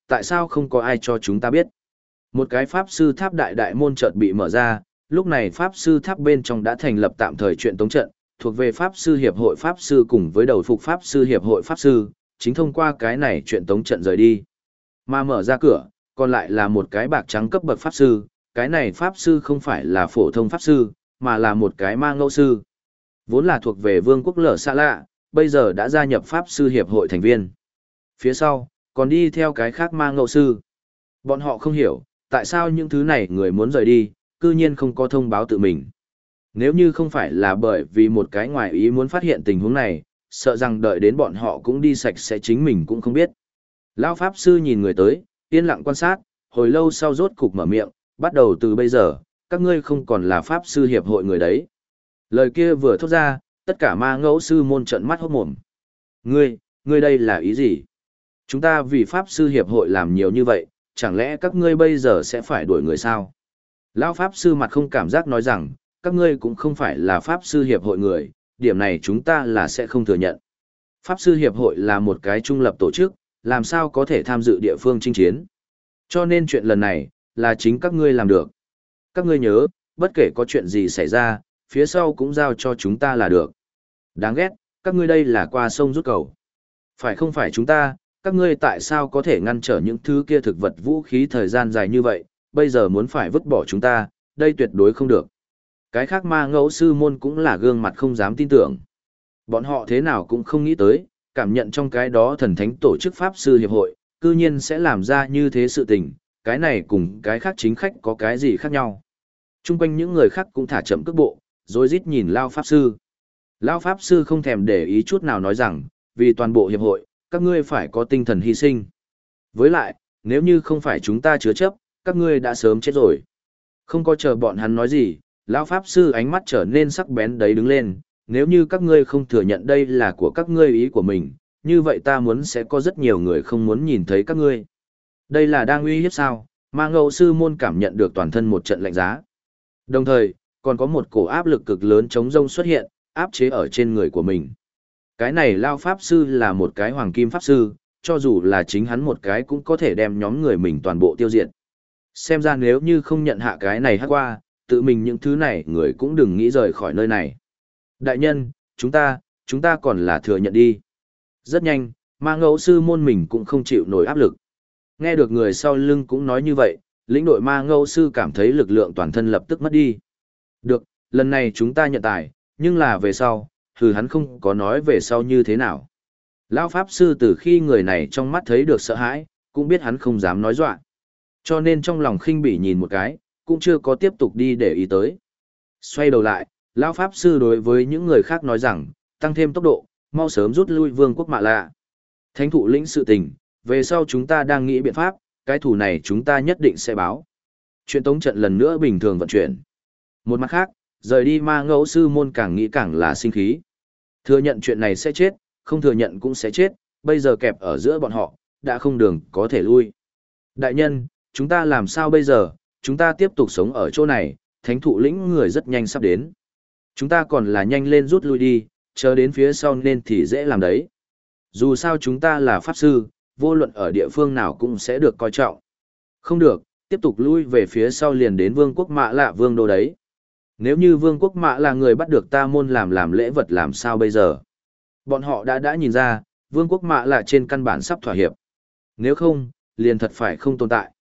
tại sao không có ai cho chúng ta biết? Một cái pháp sư tháp đại đại môn chợt bị mở ra, lúc này pháp sư tháp bên trong đã thành lập tạm thời chuyện tống trận, thuộc về pháp sư hiệp hội pháp sư cùng với đầu phục pháp sư hiệp hội pháp sư, chính thông qua cái này chuyện tống trận rời đi. Mà mở ra cửa, còn lại là một cái bạc trắng cấp bậc pháp sư, cái này pháp sư không phải là phổ thông pháp sư, mà là một cái ma ngẫu sư. Vốn là thuộc về vương quốc Lở Xa Lạ, bây giờ đã gia nhập pháp sư hiệp hội thành viên. Phía sau, còn đi theo cái khác ma ngẫu sư. Bọn họ không hiểu, tại sao những thứ này người muốn rời đi, cư nhiên không có thông báo tự mình. Nếu như không phải là bởi vì một cái ngoài ý muốn phát hiện tình huống này, sợ rằng đợi đến bọn họ cũng đi sạch sẽ chính mình cũng không biết. Lão pháp sư nhìn người tới, yên lặng quan sát, hồi lâu sau rốt cục mở miệng, bắt đầu từ bây giờ, các ngươi không còn là pháp sư hiệp hội người đấy. Lời kia vừa thốt ra, tất cả ma ngẫu sư môn trợn mắt hốt mồm. Ngươi đây là ý gì? Chúng ta vì pháp sư hiệp hội làm nhiều như vậy, chẳng lẽ các ngươi bây giờ sẽ phải đuổi người sao? Lão pháp sư mặt không cảm giác nói rằng, các ngươi cũng không phải là pháp sư hiệp hội người, điểm này chúng ta là sẽ không thừa nhận. Pháp sư hiệp hội là một cái trung lập tổ chức, làm sao có thể tham dự địa phương chinh chiến. Cho nên chuyện lần này, là chính các ngươi làm được. Các ngươi nhớ, bất kể có chuyện gì xảy ra, phía sau cũng giao cho chúng ta là được. Đáng ghét, các ngươi đây là qua sông rút cầu. Phải không phải chúng ta, các ngươi tại sao có thể ngăn trở những thứ kia thực vật vũ khí thời gian dài như vậy, bây giờ muốn phải vứt bỏ chúng ta, đây tuyệt đối không được. Cái khác ma ngẫu sư môn cũng là gương mặt không dám tin tưởng. Bọn họ thế nào cũng không nghĩ tới, cảm nhận trong cái đó thần thánh tổ chức pháp sư hiệp hội, cư nhiên sẽ làm ra như thế sự tình, cái này cùng cái khác chính khách có cái gì khác nhau. Trung quanh những người khác cũng thả chậm cước bộ, rồi rít nhìn Lao Pháp Sư. Lao Pháp Sư không thèm để ý chút nào nói rằng, vì toàn bộ hiệp hội, các ngươi phải có tinh thần hy sinh. Với lại, nếu như không phải chúng ta chứa chấp, các ngươi đã sớm chết rồi. Không có chờ bọn hắn nói gì, Lão Pháp Sư ánh mắt trở nên sắc bén đấy đứng lên, nếu như các ngươi không thừa nhận đây là của các ngươi ý của mình, như vậy ta muốn sẽ có rất nhiều người không muốn nhìn thấy các ngươi. Đây là đang uy hiếp sao? Ma ngẫu sư môn cảm nhận được toàn thân một trận lạnh giá. Đồng thời, còn có một cổ áp lực cực lớn chống rông xuất hiện, áp chế ở trên người của mình. Cái này Lao Pháp Sư là một cái hoàng kim Pháp Sư, cho dù là chính hắn một cái cũng có thể đem nhóm người mình toàn bộ tiêu diệt. Xem ra nếu như không nhận hạ cái này hát qua, tự mình những thứ này người cũng đừng nghĩ rời khỏi nơi này. Đại nhân, chúng ta còn là thừa nhận đi. Rất nhanh, ma ngẫu sư môn mình cũng không chịu nổi áp lực. Nghe được người sau lưng cũng nói như vậy, lĩnh đội ma ngẫu sư cảm thấy lực lượng toàn thân lập tức mất đi. Được, lần này chúng ta nhận tài, nhưng là về sau, hắn không có nói về sau như thế nào. Lão Pháp Sư từ khi người này trong mắt thấy được sợ hãi, cũng biết hắn không dám nói dọa. Cho nên trong lòng khinh bỉ nhìn một cái, cũng chưa có tiếp tục đi để ý tới. Xoay đầu lại, Lão Pháp Sư đối với những người khác nói rằng, tăng thêm tốc độ, mau sớm rút lui vương quốc Mạ Lạ. Thánh thụ lĩnh sự tình, về sau chúng ta đang nghĩ biện pháp, cái thủ này chúng ta nhất định sẽ báo. Chuyện tống trận lần nữa bình thường vận chuyển. Một mặt khác, rời đi ma ngẫu sư môn càng nghĩ càng là sinh khí. Thừa nhận chuyện này sẽ chết, không thừa nhận cũng sẽ chết, bây giờ kẹp ở giữa bọn họ, đã không đường có thể lui. Đại nhân, chúng ta làm sao bây giờ, chúng ta tiếp tục sống ở chỗ này, thánh thụ lĩnh người rất nhanh sắp đến. Chúng ta còn là nhanh lên rút lui đi, chờ đến phía sau nên thì dễ làm đấy. Dù sao chúng ta là pháp sư, vô luận ở địa phương nào cũng sẽ được coi trọng. Không được, tiếp tục lui về phía sau liền đến vương quốc Mạ Lạ vương đô đấy. Nếu như vương quốc Mạ là người bắt được ta môn làm lễ vật làm sao bây giờ? Bọn họ đã nhìn ra, vương quốc Mạ Lạ trên căn bản sắp thỏa hiệp. Nếu không, liền thật phải không tồn tại.